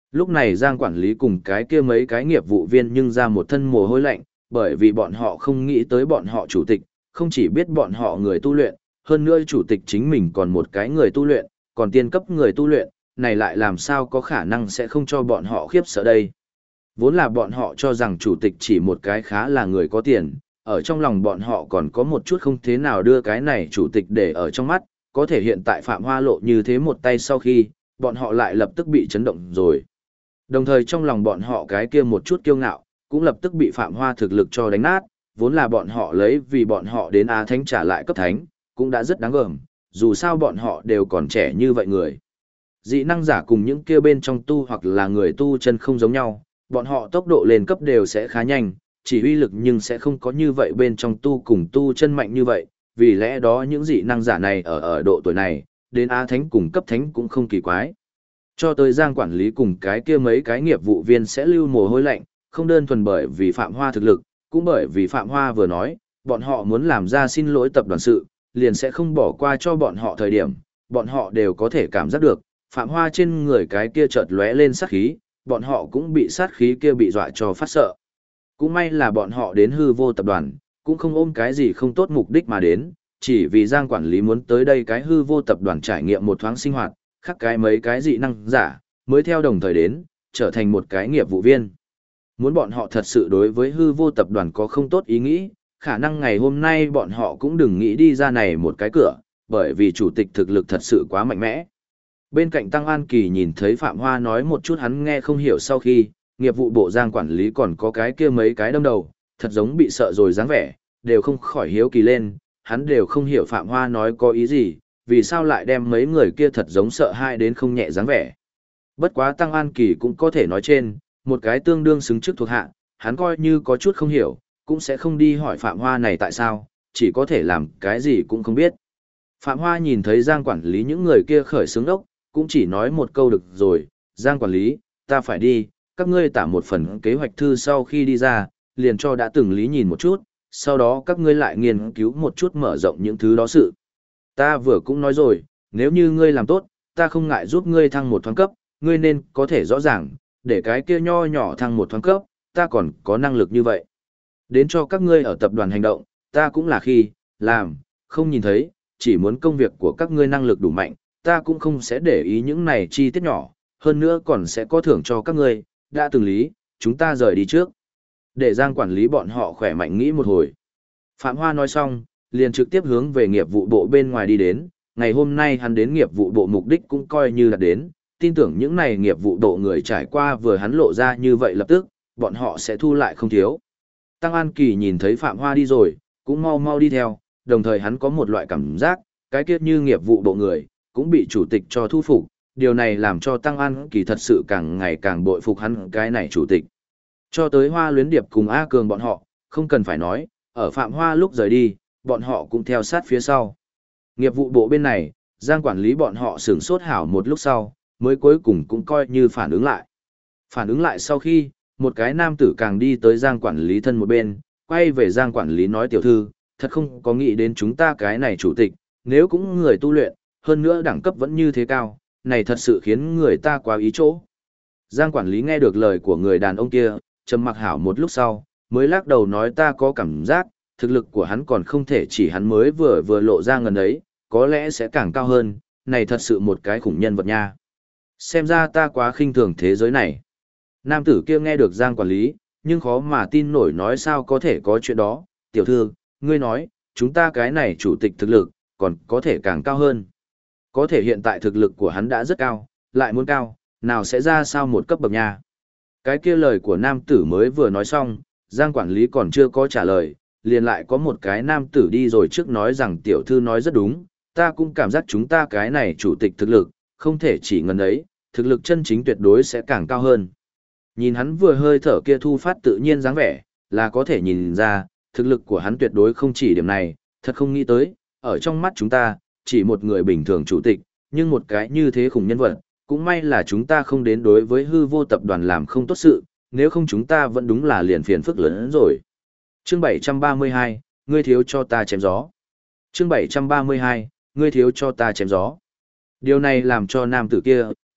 Lúc này Giang quản lý cùng cái kia mấy cái nghiệp vụ viên nhưng ra một thân mồ hôi lạnh, bởi vì bọn họ không nghĩ tới bọn họ chủ tịch, không chỉ biết bọn họ người tu luyện, hơn nữa chủ tịch chính mình còn một cái người tu luyện, còn tiên cấp người tu luyện, này lại làm sao có khả năng sẽ không cho bọn họ khiếp sợ đây. Vốn là bọn họ cho rằng chủ tịch chỉ một cái khá là người có tiền, ở trong lòng bọn họ còn có một chút không thế nào đưa cái này chủ tịch để ở trong mắt, có thể hiện tại Phạm Hoa lộ như thế một tay sau khi, bọn họ lại lập tức bị chấn động rồi. Đồng thời trong lòng bọn họ cái kia một chút kiêu ngạo, cũng lập tức bị Phạm Hoa thực lực cho đánh nát, vốn là bọn họ lấy vì bọn họ đến Á Thánh trả lại cấp Thánh, cũng đã rất đáng gờm, dù sao bọn họ đều còn trẻ như vậy người. Dị năng giả cùng những kia bên trong tu hoặc là người tu chân không giống nhau, bọn họ tốc độ lên cấp đều sẽ khá nhanh, chỉ uy lực nhưng sẽ không có như vậy bên trong tu cùng tu chân mạnh như vậy, vì lẽ đó những dị năng giả này ở độ tuổi này, đến Á Thánh cùng cấp Thánh cũng không kỳ quái. Cho tới Giang quản lý cùng cái kia mấy cái nghiệp vụ viên sẽ lưu mồ hôi lạnh, không đơn thuần bởi vì Phạm Hoa thực lực, cũng bởi vì Phạm Hoa vừa nói, bọn họ muốn làm ra xin lỗi tập đoàn sự, liền sẽ không bỏ qua cho bọn họ thời điểm, bọn họ đều có thể cảm giác được, Phạm Hoa trên người cái kia chợt lóe lên sát khí, bọn họ cũng bị sát khí kia bị dọa cho phát sợ. Cũng may là bọn họ đến hư vô tập đoàn, cũng không ôm cái gì không tốt mục đích mà đến, chỉ vì Giang quản lý muốn tới đây cái hư vô tập đoàn trải nghiệm một thoáng sinh hoạt, khác cái mấy cái dị năng giả, mới theo đồng thời đến, trở thành một cái nghiệp vụ viên. Muốn bọn họ thật sự đối với hư vô tập đoàn có không tốt ý nghĩ, khả năng ngày hôm nay bọn họ cũng đừng nghĩ đi ra này một cái cửa, bởi vì chủ tịch thực lực thật sự quá mạnh mẽ. Bên cạnh Tăng An Kỳ nhìn thấy Phạm Hoa nói một chút hắn nghe không hiểu sau khi, nghiệp vụ bộ Giang quản lý còn có cái kia mấy cái đâm đầu, thật giống bị sợ rồi dáng vẻ, đều không khỏi hiếu kỳ lên, hắn đều không hiểu Phạm Hoa nói có ý gì, vì sao lại đem mấy người kia thật giống sợ hai đến không nhẹ dáng vẻ. Bất quá Tăng An Kỳ cũng có thể nói trên, một cái tương đương xứng chức thuộc hạ, hắn coi như có chút không hiểu, cũng sẽ không đi hỏi Phạm Hoa này tại sao, chỉ có thể làm cái gì cũng không biết. Phạm Hoa nhìn thấy Giang quản lý những người kia khởi xướng đốc, cũng chỉ nói một câu được rồi, Giang quản lý, ta phải đi, các ngươi tả một phần kế hoạch thư sau khi đi ra, liền cho đã từng lý nhìn một chút, sau đó các ngươi lại nghiên cứu một chút mở rộng những thứ đó sự. Ta vừa cũng nói rồi, nếu như ngươi làm tốt, ta không ngại giúp ngươi thăng một thoáng cấp, ngươi nên có thể rõ ràng, để cái kia nho nhỏ thăng một thoáng cấp, ta còn có năng lực như vậy. Đến cho các ngươi ở tập đoàn hành động, ta cũng là khi, làm, không nhìn thấy, chỉ muốn công việc của các ngươi năng lực đủ mạnh, ta cũng không sẽ để ý những này chi tiết nhỏ, hơn nữa còn sẽ có thưởng cho các ngươi, đã từng lý, chúng ta rời đi trước. Để Giang quản lý bọn họ khỏe mạnh nghĩ một hồi. Phạm Hoa nói xong, liền trực tiếp hướng về nghiệp vụ bộ bên ngoài đi đến, ngày hôm nay hắn đến nghiệp vụ bộ mục đích cũng coi như là đến, tin tưởng những này nghiệp vụ bộ người trải qua vừa hắn lộ ra như vậy lập tức, bọn họ sẽ thu lại không thiếu. Tăng An Kỳ nhìn thấy Phạm Hoa đi rồi, cũng mau mau đi theo, đồng thời hắn có một loại cảm giác, cái kiết như nghiệp vụ bộ người, cũng bị chủ tịch cho thu phục, điều này làm cho Tăng An Kỳ thật sự càng ngày càng bội phục hắn cái này chủ tịch. Cho tới Hoa Luyến Điệp cùng A Cường bọn họ, không cần phải nói, ở Phạm Hoa lúc rời đi, bọn họ cũng theo sát phía sau. Nghiệp vụ bộ bên này, Giang quản lý bọn họ sửng sốt hảo một lúc sau, mới cuối cùng cũng coi như phản ứng lại. Phản ứng lại sau khi, một cái nam tử càng đi tới Giang quản lý thân một bên, quay về Giang quản lý nói tiểu thư, thật không có nghĩ đến chúng ta cái này chủ tịch, nếu cũng người tu luyện, hơn nữa đẳng cấp vẫn như thế cao, này thật sự khiến người ta quá ý chỗ. Giang quản lý nghe được lời của người đàn ông kia, trầm mặc hảo một lúc sau, mới lắc đầu nói ta có cảm giác, thực lực của hắn còn không thể chỉ hắn mới vừa lộ ra ngần ấy, có lẽ sẽ càng cao hơn, này thật sự một cái khủng nhân vật nha. Xem ra ta quá khinh thường thế giới này. Nam tử kia nghe được Giang quản lý, nhưng khó mà tin nổi nói sao có thể có chuyện đó, tiểu thư, ngươi nói, chúng ta cái này chủ tịch thực lực, còn có thể càng cao hơn. Có thể hiện tại thực lực của hắn đã rất cao, lại muốn cao, nào sẽ ra sao một cấp bậc nha. Cái kia lời của nam tử mới vừa nói xong, Giang quản lý còn chưa có trả lời, liền lại có một cái nam tử đi rồi trước nói rằng tiểu thư nói rất đúng, ta cũng cảm giác chúng ta cái này chủ tịch thực lực, không thể chỉ ngần ấy, thực lực chân chính tuyệt đối sẽ càng cao hơn. Nhìn hắn vừa hơi thở kia thu phát tự nhiên dáng vẻ, là có thể nhìn ra, thực lực của hắn tuyệt đối không chỉ điểm này, thật không nghĩ tới, ở trong mắt chúng ta, chỉ một người bình thường chủ tịch, nhưng một cái như thế khủng nhân vật, cũng may là chúng ta không đến đối với hư vô tập đoàn làm không tốt sự, nếu không chúng ta vẫn đúng là liền phiền phức lớn hơn rồi. Chương 732, ngươi thiếu cho ta chém gió. Chương 732, ngươi thiếu cho ta chém gió. Điều này làm cho nam tử kia,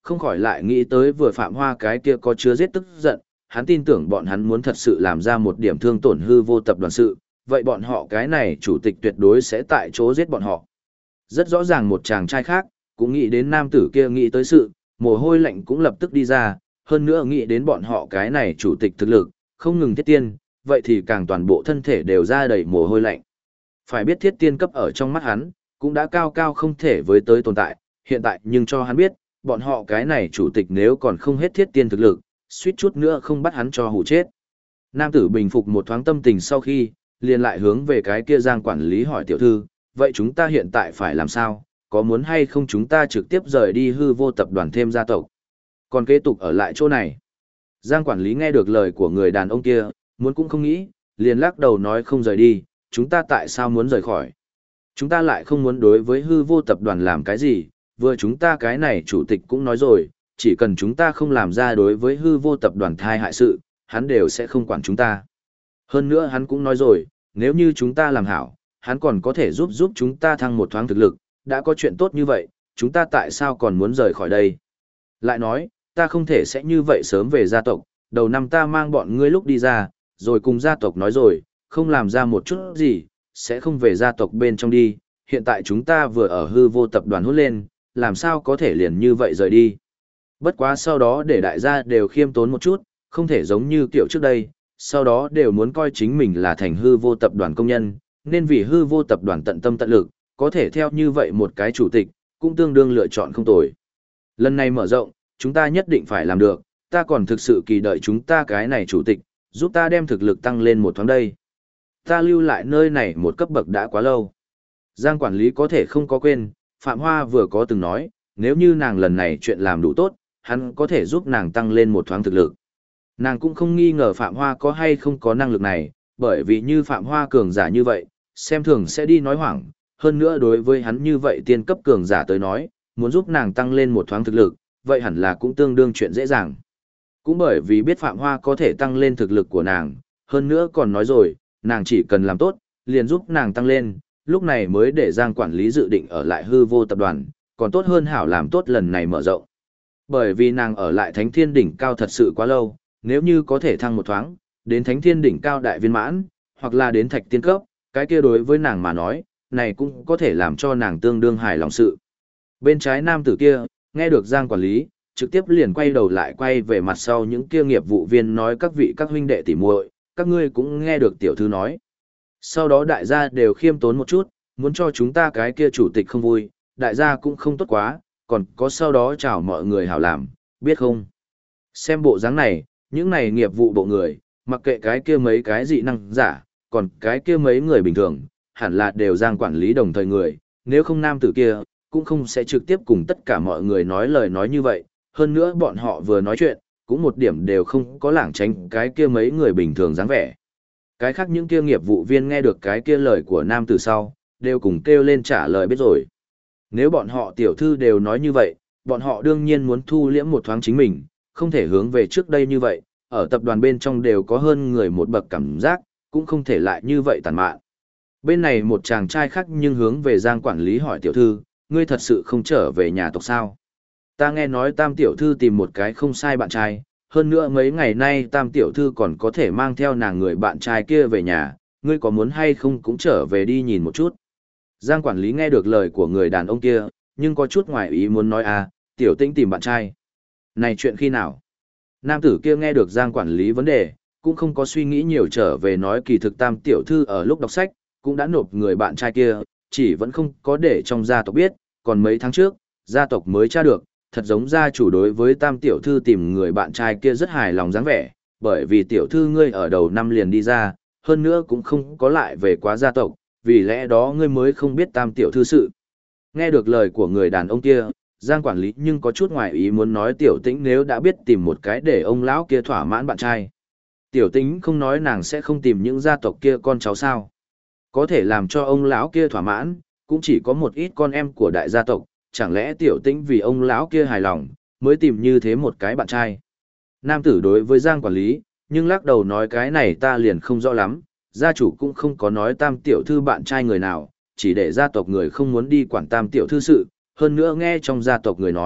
không khỏi lại nghĩ tới vừa Phạm Hoa cái kia có chứa giết tức giận, hắn tin tưởng bọn hắn muốn thật sự làm ra một điểm thương tổn hư vô tập đoàn sự, vậy bọn họ cái này chủ tịch tuyệt đối sẽ tại chỗ giết bọn họ. Rất rõ ràng một chàng trai khác, cũng nghĩ đến nam tử kia nghĩ tới sự, mồ hôi lạnh cũng lập tức đi ra, hơn nữa nghĩ đến bọn họ cái này chủ tịch thực lực, không ngừng thiết tiên, vậy thì càng toàn bộ thân thể đều ra đầy mồ hôi lạnh. Phải biết thiết tiên cấp ở trong mắt hắn, cũng đã cao cao không thể với tới tồn tại, hiện tại nhưng cho hắn biết, bọn họ cái này chủ tịch nếu còn không hết thiết tiên thực lực, suýt chút nữa không bắt hắn cho hù chết. Nam tử bình phục một thoáng tâm tình sau khi, liền lại hướng về cái kia Giang quản lý hỏi tiểu thư, vậy chúng ta hiện tại phải làm sao, có muốn hay không chúng ta trực tiếp rời đi hư vô tập đoàn thêm gia tộc, còn kế tục ở lại chỗ này. Giang quản lý nghe được lời của người đàn ông kia, muốn cũng không nghĩ, liền lắc đầu nói không rời đi, chúng ta tại sao muốn rời khỏi. Chúng ta lại không muốn đối với hư vô tập đoàn làm cái gì, vừa chúng ta cái này chủ tịch cũng nói rồi, chỉ cần chúng ta không làm ra đối với hư vô tập đoàn thai hại sự, hắn đều sẽ không quản chúng ta. Hơn nữa hắn cũng nói rồi, nếu như chúng ta làm hảo, hắn còn có thể giúp chúng ta thăng một thoáng thực lực, đã có chuyện tốt như vậy, chúng ta tại sao còn muốn rời khỏi đây. Lại nói, ta không thể sẽ như vậy sớm về gia tộc, đầu năm ta mang bọn ngươi lúc đi ra, rồi cùng gia tộc nói rồi, không làm ra một chút gì, sẽ không về gia tộc bên trong đi, hiện tại chúng ta vừa ở hư vô tập đoàn hút lên, làm sao có thể liền như vậy rời đi. Bất quá sau đó để đại gia đều khiêm tốn một chút, không thể giống như kiểu trước đây, sau đó đều muốn coi chính mình là thành hư vô tập đoàn công nhân, nên vì hư vô tập đoàn tận tâm tận lực, có thể theo như vậy một cái chủ tịch, cũng tương đương lựa chọn không tồi. Lần này mở rộng, chúng ta nhất định phải làm được, ta còn thực sự kỳ đợi chúng ta cái này chủ tịch, giúp ta đem thực lực tăng lên một thoáng đây. Ta lưu lại nơi này một cấp bậc đã quá lâu. Giang quản lý có thể không có quên, Phạm Hoa vừa có từng nói, nếu như nàng lần này chuyện làm đủ tốt, hắn có thể giúp nàng tăng lên một thoáng thực lực. Nàng cũng không nghi ngờ Phạm Hoa có hay không có năng lực này, bởi vì như Phạm Hoa cường giả như vậy, xem thường sẽ đi nói hoảng, hơn nữa đối với hắn như vậy tiên cấp cường giả tới nói, muốn giúp nàng tăng lên một thoáng thực lực, vậy hẳn là cũng tương đương chuyện dễ dàng. Cũng bởi vì biết Phạm Hoa có thể tăng lên thực lực của nàng, hơn nữa còn nói rồi, nàng chỉ cần làm tốt, liền giúp nàng tăng lên, lúc này mới để Giang quản lý dự định ở lại hư vô tập đoàn, còn tốt hơn hảo làm tốt lần này mở rộng. Bởi vì nàng ở lại Thánh Thiên đỉnh cao thật sự quá lâu, nếu như có thể thăng một thoáng, đến Thánh Thiên đỉnh cao đại viên mãn, hoặc là đến Thạch Tiên cấp, cái kia đối với nàng mà nói, này cũng có thể làm cho nàng tương đương hài lòng sự. Bên trái nam tử kia, nghe được Giang quản lý, trực tiếp liền quay đầu lại quay về mặt sau những kia nghiệp vụ viên nói các vị các huynh đệ tỉ muội, các ngươi cũng nghe được tiểu thư nói. Sau đó đại gia đều khiêm tốn một chút, muốn cho chúng ta cái kia chủ tịch không vui, đại gia cũng không tốt quá, còn có sau đó chào mọi người hảo làm, biết không? Xem bộ dáng này, những này nghiệp vụ bộ người, mặc kệ cái kia mấy cái dị năng giả, còn cái kia mấy người bình thường, hẳn là đều Giang quản lý đồng thời người, nếu không nam tử kia, cũng không sẽ trực tiếp cùng tất cả mọi người nói lời nói như vậy, hơn nữa bọn họ vừa nói chuyện, cũng một điểm đều không có lảng tránh cái kia mấy người bình thường dáng vẻ. Cái khác những kia nghiệp vụ viên nghe được cái kia lời của nam tử sau, đều cùng kêu lên trả lời biết rồi. Nếu bọn họ tiểu thư đều nói như vậy, bọn họ đương nhiên muốn thu liễm một thoáng chính mình, không thể hướng về trước đây như vậy, ở tập đoàn bên trong đều có hơn người một bậc cảm giác, cũng không thể lại như vậy tàn mạn. Bên này một chàng trai khác nhưng hướng về Giang quản lý hỏi tiểu thư, ngươi thật sự không trở về nhà tộc sao? Ta nghe nói Tam tiểu thư tìm một cái không sai bạn trai, hơn nữa mấy ngày nay Tam tiểu thư còn có thể mang theo nàng người bạn trai kia về nhà, ngươi có muốn hay không cũng trở về đi nhìn một chút. Giang quản lý nghe được lời của người đàn ông kia, nhưng có chút ngoài ý muốn nói tiểu Tĩnh tìm bạn trai. Này chuyện khi nào? Nam tử kia nghe được Giang quản lý vấn đề, cũng không có suy nghĩ nhiều trở về nói kỳ thực Tam tiểu thư ở lúc đọc sách, cũng đã nộp người bạn trai kia, chỉ vẫn không có để trong gia tộc biết, còn mấy tháng trước, gia tộc mới tra được, thật giống gia chủ đối với Tam tiểu thư tìm người bạn trai kia rất hài lòng dáng vẻ, bởi vì tiểu thư ngươi ở đầu năm liền đi ra, hơn nữa cũng không có lại về quá gia tộc, vì lẽ đó ngươi mới không biết Tam tiểu thư sự. Nghe được lời của người đàn ông kia, Giang quản lý nhưng có chút ngoài ý muốn nói tiểu Tĩnh nếu đã biết tìm một cái để ông lão kia thỏa mãn bạn trai. Tiểu Tĩnh không nói nàng sẽ không tìm những gia tộc kia con cháu sao. Có thể làm cho ông lão kia thỏa mãn, cũng chỉ có một ít con em của đại gia tộc, chẳng lẽ tiểu Tĩnh vì ông lão kia hài lòng, mới tìm như thế một cái bạn trai. Nam tử đối với Giang quản lý, nhưng lắc đầu nói cái này ta liền không rõ lắm, gia chủ cũng không có nói Tam tiểu thư bạn trai người nào, chỉ để gia tộc người không muốn đi quản Tam tiểu thư sự, hơn nữa nghe trong gia tộc người nói,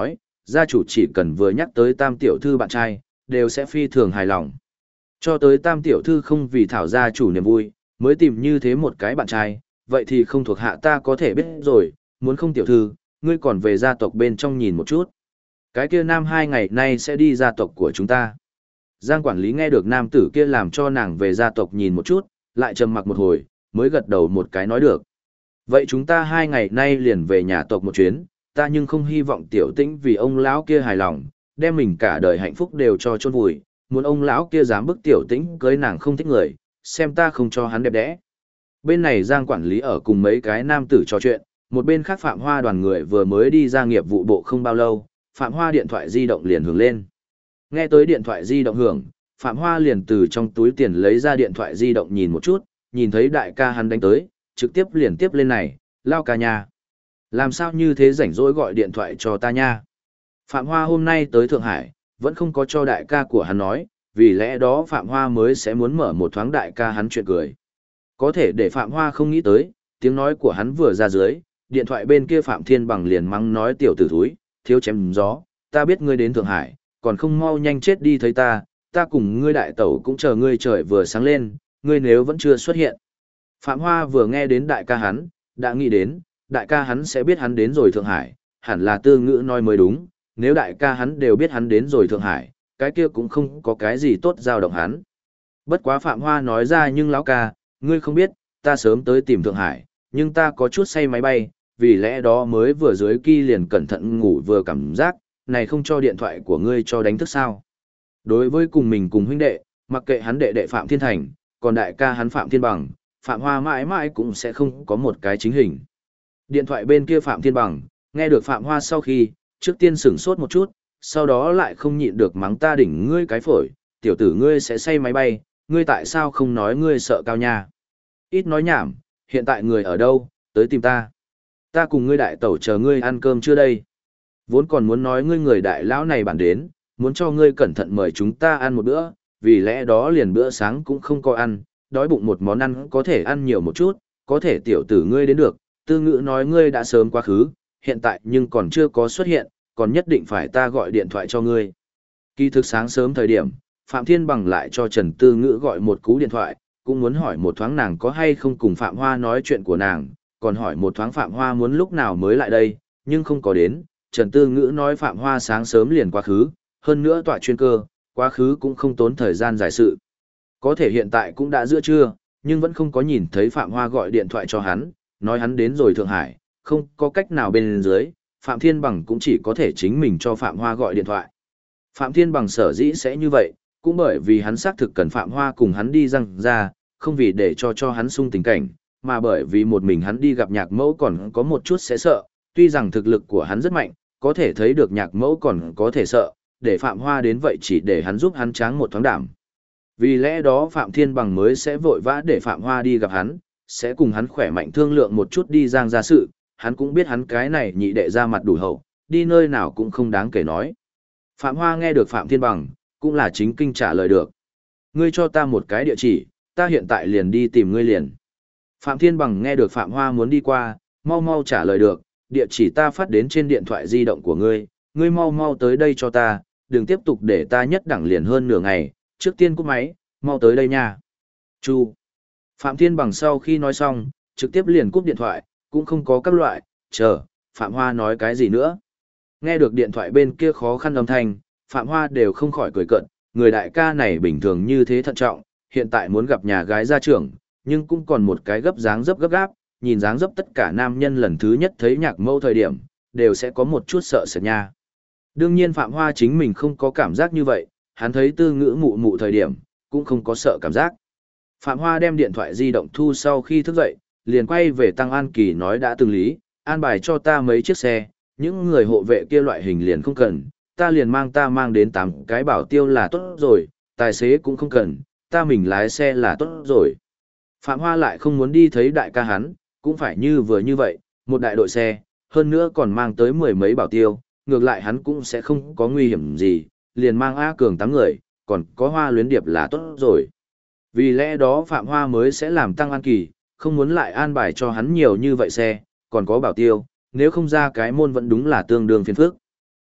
gia chủ chỉ cần vừa nhắc tới Tam tiểu thư bạn trai, đều sẽ phi thường hài lòng. Cho tới Tam tiểu thư không vì Thảo gia chủ niềm vui, mới tìm như thế một cái bạn trai, vậy thì không thuộc hạ ta có thể biết rồi, muốn không tiểu thư, ngươi còn về gia tộc bên trong nhìn một chút. Cái kia nam 2 ngày nay sẽ đi gia tộc của chúng ta. Giang quản lý nghe được nam tử kia làm cho nàng về gia tộc nhìn một chút, lại trầm mặc một hồi, mới gật đầu một cái nói được. Vậy chúng ta 2 ngày nay liền về nhà tộc một chuyến, ta nhưng không hy vọng tiểu tĩnh vì ông lão kia hài lòng, đem mình cả đời hạnh phúc đều cho chôn vùi, muốn ông lão kia dám bức tiểu tĩnh cưới nàng không thích người, xem ta không cho hắn đẹp đẽ. Bên này Giang quản lý ở cùng mấy cái nam tử trò chuyện, một bên khác Phạm Hoa đoàn người vừa mới đi ra nghiệp vụ bộ không bao lâu, Phạm Hoa điện thoại di động liền hưởng lên. Nghe tới điện thoại di động hưởng, Phạm Hoa liền từ trong túi tiền lấy ra điện thoại di động nhìn một chút, nhìn thấy đại ca hắn đánh tới, trực tiếp liền tiếp lên này, lao ca nha. Làm sao như thế rảnh rỗi gọi điện thoại cho ta nha. Phạm Hoa hôm nay tới Thượng Hải, vẫn không có cho đại ca của hắn nói, vì lẽ đó Phạm Hoa mới sẽ muốn mở một thoáng đại ca hắn chuyện cười. Có thể để Phạm Hoa không nghĩ tới, tiếng nói của hắn vừa ra dưới, điện thoại bên kia Phạm Thiên Bằng liền mắng nói tiểu tử thúi, thiếu chém gió, ta biết ngươi đến Thượng Hải, còn không mau nhanh chết đi thấy ta cùng ngươi đại tẩu cũng chờ ngươi trời vừa sáng lên, ngươi nếu vẫn chưa xuất hiện. Phạm Hoa vừa nghe đến đại ca hắn, đã nghĩ đến, đại ca hắn sẽ biết hắn đến rồi Thượng Hải, hẳn là Tư Ngữ nói mới đúng, nếu đại ca hắn đều biết hắn đến rồi Thượng Hải, cái kia cũng không có cái gì tốt dao động hắn. Bất quá Phạm Hoa nói ra nhưng lão ca, ngươi không biết, ta sớm tới tìm Thượng Hải, nhưng ta có chút say máy bay, vì lẽ đó mới vừa dưới kỳ liền cẩn thận ngủ vừa cảm giác, này không cho điện thoại của ngươi cho đánh thức sao. Đối với cùng mình cùng huynh đệ, mặc kệ hắn đệ đệ Phạm Thiên Thành, còn đại ca hắn Phạm Thiên Bằng, Phạm Hoa mãi mãi cũng sẽ không có một cái chính hình. Điện thoại bên kia Phạm Thiên Bằng, nghe được Phạm Hoa sau khi, trước tiên sửng sốt một chút, sau đó lại không nhịn được mắng ta đỉnh ngươi cái phổi, tiểu tử ngươi sẽ say máy bay, ngươi tại sao không nói ngươi sợ cao nha. Ít nói nhảm, hiện tại người ở đâu, tới tìm ta. Ta cùng ngươi đại tẩu chờ ngươi ăn cơm chưa đây. Vốn còn muốn nói ngươi người đại lão này bản đến, muốn cho ngươi cẩn thận mời chúng ta ăn một bữa, vì lẽ đó liền bữa sáng cũng không có ăn, đói bụng một món ăn có thể ăn nhiều một chút, có thể tiểu tử ngươi đến được, Tư Ngữ nói ngươi đã sớm quá khứ, hiện tại nhưng còn chưa có xuất hiện, còn nhất định phải ta gọi điện thoại cho ngươi. Kỳ thực sáng sớm thời điểm, Phạm Thiên Bằng lại cho Trần Tư Ngữ gọi một cú điện thoại, cũng muốn hỏi một thoáng nàng có hay không cùng Phạm Hoa nói chuyện của nàng, còn hỏi một thoáng Phạm Hoa muốn lúc nào mới lại đây, nhưng không có đến. Trần Tư Ngữ nói Phạm Hoa sáng sớm liền quá khứ, hơn nữa tọa chuyên cơ, quá khứ cũng không tốn thời gian giải sự. Có thể hiện tại cũng đã giữa trưa, nhưng vẫn không có nhìn thấy Phạm Hoa gọi điện thoại cho hắn, nói hắn đến rồi Thượng Hải, không có cách nào bên dưới, Phạm Thiên Bằng cũng chỉ có thể chính mình cho Phạm Hoa gọi điện thoại. Phạm Thiên Bằng sở dĩ sẽ như vậy, cũng bởi vì hắn xác thực cần Phạm Hoa cùng hắn đi răng ra, không vì để cho hắn sung tình cảnh, mà bởi vì một mình hắn đi gặp nhạc mẫu còn có một chút sẽ sợ, tuy rằng thực lực của hắn rất mạnh, có thể thấy được nhạc mẫu còn có thể sợ, để Phạm Hoa đến vậy chỉ để hắn giúp hắn tráng một thoáng đảm. Vì lẽ đó Phạm Thiên Bằng mới sẽ vội vã để Phạm Hoa đi gặp hắn, sẽ cùng hắn khỏe mạnh thương lượng một chút đi giang ra sự, hắn cũng biết hắn cái này nhị đệ ra mặt đủ hậu, đi nơi nào cũng không đáng kể nói. Phạm Hoa nghe được Phạm Thiên Bằng, cũng là chính kinh trả lời được. Ngươi cho ta một cái địa chỉ, ta hiện tại liền đi tìm ngươi liền. Phạm Thiên Bằng nghe được Phạm Hoa muốn đi qua, mau mau trả lời được, địa chỉ ta phát đến trên điện thoại di động của ngươi, ngươi mau mau tới đây cho ta, đừng tiếp tục để ta nhất đẳng liền hơn nửa ngày, trước tiên cúp máy, mau tới đây nha. Chu. Phạm Thiên Bằng sau khi nói xong, trực tiếp liền cúp điện thoại, cũng không có các loại, chờ, Phạm Hoa nói cái gì nữa. Nghe được điện thoại bên kia khó khăn âm thanh, Phạm Hoa đều không khỏi cười cợt, người đại ca này bình thường như thế thận trọng, hiện tại muốn gặp nhà gái gia trưởng, nhưng cũng còn một cái gấp dáng dấp gấp gáp, nhìn dáng dấp tất cả nam nhân lần thứ nhất thấy nhạc mẫu thời điểm, đều sẽ có một chút sợ sệt nha. Đương nhiên Phạm Hoa chính mình không có cảm giác như vậy, hắn thấy Tư Ngữ mụ mụ thời điểm, cũng không có sợ cảm giác. Phạm Hoa đem điện thoại di động thu sau khi thức dậy, liền quay về Tăng An Kỳ nói đã từng lý, an bài cho ta mấy chiếc xe, những người hộ vệ kia loại hình liền không cần, ta liền mang đến 8 cái bảo tiêu là tốt rồi, tài xế cũng không cần, ta mình lái xe là tốt rồi. Phạm Hoa lại không muốn đi thấy đại ca hắn, cũng phải như vừa như vậy, một đại đội xe, hơn nữa còn mang tới 10 mấy bảo tiêu, ngược lại hắn cũng sẽ không có nguy hiểm gì, liền mang A Cường 8 người, còn có Hoa Luyến Điệp là tốt rồi. Vì lẽ đó Phạm Hoa mới sẽ làm Tăng An Kỳ, không muốn lại an bài cho hắn nhiều như vậy xe, còn có bảo tiêu, nếu không ra cái môn vẫn đúng là tương đương phiền phức.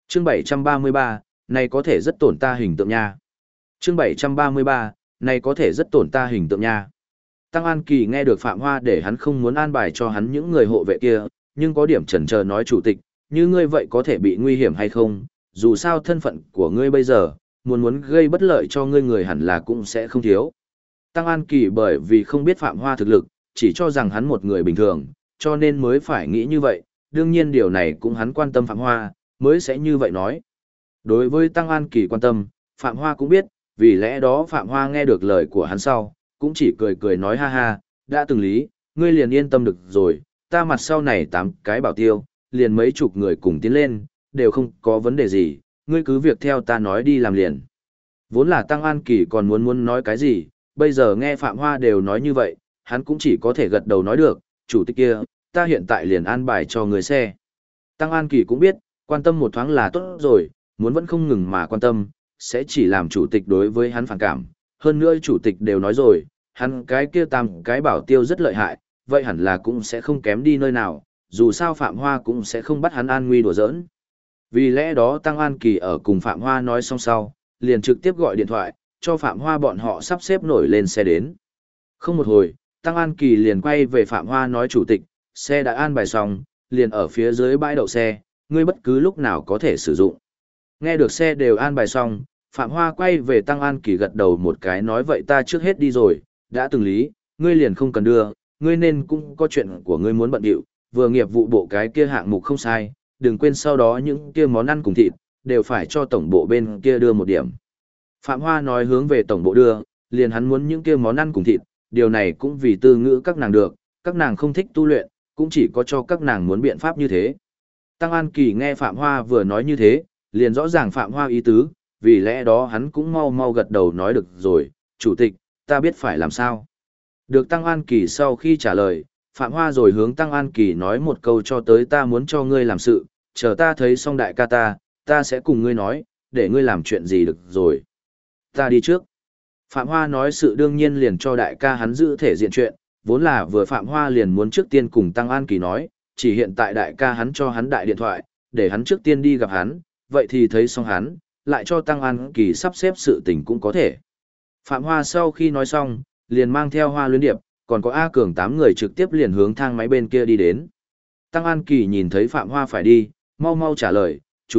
Chương 733, này có thể rất tổn ta hình tượng nha. Chương 733, này có thể rất tổn ta hình tượng nha. Tăng An Kỳ nghe được Phạm Hoa để hắn không muốn an bài cho hắn những người hộ vệ kia, nhưng có điểm chần chờ nói chủ tịch, như ngươi vậy có thể bị nguy hiểm hay không, dù sao thân phận của ngươi bây giờ, muốn gây bất lợi cho ngươi người hẳn là cũng sẽ không thiếu. Tăng An Kỳ bởi vì không biết Phạm Hoa thực lực, chỉ cho rằng hắn một người bình thường, cho nên mới phải nghĩ như vậy, đương nhiên điều này cũng hắn quan tâm Phạm Hoa, mới sẽ như vậy nói. Đối với Tăng An Kỳ quan tâm, Phạm Hoa cũng biết, vì lẽ đó Phạm Hoa nghe được lời của hắn sau, cũng chỉ cười cười nói ha ha, đã từng lý, ngươi liền yên tâm được rồi, ta mặt sau này 8 cái bảo tiêu, liền mấy chục người cùng tiến lên, đều không có vấn đề gì, ngươi cứ việc theo ta nói đi làm liền. Vốn là Tăng An Kỳ còn muốn nói cái gì, bây giờ nghe Phạm Hoa đều nói như vậy, hắn cũng chỉ có thể gật đầu nói được, chủ tịch kia, ta hiện tại liền an bài cho người xe. Tăng An Kỳ cũng biết, quan tâm một thoáng là tốt rồi, muốn vẫn không ngừng mà quan tâm, sẽ chỉ làm chủ tịch đối với hắn phản cảm. Hơn nữa chủ tịch đều nói rồi, hắn cái kia 8 cái bảo tiêu rất lợi hại, vậy hẳn là cũng sẽ không kém đi nơi nào, dù sao Phạm Hoa cũng sẽ không bắt hắn an nguy đùa giỡn. Vì lẽ đó Tăng An Kỳ ở cùng Phạm Hoa nói xong sau, liền trực tiếp gọi điện thoại, cho Phạm Hoa bọn họ sắp xếp nổi lên xe đến. Không một hồi, Tăng An Kỳ liền quay về Phạm Hoa nói chủ tịch, xe đã an bài xong, liền ở phía dưới bãi đậu xe, ngươi bất cứ lúc nào có thể sử dụng. Nghe được xe đều an bài xong, Phạm Hoa quay về Tăng An Kỳ gật đầu một cái nói vậy ta trước hết đi rồi, đã từng lý, ngươi liền không cần đưa, ngươi nên cũng có chuyện của ngươi muốn bận điệu, vừa nghiệp vụ bộ cái kia hạng mục không sai, đừng quên sau đó những kia món ăn cùng thịt, đều phải cho tổng bộ bên kia đưa một điểm. Phạm Hoa nói hướng về tổng bộ đưa, liền hắn muốn những kia món ăn cùng thịt, điều này cũng vì tư ngữ các nàng được, các nàng không thích tu luyện, cũng chỉ có cho các nàng muốn biện pháp như thế. Tăng An Kỳ nghe Phạm Hoa vừa nói như thế, liền rõ ràng Phạm Hoa ý tứ, vì lẽ đó hắn cũng mau mau gật đầu nói được rồi, chủ tịch, ta biết phải làm sao. Được Tăng An Kỳ sau khi trả lời, Phạm Hoa rồi hướng Tăng An Kỳ nói một câu cho tới ta muốn cho ngươi làm sự, chờ ta thấy xong đại ca ta sẽ cùng ngươi nói, để ngươi làm chuyện gì được rồi. Ta đi trước. Phạm Hoa nói sự đương nhiên liền cho đại ca hắn giữ thể diện chuyện, vốn là vừa Phạm Hoa liền muốn trước tiên cùng Tăng An Kỳ nói, chỉ hiện tại đại ca hắn cho hắn đại điện thoại, để hắn trước tiên đi gặp hắn, vậy thì thấy xong hắn, lại cho Tăng An Kỳ sắp xếp sự tình cũng có thể. Phạm Hoa sau khi nói xong, liền mang theo Hoa Luyến Điệp, còn có A Cường 8 người trực tiếp liền hướng thang máy bên kia đi đến. Tăng An Kỳ nhìn thấy Phạm Hoa phải đi, mau mau trả lời,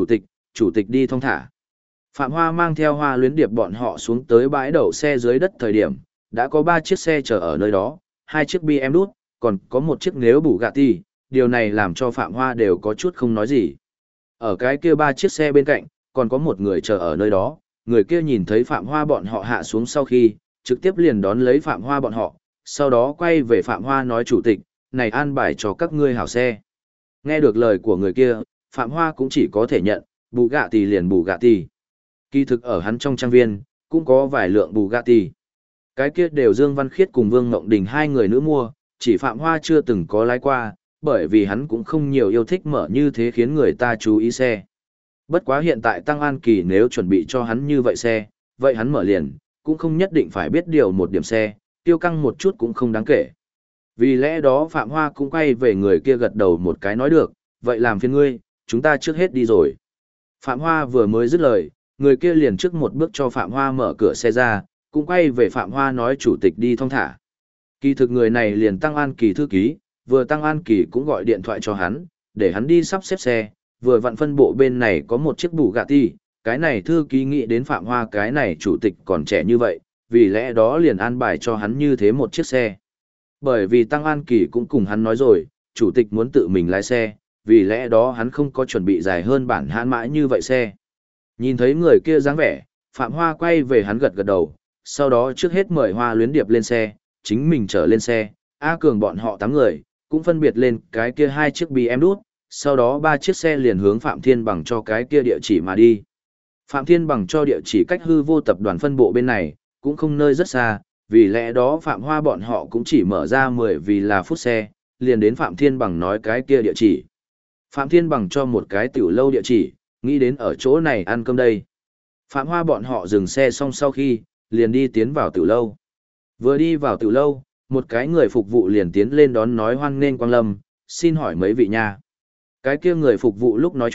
chủ tịch đi thong thả. Phạm Hoa mang theo Hoa Luyến Điệp bọn họ xuống tới bãi đậu xe dưới đất thời điểm, đã có 3 chiếc xe chờ ở nơi đó, 2 chiếc BMW, còn có 1 chiếc nếu Bugatti, điều này làm cho Phạm Hoa đều có chút không nói gì. Ở cái kia 3 chiếc xe bên cạnh, còn có một người chờ ở nơi đó, người kia nhìn thấy Phạm Hoa bọn họ hạ xuống sau khi, trực tiếp liền đón lấy Phạm Hoa bọn họ, sau đó quay về Phạm Hoa nói chủ tịch, này an bài cho các ngươi hảo xe. Nghe được lời của người kia, Phạm Hoa cũng chỉ có thể nhận, Bugatti liền Bugatti. Kỳ thực ở hắn trong trang viên, cũng có vài lượng Bugatti. Cái kia đều Dương Văn Khiết cùng Vương Ngộng Đình 2 người nữa mua, chỉ Phạm Hoa chưa từng có lái qua, bởi vì hắn cũng không nhiều yêu thích mở như thế khiến người ta chú ý xe. Bất quá hiện tại Tăng An Kỳ nếu chuẩn bị cho hắn như vậy xe, vậy hắn mở liền, cũng không nhất định phải biết điều một điểm xe, tiêu căng một chút cũng không đáng kể. Vì lẽ đó Phạm Hoa cũng quay về người kia gật đầu một cái nói được, vậy làm phiền ngươi, chúng ta trước hết đi rồi. Phạm Hoa vừa mới dứt lời, người kia liền trước một bước cho Phạm Hoa mở cửa xe ra, cũng quay về Phạm Hoa nói chủ tịch đi thong thả. Kỳ thực người này liền Tăng An Kỳ thư ký, vừa Tăng An Kỳ cũng gọi điện thoại cho hắn, để hắn đi sắp xếp xe, vừa vặn phân bộ bên này có một chiếc Bugatti, cái này thư ký nghĩ đến Phạm Hoa cái này chủ tịch còn trẻ như vậy, vì lẽ đó liền an bài cho hắn như thế một chiếc xe. Bởi vì Tăng An Kỳ cũng cùng hắn nói rồi, chủ tịch muốn tự mình lái xe, vì lẽ đó hắn không có chuẩn bị dài hơn bản hãn mãi như vậy xe. Nhìn thấy người kia dáng vẻ, Phạm Hoa quay về hắn gật gật đầu, sau đó trước hết mời Hoa Luyến Điệp lên xe, chính mình trở lên xe, A Cường bọn họ 8 người, cũng phân biệt lên cái kia 2 chiếc BMW, sau đó 3 chiếc xe liền hướng Phạm Thiên Bằng cho cái kia địa chỉ mà đi. Phạm Thiên Bằng cho địa chỉ cách Hư Vô tập đoàn phân bộ bên này, cũng không nơi rất xa, vì lẽ đó Phạm Hoa bọn họ cũng chỉ mở ra 10 vì là phút xe, liền đến Phạm Thiên Bằng nói cái kia địa chỉ. Phạm Thiên Bằng cho một cái tiểu lâu địa chỉ, nghĩ đến ở chỗ này ăn cơm đây. Phạm Hoa bọn họ dừng xe xong sau khi, liền đi tiến vào tiểu lâu. Vừa đi vào tiểu lâu, một cái người phục vụ liền tiến lên đón nói hoan nghênh quang lâm, xin hỏi mấy vị nha. Cái kia người phục vụ lúc nói chuyện,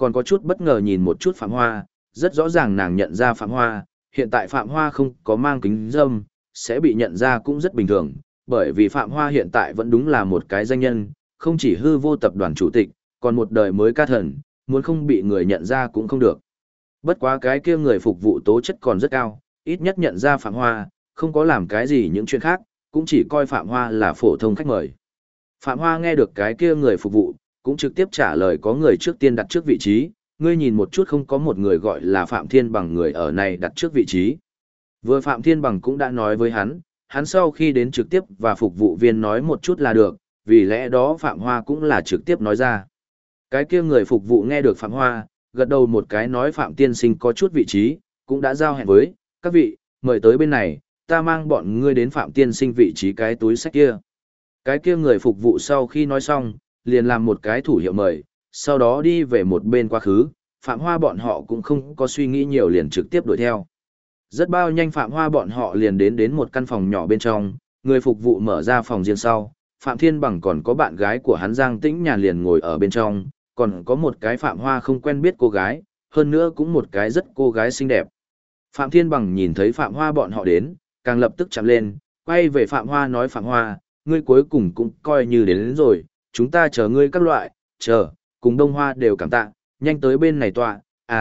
còn có chút bất ngờ nhìn một chút Phạm Hoa, rất rõ ràng nàng nhận ra Phạm Hoa, hiện tại Phạm Hoa không có mang kính râm, sẽ bị nhận ra cũng rất bình thường, bởi vì Phạm Hoa hiện tại vẫn đúng là một cái danh nhân, không chỉ hư vô tập đoàn chủ tịch, còn một đời mới ca thần, muốn không bị người nhận ra cũng không được. Bất quá cái kia người phục vụ tố chất còn rất cao, ít nhất nhận ra Phạm Hoa, không có làm cái gì những chuyện khác, cũng chỉ coi Phạm Hoa là phổ thông khách mời. Phạm Hoa nghe được cái kia người phục vụ, cũng trực tiếp trả lời có người trước tiên đặt trước vị trí, ngươi nhìn một chút không có một người gọi là Phạm Thiên Bằng người ở này đặt trước vị trí. Vừa Phạm Thiên Bằng cũng đã nói với hắn sau khi đến trực tiếp và phục vụ viên nói một chút là được, vì lẽ đó Phạm Hoa cũng là trực tiếp nói ra. Cái kia người phục vụ nghe được Phạm Hoa, gật đầu một cái nói Phạm tiên sinh có chút vị trí, cũng đã giao hẹn với, các vị, mời tới bên này, ta mang bọn ngươi đến Phạm tiên sinh vị trí cái túi sách kia. Cái kia người phục vụ sau khi nói xong, liền làm một cái thủ hiệu mời, sau đó đi về một bên quá khứ, Phạm Hoa bọn họ cũng không có suy nghĩ nhiều liền trực tiếp đuổi theo. Rất bao nhanh Phạm Hoa bọn họ liền đến một căn phòng nhỏ bên trong, người phục vụ mở ra phòng riêng sau, Phạm Thiên Bằng còn có bạn gái của hắn Giang Tĩnh Nhàn liền ngồi ở bên trong, còn có một cái Phạm Hoa không quen biết cô gái, hơn nữa cũng một cái rất cô gái xinh đẹp. Phạm Thiên Bằng nhìn thấy Phạm Hoa bọn họ đến, càng lập tức chạm lên, quay về Phạm Hoa nói Phạm Hoa, ngươi cuối cùng cũng coi như đến rồi, chúng ta chờ ngươi các loại, chờ, cùng Đông Hoa đều cảm tạ, nhanh tới bên này tọa,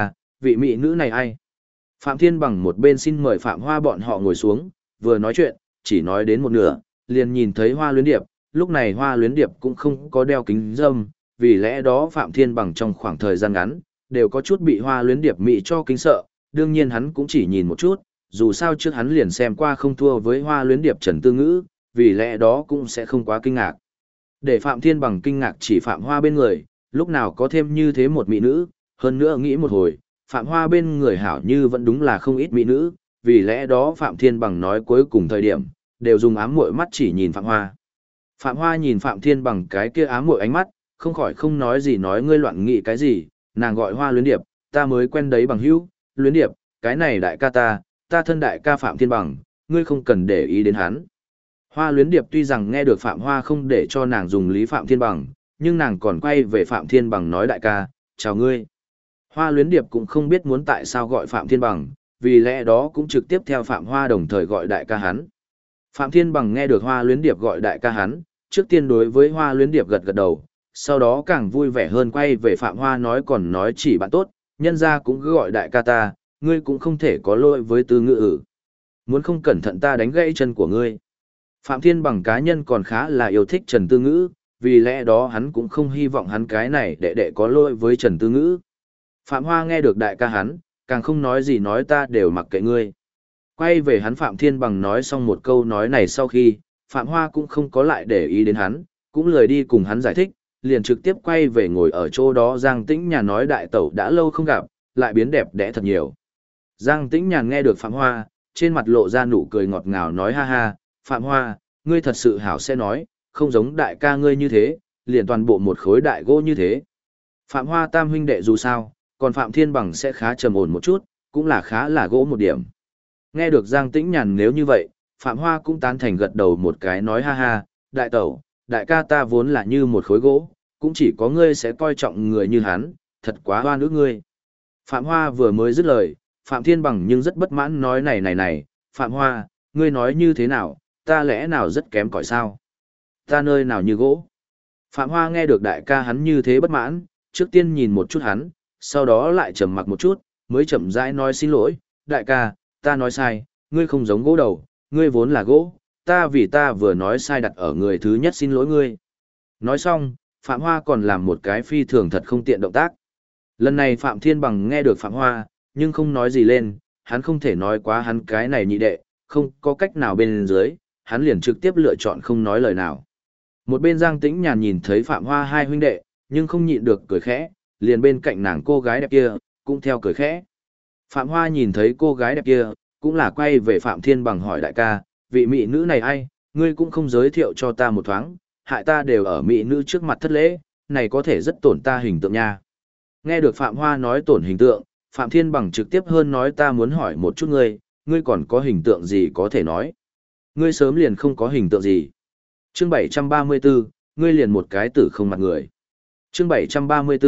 vị mỹ nữ này ai? Phạm Thiên Bằng một bên xin mời Phạm Hoa bọn họ ngồi xuống, vừa nói chuyện, chỉ nói đến một nửa, liền nhìn thấy Hoa Luyến Điệp, lúc này Hoa Luyến Điệp cũng không có đeo kính râm, vì lẽ đó Phạm Thiên Bằng trong khoảng thời gian ngắn, đều có chút bị Hoa Luyến Điệp mị cho kính sợ, đương nhiên hắn cũng chỉ nhìn một chút, dù sao trước hắn liền xem qua không thua với Hoa Luyến Điệp Trần Tư Ngữ, vì lẽ đó cũng sẽ không quá kinh ngạc. Để Phạm Thiên Bằng kinh ngạc chỉ Phạm Hoa bên người, lúc nào có thêm như thế một mỹ nữ, hơn nữa nghĩ một hồi, Phạm Hoa bên người hảo như vẫn đúng là không ít mỹ nữ, vì lẽ đó Phạm Thiên Bằng nói cuối cùng thời điểm, đều dùng ám muội mắt chỉ nhìn Phạm Hoa. Phạm Hoa nhìn Phạm Thiên Bằng cái kia ám muội ánh mắt, không khỏi không nói gì nói ngươi loạn nghĩ cái gì, nàng gọi Hoa Luyến Điệp, ta mới quen đấy bằng hữu, Luyến Điệp, cái này đại ca ta thân đại ca Phạm Thiên Bằng, ngươi không cần để ý đến hắn. Hoa Luyến Điệp tuy rằng nghe được Phạm Hoa không để cho nàng dùng lý Phạm Thiên Bằng, nhưng nàng còn quay về Phạm Thiên Bằng nói đại ca, chào ngươi. Hoa Luyến Điệp cũng không biết muốn tại sao gọi Phạm Thiên Bằng, vì lẽ đó cũng trực tiếp theo Phạm Hoa đồng thời gọi đại ca hắn. Phạm Thiên Bằng nghe được Hoa Luyến Điệp gọi đại ca hắn, trước tiên đối với Hoa Luyến Điệp gật gật đầu, sau đó càng vui vẻ hơn quay về Phạm Hoa nói còn nói chỉ bạn tốt, nhân ra cũng cứ gọi đại ca ta, ngươi cũng không thể có lỗi với Tư Ngữ ử. Muốn không cẩn thận ta đánh gãy chân của ngươi. Phạm Thiên Bằng cá nhân còn khá là yêu thích Trần Tư Ngữ, vì lẽ đó hắn cũng không hy vọng hắn cái này đệ có lỗi với Trần Tư Ngữ. Phạm Hoa nghe được đại ca hắn, càng không nói gì nói ta đều mặc kệ ngươi. Quay về hắn Phạm Thiên Bằng nói xong một câu nói này sau khi, Phạm Hoa cũng không có lại để ý đến hắn, cũng lười đi cùng hắn giải thích, liền trực tiếp quay về ngồi ở chỗ đó Giang Tĩnh Nhàn nói đại tẩu đã lâu không gặp, lại biến đẹp đẽ thật nhiều. Giang Tĩnh Nhàn nghe được Phạm Hoa, trên mặt lộ ra nụ cười ngọt ngào nói ha ha, Phạm Hoa, ngươi thật sự hảo sẽ nói, không giống đại ca ngươi như thế, liền toàn bộ một khối đại gỗ như thế. Phạm Hoa tam huynh đệ dù sao, còn Phạm Thiên Bằng sẽ khá trầm ổn một chút, cũng là khá là gỗ một điểm. Nghe được Giang Tĩnh Nhàn nếu như vậy, Phạm Hoa cũng tán thành gật đầu một cái nói ha ha, đại tẩu, đại ca ta vốn là như một khối gỗ, cũng chỉ có ngươi sẽ coi trọng người như hắn, thật quá hoa nước ngươi. Phạm Hoa vừa mới dứt lời, Phạm Thiên Bằng nhưng rất bất mãn nói này, Phạm Hoa, ngươi nói như thế nào, ta lẽ nào rất kém cỏi sao? Ta nơi nào như gỗ? Phạm Hoa nghe được đại ca hắn như thế bất mãn, trước tiên nhìn một chút hắn, sau đó lại trầm mặc một chút, mới chậm rãi nói xin lỗi, đại ca, ta nói sai, ngươi không giống gỗ đầu, ngươi vốn là gỗ, vì ta vừa nói sai đặt ở người thứ nhất xin lỗi ngươi. Nói xong, Phạm Hoa còn làm một cái phi thường thật không tiện động tác. Lần này Phạm Thiên Bằng nghe được Phạm Hoa, nhưng không nói gì lên, hắn không thể nói quá hắn cái này nhị đệ, không có cách nào bên dưới, hắn liền trực tiếp lựa chọn không nói lời nào. Một bên Giang Tĩnh Nhàn nhìn thấy Phạm Hoa hai huynh đệ, nhưng không nhịn được cười khẽ, liền bên cạnh nàng cô gái đẹp kia, cũng theo cười khẽ. Phạm Hoa nhìn thấy cô gái đẹp kia, cũng là quay về Phạm Thiên Bằng hỏi đại ca, vị mỹ nữ này ai, ngươi cũng không giới thiệu cho ta một thoáng, hại ta đều ở mỹ nữ trước mặt thất lễ, này có thể rất tổn ta hình tượng nha. Nghe được Phạm Hoa nói tổn hình tượng, Phạm Thiên Bằng trực tiếp hơn nói ta muốn hỏi một chút ngươi còn có hình tượng gì có thể nói. Ngươi sớm liền không có hình tượng gì. Chương 734, ngươi liền một cái tử không mặt người. Chương 734,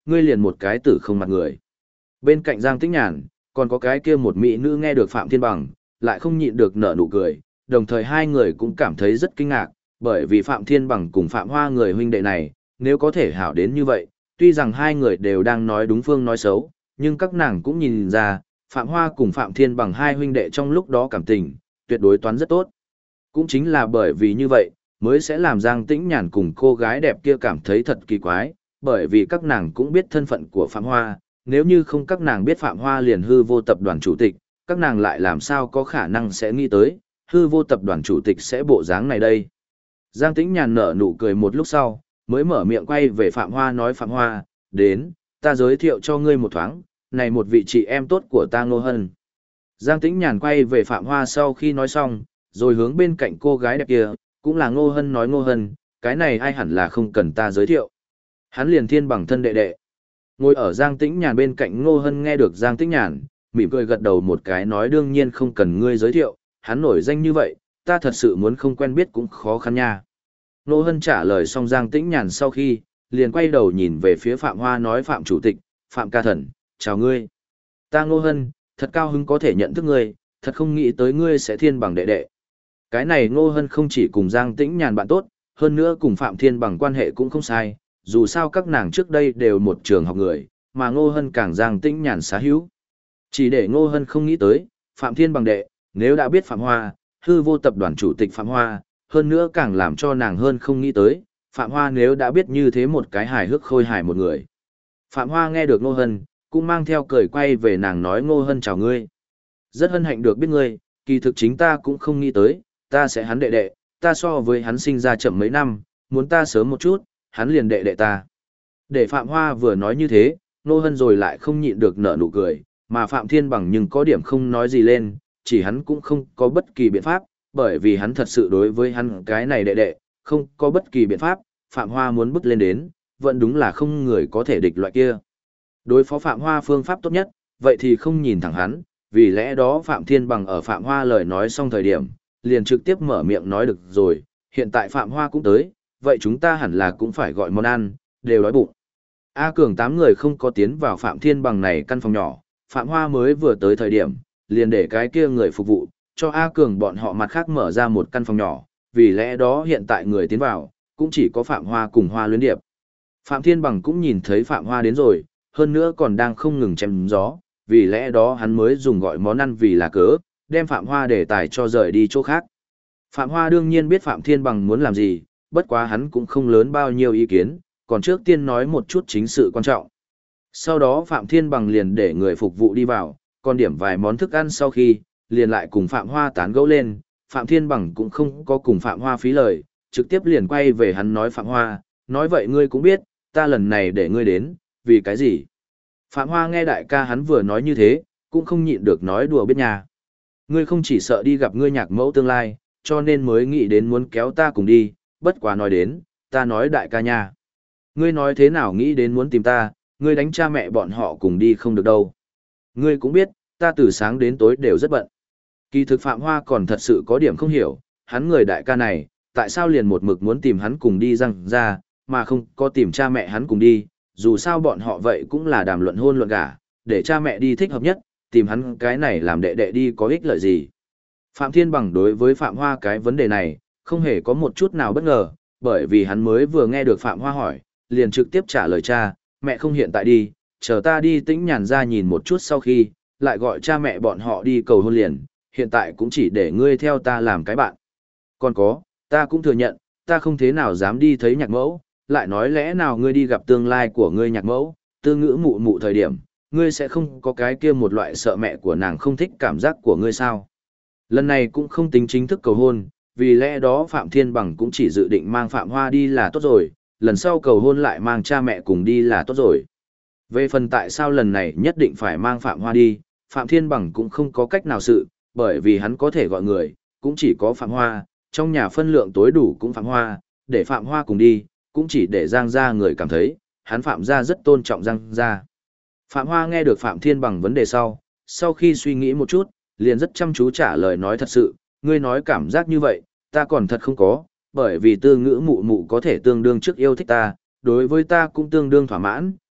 ngươi liền một cái tử không mặt người. Bên cạnh Giang Tĩnh Nhàn, còn có cái kia một mỹ nữ nghe được Phạm Thiên Bằng, lại không nhịn được nở nụ cười, đồng thời hai người cũng cảm thấy rất kinh ngạc, bởi vì Phạm Thiên Bằng cùng Phạm Hoa người huynh đệ này, nếu có thể hảo đến như vậy, tuy rằng hai người đều đang nói đúng phương nói xấu, nhưng các nàng cũng nhìn ra, Phạm Hoa cùng Phạm Thiên Bằng hai huynh đệ trong lúc đó cảm tình, tuyệt đối toán rất tốt. Cũng chính là bởi vì như vậy, mới sẽ làm Giang Tĩnh Nhàn cùng cô gái đẹp kia cảm thấy thật kỳ quái, bởi vì các nàng cũng biết thân phận của Phạm Hoa, nếu như không các nàng biết Phạm Hoa liền hư vô tập đoàn chủ tịch, các nàng lại làm sao có khả năng sẽ nghĩ tới, hư vô tập đoàn chủ tịch sẽ bộ dáng này đây. Giang Tĩnh Nhàn nở nụ cười một lúc sau, mới mở miệng quay về Phạm Hoa nói Phạm Hoa, đến, ta giới thiệu cho ngươi một thoáng, này một vị chị em tốt của ta Ngô Hân. Giang Tĩnh Nhàn quay về Phạm Hoa sau khi nói xong, rồi hướng bên cạnh cô gái đẹp kia, cũng là Ngô Hân nói Ngô Hân, cái này ai hẳn là không cần ta giới thiệu. Hắn liền Thiên Bằng thân đệ đệ. Ngồi ở Giang Tĩnh Nhàn bên cạnh Ngô Hân nghe được Giang Tĩnh Nhàn, mỉm cười gật đầu một cái nói đương nhiên không cần ngươi giới thiệu, hắn nổi danh như vậy, ta thật sự muốn không quen biết cũng khó khăn nha. Ngô Hân trả lời xong Giang Tĩnh Nhàn sau khi, liền quay đầu nhìn về phía Phạm Hoa nói Phạm Chủ tịch, Phạm ca thần, chào ngươi. Ta Ngô Hân, thật cao hứng có thể nhận thức ngươi, thật không nghĩ tới ngươi sẽ Thiên Bằng đệ đệ. Cái này Ngô Hân không chỉ cùng Giang Tĩnh Nhàn bạn tốt, hơn nữa cùng Phạm Thiên Bằng quan hệ cũng không sai, dù sao các nàng trước đây đều một trường học người, mà Ngô Hân càng Giang Tĩnh Nhàn xá hữu. Chỉ để Ngô Hân không nghĩ tới, Phạm Thiên Bằng đệ, nếu đã biết Phạm Hoa, hư vô tập đoàn chủ tịch Phạm Hoa, hơn nữa càng làm cho nàng hơn không nghĩ tới, Phạm Hoa nếu đã biết như thế một cái hài hước khôi hài một người. Phạm Hoa nghe được Ngô Hân, cũng mang theo cười quay về nàng nói Ngô Hân chào ngươi. Rất hân hạnh được biết ngươi, kỳ thực chính ta cũng không nghĩ tới, ta sẽ hắn đệ đệ, ta so với hắn sinh ra chậm mấy năm, muốn ta sớm một chút, hắn liền đệ đệ ta. Để Phạm Hoa vừa nói như thế, Ngô Hân rồi lại không nhịn được nở nụ cười, mà Phạm Thiên Bằng nhưng có điểm không nói gì lên, chỉ hắn cũng không có bất kỳ biện pháp, bởi vì hắn thật sự đối với hắn cái này đệ đệ, không có bất kỳ biện pháp, Phạm Hoa muốn bước lên đến, vẫn đúng là không người có thể địch loại kia. Đối phó Phạm Hoa phương pháp tốt nhất, vậy thì không nhìn thẳng hắn, vì lẽ đó Phạm Thiên Bằng ở Phạm Hoa lời nói xong thời điểm, liền trực tiếp mở miệng nói được rồi, hiện tại Phạm Hoa cũng tới, vậy chúng ta hẳn là cũng phải gọi món ăn, đều đói bụng. A Cường 8 người không có tiến vào Phạm Thiên Bằng này căn phòng nhỏ, Phạm Hoa mới vừa tới thời điểm, liền để cái kia người phục vụ, cho A Cường bọn họ mặt khác mở ra một căn phòng nhỏ, vì lẽ đó hiện tại người tiến vào, cũng chỉ có Phạm Hoa cùng Hoa Luyến Điệp. Phạm Thiên Bằng cũng nhìn thấy Phạm Hoa đến rồi, hơn nữa còn đang không ngừng chém gió, vì lẽ đó hắn mới dùng gọi món ăn vì là cớ, đem Phạm Hoa để tài cho rời đi chỗ khác. Phạm Hoa đương nhiên biết Phạm Thiên Bằng muốn làm gì, bất quá hắn cũng không lớn bao nhiêu ý kiến, còn trước tiên nói một chút chính sự quan trọng. Sau đó Phạm Thiên Bằng liền để người phục vụ đi vào, còn điểm vài món thức ăn sau khi, liền lại cùng Phạm Hoa tán gẫu lên, Phạm Thiên Bằng cũng không có cùng Phạm Hoa phí lời, trực tiếp liền quay về hắn nói Phạm Hoa, nói vậy ngươi cũng biết, ta lần này để ngươi đến, vì cái gì? Phạm Hoa nghe đại ca hắn vừa nói như thế, cũng không nhịn được nói đùa biết nhà. Ngươi không chỉ sợ đi gặp ngươi nhạc mẫu tương lai, cho nên mới nghĩ đến muốn kéo ta cùng đi, bất quá nói đến, ta nói đại ca nha. Ngươi nói thế nào nghĩ đến muốn tìm ta, ngươi đánh cha mẹ bọn họ cùng đi không được đâu. Ngươi cũng biết, ta từ sáng đến tối đều rất bận. Kỳ thực Phạm Hoa còn thật sự có điểm không hiểu, hắn người đại ca này, tại sao liền một mực muốn tìm hắn cùng đi răng ra, mà không có tìm cha mẹ hắn cùng đi, dù sao bọn họ vậy cũng là đàm luận hôn luận gả, để cha mẹ đi thích hợp nhất, tìm hắn cái này làm đệ đệ đi có ích lợi gì. Phạm Thiên Bằng đối với Phạm Hoa cái vấn đề này, không hề có một chút nào bất ngờ, bởi vì hắn mới vừa nghe được Phạm Hoa hỏi, liền trực tiếp trả lời cha, mẹ không hiện tại đi, chờ ta đi Tĩnh Nhàn ra nhìn một chút sau khi, lại gọi cha mẹ bọn họ đi cầu hôn liền, hiện tại cũng chỉ để ngươi theo ta làm cái bạn. Còn có, ta cũng thừa nhận, ta không thế nào dám đi thấy nhạc mẫu, lại nói lẽ nào ngươi đi gặp tương lai của ngươi nhạc mẫu, Tư Ngữ mụ mụ thời điểm, ngươi sẽ không có cái kia một loại sợ mẹ của nàng không thích cảm giác của ngươi sao. Lần này cũng không tính chính thức cầu hôn, vì lẽ đó Phạm Thiên Bằng cũng chỉ dự định mang Phạm Hoa đi là tốt rồi, lần sau cầu hôn lại mang cha mẹ cùng đi là tốt rồi. Về phần tại sao lần này nhất định phải mang Phạm Hoa đi, Phạm Thiên Bằng cũng không có cách nào sự, bởi vì hắn có thể gọi người, cũng chỉ có Phạm Hoa, trong nhà phân lượng tối đủ cũng Phạm Hoa, để Phạm Hoa cùng đi, cũng chỉ để Giang gia người cảm thấy, hắn Phạm gia rất tôn trọng Giang gia. Phạm Hoa nghe được Phạm Thiên Bằng vấn đề sau khi suy nghĩ một chút, liền rất chăm chú trả lời nói thật sự, ngươi nói cảm giác như vậy, ta còn thật không có, bởi vì Tư Ngữ mụ mụ có thể tương đương trước yêu thích ta, đối với ta cũng tương đương thỏa mãn,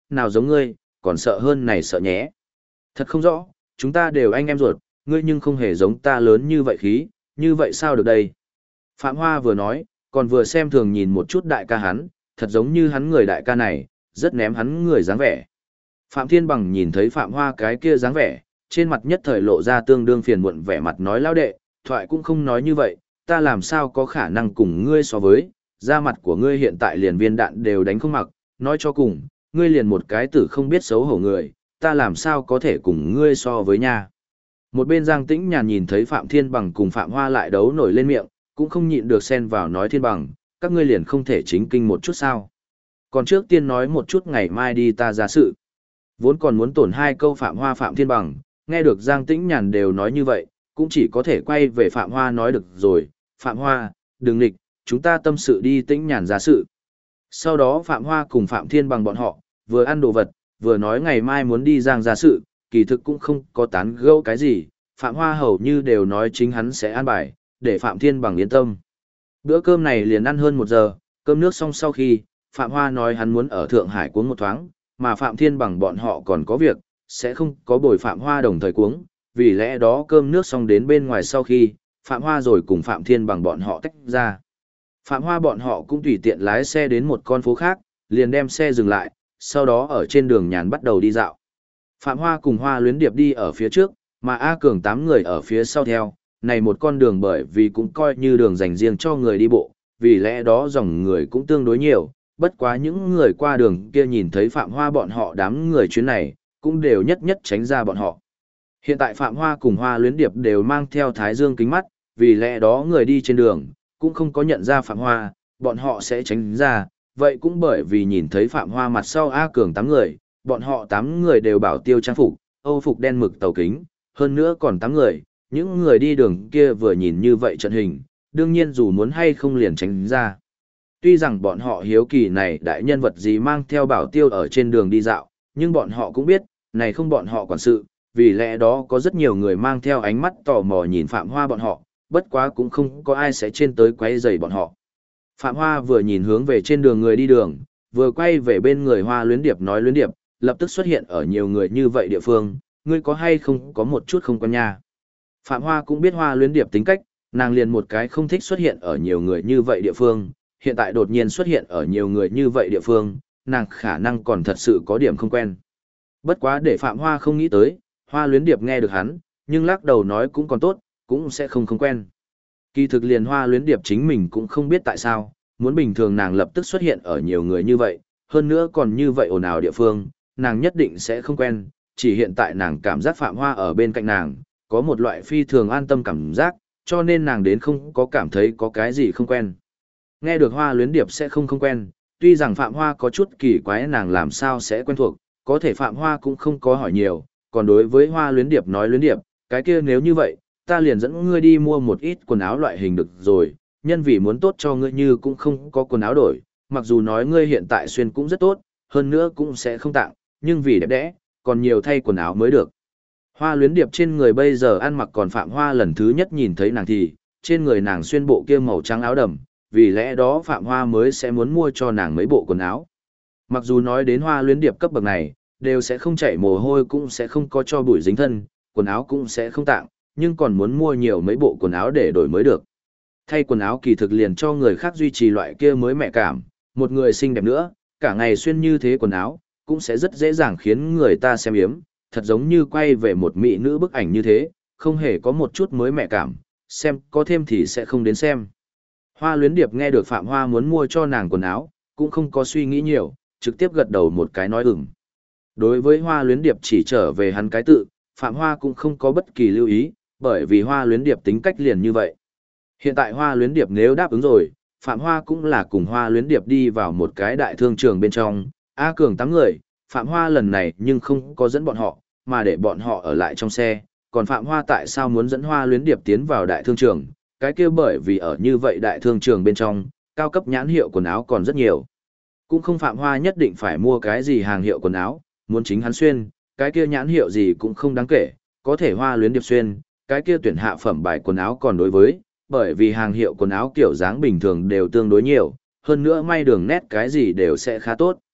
nào giống ngươi, còn sợ hơn này sợ nhé. Thật không rõ, chúng ta đều anh em ruột, ngươi nhưng không hề giống ta lớn như vậy khí, như vậy sao được đây? Phạm Hoa vừa nói, còn vừa xem thường nhìn một chút đại ca hắn, thật giống như hắn người đại ca này, rất ném hắn người dáng vẻ. Phạm Thiên Bằng nhìn thấy Phạm Hoa cái kia dáng vẻ, trên mặt nhất thời lộ ra tương đương phiền muộn vẻ mặt nói lao đệ, thoại cũng không nói như vậy, ta làm sao có khả năng cùng ngươi so với, da mặt của ngươi hiện tại liền viên đạn đều đánh không mặc, nói cho cùng, ngươi liền một cái tử không biết xấu hổ người, ta làm sao có thể cùng ngươi so với nha. Một bên Giang Tĩnh Nhàn nhìn thấy Phạm Thiên Bằng cùng Phạm Hoa lại đấu nổi lên miệng, cũng không nhịn được xen vào nói Thiên Bằng, các ngươi liền không thể chính kinh một chút sao. Còn trước tiên nói một chút ngày mai đi ta ra sự. Vốn còn muốn tổn hai câu Phạm Hoa Phạm Thiên Bằng, nghe được Giang Tĩnh Nhàn đều nói như vậy, cũng chỉ có thể quay về Phạm Hoa nói được rồi, Phạm Hoa, đừng nghịch, chúng ta tâm sự đi Tĩnh Nhàn ra sự. Sau đó Phạm Hoa cùng Phạm Thiên Bằng bọn họ, vừa ăn đồ vật, vừa nói ngày mai muốn đi Giang ra sự, kỳ thực cũng không có tán gẫu cái gì, Phạm Hoa hầu như đều nói chính hắn sẽ an bài, để Phạm Thiên Bằng yên tâm. Bữa cơm này liền ăn hơn 1 giờ, cơm nước xong sau khi, Phạm Hoa nói hắn muốn ở Thượng Hải cuống một thoáng, mà Phạm Thiên Bằng bọn họ còn có việc, sẽ không có bồi Phạm Hoa đồng thời cuống, vì lẽ đó cơm nước xong đến bên ngoài sau khi, Phạm Hoa rồi cùng Phạm Thiên Bằng bọn họ tách ra. Phạm Hoa bọn họ cũng tùy tiện lái xe đến một con phố khác, liền đem xe dừng lại, sau đó ở trên đường nhàn bắt đầu đi dạo. Phạm Hoa cùng Hoa Luyến Điệp đi ở phía trước, mà A Cường 8 người ở phía sau theo, này một con đường bởi vì cũng coi như đường dành riêng cho người đi bộ, vì lẽ đó dòng người cũng tương đối nhiều, bất quá những người qua đường kia nhìn thấy Phạm Hoa bọn họ đám người chuyến này, cũng đều nhất nhất tránh ra bọn họ. Hiện tại Phạm Hoa cùng Hoa Luyến Điệp đều mang theo thái dương kính mắt, vì lẽ đó người đi trên đường, cũng không có nhận ra Phạm Hoa, bọn họ sẽ tránh ra, vậy cũng bởi vì nhìn thấy Phạm Hoa mặt sau A Cường 8 người, bọn họ 8 người đều bảo tiêu trang phục, Âu phục đen mực tàu kính, hơn nữa còn 8 người, những người đi đường kia vừa nhìn như vậy trận hình, đương nhiên dù muốn hay không liền tránh ra. Tuy rằng bọn họ hiếu kỳ này đại nhân vật gì mang theo bảo tiêu ở trên đường đi dạo, nhưng bọn họ cũng biết, này không bọn họ quản sự, vì lẽ đó có rất nhiều người mang theo ánh mắt tò mò nhìn Phạm Hoa bọn họ, bất quá cũng không có ai sẽ trên tới quay rầy bọn họ. Phạm Hoa vừa nhìn hướng về trên đường người đi đường, vừa quay về bên người Hoa Luyến Điệp nói Luyến Điệp, lập tức xuất hiện ở nhiều người như vậy địa phương, ngươi có hay không có một chút không quen nha. Phạm Hoa cũng biết Hoa Luyến Điệp tính cách, nàng liền một cái không thích xuất hiện ở nhiều người như vậy địa phương, hiện tại đột nhiên xuất hiện ở nhiều người như vậy địa phương, nàng khả năng còn thật sự có điểm không quen. Bất quá để Phạm Hoa không nghĩ tới, Hoa Luyến Điệp nghe được hắn, nhưng lắc đầu nói cũng còn tốt, cũng sẽ không quen. Kỳ thực liền Hoa Luyến Điệp chính mình cũng không biết tại sao, muốn bình thường nàng lập tức xuất hiện ở nhiều người như vậy, hơn nữa còn như vậy ồn ào địa phương, nàng nhất định sẽ không quen, chỉ hiện tại nàng cảm giác Phạm Hoa ở bên cạnh nàng, có một loại phi thường an tâm cảm giác, cho nên nàng đến không có cảm thấy có cái gì không quen. Nghe được Hoa Luyến Điệp sẽ không quen, tuy rằng Phạm Hoa có chút kỳ quái nàng làm sao sẽ quen thuộc, có thể Phạm Hoa cũng không có hỏi nhiều, còn đối với Hoa Luyến Điệp nói Luyến Điệp, cái kia nếu như vậy, ta liền dẫn ngươi đi mua một ít quần áo loại hình được rồi, nhân vì muốn tốt cho ngươi như cũng không có quần áo đổi, mặc dù nói ngươi hiện tại xuyên cũng rất tốt, hơn nữa cũng sẽ không tặng, nhưng vì đẹp đẽ, còn nhiều thay quần áo mới được. Hoa Luyến Điệp trên người bây giờ ăn mặc còn Phạm Hoa lần thứ nhất nhìn thấy nàng thì, trên người nàng xuyên bộ kia màu trắng áo đầm, vì lẽ đó Phạm Hoa mới sẽ muốn mua cho nàng mấy bộ quần áo. Mặc dù nói đến Hoa Luyến Điệp cấp bậc này, đều sẽ không chảy mồ hôi cũng sẽ không có cho bụi dính thân, quần áo cũng sẽ không tặng, nhưng còn muốn mua nhiều mấy bộ quần áo để đổi mới được. Thay quần áo kỳ thực liền cho người khác duy trì loại kia mới mẻ cảm, một người xinh đẹp nữa, cả ngày xuyên như thế quần áo, cũng sẽ rất dễ dàng khiến người ta xem yếm, thật giống như quay về một mỹ nữ bức ảnh như thế, không hề có một chút mới mẻ cảm, xem có thêm thì sẽ không đến xem. Hoa Luyến Điệp nghe được Phạm Hoa muốn mua cho nàng quần áo, cũng không có suy nghĩ nhiều, trực tiếp gật đầu một cái nói ừm. Đối với Hoa Luyến Điệp chỉ trở về hắn cái tự, Phạm Hoa cũng không có bất kỳ lưu ý, bởi vì Hoa Luyến Điệp tính cách liền như vậy. Hiện tại Hoa Luyến Điệp nếu đáp ứng rồi, Phạm Hoa cũng là cùng Hoa Luyến Điệp đi vào một cái đại thương trường bên trong, A Cường 8 người, Phạm Hoa lần này nhưng không có dẫn bọn họ, mà để bọn họ ở lại trong xe, còn Phạm Hoa tại sao muốn dẫn Hoa Luyến Điệp tiến vào đại thương trường, cái kia bởi vì ở như vậy đại thương trường bên trong, cao cấp nhãn hiệu quần áo còn rất nhiều. Cũng không Phạm Hoa nhất định phải mua cái gì hàng hiệu quần áo, muốn chính hắn xuyên, cái kia nhãn hiệu gì cũng không đáng kể, có thể Hoa Luyến Điệp xuyên, cái kia tuyển hạ phẩm bài quần áo còn đối với, bởi vì hàng hiệu quần áo kiểu dáng bình thường đều tương đối nhiều, hơn nữa may đường nét cái gì đều sẽ khá tốt.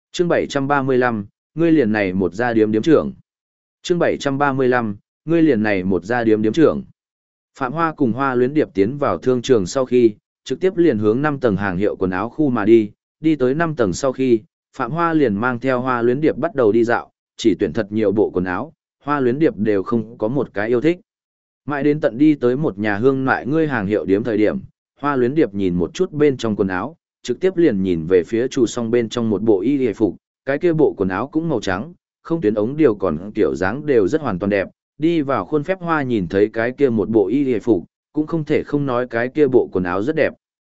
Chương 735, ngươi liền này một gia điếm điếm trưởng. Chương 735, ngươi liền này một gia điếm điếm trưởng. Phạm Hoa cùng Hoa Luyến Điệp tiến vào thương trường sau khi, trực tiếp liền hướng 5 tầng hàng hiệu quần áo khu mà đi tới 5 tầng sau khi, Phạm Hoa liền mang theo Hoa Luyến Điệp bắt đầu đi dạo, chỉ tuyển thật nhiều bộ quần áo, Hoa Luyến Điệp đều không có một cái yêu thích. Mãi đến tận đi tới một nhà hương mại ngươi hàng hiệu điếm thời điểm, Hoa Luyến Điệp nhìn một chút bên trong quần áo, trực tiếp liền nhìn về phía chủ song bên trong một bộ y hề phục, cái kia bộ quần áo cũng màu trắng, không tuyến ống điều còn kiểu dáng đều rất hoàn toàn đẹp, đi vào khuôn phép Hoa nhìn thấy cái kia một bộ y hề phục, cũng không thể không nói cái kia bộ quần áo rất đẹp.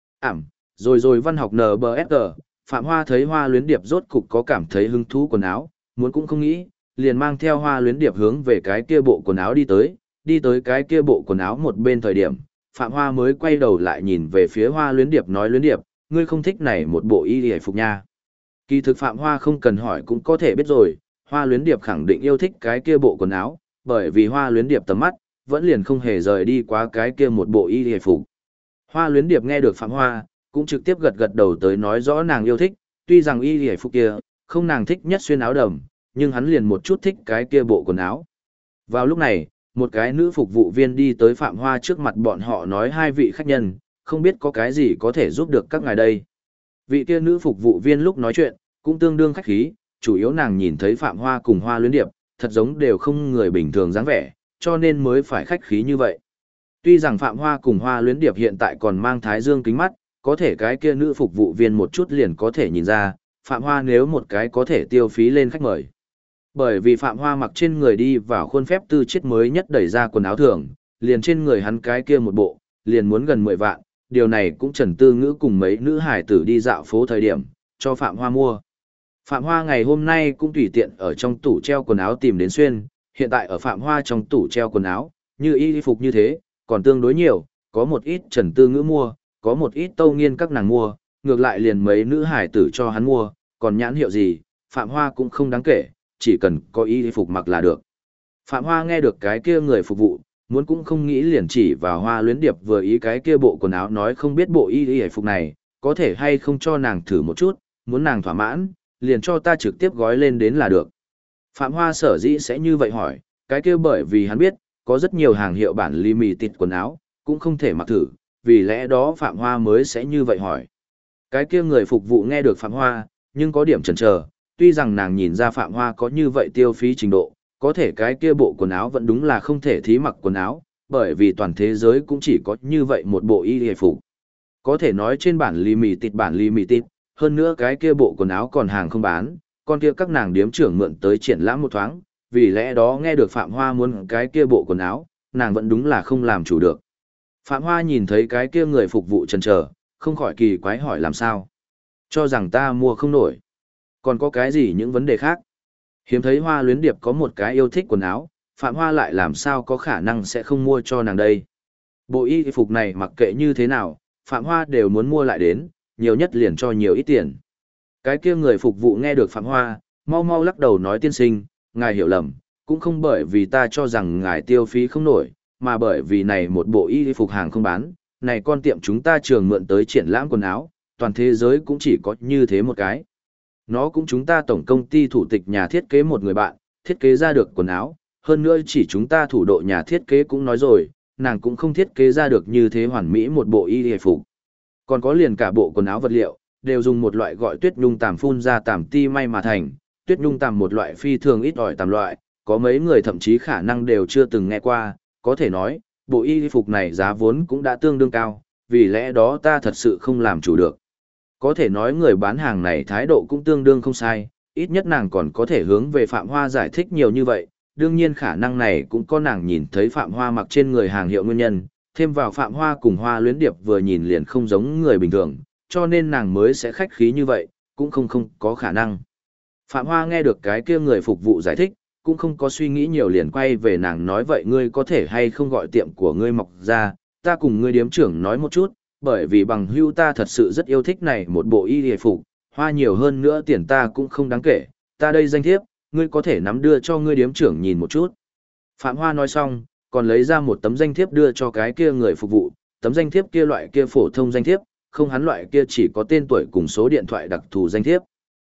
Rồi văn học NBFG, Phạm Hoa thấy Hoa Luyến Điệp rốt cục có cảm thấy hứng thú quần áo, muốn cũng không nghĩ, liền mang theo Hoa Luyến Điệp hướng về cái kia bộ quần áo đi tới cái kia bộ quần áo một bên thời điểm, Phạm Hoa mới quay đầu lại nhìn về phía Hoa Luyến Điệp nói Luyến Điệp, ngươi không thích này một bộ y hề phục nha. Kỳ thực Phạm Hoa không cần hỏi cũng có thể biết rồi, Hoa Luyến Điệp khẳng định yêu thích cái kia bộ quần áo, bởi vì Hoa Luyến Điệp tầm mắt, vẫn liền không hề rời đi qua cái kia một bộ y hề phục. Hoa Luyến Điệp nghe được Phạm Hoa, cũng trực tiếp gật đầu tới nói rõ nàng yêu thích, tuy rằng y hề phục kia, không nàng thích nhất xuyên áo đầm, nhưng hắn liền một chút thích cái kia bộ quần áo. Vào lúc này, một cái nữ phục vụ viên đi tới Phạm Hoa trước mặt bọn họ nói hai vị khách nhân, không biết có cái gì có thể giúp được các ngài đây. Vị kia nữ phục vụ viên lúc nói chuyện, cũng tương đương khách khí, chủ yếu nàng nhìn thấy Phạm Hoa cùng Hoa Luyến Điệp, thật giống đều không người bình thường dáng vẻ, cho nên mới phải khách khí như vậy. Tuy rằng Phạm Hoa cùng Hoa Luyến Điệp hiện tại còn mang thái dương kính mắt, có thể cái kia nữ phục vụ viên một chút liền có thể nhìn ra, Phạm Hoa nếu một cái có thể tiêu phí lên khách mời. Bởi vì Phạm Hoa mặc trên người đi vào khuôn phép tư chiết mới nhất đẩy ra quần áo thường, liền trên người hắn cái kia một bộ, liền muốn gần 10 vạn, điều này cũng Trần Tư Ngữ cùng mấy nữ hải tử đi dạo phố thời điểm, cho Phạm Hoa mua. Phạm Hoa ngày hôm nay cũng tùy tiện ở trong tủ treo quần áo tìm đến xuyên, hiện tại ở Phạm Hoa trong tủ treo quần áo, như y phục như thế, còn tương đối nhiều, có một ít Trần Tư Ngữ mua, có một ít Tâu Nghiên các nàng mua, ngược lại liền mấy nữ hải tử cho hắn mua, còn nhãn hiệu gì, Phạm Hoa cũng không đáng kể, chỉ cần có y phục mặc là được. Phạm Hoa nghe được cái kia người phục vụ, muốn cũng không nghĩ liền chỉ vào Hoa Luyến Điệp vừa ý cái kia bộ quần áo nói không biết bộ y phục này, có thể hay không cho nàng thử một chút, muốn nàng thỏa mãn, liền cho ta trực tiếp gói lên đến là được. Phạm Hoa sở dĩ sẽ như vậy hỏi, cái kia bởi vì hắn biết, có rất nhiều hàng hiệu bản limited quần áo, cũng không thể mặc thử, vì lẽ đó Phạm Hoa mới sẽ như vậy hỏi. Cái kia người phục vụ nghe được Phạm Hoa, nhưng có điểm chần chờ, tuy rằng nàng nhìn ra Phạm Hoa có như vậy tiêu phí trình độ, có thể cái kia bộ quần áo vẫn đúng là không thể thí mặc quần áo, bởi vì toàn thế giới cũng chỉ có như vậy một bộ y hề phục. Có thể nói trên bản limited, hơn nữa cái kia bộ quần áo còn hàng không bán, con kia các nàng điếm trưởng mượn tới triển lãm một thoáng, vì lẽ đó nghe được Phạm Hoa muốn cái kia bộ quần áo, nàng vẫn đúng là không làm chủ được. Phạm Hoa nhìn thấy cái kia người phục vụ chần chờ, không khỏi kỳ quái hỏi làm sao. Cho rằng ta mua không nổi. Còn có cái gì những vấn đề khác? Hiếm thấy Hoa Luyến Điệp có một cái yêu thích quần áo, Phạm Hoa lại làm sao có khả năng sẽ không mua cho nàng đây. Bộ y phục này mặc kệ như thế nào, Phạm Hoa đều muốn mua lại đến, nhiều nhất liền cho nhiều ít tiền. Cái kia người phục vụ nghe được Phạm Hoa, mau mau lắc đầu nói tiên sinh, ngài hiểu lầm, cũng không bởi vì ta cho rằng ngài tiêu phí không nổi, mà bởi vì này một bộ y phục hàng không bán, này con tiệm chúng ta trường mượn tới triển lãm quần áo, toàn thế giới cũng chỉ có như thế một cái. Nó cũng chúng ta tổng công ty thủ tịch nhà thiết kế một người bạn, thiết kế ra được quần áo, hơn nữa chỉ chúng ta thủ độ nhà thiết kế cũng nói rồi, nàng cũng không thiết kế ra được như thế hoàn mỹ một bộ y hề phục. Còn có liền cả bộ quần áo vật liệu, đều dùng một loại gọi tuyết nhung tằm phun ra tằm ti may mà thành, tuyết nhung tằm một loại phi thường ít ỏi tằm loại, có mấy người thậm chí khả năng đều chưa từng nghe qua, có thể nói, bộ y phục này giá vốn cũng đã tương đương cao, vì lẽ đó ta thật sự không làm chủ được. Có thể nói người bán hàng này thái độ cũng tương đương không sai, ít nhất nàng còn có thể hướng về Phạm Hoa giải thích nhiều như vậy, đương nhiên khả năng này cũng có nàng nhìn thấy Phạm Hoa mặc trên người hàng hiệu nguyên nhân, thêm vào Phạm Hoa cùng Hoa Luyến Điệp vừa nhìn liền không giống người bình thường, cho nên nàng mới sẽ khách khí như vậy, cũng không có khả năng. Phạm Hoa nghe được cái kia người phục vụ giải thích, cũng không có suy nghĩ nhiều liền quay về nàng nói vậy ngươi có thể hay không gọi tiệm của ngươi mọc ra, ta cùng ngươi điếm trưởng nói một chút, bởi vì bằng hữu ta thật sự rất yêu thích này một bộ y hề phục, hoa nhiều hơn nữa tiền ta cũng không đáng kể, ta đây danh thiếp, ngươi có thể nắm đưa cho ngươi điếm trưởng nhìn một chút. Phạm Hoa nói xong, còn lấy ra một tấm danh thiếp đưa cho cái kia người phục vụ, tấm danh thiếp kia loại kia phổ thông danh thiếp, không hắn loại kia chỉ có tên tuổi cùng số điện thoại đặc thù danh thiếp.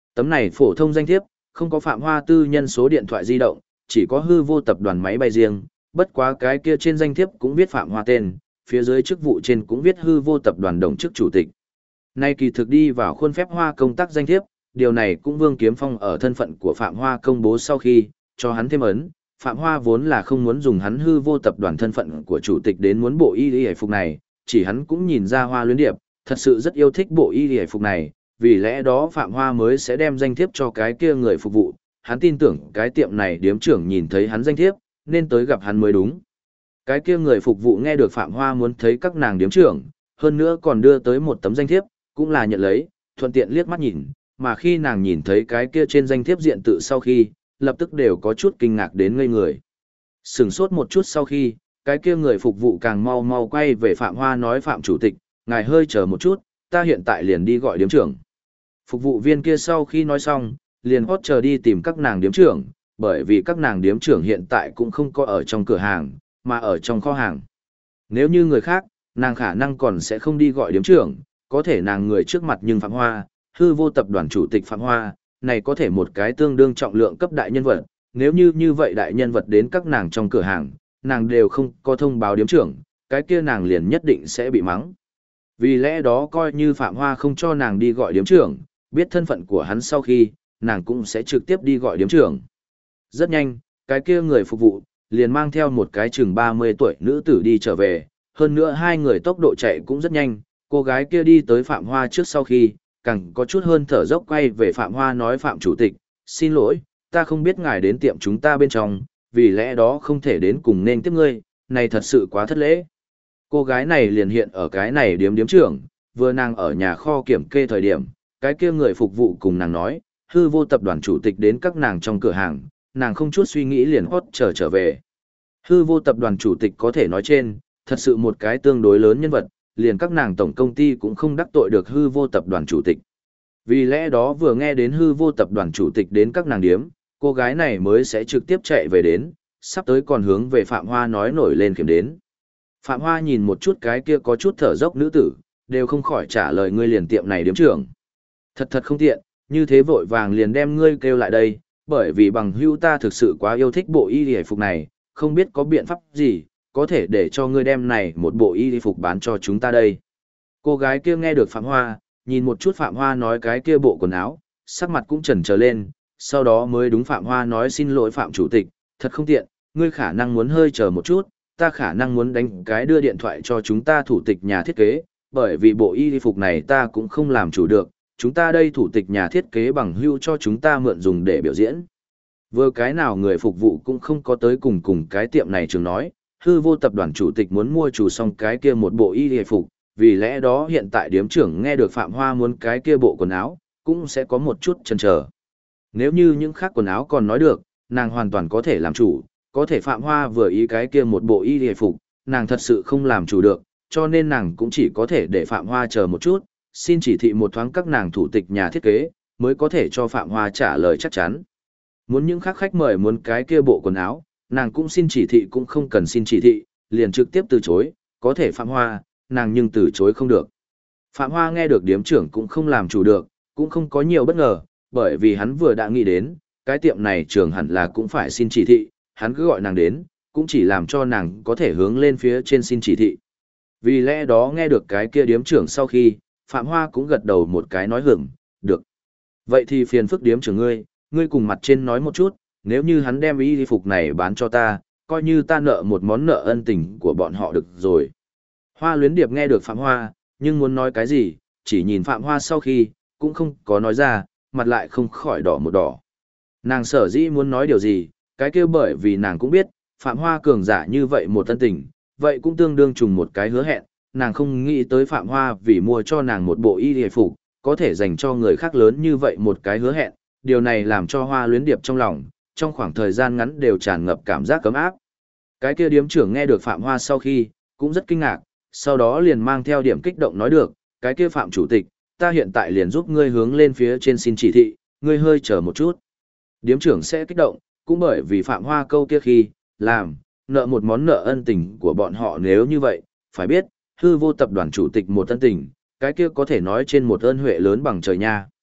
Tấm này phổ thông danh thiếp, không có Phạm Hoa tư nhân số điện thoại di động, chỉ có hư vô tập đoàn máy bay riêng, bất quá cái kia trên danh thiếp cũng viết Phạm Hoa tên, phía dưới chức vụ trên cũng viết hư vô tập đoàn đồng chức chủ tịch. Nay kỳ thực đi vào khuôn phép Hoa công tác danh thiếp, điều này cũng Vương Kiếm Phong ở thân phận của Phạm Hoa công bố sau khi, cho hắn thêm ấn. Phạm Hoa vốn là không muốn dùng hắn hư vô tập đoàn thân phận của chủ tịch đến muốn bộ y y phục này, chỉ hắn cũng nhìn ra Hoa Luyến Điệp, thật sự rất yêu thích bộ y y phục này, vì lẽ đó Phạm Hoa mới sẽ đem danh thiếp cho cái kia người phục vụ, hắn tin tưởng cái tiệm này điếm trưởng nhìn thấy hắn danh thiếp, nên tới gặp hắn mới đúng. Cái kia người phục vụ nghe được Phạm Hoa muốn thấy các nàng điếm trưởng, hơn nữa còn đưa tới một tấm danh thiếp, cũng là nhận lấy, thuận tiện liếc mắt nhìn, mà khi nàng nhìn thấy cái kia trên danh thiếp diện tự sau khi, lập tức đều có chút kinh ngạc đến ngây người. Sửng sốt một chút sau khi, cái kia người phục vụ càng mau mau quay về Phạm Hoa nói Phạm chủ tịch, ngài hơi chờ một chút, ta hiện tại liền đi gọi điếm trưởng. Phục vụ viên kia sau khi nói xong, liền hót chờ đi tìm các nàng điếm trưởng, bởi vì các nàng điếm trưởng hiện tại cũng không có ở trong cửa hàng, mà ở trong kho hàng. Nếu như người khác, nàng khả năng còn sẽ không đi gọi điếm trưởng, có thể nàng người trước mặt nhưng Phạm Hoa, hư vô tập đoàn chủ tịch Phạm Hoa, này có thể một cái tương đương trọng lượng cấp đại nhân vật, nếu như vậy đại nhân vật đến các nàng trong cửa hàng, nàng đều không có thông báo điếm trưởng, cái kia nàng liền nhất định sẽ bị mắng. Vì lẽ đó coi như Phạm Hoa không cho nàng đi gọi điếm trưởng, biết thân phận của hắn sau khi, nàng cũng sẽ trực tiếp đi gọi điếm trưởng. Rất nhanh, cái kia người phục vụ, liền mang theo một cái chừng 30 tuổi nữ tử đi trở về, hơn nữa hai người tốc độ chạy cũng rất nhanh, cô gái kia đi tới Phạm Hoa trước sau khi, càng có chút hơn thở dốc quay về Phạm Hoa nói Phạm chủ tịch, xin lỗi, ta không biết ngài đến tiệm chúng ta bên trong, vì lẽ đó không thể đến cùng nên tiếp ngươi, này thật sự quá thất lễ. Cô gái này liền hiện ở cái này điếm trưởng, vừa nàng ở nhà kho kiểm kê thời điểm, cái kia người phục vụ cùng nàng nói, hư vô tập đoàn chủ tịch đến các nàng trong cửa hàng, nàng không chút suy nghĩ liền hót trở về. Hư vô tập đoàn chủ tịch có thể nói trên, thật sự một cái tương đối lớn nhân vật, liền các nàng tổng công ty cũng không đắc tội được hư vô tập đoàn chủ tịch. Vì lẽ đó vừa nghe đến hư vô tập đoàn chủ tịch đến các nàng điếm, cô gái này mới sẽ trực tiếp chạy về đến, sắp tới còn hướng về Phạm Hoa nói nổi lên kiểm đến. Phạm Hoa nhìn một chút cái kia có chút thở dốc nữ tử, đều không khỏi trả lời ngươi liền tiệm này điếm trưởng. Thật không tiện, như thế vội vàng liền đem ngươi kêu lại đây, bởi vì bằng hữu ta thực sự quá yêu thích bộ y y phục này, không biết có biện pháp gì, có thể để cho ngươi đem này một bộ y phục bán cho chúng ta đây. Cô gái kia nghe được Phạm Hoa, nhìn một chút Phạm Hoa nói cái kia bộ quần áo, sắc mặt cũng chần chờ lên, sau đó mới đúng Phạm Hoa nói xin lỗi Phạm chủ tịch, thật không tiện, ngươi khả năng muốn hơi chờ một chút, ta khả năng muốn đánh cái đưa điện thoại cho chúng ta thủ tịch nhà thiết kế, bởi vì bộ y phục này ta cũng không làm chủ được, chúng ta đây thủ tịch nhà thiết kế bằng hưu cho chúng ta mượn dùng để biểu diễn. Vừa cái nào người phục vụ cũng không có tới cùng cái tiệm này trường nói, hư vô tập đoàn chủ tịch muốn mua chủ xong cái kia một bộ y phục, vì lẽ đó hiện tại điếm trưởng nghe được Phạm Hoa muốn cái kia bộ quần áo, cũng sẽ có một chút chần chờ. Nếu như những khác quần áo còn nói được, nàng hoàn toàn có thể làm chủ, có thể Phạm Hoa vừa ý cái kia một bộ y phục, nàng thật sự không làm chủ được, cho nên nàng cũng chỉ có thể để Phạm Hoa chờ một chút, xin chỉ thị một thoáng các nàng thủ tịch nhà thiết kế, mới có thể cho Phạm Hoa trả lời chắc chắn. Muốn những khác khách mời muốn cái kia bộ quần áo, nàng cũng xin chỉ thị cũng không cần xin chỉ thị, liền trực tiếp từ chối, có thể Phạm Hoa, nàng nhưng từ chối không được. Phạm Hoa nghe được điếm trưởng cũng không làm chủ được, cũng không có nhiều bất ngờ, bởi vì hắn vừa đã nghĩ đến, cái tiệm này trường hẳn là cũng phải xin chỉ thị, hắn cứ gọi nàng đến, cũng chỉ làm cho nàng có thể hướng lên phía trên xin chỉ thị. Vì lẽ đó nghe được cái kia điếm trưởng sau khi, Phạm Hoa cũng gật đầu một cái nói hưởng, được. Vậy thì phiền phức điếm trưởng ngươi cùng mặt trên nói một chút, nếu như hắn đem y phục này bán cho ta, coi như ta nợ một món nợ ân tình của bọn họ được rồi. Hoa Luyến Điệp nghe được Phạm Hoa, nhưng muốn nói cái gì, chỉ nhìn Phạm Hoa sau khi, cũng không có nói ra, mặt lại không khỏi đỏ một đỏ. Nàng sở dĩ muốn nói điều gì, cái kia bởi vì nàng cũng biết, Phạm Hoa cường giả như vậy một ân tình, vậy cũng tương đương trùng một cái hứa hẹn, nàng không nghĩ tới Phạm Hoa vì mua cho nàng một bộ y hề phục, có thể dành cho người khác lớn như vậy một cái hứa hẹn, điều này làm cho Hoa Luyến Điệp trong lòng, trong khoảng thời gian ngắn đều tràn ngập cảm giác cấm áp. Cái kia điếm trưởng nghe được Phạm Hoa sau khi, cũng rất kinh ngạc, sau đó liền mang theo điểm kích động nói được, cái kia Phạm chủ tịch, ta hiện tại liền giúp ngươi hướng lên phía trên xin chỉ thị, ngươi hơi chờ một chút. Điếm trưởng sẽ kích động, cũng bởi vì Phạm Hoa câu kia khi, làm, nợ một món nợ ân tình của bọn họ nếu như vậy, phải biết, hư vô tập đoàn chủ tịch một ân tình, cái kia có thể nói trên một ơn huệ lớn bằng trời nha.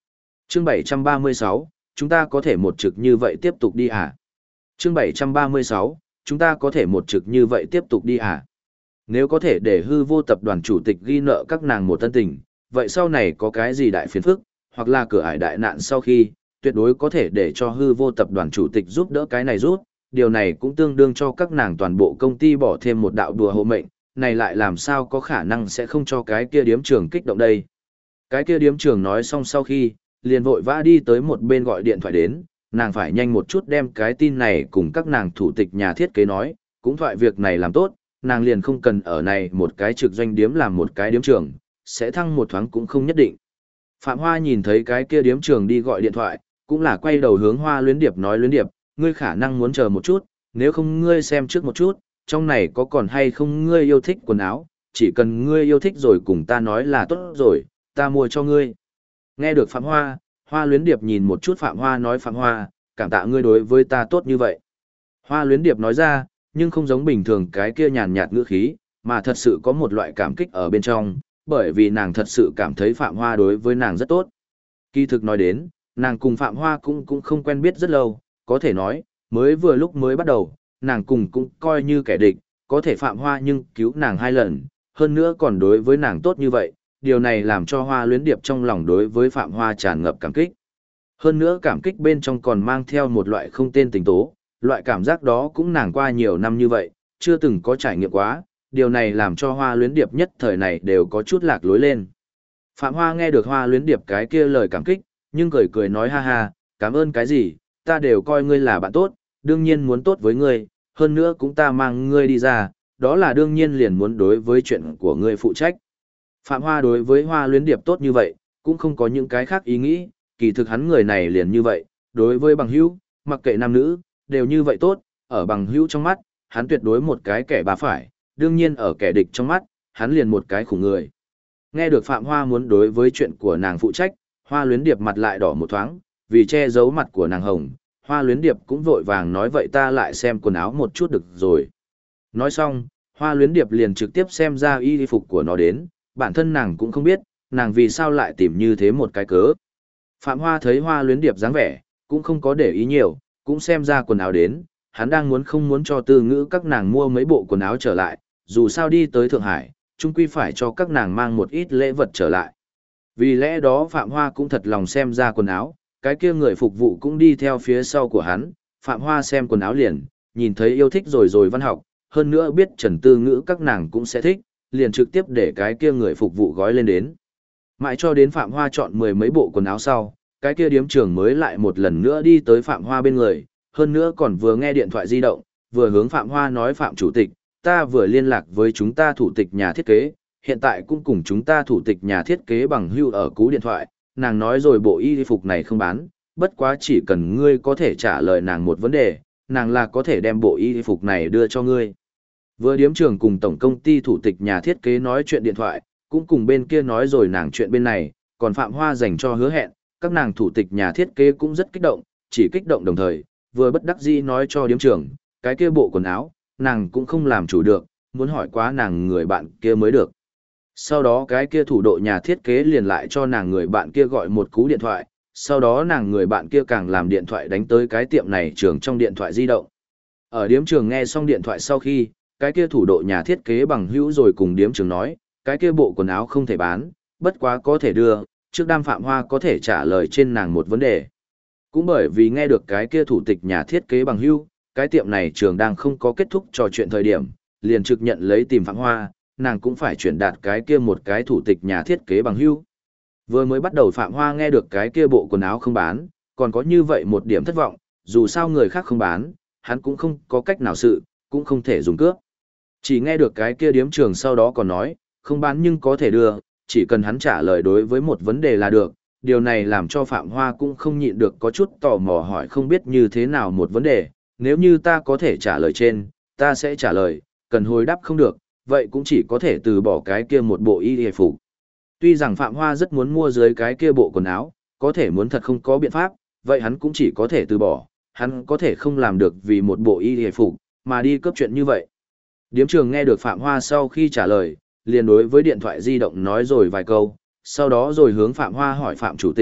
Chương 736, chúng ta có thể một trực như vậy tiếp tục đi à? Chương 736, chúng ta có thể một trực như vậy tiếp tục đi à? Nếu có thể để hư vô tập đoàn chủ tịch ghi nợ các nàng một tân tình, vậy sau này có cái gì đại phiền phức, hoặc là cửa ải đại nạn sau khi, tuyệt đối có thể để cho hư vô tập đoàn chủ tịch giúp đỡ cái này rút, điều này cũng tương đương cho các nàng toàn bộ công ty bỏ thêm một đạo đùa hộ mệnh, này lại làm sao có khả năng sẽ không cho cái kia điếm trưởng kích động đây. Cái kia điếm trưởng nói xong sau khi, liền vội vã đi tới một bên gọi điện thoại đến, nàng phải nhanh một chút đem cái tin này cùng các nàng thủ tịch nhà thiết kế nói, cũng thoại việc này làm tốt, nàng liền không cần ở này một cái trực doanh điếm làm một cái điếm trưởng, sẽ thăng một thoáng cũng không nhất định. Phạm Hoa nhìn thấy cái kia điếm trưởng đi gọi điện thoại, cũng là quay đầu hướng Hoa Luyến Điệp nói Luyến Điệp, ngươi khả năng muốn chờ một chút, nếu không ngươi xem trước một chút, trong này có còn hay không ngươi yêu thích quần áo, chỉ cần ngươi yêu thích rồi cùng ta nói là tốt rồi, ta mua cho ngươi. Nghe được Phạm Hoa, Hoa Luyến Điệp nhìn một chút Phạm Hoa nói Phạm Hoa, cảm tạ ngươi đối với ta tốt như vậy. Hoa Luyến Điệp nói ra, nhưng không giống bình thường cái kia nhàn nhạt ngữ khí, mà thật sự có một loại cảm kích ở bên trong, bởi vì nàng thật sự cảm thấy Phạm Hoa đối với nàng rất tốt. Kỳ thực nói đến, nàng cùng Phạm Hoa cũng không quen biết rất lâu, có thể nói, mới vừa lúc mới bắt đầu, nàng cùng cũng coi như kẻ địch, có thể Phạm Hoa nhưng cứu nàng 2 lần, hơn nữa còn đối với nàng tốt như vậy, điều này làm cho Hoa Luyến Điệp trong lòng đối với Phạm Hoa tràn ngập cảm kích. Hơn nữa cảm kích bên trong còn mang theo một loại không tên tình tố, loại cảm giác đó cũng nàng qua nhiều năm như vậy, chưa từng có trải nghiệm quá, điều này làm cho Hoa Luyến Điệp nhất thời này đều có chút lạc lối lên. Phạm Hoa nghe được Hoa Luyến Điệp cái kia lời cảm kích, nhưng cười cười nói ha ha, cảm ơn cái gì, ta đều coi ngươi là bạn tốt, đương nhiên muốn tốt với ngươi, hơn nữa cũng ta mang ngươi đi ra, đó là đương nhiên liền muốn đối với chuyện của ngươi phụ trách. Phạm Hoa đối với Hoa Luyến Điệp tốt như vậy, cũng không có những cái khác ý nghĩ, kỳ thực hắn người này liền như vậy, đối với bằng hữu, mặc kệ nam nữ, đều như vậy tốt, ở bằng hữu trong mắt, hắn tuyệt đối một cái kẻ bà phải, đương nhiên ở kẻ địch trong mắt, hắn liền một cái khủng người. Nghe được Phạm Hoa muốn đối với chuyện của nàng phụ trách, Hoa Luyến Điệp mặt lại đỏ một thoáng, vì che giấu mặt của nàng hồng, Hoa Luyến Điệp cũng vội vàng nói vậy ta lại xem quần áo một chút được rồi. Nói xong, Hoa Luyến Điệp liền trực tiếp xem ra y phục của nó đến, bản thân nàng cũng không biết, nàng vì sao lại tìm như thế một cái cớ. Phạm Hoa thấy Hoa Luyến Điệp dáng vẻ, cũng không có để ý nhiều, cũng xem ra quần áo đến, hắn đang muốn không muốn cho Tư Ngữ các nàng mua mấy bộ quần áo trở lại, dù sao đi tới Thượng Hải, chung quy phải cho các nàng mang một ít lễ vật trở lại. Vì lẽ đó Phạm Hoa cũng thật lòng xem ra quần áo, cái kia người phục vụ cũng đi theo phía sau của hắn, Phạm Hoa xem quần áo liền, nhìn thấy yêu thích rồi văn học, hơn nữa biết Trần Tư Ngữ các nàng cũng sẽ thích, liền trực tiếp để cái kia người phục vụ gói lên đến. Mãi cho đến Phạm Hoa chọn 10 mấy bộ quần áo sau, cái kia điếm trưởng mới lại một lần nữa đi tới Phạm Hoa bên người, hơn nữa còn vừa nghe điện thoại di động, vừa hướng Phạm Hoa nói Phạm chủ tịch, ta vừa liên lạc với chúng ta thủ tịch nhà thiết kế, hiện tại cũng cùng chúng ta thủ tịch nhà thiết kế bằng hưu ở cú điện thoại, nàng nói rồi bộ y phục này không bán, bất quá chỉ cần ngươi có thể trả lời nàng một vấn đề, nàng là có thể đem bộ y phục này đưa cho ngươi. Vừa điếm trưởng cùng tổng công ty thủ tịch nhà thiết kế nói chuyện điện thoại, cũng cùng bên kia nói rồi nàng chuyện bên này, còn Phạm Hoa dành cho hứa hẹn, các nàng thủ tịch nhà thiết kế cũng rất kích động, chỉ kích động đồng thời, vừa bất đắc dĩ nói cho điếm trưởng, cái kia bộ quần áo, nàng cũng không làm chủ được, muốn hỏi quá nàng người bạn kia mới được. Sau đó cái kia thủ độ nhà thiết kế liền lại cho nàng người bạn kia gọi một cú điện thoại, sau đó nàng người bạn kia càng làm điện thoại đánh tới cái tiệm này trường trong điện thoại di động. Ở điếm trường nghe xong điện thoại sau khi, cái kia thủ độ nhà thiết kế bằng hữu rồi cùng điếm trường nói, cái kia bộ quần áo không thể bán, bất quá có thể đưa, trước đam Phạm Hoa có thể trả lời trên nàng một vấn đề. Cũng bởi vì nghe được cái kia thủ tịch nhà thiết kế bằng hữu, cái tiệm này trường đang không có kết thúc trò chuyện thời điểm, liền trực nhận lấy tìm Phạm Hoa, nàng cũng phải chuyển đạt cái kia một cái thủ tịch nhà thiết kế bằng hữu. Vừa mới bắt đầu Phạm Hoa nghe được cái kia bộ quần áo không bán, còn có như vậy một điểm thất vọng, dù sao người khác không bán, hắn cũng không có cách nào sự, cũng không thể dùng cướp. Chỉ nghe được cái kia điếm trường sau đó còn nói, không bán nhưng có thể đưa, chỉ cần hắn trả lời đối với một vấn đề là được. Điều này làm cho Phạm Hoa cũng không nhịn được có chút tò mò hỏi không biết như thế nào một vấn đề, nếu như ta có thể trả lời trên, ta sẽ trả lời, cần hồi đáp không được, vậy cũng chỉ có thể từ bỏ cái kia một bộ y phục. Tuy rằng Phạm Hoa rất muốn mua dưới cái kia bộ quần áo, có thể muốn thật không có biện pháp, vậy hắn cũng chỉ có thể từ bỏ, hắn có thể không làm được vì một bộ y phục mà đi cướp chuyện như vậy. Điếm trường nghe được Phạm Hoa sau khi trả lời, liền đối với điện thoại di động nói rồi vài câu, sau đó rồi hướng Phạm Hoa hỏi Phạm chủ tịch,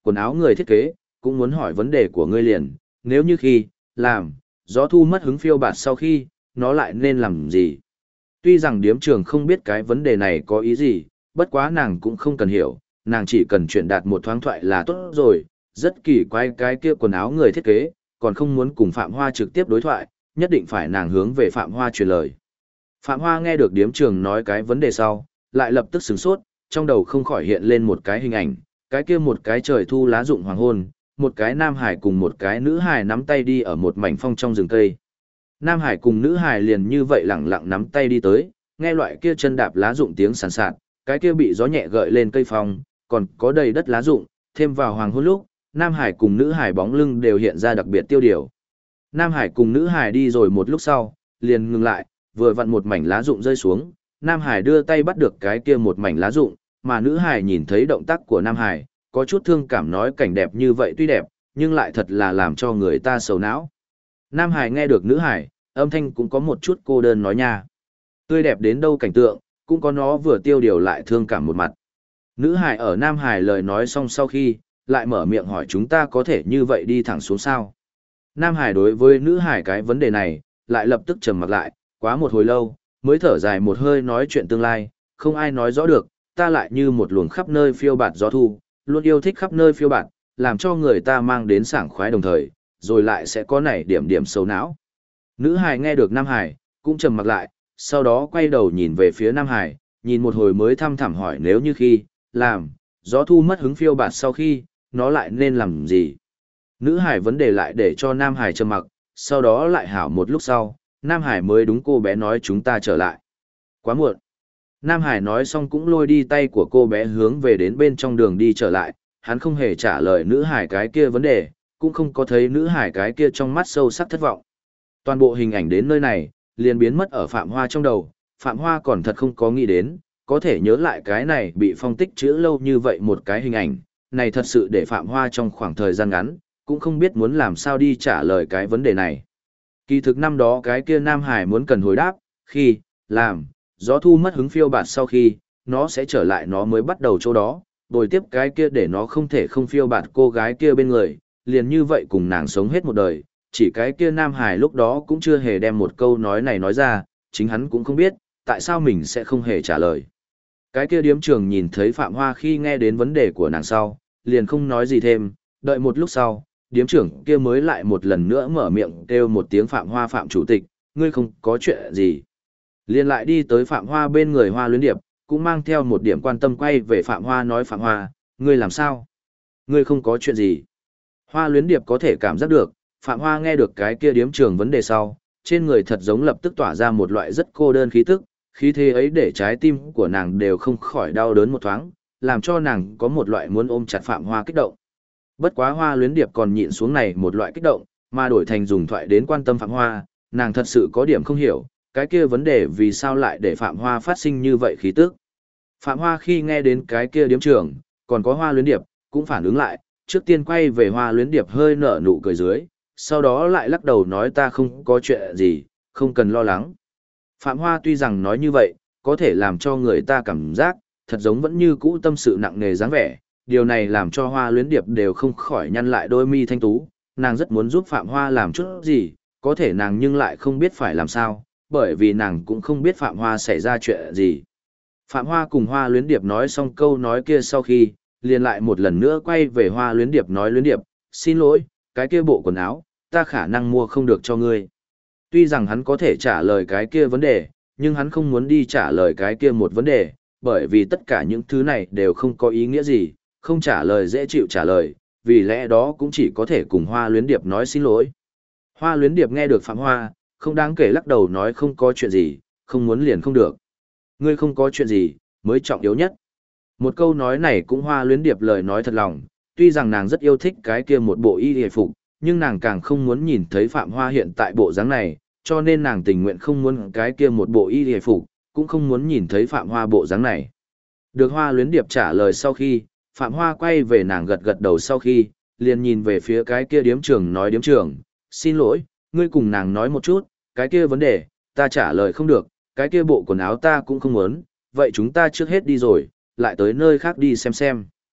quần áo người thiết kế, cũng muốn hỏi vấn đề của ngươi liền, nếu như khi, làm, gió thu mất hứng phiêu bạt sau khi, nó lại nên làm gì? Tuy rằng điếm trường không biết cái vấn đề này có ý gì, bất quá nàng cũng không cần hiểu, nàng chỉ cần truyền đạt một thoáng thoại là tốt rồi, rất kỳ quái cái kia quần áo người thiết kế, còn không muốn cùng Phạm Hoa trực tiếp đối thoại, nhất định phải nàng hướng về Phạm Hoa truyền lời. Phạm Hoa nghe được điếm trường nói cái vấn đề sau, lại lập tức sửng sốt, trong đầu không khỏi hiện lên một cái hình ảnh, cái kia một cái trời thu lá rụng hoàng hôn, một cái nam hải cùng một cái nữ hải nắm tay đi ở một mảnh phong trong rừng cây. Nam hải cùng nữ hải liền như vậy lẳng lặng nắm tay đi tới, nghe loại kia chân đạp lá rụng tiếng sàn sạt, cái kia bị gió nhẹ gợi lên cây phong, còn có đầy đất lá rụng, thêm vào hoàng hôn lúc, nam hải cùng nữ hải bóng lưng đều hiện ra đặc biệt tiêu điều. Nam hải cùng nữ hải đi rồi một lúc sau, liền ngừng lại, vừa vặn một mảnh lá rụng rơi xuống, Nam Hải đưa tay bắt được cái kia một mảnh lá rụng, mà nữ hải nhìn thấy động tác của Nam Hải, có chút thương cảm nói cảnh đẹp như vậy tuy đẹp, nhưng lại thật là làm cho người ta sầu não. Nam Hải nghe được nữ hải, âm thanh cũng có một chút cô đơn nói nha. Tươi đẹp đến đâu cảnh tượng, cũng có nó vừa tiêu điều lại thương cảm một mặt. Nữ hải ở Nam Hải lời nói xong sau khi, lại mở miệng hỏi chúng ta có thể như vậy đi thẳng xuống sao. Nam Hải đối với nữ hải cái vấn đề này, lại lập tức trầm mặc lại, quá một hồi lâu, mới thở dài một hơi nói chuyện tương lai, không ai nói rõ được, ta lại như một luồng khắp nơi phiêu bạt gió thu, luôn yêu thích khắp nơi phiêu bạt, làm cho người ta mang đến sảng khoái đồng thời, rồi lại sẽ có nảy điểm điểm sầu não. Nữ Hải nghe được Nam Hải, cũng trầm mặc lại, sau đó quay đầu nhìn về phía Nam Hải, nhìn một hồi mới thăm thẳm hỏi nếu như khi, làm, gió thu mất hứng phiêu bạt sau khi, nó lại nên làm gì? Nữ Hải vấn đề lại để cho Nam Hải trầm mặc, sau đó lại hảo một lúc sau, Nam Hải mới đúng cô bé nói chúng ta trở lại. Quá muộn. Nam Hải nói xong cũng lôi đi tay của cô bé hướng về đến bên trong đường đi trở lại, hắn không hề trả lời nữ hải cái kia vấn đề, cũng không có thấy nữ hải cái kia trong mắt sâu sắc thất vọng. Toàn bộ hình ảnh đến nơi này, liền biến mất ở Phạm Hoa trong đầu, Phạm Hoa còn thật không có nghĩ đến, có thể nhớ lại cái này bị phong tích chữ lâu như vậy một cái hình ảnh, này thật sự để Phạm Hoa trong khoảng thời gian ngắn, cũng không biết muốn làm sao đi trả lời cái vấn đề này. Kỳ thực năm đó cái kia Nam Hải muốn cần hồi đáp, khi, làm, gió thu mất hứng phiêu bạt sau khi, nó sẽ trở lại nó mới bắt đầu chỗ đó, đổi tiếp cái kia để nó không thể không phiêu bạt cô gái kia bên người, liền như vậy cùng nàng sống hết một đời, chỉ cái kia Nam Hải lúc đó cũng chưa hề đem một câu nói này nói ra, chính hắn cũng không biết, tại sao mình sẽ không hề trả lời. Cái kia điếm trường nhìn thấy Phạm Hoa khi nghe đến vấn đề của nàng sau, liền không nói gì thêm, đợi một lúc sau, điếm trưởng kia mới lại một lần nữa mở miệng kêu một tiếng Phạm Hoa Phạm chủ tịch, ngươi không có chuyện gì. Liền lại đi tới Phạm Hoa bên người Hoa Luyến Điệp, cũng mang theo một điểm quan tâm quay về Phạm Hoa nói Phạm Hoa, ngươi làm sao? Ngươi không có chuyện gì. Hoa Luyến Điệp có thể cảm giác được, Phạm Hoa nghe được cái kia điếm trường vấn đề sau, trên người thật giống lập tức tỏa ra một loại rất cô đơn khí tức, khí thế ấy để trái tim của nàng đều không khỏi đau đớn một thoáng, làm cho nàng có một loại muốn ôm chặt Phạm Hoa kích động. Bất quá Hoa Luyến Điệp còn nhịn xuống này một loại kích động, mà đổi thành dùng thoại đến quan tâm Phạm Hoa, nàng thật sự có điểm không hiểu, cái kia vấn đề vì sao lại để Phạm Hoa phát sinh như vậy khí tức. Phạm Hoa khi nghe đến cái kia điếm trưởng, còn có Hoa Luyến Điệp, cũng phản ứng lại, trước tiên quay về Hoa Luyến Điệp hơi nở nụ cười dưới, sau đó lại lắc đầu nói ta không có chuyện gì, không cần lo lắng. Phạm Hoa tuy rằng nói như vậy, có thể làm cho người ta cảm giác, thật giống vẫn như cũ tâm sự nặng nề dáng vẻ, điều này làm cho Hoa Luyến Điệp đều không khỏi nhăn lại đôi mi thanh tú, nàng rất muốn giúp Phạm Hoa làm chút gì, có thể nàng nhưng lại không biết phải làm sao, bởi vì nàng cũng không biết Phạm Hoa xảy ra chuyện gì. Phạm Hoa cùng Hoa Luyến Điệp nói xong câu nói kia sau khi, liền lại một lần nữa quay về Hoa Luyến Điệp nói Luyến Điệp, xin lỗi, cái kia bộ quần áo, ta khả năng mua không được cho ngươi. Tuy rằng hắn có thể trả lời cái kia vấn đề, nhưng hắn không muốn đi trả lời cái kia một vấn đề, bởi vì tất cả những thứ này đều không có ý nghĩa gì, không trả lời dễ chịu trả lời, vì lẽ đó cũng chỉ có thể cùng Hoa Luyến Điệp nói xin lỗi. Hoa Luyến Điệp nghe được Phạm Hoa, không đáng kể lắc đầu nói không có chuyện gì, không muốn liền không được. Ngươi không có chuyện gì, mới trọng yếu nhất. Một câu nói này cũng Hoa Luyến Điệp lời nói thật lòng, tuy rằng nàng rất yêu thích cái kia một bộ y hề phục, nhưng nàng càng không muốn nhìn thấy Phạm Hoa hiện tại bộ dáng này, cho nên nàng tình nguyện không muốn cái kia một bộ y hề phục, cũng không muốn nhìn thấy Phạm Hoa bộ dáng này. Được Hoa Luyến Điệp trả lời sau khi, Phạm Hoa quay về nàng gật gật đầu sau khi, liền nhìn về phía cái kia điếm trưởng nói điếm trưởng, xin lỗi, ngươi cùng nàng nói một chút, cái kia vấn đề, ta trả lời không được, cái kia bộ quần áo ta cũng không muốn, vậy chúng ta trước hết đi rồi, lại tới nơi khác đi xem xem.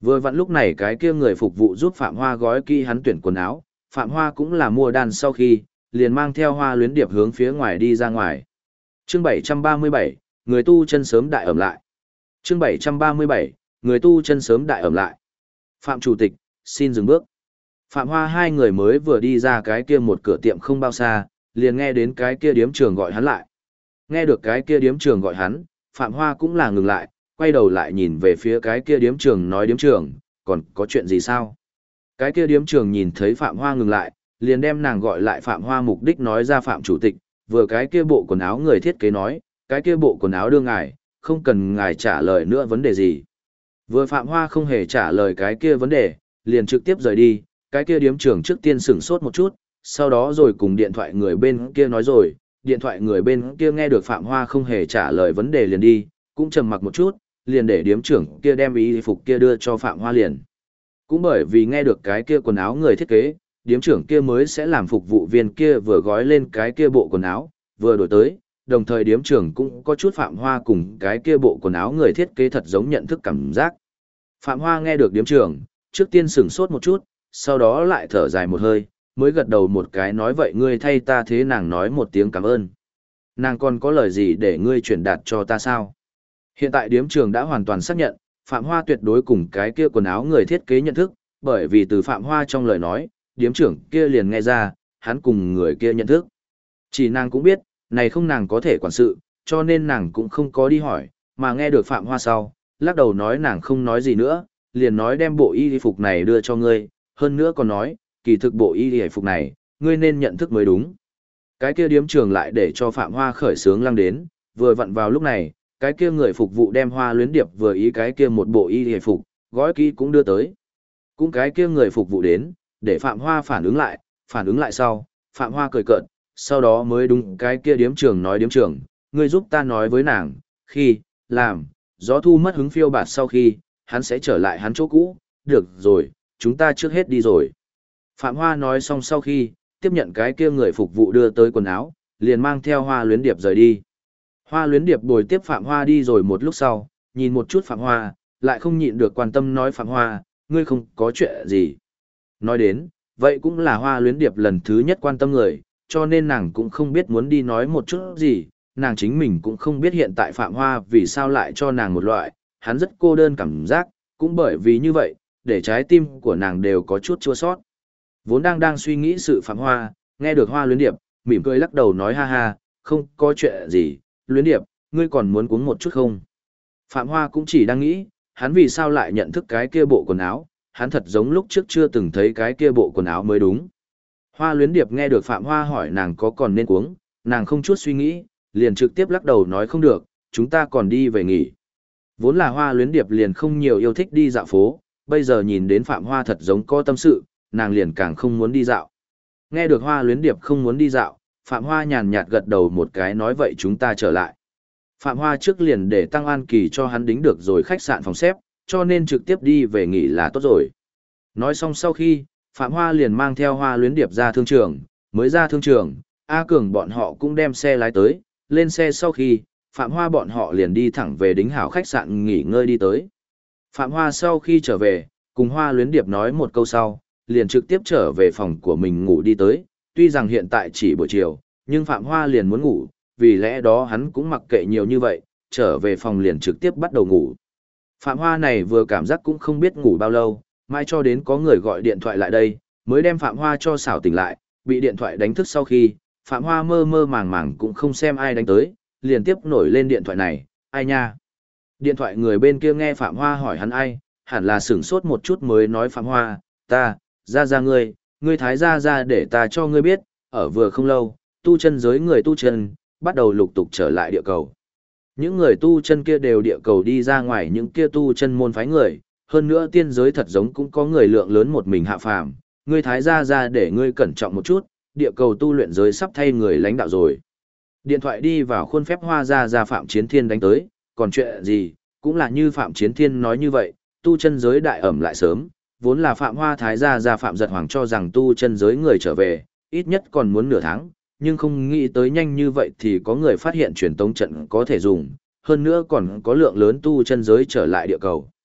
Vừa vặn lúc này cái kia người phục vụ giúp Phạm Hoa gói kỹ hắn tuyển quần áo, Phạm Hoa cũng là mua đan sau khi, liền mang theo Hoa Luyến Điệp hướng phía ngoài đi ra ngoài. Chương 737, người tu chân sớm đại ẩm lại. Chương 737, người tu chân sớm đại ẩm lại. Phạm Chủ tịch, xin dừng bước. Phạm Hoa hai người mới vừa đi ra cái kia một cửa tiệm không bao xa, liền nghe đến cái kia điếm trường gọi hắn lại. Nghe được cái kia điếm trường gọi hắn, Phạm Hoa cũng là ngừng lại, quay đầu lại nhìn về phía cái kia điếm trường nói điếm trường, còn có chuyện gì sao? Cái kia điếm trường nhìn thấy Phạm Hoa ngừng lại, liền đem nàng gọi lại Phạm Hoa mục đích nói ra Phạm Chủ tịch, vừa cái kia bộ quần áo người thiết kế nói, cái kia bộ quần áo đưa ngài, không cần ngài trả lời nữa vấn đề gì. Vừa Phạm Hoa không hề trả lời cái kia vấn đề, liền trực tiếp rời đi, cái kia điếm trưởng trước tiên sửng sốt một chút, sau đó rồi cùng điện thoại người bên kia nói rồi, điện thoại người bên kia nghe được Phạm Hoa không hề trả lời vấn đề liền đi, cũng trầm mặc một chút, liền để điếm trưởng kia đem y phục kia đưa cho Phạm Hoa liền. Cũng bởi vì nghe được cái kia quần áo người thiết kế, điếm trưởng kia mới sẽ làm phục vụ viên kia vừa gói lên cái kia bộ quần áo, vừa đổi tới, đồng thời điếm trưởng cũng có chút Phạm Hoa cùng cái kia bộ quần áo người thiết kế thật giống nhận thức cảm giác. Phạm Hoa nghe được điếm trưởng, trước tiên sửng sốt một chút, sau đó lại thở dài một hơi, mới gật đầu một cái nói vậy ngươi thay ta thế nàng nói một tiếng cảm ơn. Nàng còn có lời gì để ngươi chuyển đạt cho ta sao? Hiện tại điếm trưởng đã hoàn toàn xác nhận, Phạm Hoa tuyệt đối cùng cái kia quần áo người thiết kế nhận thức, bởi vì từ Phạm Hoa trong lời nói, điếm trưởng kia liền nghe ra, hắn cùng người kia nhận thức. Chỉ nàng cũng biết, này không nàng có thể quản sự, cho nên nàng cũng không có đi hỏi, mà nghe được Phạm Hoa sau, lắc đầu nói nàng không nói gì nữa, liền nói đem bộ y phục này đưa cho ngươi, hơn nữa còn nói, kỳ thực bộ y phục này, ngươi nên nhận thức mới đúng. Cái kia điếm trưởng lại để cho Phạm Hoa khởi sướng lăng đến, vừa vặn vào lúc này, cái kia người phục vụ đem Hoa Luyến Điệp vừa ý cái kia một bộ y phục, gói kỹ cũng đưa tới. Cũng cái kia người phục vụ đến, để Phạm Hoa phản ứng lại sau, Phạm Hoa cười cợt, sau đó mới đúng cái kia điếm trưởng nói điếm trưởng, ngươi giúp ta nói với nàng, khi, làm, gió thu mất hứng phiêu bạt sau khi, hắn sẽ trở lại hắn chỗ cũ, được rồi, chúng ta trước hết đi rồi. Phạm Hoa nói xong sau khi, tiếp nhận cái kia người phục vụ đưa tới quần áo, liền mang theo Hoa Luyến Điệp rời đi. Hoa Luyến Điệp bồi tiếp Phạm Hoa đi rồi một lúc sau, nhìn một chút Phạm Hoa, lại không nhịn được quan tâm nói Phạm Hoa, ngươi không có chuyện gì. Nói đến, vậy cũng là Hoa Luyến Điệp lần thứ nhất quan tâm người, cho nên nàng cũng không biết muốn đi nói một chút gì, nàng chính mình cũng không biết hiện tại Phạm Hoa vì sao lại cho nàng một loại, hắn rất cô đơn cảm giác, cũng bởi vì như vậy, để trái tim của nàng đều có chút chua sót. Vốn đang suy nghĩ sự Phạm Hoa, nghe được Hoa Luyến Điệp, mỉm cười lắc đầu nói ha ha, không có chuyện gì, Luyến Điệp, ngươi còn muốn cuống một chút không? Phạm Hoa cũng chỉ đang nghĩ, hắn vì sao lại nhận thức cái kia bộ quần áo, hắn thật giống lúc trước chưa từng thấy cái kia bộ quần áo mới đúng. Hoa Luyến Điệp nghe được Phạm Hoa hỏi nàng có còn nên cuống, nàng không chút suy nghĩ, liền trực tiếp lắc đầu nói không được, chúng ta còn đi về nghỉ. Vốn là Hoa Luyến Điệp liền không nhiều yêu thích đi dạo phố, bây giờ nhìn đến Phạm Hoa thật giống có tâm sự, nàng liền càng không muốn đi dạo. Nghe được Hoa Luyến Điệp không muốn đi dạo, Phạm Hoa nhàn nhạt gật đầu một cái nói vậy chúng ta trở lại. Phạm Hoa trước liền để Tăng An Kỳ cho hắn đính được rồi khách sạn phòng xếp, cho nên trực tiếp đi về nghỉ là tốt rồi. Nói xong sau khi, Phạm Hoa liền mang theo Hoa Luyến Điệp ra thương trường, mới ra thương trường, A Cường bọn họ cũng đem xe lái tới, lên xe sau khi, Phạm Hoa bọn họ liền đi thẳng về đính hảo khách sạn nghỉ ngơi đi tới. Phạm Hoa sau khi trở về, cùng Hoa Luyến Điệp nói một câu sau, liền trực tiếp trở về phòng của mình ngủ đi tới, tuy rằng hiện tại chỉ buổi chiều, nhưng Phạm Hoa liền muốn ngủ, vì lẽ đó hắn cũng mặc kệ nhiều như vậy, trở về phòng liền trực tiếp bắt đầu ngủ. Phạm Hoa này vừa cảm giác cũng không biết ngủ bao lâu, mai cho đến có người gọi điện thoại lại đây, mới đem Phạm Hoa cho xảo tỉnh lại, bị điện thoại đánh thức sau khi, Phạm Hoa mơ mơ màng màng cũng không xem ai đánh tới, liền tiếp nổi lên điện thoại này, ai nha. Điện thoại người bên kia nghe Phạm Hoa hỏi hắn ai, hẳn là sửng sốt một chút mới nói Phạm Hoa, ta, ra ngươi thái ra để ta cho ngươi biết, ở vừa không lâu, tu chân giới người tu chân, bắt đầu lục tục trở lại địa cầu. Những người tu chân kia đều địa cầu đi ra ngoài những kia tu chân môn phái người, hơn nữa tiên giới thật giống cũng có người lượng lớn một mình hạ phàm, ngươi thái ra để ngươi cẩn trọng một chút, địa cầu tu luyện giới sắp thay người lãnh đạo rồi. Điện thoại đi vào khuôn phép Hoa ra Phạm Chiến Thiên đánh tới, còn chuyện gì, cũng là như Phạm Chiến Thiên nói như vậy, tu chân giới đại ẩm lại sớm, vốn là Phạm Hoa thái ra Phạm Giật Hoàng cho rằng tu chân giới người trở về, ít nhất còn muốn nửa tháng, nhưng không nghĩ tới nhanh như vậy thì có người phát hiện truyền tống trận có thể dùng, hơn nữa còn có lượng lớn tu chân giới trở lại địa cầu.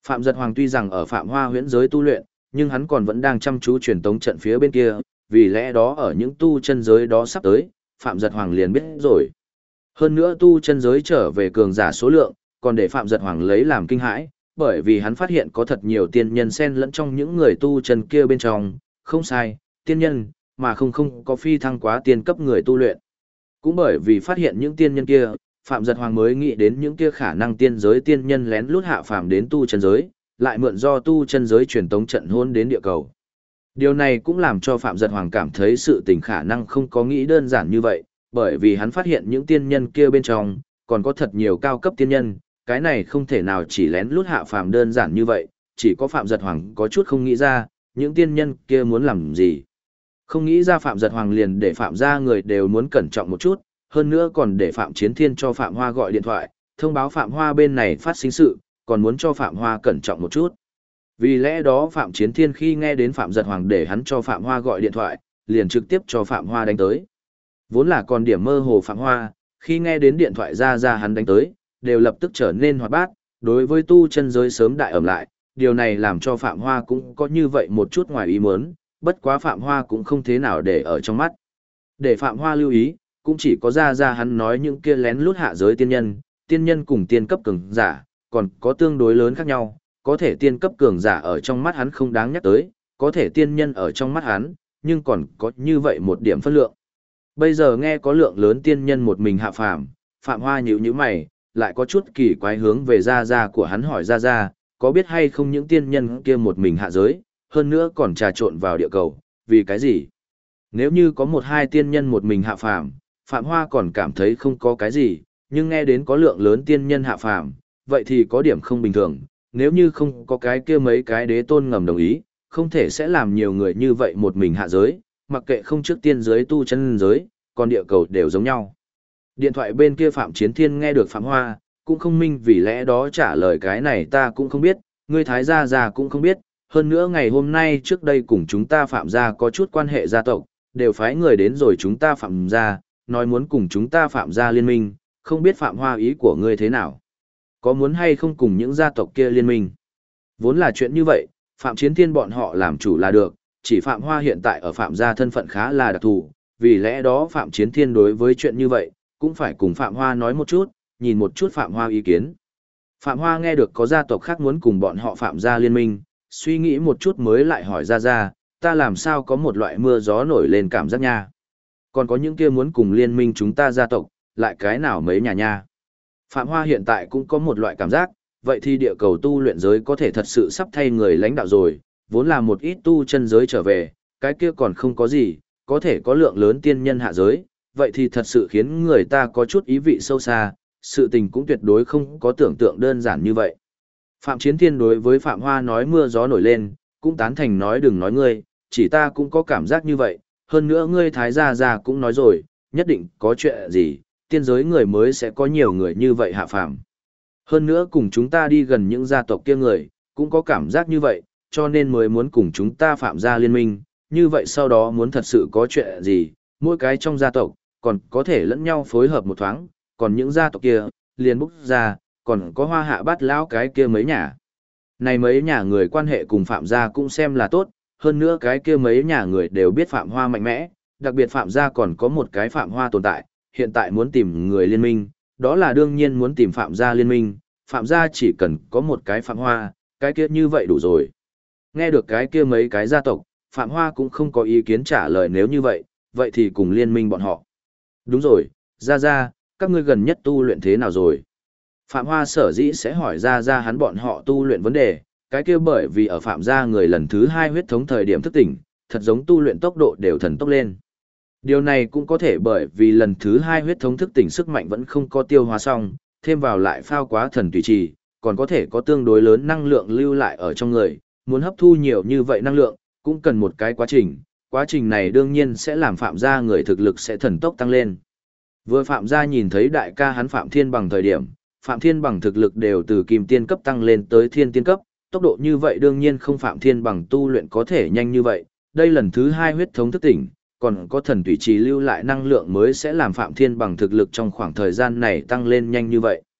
Phạm Giật Hoàng tuy rằng ở Phạm Hoa huyễn giới tu luyện, nhưng hắn còn vẫn đang chăm chú truyền tống trận phía bên kia, vì lẽ đó ở những tu chân giới đó sắp tới, Phạm Giật Hoàng liền biết rồi. Hơn nữa tu chân giới trở về cường giả số lượng, còn để Phạm Giật Hoàng lấy làm kinh hãi, bởi vì hắn phát hiện có thật nhiều tiên nhân xen lẫn trong những người tu chân kia bên trong, không sai, tiên nhân, mà không có phi thăng quá tiên cấp người tu luyện. Cũng bởi vì phát hiện những tiên nhân kia, Phạm Giật Hoàng mới nghĩ đến những kia khả năng tiên giới tiên nhân lén lút hạ phàm đến tu chân giới, lại mượn do tu chân giới truyền tống trận hôn đến địa cầu. Điều này cũng làm cho Phạm Giật Hoàng cảm thấy sự tình khả năng không có nghĩ đơn giản như vậy, bởi vì hắn phát hiện những tiên nhân kia bên trong, còn có thật nhiều cao cấp tiên nhân, cái này không thể nào chỉ lén lút hạ phàm đơn giản như vậy, chỉ có Phạm Giật Hoàng có chút không nghĩ ra, những tiên nhân kia muốn làm gì. Không nghĩ ra Phạm Giật Hoàng liền để Phạm gia người đều muốn cẩn trọng một chút, hơn nữa còn để Phạm Chiến Thiên cho Phạm Hoa gọi điện thoại, thông báo Phạm Hoa bên này phát sinh sự, còn muốn cho Phạm Hoa cẩn trọng một chút. Vì lẽ đó Phạm Chiến Thiên khi nghe đến Phạm Giật Hoàng để hắn cho Phạm Hoa gọi điện thoại, liền trực tiếp cho Phạm Hoa đánh tới. Vốn là còn điểm mơ hồ Phạm Hoa, khi nghe đến điện thoại ra hắn đánh tới, đều lập tức trở nên hoạt bát, đối với tu chân giới sớm đại ẩm lại, điều này làm cho Phạm Hoa cũng có như vậy một chút ngoài ý muốn, bất quá Phạm Hoa cũng không thế nào để ở trong mắt. Để Phạm Hoa lưu ý, cũng chỉ có ra hắn nói những kia lén lút hạ giới tiên nhân cùng tiên cấp cường giả, còn có tương đối lớn khác nhau, có thể tiên cấp cường giả ở trong mắt hắn không đáng nhắc tới, có thể tiên nhân ở trong mắt hắn, nhưng còn có như vậy một điểm phân lượng. Bây giờ nghe có lượng lớn tiên nhân một mình hạ phàm, Phạm Hoa nhíu mày, lại có chút kỳ quái hướng về ra của hắn hỏi ra, có biết hay không những tiên nhân kia một mình hạ giới, hơn nữa còn trà trộn vào địa cầu, vì cái gì? Nếu như có một hai tiên nhân một mình hạ phàm, Phạm Hoa còn cảm thấy không có cái gì, nhưng nghe đến có lượng lớn tiên nhân hạ phàm, vậy thì có điểm không bình thường, nếu như không có cái kia mấy cái đế tôn ngầm đồng ý, không thể sẽ làm nhiều người như vậy một mình hạ giới, mặc kệ không trước tiên giới tu chân giới, còn địa cầu đều giống nhau. Điện thoại bên kia Phạm Chiến Thiên nghe được Phạm Hoa, cũng không minh vì lẽ đó trả lời cái này ta cũng không biết, ngươi Thái gia cũng không biết, hơn nữa ngày hôm nay trước đây cùng chúng ta Phạm gia có chút quan hệ gia tộc, đều phái người đến rồi chúng ta Phạm gia, nói muốn cùng chúng ta Phạm gia liên minh, không biết Phạm Hoa ý của ngươi thế nào? Có muốn hay không cùng những gia tộc kia liên minh? Vốn là chuyện như vậy, Phạm Chiến Thiên bọn họ làm chủ là được, chỉ Phạm Hoa hiện tại ở Phạm gia thân phận khá là đặc thù, vì lẽ đó Phạm Chiến Thiên đối với chuyện như vậy, cũng phải cùng Phạm Hoa nói một chút, nhìn một chút Phạm Hoa ý kiến. Phạm Hoa nghe được có gia tộc khác muốn cùng bọn họ Phạm gia liên minh, suy nghĩ một chút mới lại hỏi ra, ta làm sao có một loại mưa gió nổi lên cảm giác nha. Còn có những kia muốn cùng liên minh chúng ta gia tộc, lại cái nào mấy nhà nha. Phạm Hoa hiện tại cũng có một loại cảm giác, vậy thì địa cầu tu luyện giới có thể thật sự sắp thay người lãnh đạo rồi, vốn là một ít tu chân giới trở về, cái kia còn không có gì, có thể có lượng lớn tiên nhân hạ giới, vậy thì thật sự khiến người ta có chút ý vị sâu xa, sự tình cũng tuyệt đối không có tưởng tượng đơn giản như vậy. Phạm Chiến Thiên đối với Phạm Hoa nói mưa gió nổi lên, cũng tán thành nói đừng nói ngươi, chỉ ta cũng có cảm giác như vậy, hơn nữa ngươi Thái gia cũng nói rồi, nhất định có chuyện gì, tiên giới người mới sẽ có nhiều người như vậy hạ phàm. Hơn nữa cùng chúng ta đi gần những gia tộc kia người, cũng có cảm giác như vậy, cho nên mới muốn cùng chúng ta Phạm gia liên minh, như vậy sau đó muốn thật sự có chuyện gì, mỗi cái trong gia tộc, còn có thể lẫn nhau phối hợp một thoáng, còn những gia tộc kia, liền bốc ra, còn có Hoa Hạ Bát lão cái kia mấy nhà. Này mấy nhà người quan hệ cùng Phạm gia cũng xem là tốt, hơn nữa cái kia mấy nhà người đều biết Phạm Hoa mạnh mẽ, đặc biệt Phạm gia còn có một cái Phạm Hoa tồn tại, hiện tại muốn tìm người liên minh, đó là đương nhiên muốn tìm Phạm gia liên minh, Phạm gia chỉ cần có một cái Phạm Hoa, cái kia như vậy đủ rồi. Nghe được cái kia mấy cái gia tộc, Phạm Hoa cũng không có ý kiến trả lời nếu như vậy, vậy thì cùng liên minh bọn họ. Đúng rồi, ra, các ngươi gần nhất tu luyện thế nào rồi? Phạm Hoa sở dĩ sẽ hỏi ra hắn bọn họ tu luyện vấn đề, cái kia bởi vì ở Phạm gia người lần thứ 2 huyết thống thời điểm thức tỉnh, thật giống tu luyện tốc độ đều thần tốc lên. Điều này cũng có thể bởi vì lần thứ 2 huyết thống thức tỉnh sức mạnh vẫn không có tiêu hóa xong, thêm vào lại phao quá thần tùy trì, còn có thể có tương đối lớn năng lượng lưu lại ở trong người, muốn hấp thu nhiều như vậy năng lượng, cũng cần một cái quá trình này đương nhiên sẽ làm Phạm gia người thực lực sẽ thần tốc tăng lên. Vừa Phạm gia nhìn thấy đại ca hắn Phạm Thiên Bằng thời điểm, Phạm Thiên Bằng thực lực đều từ kim tiên cấp tăng lên tới thiên tiên cấp, tốc độ như vậy đương nhiên không Phạm Thiên Bằng tu luyện có thể nhanh như vậy, đây lần thứ 2 huyết thống thức tỉnh, còn có thần tùy trì lưu lại năng lượng mới sẽ làm Phạm Thiên Bằng thực lực trong khoảng thời gian này tăng lên nhanh như vậy.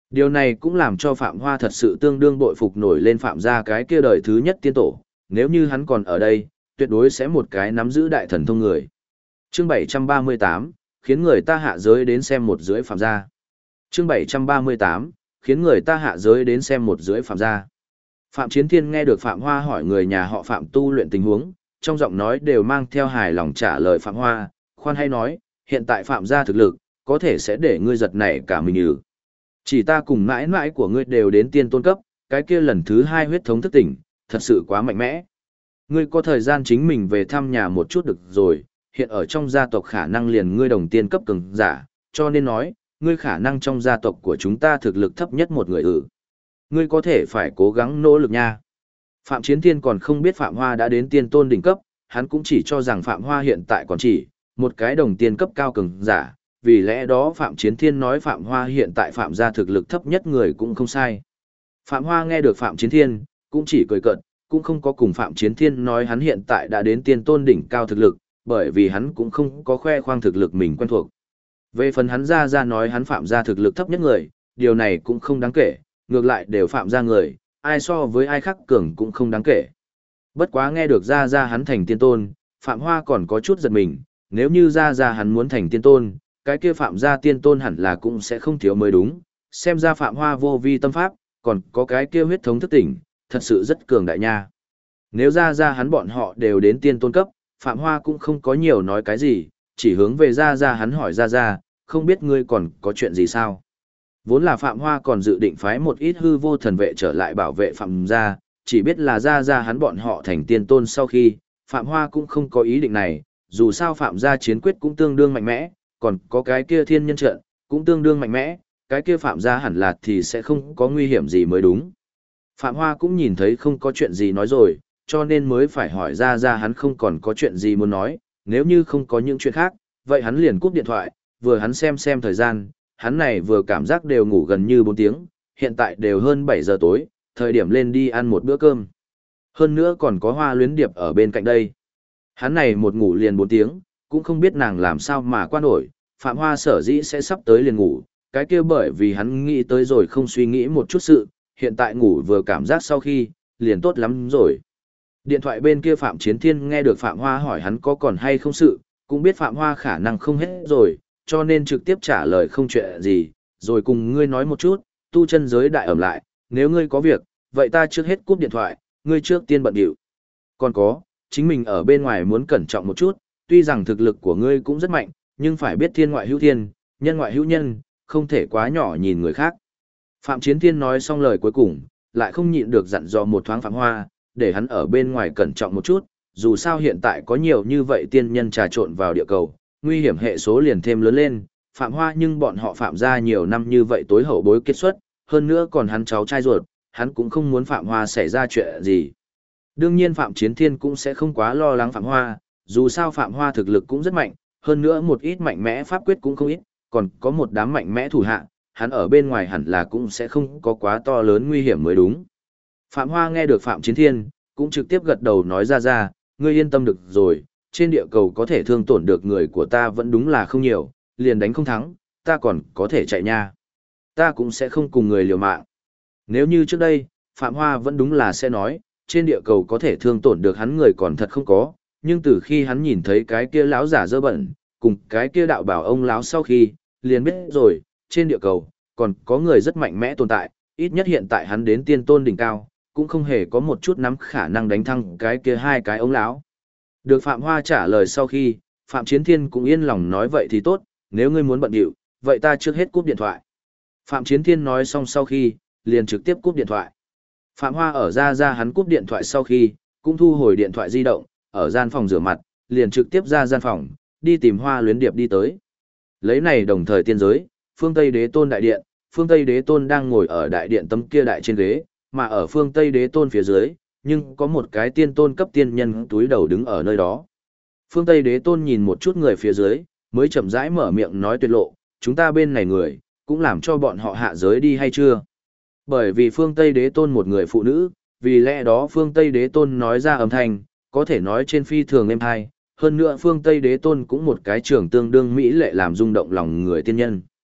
Điều này cũng làm cho Phạm Hoa thật sự tương đương bội phục nổi lên Phạm gia cái kia đời thứ nhất tiên tổ, nếu như hắn còn ở đây, tuyệt đối sẽ một cái nắm giữ đại thần thông người. Chương 738, khiến người ta hạ giới đến xem một dưới Phạm gia. Chương 738, khiến người ta hạ giới đến xem một dưới Phạm gia. Phạm Chiến Thiên nghe được Phạm Hoa hỏi người nhà họ Phạm tu luyện tình huống, trong giọng nói đều mang theo hài lòng trả lời Phạm Hoa, khoan hay nói, hiện tại Phạm gia thực lực, có thể sẽ để ngươi giật nảy cả mình nhừ. Chỉ ta cùng mãi mãi của ngươi đều đến tiên tôn cấp, cái kia lần thứ 2 huyết thống thức tỉnh, thật sự quá mạnh mẽ. Ngươi có thời gian chính mình về thăm nhà một chút được rồi, hiện ở trong gia tộc khả năng liền ngươi đồng tiên cấp cường giả, cho nên nói, ngươi khả năng trong gia tộc của chúng ta thực lực thấp nhất một người Ngươi có thể phải cố gắng nỗ lực nha. Phạm Chiến Thiên còn không biết Phạm Hoa đã đến tiên tôn đỉnh cấp, hắn cũng chỉ cho rằng Phạm Hoa hiện tại còn chỉ một cái đồng tiên cấp cao cường giả, vì lẽ đó Phạm Chiến Thiên nói Phạm Hoa hiện tại Phạm gia thực lực thấp nhất người cũng không sai. Phạm Hoa nghe được Phạm Chiến Thiên, cũng chỉ cười cợt, cũng không có cùng Phạm Chiến Thiên nói hắn hiện tại đã đến tiên tôn đỉnh cao thực lực, bởi vì hắn cũng không có khoe khoang thực lực mình quen thuộc. Về phần hắn ra nói hắn Phạm gia thực lực thấp nhất người, điều này cũng không đáng kể, ngược lại đều Phạm gia người, ai so với ai khác cường cũng không đáng kể. Bất quá nghe được ra hắn thành tiên tôn, Phạm Hoa còn có chút giật mình, nếu như ra hắn muốn thành tiên tôn, cái kia Phạm gia tiên tôn hẳn là cũng sẽ không thiếu mới đúng, xem ra Phạm Hoa vô vi tâm pháp, còn có cái kia huyết thống thức tỉnh, thật sự rất cường đại nha. Nếu ra hắn bọn họ đều đến tiên tôn cấp, Phạm Hoa cũng không có nhiều nói cái gì, chỉ hướng về ra hắn hỏi ra, không biết ngươi còn có chuyện gì sao? Vốn là Phạm Hoa còn dự định phái một ít hư vô thần vệ trở lại bảo vệ Phạm gia, chỉ biết là ra hắn bọn họ thành tiên tôn sau khi, Phạm Hoa cũng không có ý định này, dù sao Phạm gia chiến quyết cũng tương đương mạnh mẽ, còn có cái kia thiên nhân trận, cũng tương đương mạnh mẽ, cái kia Phạm gia hẳn là thì sẽ không có nguy hiểm gì mới đúng. Phạm Hoa cũng nhìn thấy không có chuyện gì nói rồi, cho nên mới phải hỏi ra hắn không còn có chuyện gì muốn nói, nếu như không có những chuyện khác, vậy hắn liền cúp điện thoại, vừa hắn xem thời gian, hắn này vừa cảm giác đều ngủ gần như 4 tiếng, hiện tại đều hơn 7 giờ tối, thời điểm lên đi ăn một bữa cơm. Hơn nữa còn có Hoa Luyến Điệp ở bên cạnh đây. Hắn này một ngủ liền 4 tiếng, cũng không biết nàng làm sao mà qua nổi, Phạm Hoa sở dĩ sẽ sắp tới liền ngủ, cái kia bởi vì hắn nghĩ tới rồi không suy nghĩ một chút sự, hiện tại ngủ vừa cảm giác sau khi, liền tốt lắm rồi. Điện thoại bên kia Phạm Chiến Thiên nghe được Phạm Hoa hỏi hắn có còn hay không sự, cũng biết Phạm Hoa khả năng không hết rồi, cho nên trực tiếp trả lời không chuyện gì, rồi cùng ngươi nói một chút, tu chân giới đại ẩm lại, nếu ngươi có việc, vậy ta trước hết cúp điện thoại, ngươi trước tiên bận điệu. Còn có, chính mình ở bên ngoài muốn cẩn trọng một chút, tuy rằng thực lực của ngươi cũng rất mạnh, nhưng phải biết thiên ngoại hữu thiên, nhân ngoại hữu nhân, không thể quá nhỏ nhìn người khác. Phạm Chiến Thiên nói xong lời cuối cùng, lại không nhịn được dặn dò một thoáng Phạm Hoa, để hắn ở bên ngoài cẩn trọng một chút, dù sao hiện tại có nhiều như vậy tiên nhân trà trộn vào địa cầu, nguy hiểm hệ số liền thêm lớn lên, Phạm Hoa nhưng bọn họ Phạm gia nhiều năm như vậy tối hậu bối kết xuất, hơn nữa còn hắn cháu trai ruột, hắn cũng không muốn Phạm Hoa xảy ra chuyện gì. Đương nhiên Phạm Chiến Thiên cũng sẽ không quá lo lắng Phạm Hoa, dù sao Phạm Hoa thực lực cũng rất mạnh, hơn nữa một ít mạnh mẽ pháp quyết cũng không ít, còn có một đám mạnh mẽ thủ hạ, hắn ở bên ngoài hẳn là cũng sẽ không có quá to lớn nguy hiểm mới đúng. Phạm Hoa nghe được Phạm Chiến Thiên, cũng trực tiếp gật đầu nói ra, ngươi yên tâm được rồi, trên địa cầu có thể thương tổn được người của ta vẫn đúng là không nhiều, liền đánh không thắng, ta còn có thể chạy nha. Ta cũng sẽ không cùng người liều mạng. Nếu như trước đây, Phạm Hoa vẫn đúng là sẽ nói, trên địa cầu có thể thương tổn được hắn người còn thật không có, nhưng từ khi hắn nhìn thấy cái kia lão giả dơ bẩn, cùng cái kia đạo bảo ông lão sau khi, liền biết rồi, trên địa cầu, còn có người rất mạnh mẽ tồn tại, ít nhất hiện tại hắn đến tiên tôn đỉnh cao, cũng không hề có một chút nắm khả năng đánh thăng cái kia hai cái ông lão. Được Phạm Hoa trả lời sau khi, Phạm Chiến Thiên cũng yên lòng nói vậy thì tốt, nếu ngươi muốn bận điệu, vậy ta trước hết cúp điện thoại. Phạm Chiến Thiên nói xong sau khi, liền trực tiếp cúp điện thoại. Phạm Hoa ở ra hắn cúp điện thoại sau khi, cũng thu hồi điện thoại di động, ở gian phòng rửa mặt, liền trực tiếp ra gian phòng, đi tìm Hoa Luyến Điệp đi tới. Lấy này đồng thời tiên giới, phương Tây Đế Tôn đại điện, phương Tây Đế Tôn đang ngồi ở đại điện tấm kia đại trên ghế, mà ở phương Tây Đế Tôn phía dưới, nhưng có một cái tiên tôn cấp tiên nhân túi đầu đứng ở nơi đó. Phương Tây Đế Tôn nhìn một chút người phía dưới, mới chậm rãi mở miệng nói tuyệt lộ, chúng ta bên này người, cũng làm cho bọn họ hạ giới đi hay chưa? Bởi vì phương Tây Đế Tôn một người phụ nữ, vì lẽ đó phương Tây Đế Tôn nói ra âm thanh, có thể nói trên phi thường êm hay, hơn nữa phương Tây Đế Tôn cũng một cái trường tương đương mỹ lệ làm rung động lòng người tiên nhân.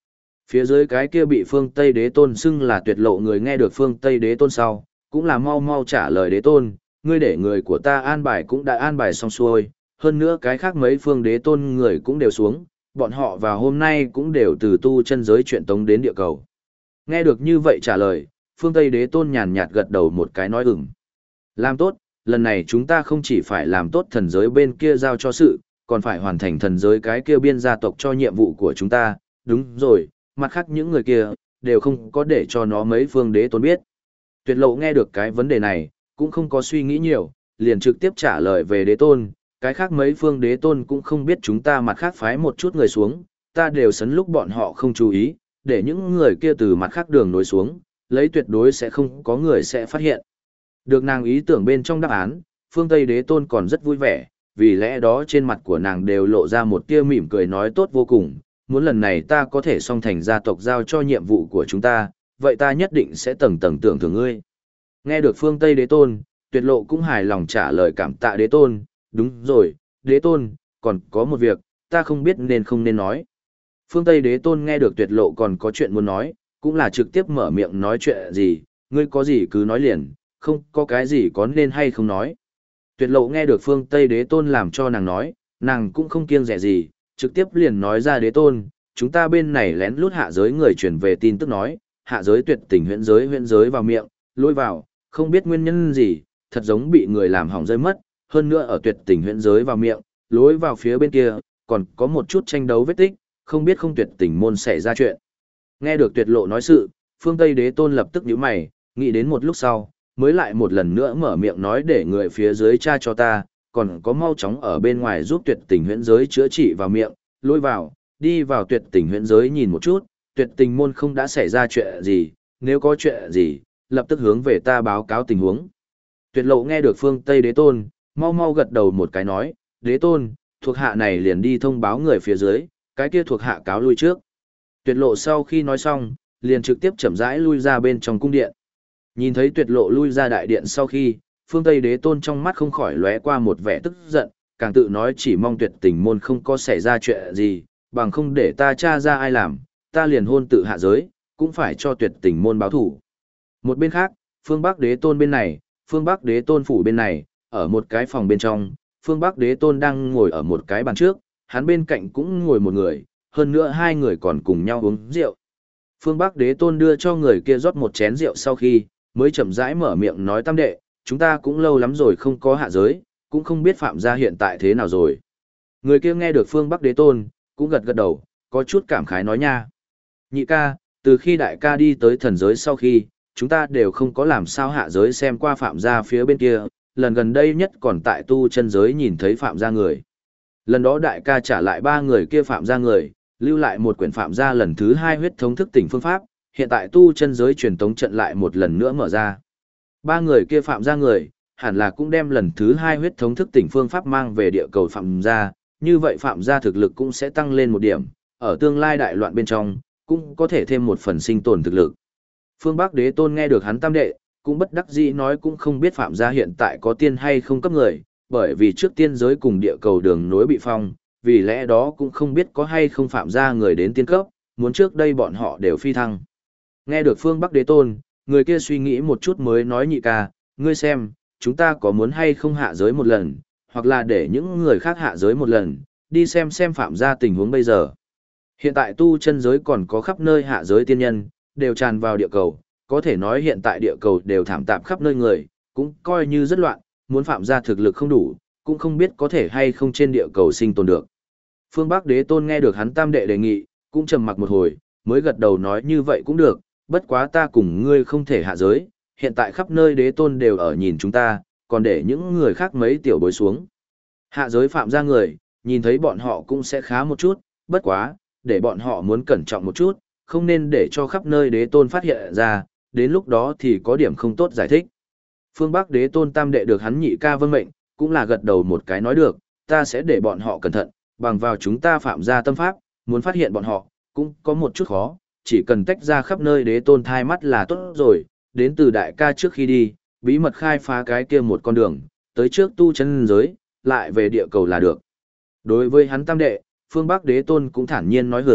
Phía dưới cái kia bị phương Tây đế tôn xưng là tuyệt lộ người nghe được phương Tây đế tôn sau, cũng là mau mau trả lời đế tôn, ngươi để người của ta an bài cũng đã an bài xong xuôi, hơn nữa cái khác mấy phương đế tôn người cũng đều xuống, bọn họ vào hôm nay cũng đều từ tu chân giới chuyện tống đến địa cầu. Nghe được như vậy trả lời, phương Tây đế tôn nhàn nhạt gật đầu một cái nói ừm. Làm tốt, lần này chúng ta không chỉ phải làm tốt thần giới bên kia giao cho sự, còn phải hoàn thành thần giới cái kia biên gia tộc cho nhiệm vụ của chúng ta, đúng rồi, mặt khác những người kia, đều không có để cho nó mấy phương đế tôn biết. Tuyệt lộ nghe được cái vấn đề này, cũng không có suy nghĩ nhiều, liền trực tiếp trả lời về đế tôn, cái khác mấy phương đế tôn cũng không biết chúng ta mặt khác phái một chút người xuống, ta đều sấn lúc bọn họ không chú ý, để những người kia từ mặt khác đường nối xuống, lấy tuyệt đối sẽ không có người sẽ phát hiện. Được nàng ý tưởng bên trong đáp án, phương Tây đế tôn còn rất vui vẻ, vì lẽ đó trên mặt của nàng đều lộ ra một tia mỉm cười nói tốt vô cùng, muốn lần này ta có thể song thành gia tộc giao cho nhiệm vụ của chúng ta, vậy ta nhất định sẽ tầng tầng tưởng thưởng ngươi. Nghe được phương Tây đế tôn, tuyệt lộ cũng hài lòng trả lời cảm tạ đế tôn, đúng rồi, đế tôn, còn có một việc, ta không biết nên không nên nói. Phương Tây đế tôn nghe được tuyệt lộ còn có chuyện muốn nói, cũng là trực tiếp mở miệng nói chuyện gì, ngươi có gì cứ nói liền, không có cái gì có nên hay không nói. Tuyệt lộ nghe được phương Tây đế tôn làm cho nàng nói, nàng cũng không kiêng dè gì, trực tiếp liền nói ra đế tôn, chúng ta bên này lén lút hạ giới người truyền về tin tức nói, hạ giới tuyệt tình huyễn giới vào miệng, lôi vào, không biết nguyên nhân gì, thật giống bị người làm hỏng rơi mất, hơn nữa ở tuyệt tình huyễn giới vào miệng, lối vào phía bên kia, còn có một chút tranh đấu vết tích, không biết không tuyệt tình môn xảy ra chuyện. Nghe được tuyệt lộ nói sự, phương Tây đế tôn lập tức nhíu mày, nghĩ đến một lúc sau, mới lại một lần nữa mở miệng nói để người phía dưới tra cho ta, còn có mau chóng ở bên ngoài giúp tuyệt tình huyễn giới chữa trị vào miệng, lôi vào, đi vào tuyệt tình huyễn giới nhìn một chút, tuyệt tình môn không đã xảy ra chuyện gì, nếu có chuyện gì, lập tức hướng về ta báo cáo tình huống. Tuyệt lộ nghe được phương Tây đế tôn, mau mau gật đầu một cái nói, đế tôn, thuộc hạ này liền đi thông báo người phía dưới, cái kia thuộc hạ cáo lui trước. Tuyệt lộ sau khi nói xong, liền trực tiếp chậm rãi lui ra bên trong cung điện. Nhìn thấy tuyệt lộ lui ra đại điện sau khi, phương Tây đế tôn trong mắt không khỏi lóe qua một vẻ tức giận, càng tự nói chỉ mong tuyệt tình môn không có xảy ra chuyện gì, bằng không để ta tra ra ai làm, ta liền hôn tự hạ giới, cũng phải cho tuyệt tình môn báo thủ. Một bên khác, phương Bắc đế tôn bên này, phương Bắc đế tôn phủ bên này, ở một cái phòng bên trong, phương Bắc đế tôn đang ngồi ở một cái bàn trước, hắn bên cạnh cũng ngồi một người, hơn nữa hai người còn cùng nhau uống rượu. Phương Bắc đế tôn đưa cho người kia rót một chén rượu sau khi, mới chậm rãi mở miệng nói tam đệ, chúng ta cũng lâu lắm rồi không có hạ giới, cũng không biết phạm gia hiện tại thế nào rồi. Người kia nghe được phương Bắc đế tôn, cũng gật gật đầu, có chút cảm khái nói nha. Nhị ca, từ khi đại ca đi tới thần giới sau khi, chúng ta đều không có làm sao hạ giới xem qua phạm gia phía bên kia, lần gần đây nhất còn tại tu chân giới nhìn thấy phạm gia người. Lần đó đại ca trả lại ba người kia phạm gia người, lưu lại một quyển phạm gia lần thứ hai huyết thống thức tỉnh phương pháp, hiện tại tu chân giới truyền tống trận lại một lần nữa mở ra. Ba người kia phạm gia người, hẳn là cũng đem lần thứ hai huyết thống thức tỉnh phương pháp mang về địa cầu phạm gia, như vậy phạm gia thực lực cũng sẽ tăng lên một điểm, ở tương lai đại loạn bên trong, cũng có thể thêm một phần sinh tồn thực lực. Phương Bắc đế tôn nghe được hắn tam đệ, cũng bất đắc dĩ nói cũng không biết phạm gia hiện tại có tiên hay không cấp người, bởi vì trước tiên giới cùng địa cầu đường nối bị phong, vì lẽ đó cũng không biết có hay không phạm gia người đến tiên cấp, muốn trước đây bọn họ đều phi thăng. Nghe được phương Bắc đế tôn, người kia suy nghĩ một chút mới nói nhị ca, ngươi xem, chúng ta có muốn hay không hạ giới một lần, hoặc là để những người khác hạ giới một lần, đi xem phạm gia tình huống bây giờ. Hiện tại tu chân giới còn có khắp nơi hạ giới tiên nhân, đều tràn vào địa cầu, có thể nói hiện tại địa cầu đều thảm tạp khắp nơi người, cũng coi như rất loạn, muốn phạm gia thực lực không đủ, cũng không biết có thể hay không trên địa cầu sinh tồn được. Phương Bắc đế tôn nghe được hắn tam đệ đề nghị, cũng trầm mặc một hồi, mới gật đầu nói như vậy cũng được, bất quá ta cùng ngươi không thể hạ giới, hiện tại khắp nơi đế tôn đều ở nhìn chúng ta, còn để những người khác mấy tiểu bối xuống. Hạ giới phạm gia người, nhìn thấy bọn họ cũng sẽ khá một chút, bất quá, để bọn họ muốn cẩn trọng một chút, không nên để cho khắp nơi đế tôn phát hiện ra, đến lúc đó thì có điểm không tốt giải thích. Phương Bắc đế tôn tam đệ được hắn nhị ca vâng mệnh, cũng là gật đầu một cái nói được, ta sẽ để bọn họ cẩn thận, bằng vào chúng ta phạm gia tâm pháp, muốn phát hiện bọn họ, cũng có một chút khó, chỉ cần tách ra khắp nơi đế tôn thai mắt là tốt rồi, đến từ đại ca trước khi đi, bí mật khai phá cái kia một con đường, tới trước tu chân giới, lại về địa cầu là được. Đối với hắn tam đệ, phương Bắc đế tôn cũng thản nhiên nói hưởng,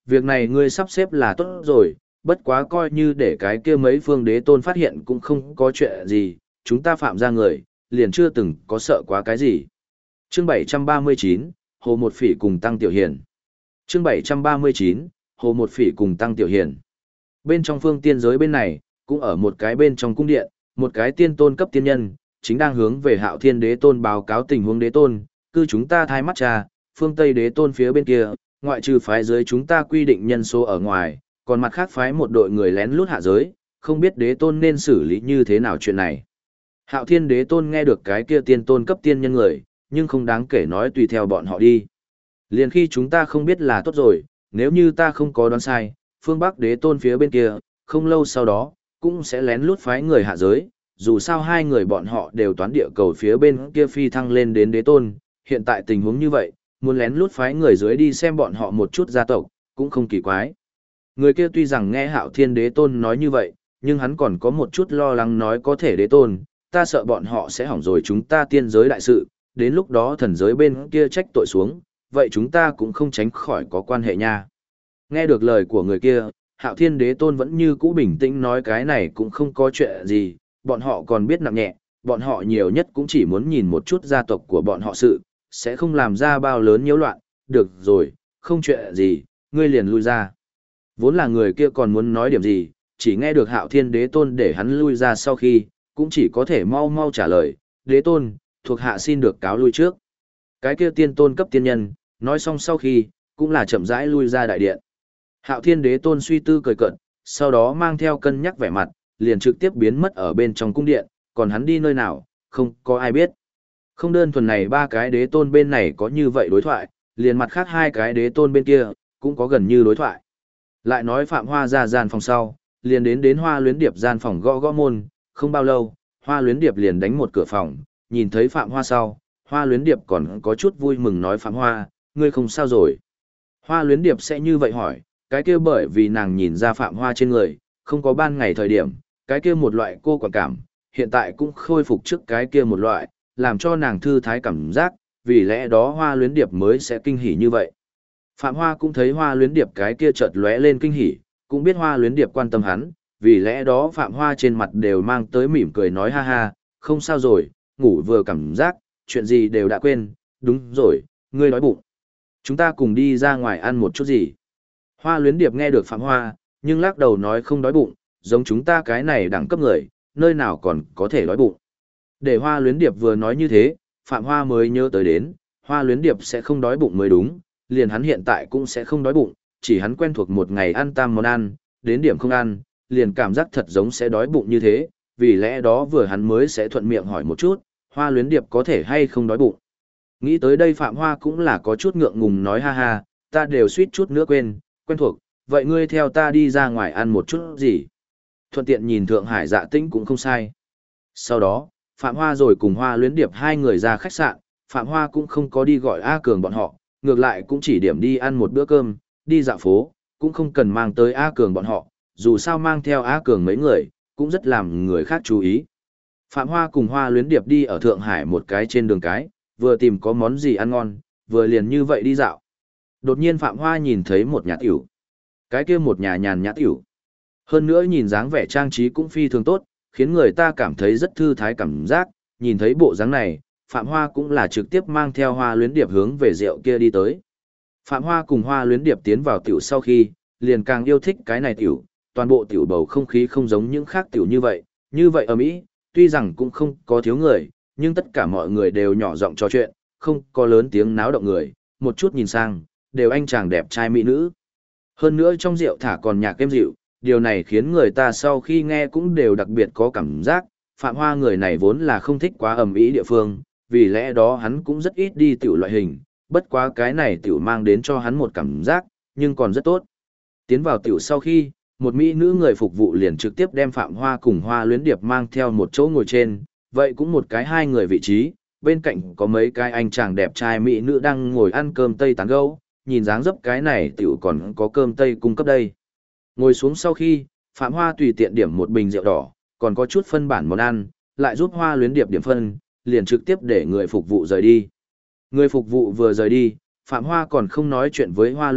việc này ngươi sắp xếp là tốt rồi, bất quá coi như để cái kia mấy phương đế tôn phát hiện cũng không có chuyện gì, chúng ta phạm ra người, liền chưa từng có sợ quá cái gì. Chương 739, Hồ Một Phỉ cùng Tăng Tiểu Hiền. Chương 739, Hồ Một Phỉ cùng Tăng Tiểu Hiền. Bên trong phương tiên giới bên này, cũng ở một cái bên trong cung điện, một cái tiên tôn cấp tiên nhân, chính đang hướng về Hạo Thiên Đế Tôn báo cáo tình huống đế tôn, cư chúng ta thay mắt trà, phương Tây Đế Tôn phía bên kia, ngoại trừ phái giới chúng ta quy định nhân số ở ngoài, còn mặt khác phái một đội người lén lút hạ giới, không biết đế tôn nên xử lý như thế nào chuyện này. Hạo Thiên Đế Tôn nghe được cái kia tiên tôn cấp tiên nhân người, nhưng không đáng kể nói tùy theo bọn họ đi. Liền khi chúng ta không biết là tốt rồi, nếu như ta không có đoán sai, phương Bắc Đế Tôn phía bên kia, không lâu sau đó, cũng sẽ lén lút phái người hạ giới, dù sao hai người bọn họ đều toán địa cầu phía bên kia phi thăng lên đến Đế Tôn, hiện tại tình huống như vậy, muốn lén lút phái người dưới đi xem bọn họ một chút gia tộc, cũng không kỳ quái. Người kia tuy rằng nghe Hạo Thiên Đế Tôn nói như vậy, nhưng hắn còn có một chút lo lắng nói có thể Đế Tôn, ta sợ bọn họ sẽ hỏng rồi chúng ta tiên giới đại sự, đến lúc đó thần giới bên kia trách tội xuống, vậy chúng ta cũng không tránh khỏi có quan hệ nha. Nghe được lời của người kia, Hạo Thiên Đế Tôn vẫn như cũ bình tĩnh nói cái này cũng không có chuyện gì, bọn họ còn biết nặng nhẹ, bọn họ nhiều nhất cũng chỉ muốn nhìn một chút gia tộc của bọn họ sự, sẽ không làm ra bao lớn nhiễu loạn, được rồi, không chuyện gì, ngươi liền lui ra. Vốn là người kia còn muốn nói điểm gì, chỉ nghe được Hạo Thiên Đế Tôn để hắn lui ra sau khi, cũng chỉ có thể mau mau trả lời, Đế Tôn, thuộc hạ xin được cáo lui trước. Cái kia tiên tôn cấp tiên nhân, nói xong sau khi, cũng là chậm rãi lui ra đại điện. Hạo Thiên Đế Tôn suy tư cười cợt, sau đó mang theo cân nhắc vẻ mặt, liền trực tiếp biến mất ở bên trong cung điện, còn hắn đi nơi nào, không có ai biết. Không đơn thuần này ba cái đế tôn bên này có như vậy đối thoại, liền mặt khác hai cái đế tôn bên kia, cũng có gần như đối thoại. Lại nói Phạm Hoa ra gian phòng sau, liền đến Hoa Luyến Điệp gian phòng gõ gõ môn, không bao lâu, Hoa Luyến Điệp liền đánh một cửa phòng, nhìn thấy Phạm Hoa sau, Hoa Luyến Điệp còn có chút vui mừng nói Phạm Hoa, ngươi không sao rồi. Hoa Luyến Điệp sẽ như vậy hỏi, cái kia bởi vì nàng nhìn ra Phạm Hoa trên người, không có ban ngày thời điểm, cái kia một loại cô quản cảm, hiện tại cũng khôi phục trước cái kia một loại, làm cho nàng thư thái cảm giác, vì lẽ đó Hoa Luyến Điệp mới sẽ kinh hỉ như vậy. Phạm Hoa cũng thấy Hoa Luyến Điệp cái kia chợt lóe lên kinh hỉ, cũng biết Hoa Luyến Điệp quan tâm hắn, vì lẽ đó Phạm Hoa trên mặt đều mang tới mỉm cười nói ha ha, không sao rồi, ngủ vừa cảm giác, chuyện gì đều đã quên, đúng rồi, ngươi đói bụng. Chúng ta cùng đi ra ngoài ăn một chút gì. Hoa Luyến Điệp nghe được Phạm Hoa, nhưng lắc đầu nói không đói bụng, giống chúng ta cái này đẳng cấp người, nơi nào còn có thể đói bụng. Để Hoa Luyến Điệp vừa nói như thế, Phạm Hoa mới nhớ tới đến, Hoa Luyến Điệp sẽ không đói bụng mới đúng, liền hắn hiện tại cũng sẽ không đói bụng, chỉ hắn quen thuộc một ngày ăn tam món ăn, đến điểm không ăn, liền cảm giác thật giống sẽ đói bụng như thế, vì lẽ đó vừa hắn mới sẽ thuận miệng hỏi một chút, Hoa Luyến Điệp có thể hay không đói bụng. Nghĩ tới đây Phạm Hoa cũng là có chút ngượng ngùng nói ha ha, ta đều suýt chút nữa quên, quen thuộc, vậy ngươi theo ta đi ra ngoài ăn một chút gì. Thuận tiện nhìn Thượng Hải Dạ Tĩnh cũng không sai. Sau đó, Phạm Hoa rồi cùng Hoa Luyến Điệp hai người ra khách sạn, Phạm Hoa cũng không có đi gọi A Cường bọn họ, ngược lại cũng chỉ điểm đi ăn một bữa cơm, đi dạo phố, cũng không cần mang tới A Cường bọn họ, dù sao mang theo A Cường mấy người, cũng rất làm người khác chú ý. Phạm Hoa cùng Hoa Luyến Điệp đi ở Thượng Hải một cái trên đường cái, vừa tìm có món gì ăn ngon, vừa liền như vậy đi dạo. Đột nhiên Phạm Hoa nhìn thấy một nhà tiểu. Cái kia một nhà nhàn nhã tiểu. Hơn nữa nhìn dáng vẻ trang trí cũng phi thường tốt, khiến người ta cảm thấy rất thư thái cảm giác, nhìn thấy bộ dáng này, Phạm Hoa cũng là trực tiếp mang theo Hoa Luyến Điệp hướng về rượu kia đi tới. Phạm Hoa cùng Hoa Luyến Điệp tiến vào tiểu sau khi, liền càng yêu thích cái này tiểu, toàn bộ tiểu bầu không khí không giống những khác tiểu như vậy ở Mỹ, tuy rằng cũng không có thiếu người, nhưng tất cả mọi người đều nhỏ giọng trò chuyện, không có lớn tiếng náo động người, một chút nhìn sang, đều anh chàng đẹp trai mỹ nữ. Hơn nữa trong rượu thả còn nhạc êm dịu, điều này khiến người ta sau khi nghe cũng đều đặc biệt có cảm giác, Phạm Hoa người này vốn là không thích quá ầm ĩ địa phương, vì lẽ đó hắn cũng rất ít đi tiểu loại hình, bất quá cái này tiểu mang đến cho hắn một cảm giác, nhưng còn rất tốt. Tiến vào tiểu sau khi, một mỹ nữ người phục vụ liền trực tiếp đem Phạm Hoa cùng Hoa Luyến Điệp mang theo một chỗ ngồi trên, vậy cũng một cái hai người vị trí, bên cạnh có mấy cái anh chàng đẹp trai mỹ nữ đang ngồi ăn cơm tây tán gẫu, nhìn dáng dấp cái này tiểu còn có cơm tây cung cấp đây. Ngồi xuống sau khi, Phạm Hoa tùy tiện điểm một bình rượu đỏ, còn có chút phân bản món ăn, lại giúp Hoa Luyến Điệp điểm phân, liền trực tiếp để người phục vụ rời đi. Người phục vụ vừa rời đi, Phạm Hoa còn không nói chuyện với Hoa Luyến Điệp,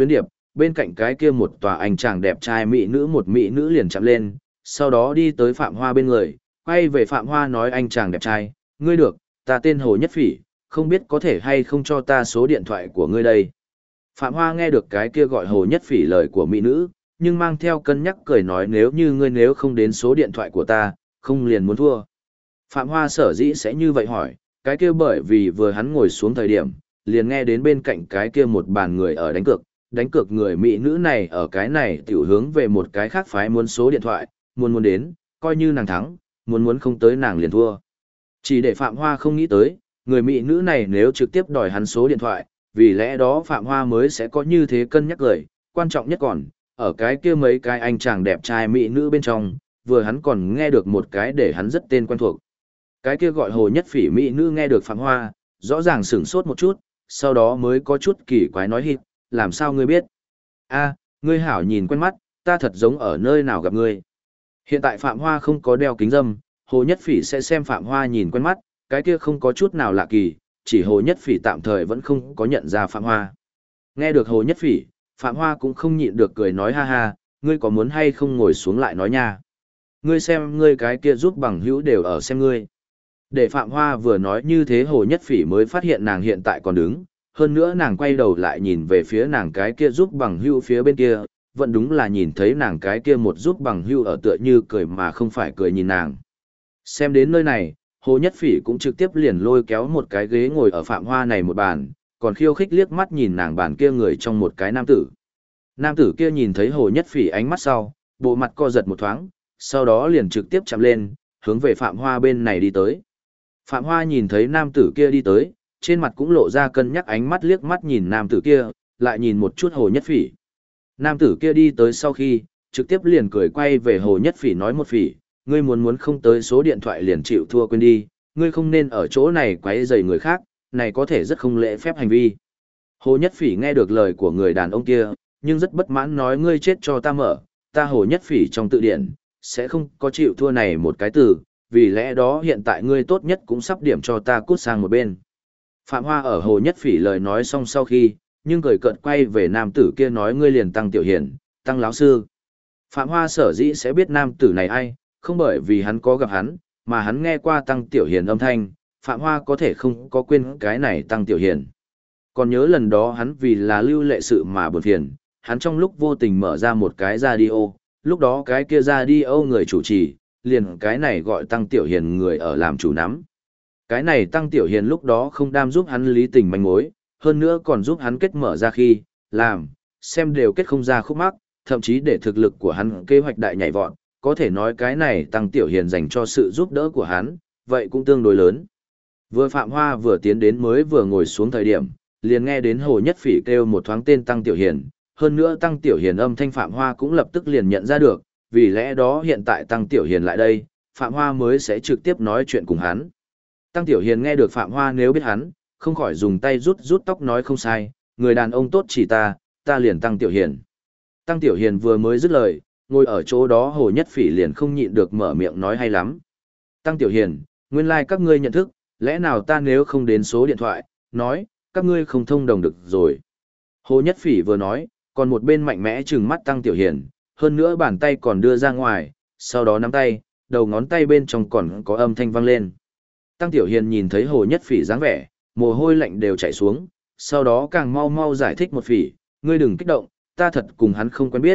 bên cạnh cái kia một tòa anh chàng đẹp trai mỹ nữ liền chạm lên, sau đó đi tới Phạm Hoa bên người, quay về Phạm Hoa nói anh chàng đẹp trai, ngươi được, ta tên Hồ Nhất Phỉ, không biết có thể hay không cho ta số điện thoại của ngươi đây. Phạm Hoa nghe được cái kia gọi Hồ Nhất Phỉ lời của mỹ nữ, nhưng mang theo cân nhắc cười nói nếu như ngươi nếu không đến số điện thoại của ta, không liền muốn thua. Phạm Hoa sở dĩ sẽ như vậy hỏi, cái kia bởi vì vừa hắn ngồi xuống thời điểm, liền nghe đến bên cạnh cái kia một bàn người ở đánh cược người mỹ nữ này ở cái này tiểu hướng về một cái khác phái muốn số điện thoại, muốn đến, coi như nàng thắng, muốn không tới nàng liền thua. Chỉ để Phạm Hoa không nghĩ tới, người mỹ nữ này nếu trực tiếp đòi hắn số điện thoại, vì lẽ đó Phạm Hoa mới sẽ có như thế cân nhắc lời, quan trọng nhất còn, ở cái kia mấy cái anh chàng đẹp trai mỹ nữ bên trong, vừa hắn còn nghe được một cái để hắn rất tên quen thuộc. Cái kia gọi Hồ Nhất Phỉ mỹ nữ nghe được Phạm Hoa, rõ ràng sửng sốt một chút, sau đó mới có chút kỳ quái nói hít, làm sao ngươi biết? A, ngươi hảo nhìn quen mắt, ta thật giống ở nơi nào gặp ngươi. Hiện tại Phạm Hoa không có đeo kính râm, Hồ Nhất Phỉ sẽ xem Phạm Hoa nhìn quen mắt, cái kia không có chút nào lạ kỳ, chỉ Hồ Nhất Phỉ tạm thời vẫn không có nhận ra Phạm Hoa. Nghe được Hồ Nhất Phỉ, Phạm Hoa cũng không nhịn được cười nói ha ha, ngươi có muốn hay không ngồi xuống lại nói nha. Ngươi xem ngươi cái kia giúp bằng hữu đều ở xem ngươi. Để Phạm Hoa vừa nói như thế Hồ Nhất Phỉ mới phát hiện nàng hiện tại còn đứng, hơn nữa nàng quay đầu lại nhìn về phía nàng cái kia giúp bằng hữu phía bên kia, vẫn đúng là nhìn thấy nàng cái kia một giúp bằng hữu ở tựa như cười mà không phải cười nhìn nàng. Xem đến nơi này, Hồ Nhất Phỉ cũng trực tiếp liền lôi kéo một cái ghế ngồi ở Phạm Hoa này một bàn, còn khiêu khích liếc mắt nhìn nàng bàn kia người trong một cái nam tử. Nam tử kia nhìn thấy Hồ Nhất Phỉ ánh mắt sau, bộ mặt co giật một thoáng, sau đó liền trực tiếp chạm lên, hướng về Phạm Hoa bên này đi tới. Phạm Hoa nhìn thấy nam tử kia đi tới, trên mặt cũng lộ ra cân nhắc ánh mắt liếc mắt nhìn nam tử kia, lại nhìn một chút Hồ Nhất Phỉ. Nam tử kia đi tới sau khi, trực tiếp liền cười quay về Hồ Nhất Phỉ nói một phỉ, ngươi muốn không tới số điện thoại liền chịu thua quên đi, ngươi không nên ở chỗ này quấy rầy người khác, này có thể rất không lễ phép hành vi. Hồ Nhất Phỉ nghe được lời của người đàn ông kia, nhưng rất bất mãn nói ngươi chết cho ta mở, ta Hồ Nhất Phỉ trong tự điển, sẽ không có chịu thua này một cái từ, vì lẽ đó hiện tại ngươi tốt nhất cũng sắp điểm cho ta cút sang một bên. Phạm Hoa ở Hồ Nhất Phỉ lời nói xong sau khi, nhưng cười cợt quay về nam tử kia nói ngươi liền Tăng Tiểu Hiền, Tăng lão sư. Phạm Hoa sở dĩ sẽ biết nam tử này ai, không bởi vì hắn có gặp hắn, mà hắn nghe qua Tăng Tiểu Hiền âm thanh, Phạm Hoa có thể không có quên cái này Tăng Tiểu Hiền. Còn nhớ lần đó hắn vì là lưu lệ sự mà buồn phiền, hắn trong lúc vô tình mở ra một cái radio, lúc đó cái kia radio người chủ trì, liền cái này gọi Tăng Tiểu Hiền người ở làm chủ nắm. Cái này Tăng Tiểu Hiền lúc đó không đam giúp hắn lý tình manh mối, hơn nữa còn giúp hắn kết mở ra khi, làm, xem đều kết không ra khúc mắc, thậm chí để thực lực của hắn kế hoạch đại nhảy vọt, có thể nói cái này Tăng Tiểu Hiền dành cho sự giúp đỡ của hắn, vậy cũng tương đối lớn. Vừa Phạm Hoa vừa tiến đến mới vừa ngồi xuống thời điểm, liền nghe đến Hồ Nhất Phỉ kêu một thoáng tên Tăng Tiểu Hiền, hơn nữa Tăng Tiểu Hiền âm thanh Phạm Hoa cũng lập tức liền nhận ra được, vì lẽ đó hiện tại Tăng Tiểu Hiền lại đây, Phạm Hoa mới sẽ trực tiếp nói chuyện cùng hắn. Tăng Tiểu Hiền nghe được Phạm Hoa nếu biết hắn, không khỏi dùng tay rút tóc nói không sai, người đàn ông tốt chỉ ta liền Tăng Tiểu Hiền. Tăng Tiểu Hiền vừa mới dứt lời, ngồi ở chỗ đó Hồ Nhất Phỉ liền không nhịn được mở miệng nói hay lắm. Tăng Tiểu Hiền, nguyên lai các ngươi nhận thức, lẽ nào ta nếu không đến số điện thoại, nói, các ngươi không thông đồng được rồi. Hồ Nhất Phỉ vừa nói, còn một bên mạnh mẽ trừng mắt Tăng Tiểu Hiền, hơn nữa bàn tay còn đưa ra ngoài, sau đó nắm tay, đầu ngón tay bên trong còn có âm thanh vang lên. Tăng Tiểu Hiền nhìn thấy Hồ Nhất Phỉ dáng vẻ, mồ hôi lạnh đều chảy xuống, sau đó càng mau giải thích một phỉ, ngươi đừng kích động, ta thật cùng hắn không quen biết,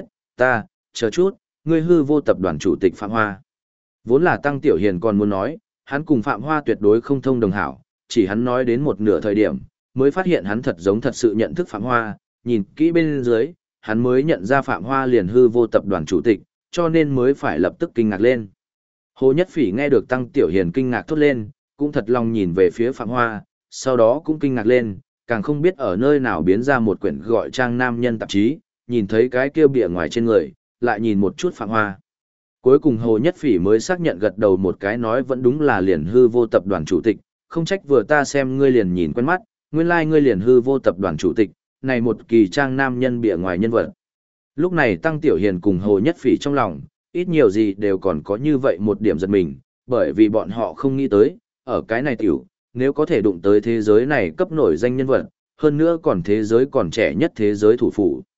chờ chút, ngươi hư vô tập đoàn chủ tịch Phạm Hoa. Vốn là Tăng Tiểu Hiền còn muốn nói, hắn cùng Phạm Hoa tuyệt đối không thông đồng hảo, chỉ hắn nói đến một nửa thời điểm, mới phát hiện hắn thật giống thật sự nhận thức Phạm Hoa, nhìn kỹ bên dưới, hắn mới nhận ra Phạm Hoa liền hư vô tập đoàn chủ tịch, cho nên mới phải lập tức kinh ngạc lên. Hồ Nhất Phỉ nghe được Tăng Tiểu Hiền kinh ngạc thốt lên, cũng thật lòng nhìn về phía Phạm Hoa, sau đó cũng kinh ngạc lên, càng không biết ở nơi nào biến ra một quyển gọi trang nam nhân tạp chí, nhìn thấy cái kia bìa ngoài trên người, lại nhìn một chút Phạm Hoa. Cuối cùng Hồ Nhất Phỉ mới xác nhận gật đầu một cái nói vẫn đúng là liền hư vô tập đoàn chủ tịch, không trách vừa ta xem ngươi liền nhìn quen mắt, nguyên lai ngươi liền hư vô tập đoàn chủ tịch, này một kỳ trang nam nhân bìa ngoài nhân vật. Lúc này Tăng Tiểu Hiền cùng Hồ Nhất Phỉ trong lòng, ít nhiều gì đều còn có như vậy một điểm giật mình, bởi vì bọn họ không nghĩ tới, ở cái này tiểu, nếu có thể đụng tới thế giới này cấp nổi danh nhân vật, hơn nữa còn thế giới còn trẻ nhất thế giới thủ phủ.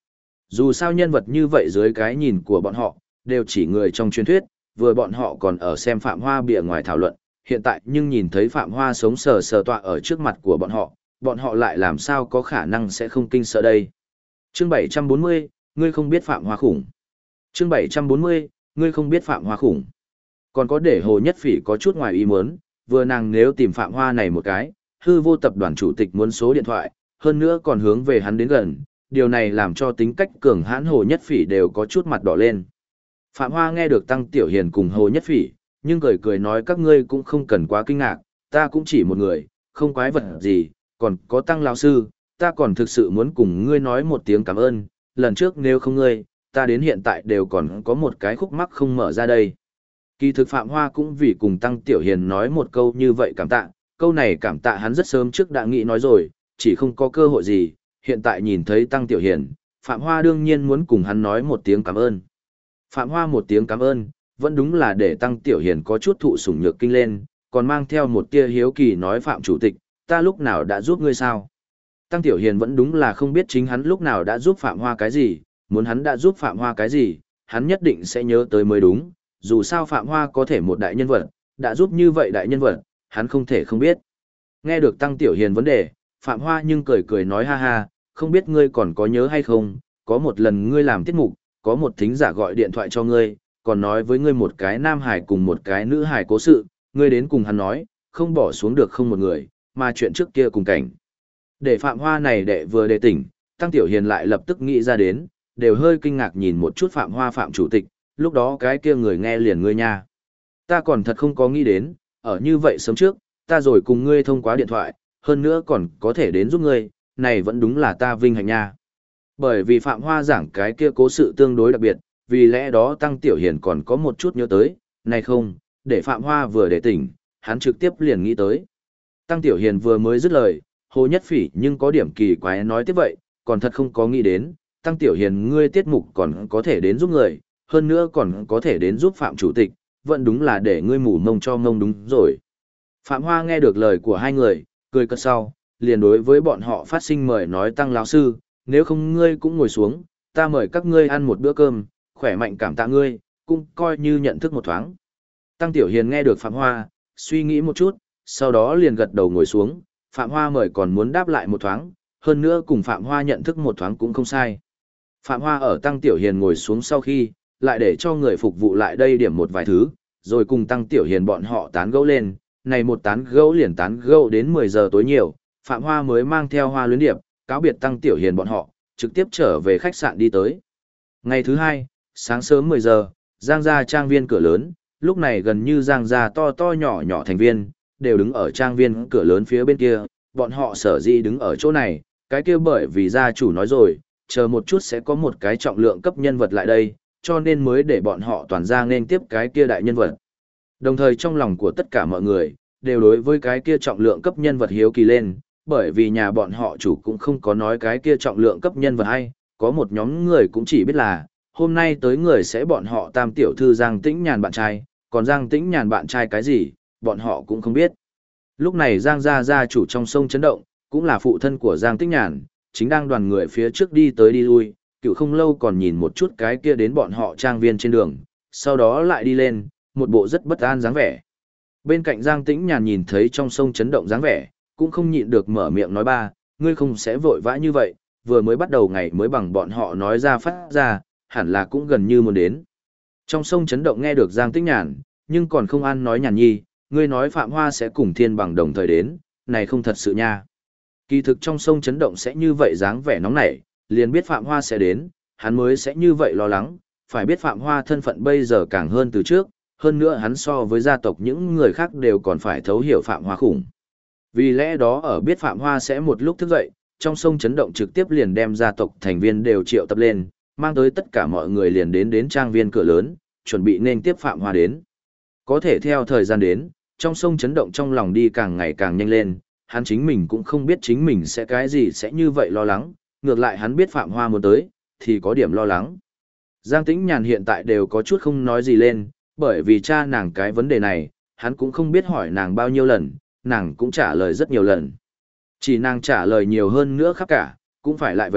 Dù sao nhân vật như vậy dưới cái nhìn của bọn họ, đều chỉ người trong truyền thuyết, vừa bọn họ còn ở xem Phạm Hoa bìa ngoài thảo luận, hiện tại nhưng nhìn thấy Phạm Hoa sống sờ sờ tọa ở trước mặt của bọn họ lại làm sao có khả năng sẽ không kinh sợ đây. Chương 740, ngươi không biết Phạm Hoa khủng. Chương 740, ngươi không biết Phạm Hoa khủng. Còn có để Hồ Nhất Phỉ có chút ngoài ý muốn, vừa nàng nếu tìm Phạm Hoa này một cái, hư vô tập đoàn chủ tịch muốn số điện thoại, hơn nữa còn hướng về hắn đến gần, điều này làm cho tính cách cường hãn Hồ Nhất Phỉ đều có chút mặt đỏ lên. Phạm Hoa nghe được Tăng Tiểu Hiền cùng Hồ Nhất Phỉ, nhưng cười cười nói các ngươi cũng không cần quá kinh ngạc, ta cũng chỉ một người, không quái vật gì, còn có Tăng lão sư, ta còn thực sự muốn cùng ngươi nói một tiếng cảm ơn, lần trước nếu không ngươi, ta đến hiện tại đều còn có một cái khúc mắc không mở ra đây. Kỳ thực Phạm Hoa cũng vì cùng Tăng Tiểu Hiền nói một câu như vậy cảm tạ, câu này cảm tạ hắn rất sớm trước đã nghĩ nói rồi, chỉ không có cơ hội gì, hiện tại nhìn thấy Tăng Tiểu Hiền, Phạm Hoa đương nhiên muốn cùng hắn nói một tiếng cảm ơn. Phạm Hoa một tiếng cảm ơn, vẫn đúng là để Tăng Tiểu Hiền có chút thụ sủng nhược kinh lên, còn mang theo một tia hiếu kỳ nói Phạm Chủ tịch, ta lúc nào đã giúp ngươi sao? Tăng Tiểu Hiền vẫn đúng là không biết chính hắn lúc nào đã giúp Phạm Hoa cái gì, muốn hắn đã giúp Phạm Hoa cái gì, hắn nhất định sẽ nhớ tới mới đúng, dù sao Phạm Hoa có thể một đại nhân vật, đã giúp như vậy đại nhân vật, hắn không thể không biết. Nghe được Tăng Tiểu Hiền vấn đề, Phạm Hoa nhưng cười cười nói ha ha, không biết ngươi còn có nhớ hay không, có một lần ngươi làm tiết mục, có một thính giả gọi điện thoại cho ngươi, còn nói với ngươi một cái nam hải cùng một cái nữ hải cố sự, ngươi đến cùng hắn nói, không bỏ xuống được không một người, mà chuyện trước kia cùng cảnh. Để Phạm Hoa này đệ vừa đề tỉnh, Tăng Tiểu Hiền lại lập tức nghĩ ra đến, đều hơi kinh ngạc nhìn một chút Phạm Hoa Phạm Chủ tịch, lúc đó cái kia người nghe liền ngươi nha. Ta còn thật không có nghĩ đến, ở như vậy sớm trước, ta rồi cùng ngươi thông qua điện thoại, hơn nữa còn có thể đến giúp ngươi, này vẫn đúng là ta vinh hạnh nha. Bởi vì Phạm Hoa giảng cái kia cố sự tương đối đặc biệt, vì lẽ đó Tăng Tiểu Hiền còn có một chút nhớ tới, này không, để Phạm Hoa vừa để tỉnh, hắn trực tiếp liền nghĩ tới. Tăng Tiểu Hiền vừa mới dứt lời, Hồ Nhất Phỉ nhưng có điểm kỳ quái nói tiếp vậy, còn thật không có nghĩ đến, Tăng Tiểu Hiền ngươi tiết mục còn có thể đến giúp người, hơn nữa còn có thể đến giúp Phạm Chủ tịch, vẫn đúng là để ngươi mù mông cho mông đúng rồi. Phạm Hoa nghe được lời của hai người, cười cất sau, liền đối với bọn họ phát sinh mời nói Tăng lão sư, nếu không ngươi cũng ngồi xuống, ta mời các ngươi ăn một bữa cơm, khỏe mạnh cảm tạ ngươi, cũng coi như nhận thức một thoáng. Tăng Tiểu Hiền nghe được Phạm Hoa, suy nghĩ một chút, sau đó liền gật đầu ngồi xuống, Phạm Hoa mời còn muốn đáp lại một thoáng, hơn nữa cùng Phạm Hoa nhận thức một thoáng cũng không sai. Phạm Hoa ở Tăng Tiểu Hiền ngồi xuống sau khi, lại để cho người phục vụ lại đây điểm một vài thứ, rồi cùng Tăng Tiểu Hiền bọn họ tán gẫu lên, này một tán gẫu liền tán gẫu đến 10 giờ tối nhiều, Phạm Hoa mới mang theo Hoa Luyến Điệp, cáo biệt Tăng Tiểu Hiền bọn họ, trực tiếp trở về khách sạn đi tới. Ngày thứ hai, sáng sớm 10 giờ, Giang gia trang viên cửa lớn, lúc này gần như Giang gia to to nhỏ nhỏ thành viên, đều đứng ở trang viên cửa lớn phía bên kia, bọn họ sở dĩ đứng ở chỗ này, cái kia bởi vì gia chủ nói rồi, chờ một chút sẽ có một cái trọng lượng cấp nhân vật lại đây, cho nên mới để bọn họ toàn ra nên tiếp cái kia đại nhân vật. Đồng thời trong lòng của tất cả mọi người, đều đối với cái kia trọng lượng cấp nhân vật hiếu kỳ lên, bởi vì nhà bọn họ chủ cũng không có nói cái kia trọng lượng cấp nhân vật hay, có một nhóm người cũng chỉ biết là, hôm nay tới người sẽ bọn họ tam tiểu thư Giang Tĩnh Nhàn bạn trai, còn Giang Tĩnh Nhàn bạn trai cái gì, bọn họ cũng không biết. Lúc này Giang gia chủ trong sông chấn động, cũng là phụ thân của Giang Tĩnh Nhàn, chính đang đoàn người phía trước đi tới đi lui, cựu không lâu còn nhìn một chút cái kia đến bọn họ trang viên trên đường, sau đó lại đi lên, một bộ rất bất an dáng vẻ. Bên cạnh Giang Tĩnh Nhàn nhìn thấy trong sông chấn động dáng vẻ, cũng không nhịn được mở miệng nói ba, ngươi không sẽ vội vã như vậy, vừa mới bắt đầu ngày mới bằng bọn họ nói ra phát ra, hẳn là cũng gần như muốn đến. Trong sông chấn động nghe được Giang Tĩnh Nhàn, nhưng còn không ăn nói nhàn nhi, ngươi nói Phạm Hoa sẽ cùng Thiên Bằng đồng thời đến, này không thật sự nha. Kỳ thực trong sông chấn động sẽ như vậy dáng vẻ nóng nảy, liền biết Phạm Hoa sẽ đến, hắn mới sẽ như vậy lo lắng, phải biết Phạm Hoa thân phận bây giờ càng hơn từ trước, hơn nữa hắn so với gia tộc những người khác đều còn phải thấu hiểu Phạm Hoa khủng. Vì lẽ đó ở biết Phạm Hoa sẽ một lúc thức dậy, trong sông chấn động trực tiếp liền đem gia tộc thành viên đều triệu tập lên, mang tới tất cả mọi người liền đến trang viên cửa lớn, chuẩn bị nên tiếp Phạm Hoa đến. Có thể theo thời gian đến, trong sông chấn động trong lòng đi càng ngày càng nhanh lên, hắn chính mình cũng không biết chính mình sẽ cái gì sẽ như vậy lo lắng, ngược lại hắn biết Phạm Hoa muốn tới, thì có điểm lo lắng. Giang Tĩnh Nhàn hiện tại đều có chút không nói gì lên, bởi vì cha nàng cái vấn đề này, hắn cũng không biết hỏi nàng bao nhiêu lần, nàng cũng trả lời rất nhiều lần. Chỉ nàng trả lời nhiều hơn nữa khắp cả, cũng phải lại về,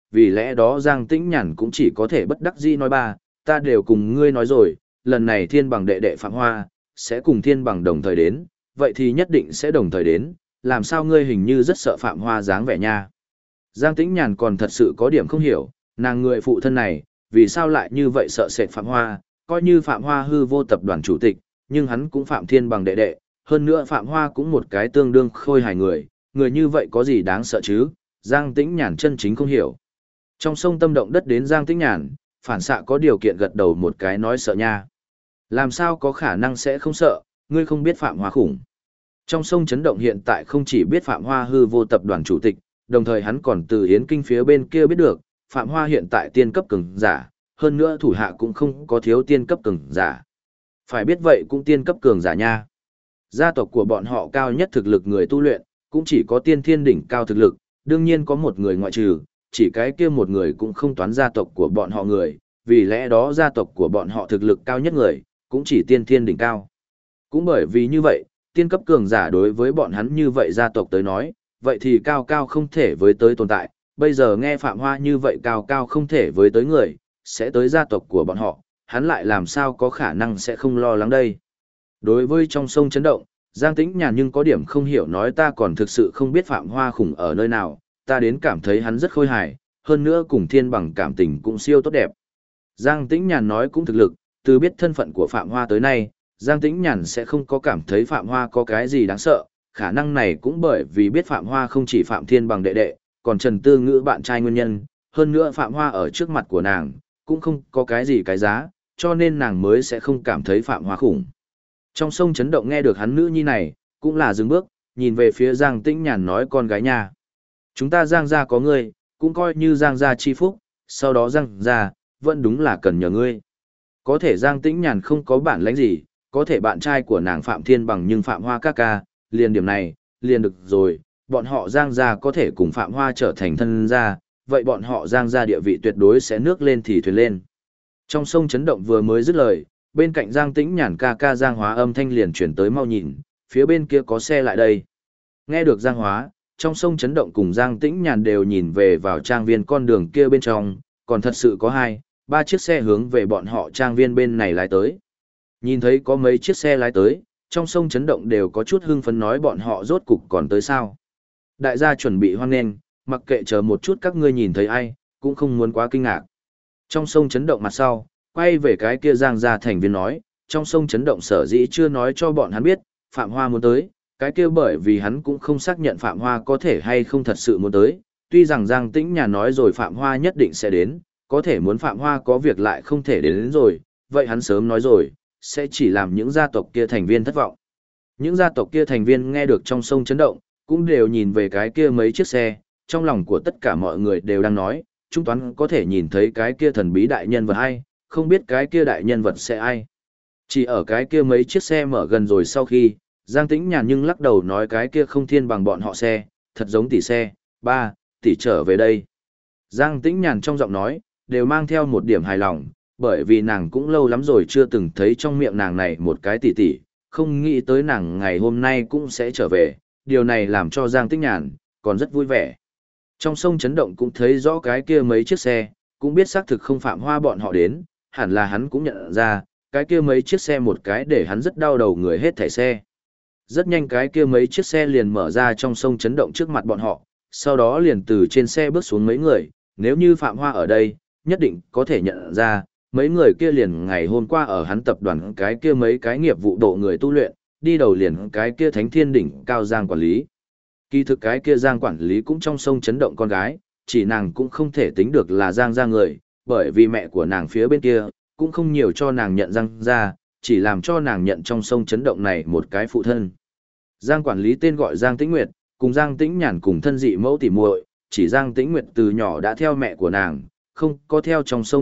vì lẽ đó Giang Tĩnh Nhàn cũng chỉ có thể bất đắc dĩ nói ba, ta đều cùng ngươi nói rồi, lần này thiên bằng đệ đệ Phạm Hoa, sẽ cùng thiên bằng đồng thời đến, vậy thì nhất định sẽ đồng thời đến, làm sao ngươi hình như rất sợ Phạm Hoa dáng vẻ nha. Giang Tĩnh Nhàn còn thật sự có điểm không hiểu, nàng người phụ thân này, vì sao lại như vậy sợ sệt Phạm Hoa, coi như Phạm Hoa hư vô tập đoàn chủ tịch, nhưng hắn cũng Phạm Thiên bằng đệ đệ, hơn nữa Phạm Hoa cũng một cái tương đương khôi hài người như vậy có gì đáng sợ chứ, Giang Tĩnh Nhàn chân chính không hiểu. Trong sông tâm động đất đến Giang Tĩnh Nhàn, phản xạ có điều kiện gật đầu một cái nói sợ nha. Làm sao có khả năng sẽ không sợ, ngươi không biết Phạm Hoa khủng. Trong sông chấn động hiện tại không chỉ biết Phạm Hoa hư vô tập đoàn chủ tịch, đồng thời hắn còn từ Yến Kinh phía bên kia biết được, Phạm Hoa hiện tại tiên cấp cường giả, hơn nữa thủ hạ cũng không có thiếu tiên cấp cường giả. Phải biết vậy cũng tiên cấp cường giả nha. Gia tộc của bọn họ cao nhất thực lực người tu luyện, cũng chỉ có tiên thiên đỉnh cao thực lực, đương nhiên có một người ngoại trừ, chỉ cái kia một người cũng không toán gia tộc của bọn họ người, vì lẽ đó gia tộc của bọn họ thực lực cao nhất người, cũng chỉ tiên thiên đỉnh cao. Cũng bởi vì như vậy, tiên cấp cường giả đối với bọn hắn như vậy gia tộc tới nói, vậy thì cao cao không thể với tới tồn tại, bây giờ nghe Phạm Hoa như vậy cao cao không thể với tới người, sẽ tới gia tộc của bọn họ, hắn lại làm sao có khả năng sẽ không lo lắng đây. Đối với trong sông chấn động, Giang Tĩnh Nhàn nhưng có điểm không hiểu nói ta còn thực sự không biết Phạm Hoa khủng ở nơi nào, ta đến cảm thấy hắn rất khôi hài, hơn nữa cùng thiên bằng cảm tình cũng siêu tốt đẹp. Giang Tĩnh Nhàn nói cũng thực lực, từ biết thân phận của Phạm Hoa tới nay, Giang Tĩnh Nhàn sẽ không có cảm thấy Phạm Hoa có cái gì đáng sợ, khả năng này cũng bởi vì biết Phạm Hoa không chỉ Phạm Thiên bằng đệ đệ, còn Trần Tư Ngữ bạn trai nguyên nhân, hơn nữa Phạm Hoa ở trước mặt của nàng, cũng không có cái gì cái giá, cho nên nàng mới sẽ không cảm thấy Phạm Hoa khủng. Trong sông chấn động nghe được hắn nữ nhi này, cũng là dừng bước, nhìn về phía Giang Tĩnh Nhàn nói con gái nha. Chúng ta Giang gia có ngươi, cũng coi như Giang gia chi phúc, sau đó Giang gia, vẫn đúng là cần nhờ ngươi. Có thể Giang Tĩnh Nhàn không có bản lãnh gì, có thể bạn trai của nàng Phạm Thiên bằng nhưng Phạm Hoa ca ca, liền điểm này, liền được rồi, bọn họ Giang gia có thể cùng Phạm Hoa trở thành thân gia, vậy bọn họ Giang gia địa vị tuyệt đối sẽ nước lên thì thuyền lên. Trong sông chấn động vừa mới dứt lời, bên cạnh Giang Tĩnh Nhàn ca ca Giang Hóa âm thanh liền chuyển tới mau nhìn, phía bên kia có xe lại đây. Nghe được Giang Hóa, trong sông chấn động cùng Giang Tĩnh Nhàn đều nhìn về vào trang viên con đường kia bên trong, còn thật sự có 2-3 chiếc xe hướng về bọn họ trang viên bên này lái tới. Nhìn thấy có mấy chiếc xe lái tới, trong sông chấn động đều có chút hưng phấn nói bọn họ rốt cục còn tới sao. Đại gia chuẩn bị hoan nghênh, mặc kệ chờ một chút các ngươi nhìn thấy ai, cũng không muốn quá kinh ngạc. Trong sông chấn động mặt sau, quay về cái kia Giang gia thành viên nói, trong sông chấn động sở dĩ chưa nói cho bọn hắn biết, Phạm Hoa muốn tới, cái kia bởi vì hắn cũng không xác nhận Phạm Hoa có thể hay không thật sự muốn tới, tuy rằng Giang Tĩnh Nhàn nói rồi Phạm Hoa nhất định sẽ đến, có thể muốn Phạm Hoa có việc lại không thể đến rồi, vậy hắn sớm nói rồi, sẽ chỉ làm những gia tộc kia thành viên thất vọng. Những gia tộc kia thành viên nghe được trong sông chấn động, cũng đều nhìn về cái kia mấy chiếc xe, trong lòng của tất cả mọi người đều đang nói, Trung Toán có thể nhìn thấy cái kia thần bí đại nhân vật hay, không biết cái kia đại nhân vật sẽ ai. Chỉ ở cái kia mấy chiếc xe mở gần rồi sau khi, Giang Tĩnh Nhàn nhưng lắc đầu nói cái kia không thiên bằng bọn họ xe, thật giống tỷ xe, 3 tỷ trở về đây. Giang Tĩnh Nhàn trong giọng nói, đều mang theo một điểm hài lòng, bởi vì nàng cũng lâu lắm rồi chưa từng thấy trong miệng nàng này một cái tỷ tỷ, không nghĩ tới nàng ngày hôm nay cũng sẽ trở về, điều này làm cho Giang Tĩnh Nhàn còn rất vui vẻ. Trong sông chấn động cũng thấy rõ cái kia mấy chiếc xe, cũng biết xác thực không Phạm Hoa bọn họ đến, hẳn là hắn cũng nhận ra, cái kia mấy chiếc xe một cái để hắn rất đau đầu người hết thảy xe. Rất nhanh cái kia mấy chiếc xe liền mở ra trong sông chấn động trước mặt bọn họ, sau đó liền từ trên xe bước xuống mấy người, nếu như Phạm Hoa ở đây, nhất định có thể nhận ra, mấy người kia liền ngày hôm qua ở hắn tập đoàn cái kia mấy cái nghiệp vụ độ người tu luyện, đi đầu liền cái kia Thánh Thiên đỉnh cao Giang quản lý. Kỳ thực cái kia Giang quản lý cũng trong sông chấn động con gái, chỉ nàng cũng không thể tính được là Giang gia người, bởi vì mẹ của nàng phía bên kia, cũng không nhiều cho nàng nhận Giang gia, chỉ làm cho nàng nhận trong sông chấn động này một cái phụ thân. Giang quản lý tên gọi Giang Tĩnh Nguyệt, cùng Giang Tĩnh Nhàn cùng thân dị mẫu tỉ muội, chỉ Giang Tĩnh Nguyệt từ nhỏ đã theo mẹ của nàng, không có theo trong sông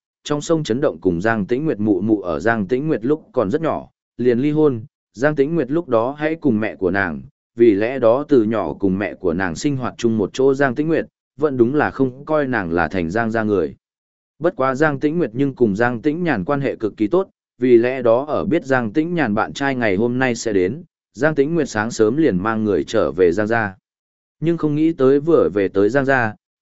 chấn động cùng Giang Tĩnh Nguyệt mụ mụ ở Giang Tĩnh Nguyệt lúc còn rất nhỏ, liền ly hôn, Giang Tĩnh Nguyệt lúc đó hãy cùng mẹ của nàng, vì lẽ đó từ nhỏ cùng mẹ của nàng sinh hoạt chung một chỗ Giang Tĩnh Nguyệt, vẫn đúng là không coi nàng là thành Giang gia người. Bất quá Giang Tĩnh Nguyệt nhưng cùng Giang Tĩnh Nhàn quan hệ cực kỳ tốt, vì lẽ đó ở biết Giang Tĩnh Nhàn bạn trai ngày hôm nay sẽ đến, Giang Tĩnh Nguyệt sáng sớm liền mang người trở về Giang gia. Nhưng không nghĩ tới vừa về tới Giang gia,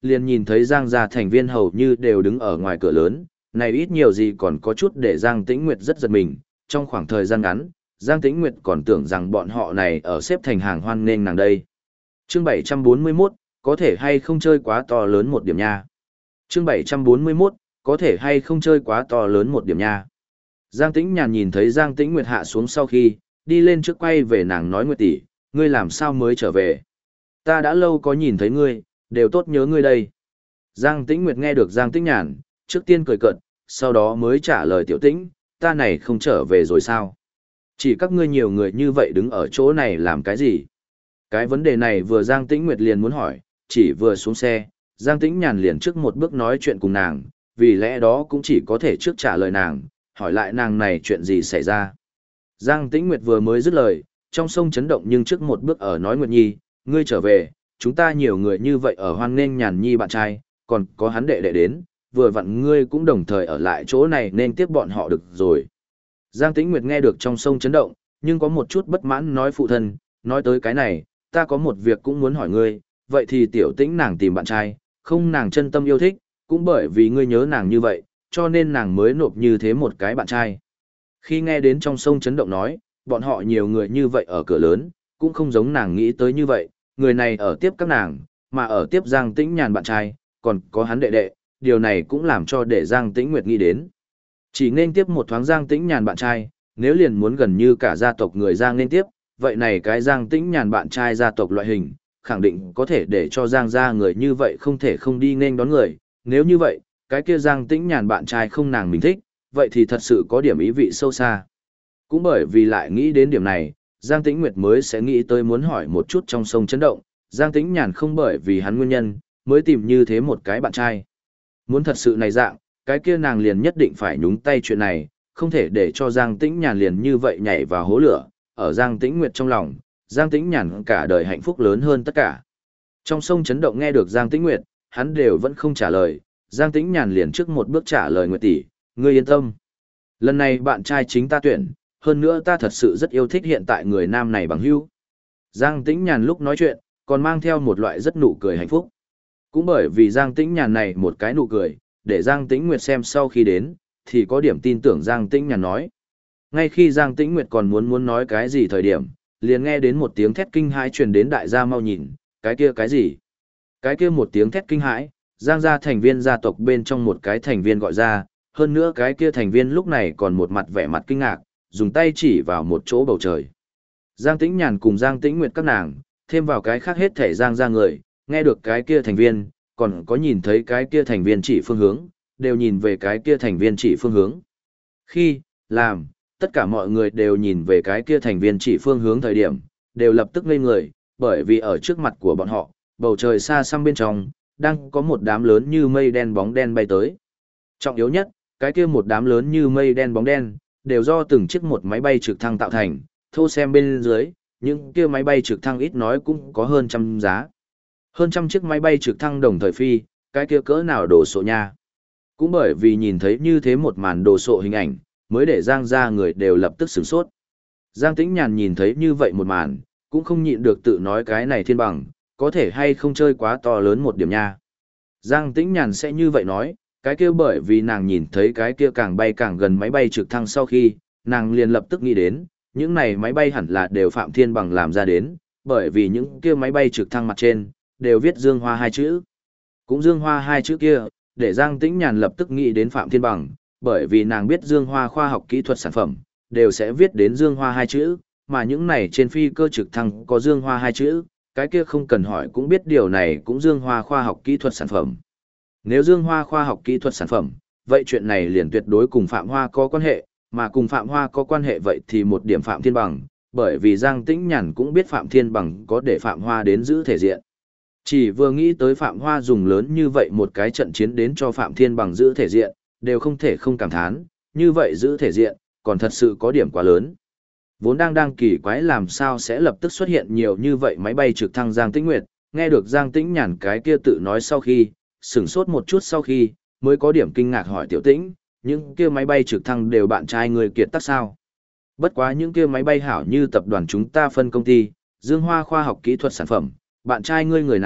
liền nhìn thấy Giang gia thành viên hầu như đều đứng ở ngoài cửa lớn, này ít nhiều gì còn có chút để Giang Tĩnh Nguyệt rất giật mình, trong khoảng thời gian ngắn, Giang Tĩnh Nguyệt còn tưởng rằng bọn họ này ở xếp thành hàng hoan nghênh nàng đây. Chương 741, có thể hay không chơi quá to lớn một điểm nha. Chương 741, có thể hay không chơi quá to lớn một điểm nha. Giang Tĩnh Nhàn nhìn thấy Giang Tĩnh Nguyệt hạ xuống sau khi, đi lên trước quay về nàng nói: Nguyệt tỷ, ngươi làm sao mới trở về? Ta đã lâu có nhìn thấy ngươi, đều tốt nhớ ngươi đây. Giang Tĩnh Nguyệt nghe được Giang Tĩnh Nhàn, trước tiên cười cợt, sau đó mới trả lời: Tiểu Tĩnh, ta này không trở về rồi sao? Chỉ các ngươi nhiều người như vậy đứng ở chỗ này làm cái gì? Cái vấn đề này vừa Giang Tĩnh Nguyệt liền muốn hỏi, chỉ vừa xuống xe, Giang Tĩnh Nhàn liền trước một bước nói chuyện cùng nàng, vì lẽ đó cũng chỉ có thể trước trả lời nàng, hỏi lại nàng này chuyện gì xảy ra. Giang Tĩnh Nguyệt vừa mới dứt lời, trong sông chấn động nhưng trước một bước ở nói: Nguyệt Nhi, ngươi trở về, chúng ta nhiều người như vậy ở hoan nghênh Nhàn Nhi bạn trai, còn có hắn đệ đệ đến, vừa vặn ngươi cũng đồng thời ở lại chỗ này nên tiếp bọn họ được rồi. Giang Tĩnh Nguyệt nghe được trong sông chấn động, nhưng có một chút bất mãn nói: phụ thân, nói tới cái này, ta có một việc cũng muốn hỏi ngươi, vậy thì Tiểu Tĩnh nàng tìm bạn trai, không nàng chân tâm yêu thích, cũng bởi vì ngươi nhớ nàng như vậy, cho nên nàng mới nộp như thế một cái bạn trai. Khi nghe đến trong sông chấn động nói, bọn họ nhiều người như vậy ở cửa lớn, cũng không giống nàng nghĩ tới như vậy, người này ở tiếp các nàng, mà ở tiếp Giang Tĩnh Nhàn bạn trai, còn có hắn đệ đệ, điều này cũng làm cho để Giang Tĩnh Nguyệt nghĩ đến. Chỉ nên tiếp một thoáng Giang Tĩnh Nhàn bạn trai, nếu liền muốn gần như cả gia tộc người Giang nên tiếp, vậy này cái Giang Tĩnh Nhàn bạn trai gia tộc loại hình, khẳng định có thể để cho Giang gia người như vậy không thể không đi nên đón người, nếu như vậy, cái kia Giang Tĩnh Nhàn bạn trai không nàng mình thích, vậy thì thật sự có điểm ý vị sâu xa. Cũng bởi vì lại nghĩ đến điểm này, Giang Tĩnh Nguyệt mới sẽ nghĩ tới muốn hỏi một chút trong sông chấn động, Giang Tĩnh Nhàn không bởi vì hắn nguyên nhân, mới tìm như thế một cái bạn trai. Muốn thật sự này dạng, cái kia nàng liền nhất định phải nhúng tay chuyện này, không thể để cho Giang Tĩnh Nhàn liền như vậy nhảy vào hố lửa, ở Giang Tĩnh Nguyệt trong lòng, Giang Tĩnh Nhàn cả đời hạnh phúc lớn hơn tất cả. Trong sông chấn động nghe được Giang Tĩnh Nguyệt, hắn đều vẫn không trả lời, Giang Tĩnh Nhàn liền trước một bước trả lời: Nguyệt tỷ, ngươi yên tâm. Lần này bạn trai chính ta tuyển, hơn nữa ta thật sự rất yêu thích hiện tại người nam này bằng hữu. Giang Tĩnh Nhàn lúc nói chuyện, còn mang theo một loại rất nụ cười hạnh phúc. Cũng bởi vì Giang Tĩnh Nhàn này một cái nụ cười, để Giang Tĩnh Nguyệt xem sau khi đến, thì có điểm tin tưởng Giang Tĩnh Nhàn nói. Ngay khi Giang Tĩnh Nguyệt còn muốn nói cái gì thời điểm, liền nghe đến một tiếng thét kinh hãi truyền đến: đại gia mau nhìn, cái kia cái gì? Cái kia một tiếng thét kinh hãi, Giang gia thành viên gia tộc bên trong một cái thành viên gọi ra, hơn nữa cái kia thành viên lúc này còn một mặt vẻ mặt kinh ngạc, dùng tay chỉ vào một chỗ bầu trời. Giang Tĩnh Nhàn cùng Giang Tĩnh Nguyệt các nàng, thêm vào cái khác hết thể Giang gia người, nghe được cái kia thành viên, còn có nhìn thấy cái kia thành viên chỉ phương hướng, đều nhìn về cái kia thành viên chỉ phương hướng. Khi, làm, tất cả mọi người đều nhìn về cái kia thành viên chỉ phương hướng thời điểm, đều lập tức ngây người, bởi vì ở trước mặt của bọn họ, bầu trời xa xăm bên trong, đang có một đám lớn như mây đen bóng đen bay tới. Trọng yếu nhất, cái kia một đám lớn như mây đen bóng đen, đều do từng chiếc một máy bay trực thăng tạo thành, thô xem bên dưới, những kia máy bay trực thăng ít nói cũng có hơn trăm giá. Hơn trăm chiếc máy bay trực thăng đồng thời phi, cái kia cỡ nào đồ sộ nha. Cũng bởi vì nhìn thấy như thế một màn đồ sộ hình ảnh, mới để Giang gia người đều lập tức sửng sốt. Giang Tĩnh Nhàn nhìn thấy như vậy một màn, cũng không nhịn được tự nói cái này thiên bằng, có thể hay không chơi quá to lớn một điểm nha. Giang Tĩnh Nhàn sẽ như vậy nói, cái kia bởi vì nàng nhìn thấy cái kia càng bay càng gần máy bay trực thăng sau khi, nàng liền lập tức nghĩ đến, những này máy bay hẳn là đều Phạm Thiên Bằng làm ra đến, bởi vì những kia máy bay trực thăng mặt trên, đều viết Dương Hoa hai chữ. Cũng Dương Hoa hai chữ kia, để Giang Tĩnh Nhàn lập tức nghĩ đến Phạm Thiên Bằng, bởi vì nàng biết Dương Hoa khoa học kỹ thuật sản phẩm, đều sẽ viết đến Dương Hoa hai chữ, mà những này trên phi cơ trực thăng có Dương Hoa hai chữ, cái kia không cần hỏi cũng biết điều này cũng Dương Hoa khoa học kỹ thuật sản phẩm. Nếu Dương Hoa khoa học kỹ thuật sản phẩm, vậy chuyện này liền tuyệt đối cùng Phạm Hoa có quan hệ, mà cùng Phạm Hoa có quan hệ vậy thì một điểm Phạm Thiên Bằng, bởi vì Giang Tĩnh Nhàn cũng biết Phạm Thiên Bằng có để Phạm Hoa đến giữ thể diện. Chỉ vừa nghĩ tới Phạm Hoa dùng lớn như vậy một cái trận chiến đến cho Phạm Thiên Bằng giữ thể diện, đều không thể không cảm thán, như vậy giữ thể diện, còn thật sự có điểm quá lớn. Vốn đang kỳ quái làm sao sẽ lập tức xuất hiện nhiều như vậy máy bay trực thăng Giang Tĩnh Nguyệt, nghe được Giang Tĩnh Nhàn cái kia tự nói sau khi, sửng sốt một chút sau khi, mới có điểm kinh ngạc hỏi Tiểu Tĩnh, những kia máy bay trực thăng đều bạn trai người kiệt tác sao? Bất quá những kia máy bay hảo như tập đoàn chúng ta phân công ty, Dương Hoa khoa học kỹ thuật sản phẩm, bạn trai ngươi người nào,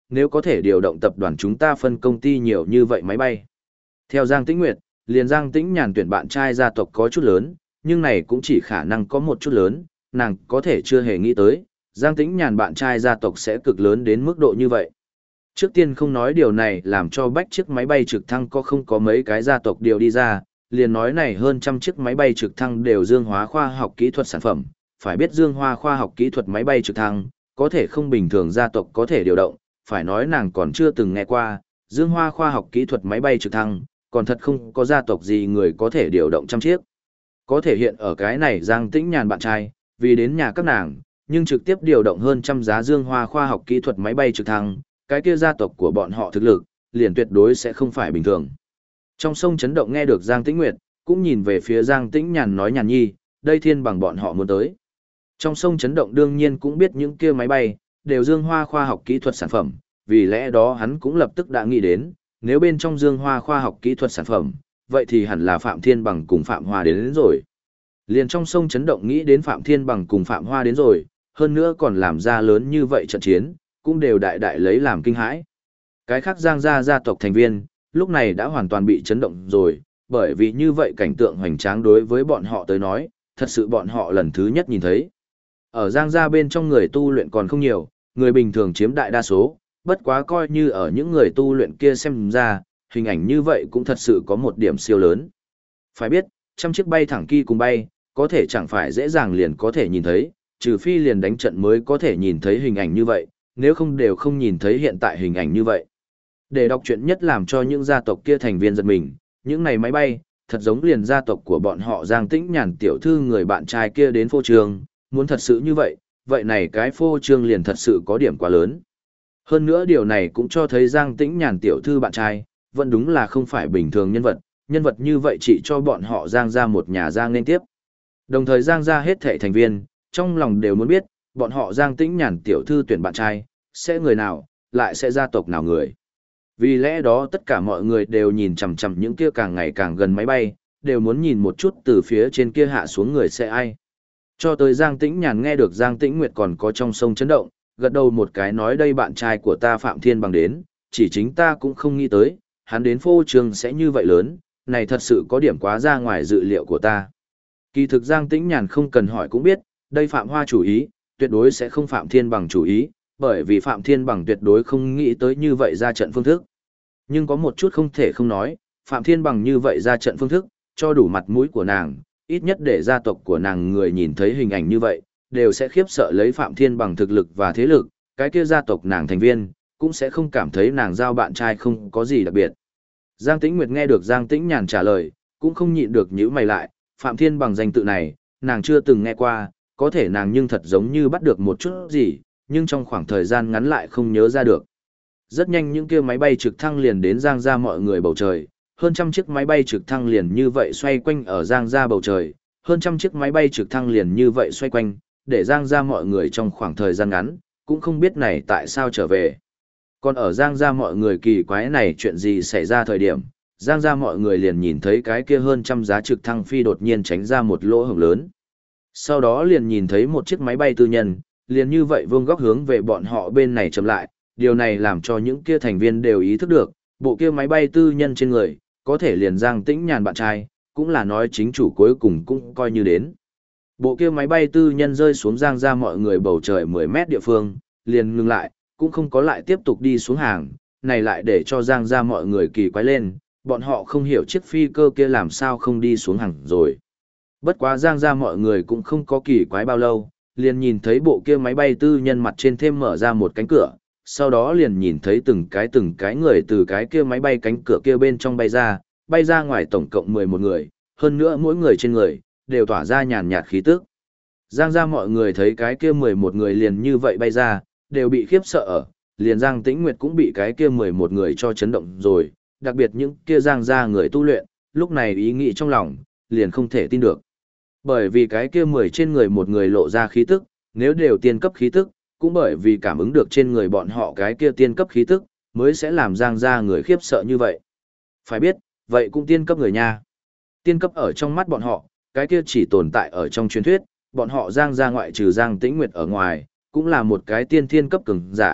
nếu có thể điều động tập đoàn chúng ta phân công ty nhiều như vậy máy bay. Theo Giang Tĩnh Nguyệt, liền Giang Tĩnh Nhàn tuyển bạn trai gia tộc có chút lớn, nhưng này cũng chỉ khả năng có một chút lớn, nàng có thể chưa hề nghĩ tới, Giang Tĩnh Nhàn bạn trai gia tộc sẽ cực lớn đến mức độ như vậy. Trước tiên không nói điều này làm cho bách chiếc máy bay trực thăng có không có mấy cái gia tộc điều đi ra, liền nói này hơn trăm chiếc máy bay trực thăng đều Dương Hoa khoa học kỹ thuật sản phẩm, phải biết Dương Hoa khoa học kỹ thuật máy bay trực thăng, có thể không bình thường gia tộc có thể điều động, phải nói nàng còn chưa từng nghe qua, Dương Hoa khoa học kỹ thuật máy bay trực thăng, còn thật không có gia tộc gì người có thể điều động trăm chiếc. Có thể hiện ở cái này Giang Tĩnh Nhàn bạn trai, vì đến nhà các nàng, nhưng trực tiếp điều động hơn trăm giá Dương Hoa khoa học kỹ thuật máy bay trực thăng, cái kia gia tộc của bọn họ thực lực, liền tuyệt đối sẽ không phải bình thường. Trong sông chấn động nghe được Giang Tĩnh Nguyệt, cũng nhìn về phía Giang Tĩnh Nhàn nói Nhàn nhi, đây thiên bằng bọn họ muốn tới. Trong sông chấn động đương nhiên cũng biết những kia máy bay, đều Dương Hoa khoa học kỹ thuật sản phẩm, vì lẽ đó hắn cũng lập tức đã nghĩ đến, nếu bên trong Dương Hoa khoa học kỹ thuật sản phẩm, vậy thì hẳn là Phạm Thiên Bằng cùng Phạm Hoa đến rồi. Liền trong sông chấn động nghĩ đến Phạm Thiên Bằng cùng Phạm Hoa đến rồi, hơn nữa còn làm ra lớn như vậy trận chiến, cũng đều đại đại lấy làm kinh hãi. Cái khác Giang gia tộc thành viên, lúc này đã hoàn toàn bị chấn động rồi, bởi vì như vậy cảnh tượng hoành tráng đối với bọn họ tới nói, thật sự bọn họ lần thứ nhất nhìn thấy. Ở Giang gia bên trong người tu luyện còn không nhiều, người bình thường chiếm đại đa số, bất quá coi như ở những người tu luyện kia xem ra, hình ảnh như vậy cũng thật sự có một điểm siêu lớn. Phải biết, trăm chiếc bay thẳng kỳ cùng bay, có thể chẳng phải dễ dàng liền có thể nhìn thấy, trừ phi liền đánh trận mới có thể nhìn thấy hình ảnh như vậy, nếu không đều không nhìn thấy hiện tại hình ảnh như vậy. Để đọc chuyện nhất làm cho những gia tộc kia thành viên giật mình, những này máy bay, thật giống liền gia tộc của bọn họ Giang Tĩnh Nhàn tiểu thư người bạn trai kia đến phô trương, muốn thật sự như vậy, vậy này cái phô trương liền thật sự có điểm quá lớn. Hơn nữa điều này cũng cho thấy Giang Tĩnh Nhàn tiểu thư bạn trai, vẫn đúng là không phải bình thường nhân vật như vậy chỉ cho bọn họ Giang ra một nhà Giang nên tiếp. Đồng thời Giang ra hết thảy thành viên, trong lòng đều muốn biết, bọn họ Giang Tĩnh Nhàn tiểu thư tuyển bạn trai, sẽ người nào, lại sẽ gia tộc nào người. Vì lẽ đó tất cả mọi người đều nhìn chằm chằm những kia càng ngày càng gần máy bay, đều muốn nhìn một chút từ phía trên kia hạ xuống người sẽ ai. Cho tới Giang Tĩnh Nhàn nghe được Giang Tĩnh Nguyệt còn có trong sông chấn động, gật đầu một cái nói đây bạn trai của ta Phạm Thiên Bằng đến, chỉ chính ta cũng không nghĩ tới, hắn đến phô trương sẽ như vậy lớn, này thật sự có điểm quá ra ngoài dự liệu của ta. Kỳ thực Giang Tĩnh Nhàn không cần hỏi cũng biết, đây Phạm Hoa chủ ý, tuyệt đối sẽ không Phạm Thiên Bằng chủ ý, bởi vì Phạm Thiên Bằng tuyệt đối không nghĩ tới như vậy ra trận phương thức. Nhưng có một chút không thể không nói, Phạm Thiên Bằng như vậy ra trận phương thức, cho đủ mặt mũi của nàng, ít nhất để gia tộc của nàng người nhìn thấy hình ảnh như vậy, đều sẽ khiếp sợ lấy Phạm Thiên Bằng thực lực và thế lực, cái kia gia tộc nàng thành viên, cũng sẽ không cảm thấy nàng giao bạn trai không có gì đặc biệt. Giang Tĩnh Nguyệt nghe được Giang Tĩnh Nhàn trả lời, cũng không nhịn được nhíu mày lại, Phạm Thiên Bằng danh tự này, nàng chưa từng nghe qua, có thể nàng nhưng thật giống như bắt được một chút gì, nhưng trong khoảng thời gian ngắn lại không nhớ ra được. Rất nhanh những kia máy bay trực thăng liền đến Giang ra mọi người bầu trời, hơn trăm chiếc máy bay trực thăng liền như vậy xoay quanh ở Giang ra bầu trời, hơn trăm chiếc máy bay trực thăng liền như vậy xoay quanh, để Giang ra mọi người trong khoảng thời gian ngắn, cũng không biết này tại sao trở về. Còn ở Giang ra mọi người kỳ quái này chuyện gì xảy ra thời điểm, Giang ra mọi người liền nhìn thấy cái kia hơn trăm giá trực thăng phi đột nhiên tránh ra một lỗ hổng lớn. Sau đó liền nhìn thấy một chiếc máy bay tư nhân, liền như vậy vuông góc hướng về bọn họ bên này chậm lại, điều này làm cho những kia thành viên đều ý thức được, bộ kia máy bay tư nhân trên người, có thể liền Giang Tĩnh Nhàn bạn trai, cũng là nói chính chủ cuối cùng cũng coi như đến. Bộ kia máy bay tư nhân rơi xuống Giang ra mọi người bầu trời 10 mét địa phương, liền ngừng lại, cũng không có lại tiếp tục đi xuống hàng, này lại để cho Giang ra mọi người kỳ quái lên, bọn họ không hiểu chiếc phi cơ kia làm sao không đi xuống hàng rồi. Bất quá Giang ra mọi người cũng không có kỳ quái bao lâu, liền nhìn thấy bộ kia máy bay tư nhân mặt trên thêm mở ra một cánh cửa, sau đó liền nhìn thấy từng cái người từ cái kia máy bay cánh cửa kia bên trong bay ra ngoài tổng cộng 11 người, hơn nữa mỗi người trên người, đều tỏa ra nhàn nhạt khí tức. Giang ra mọi người thấy cái kia 11 người liền như vậy bay ra, đều bị khiếp sợ ở, liền Giang Tĩnh Nguyệt cũng bị cái kia 11 người cho chấn động rồi, đặc biệt những kia Giang ra người tu luyện, lúc này ý nghĩ trong lòng, liền không thể tin được. Bởi vì cái kia 10 trên người một người lộ ra khí tức, nếu đều tiên cấp khí tức, cũng bởi vì cảm ứng được trên người bọn họ cái kia tiên cấp khí tức, mới sẽ làm Giang ra người khiếp sợ như vậy. Phải biết, vậy cũng tiên cấp người nha. Tiên cấp ở trong mắt bọn họ, cái kia chỉ tồn tại ở trong truyền thuyết, bọn họ Giang ra ngoại trừ Giang Tĩnh Nguyệt ở ngoài, cũng là một cái tiên thiên cấp cường giả,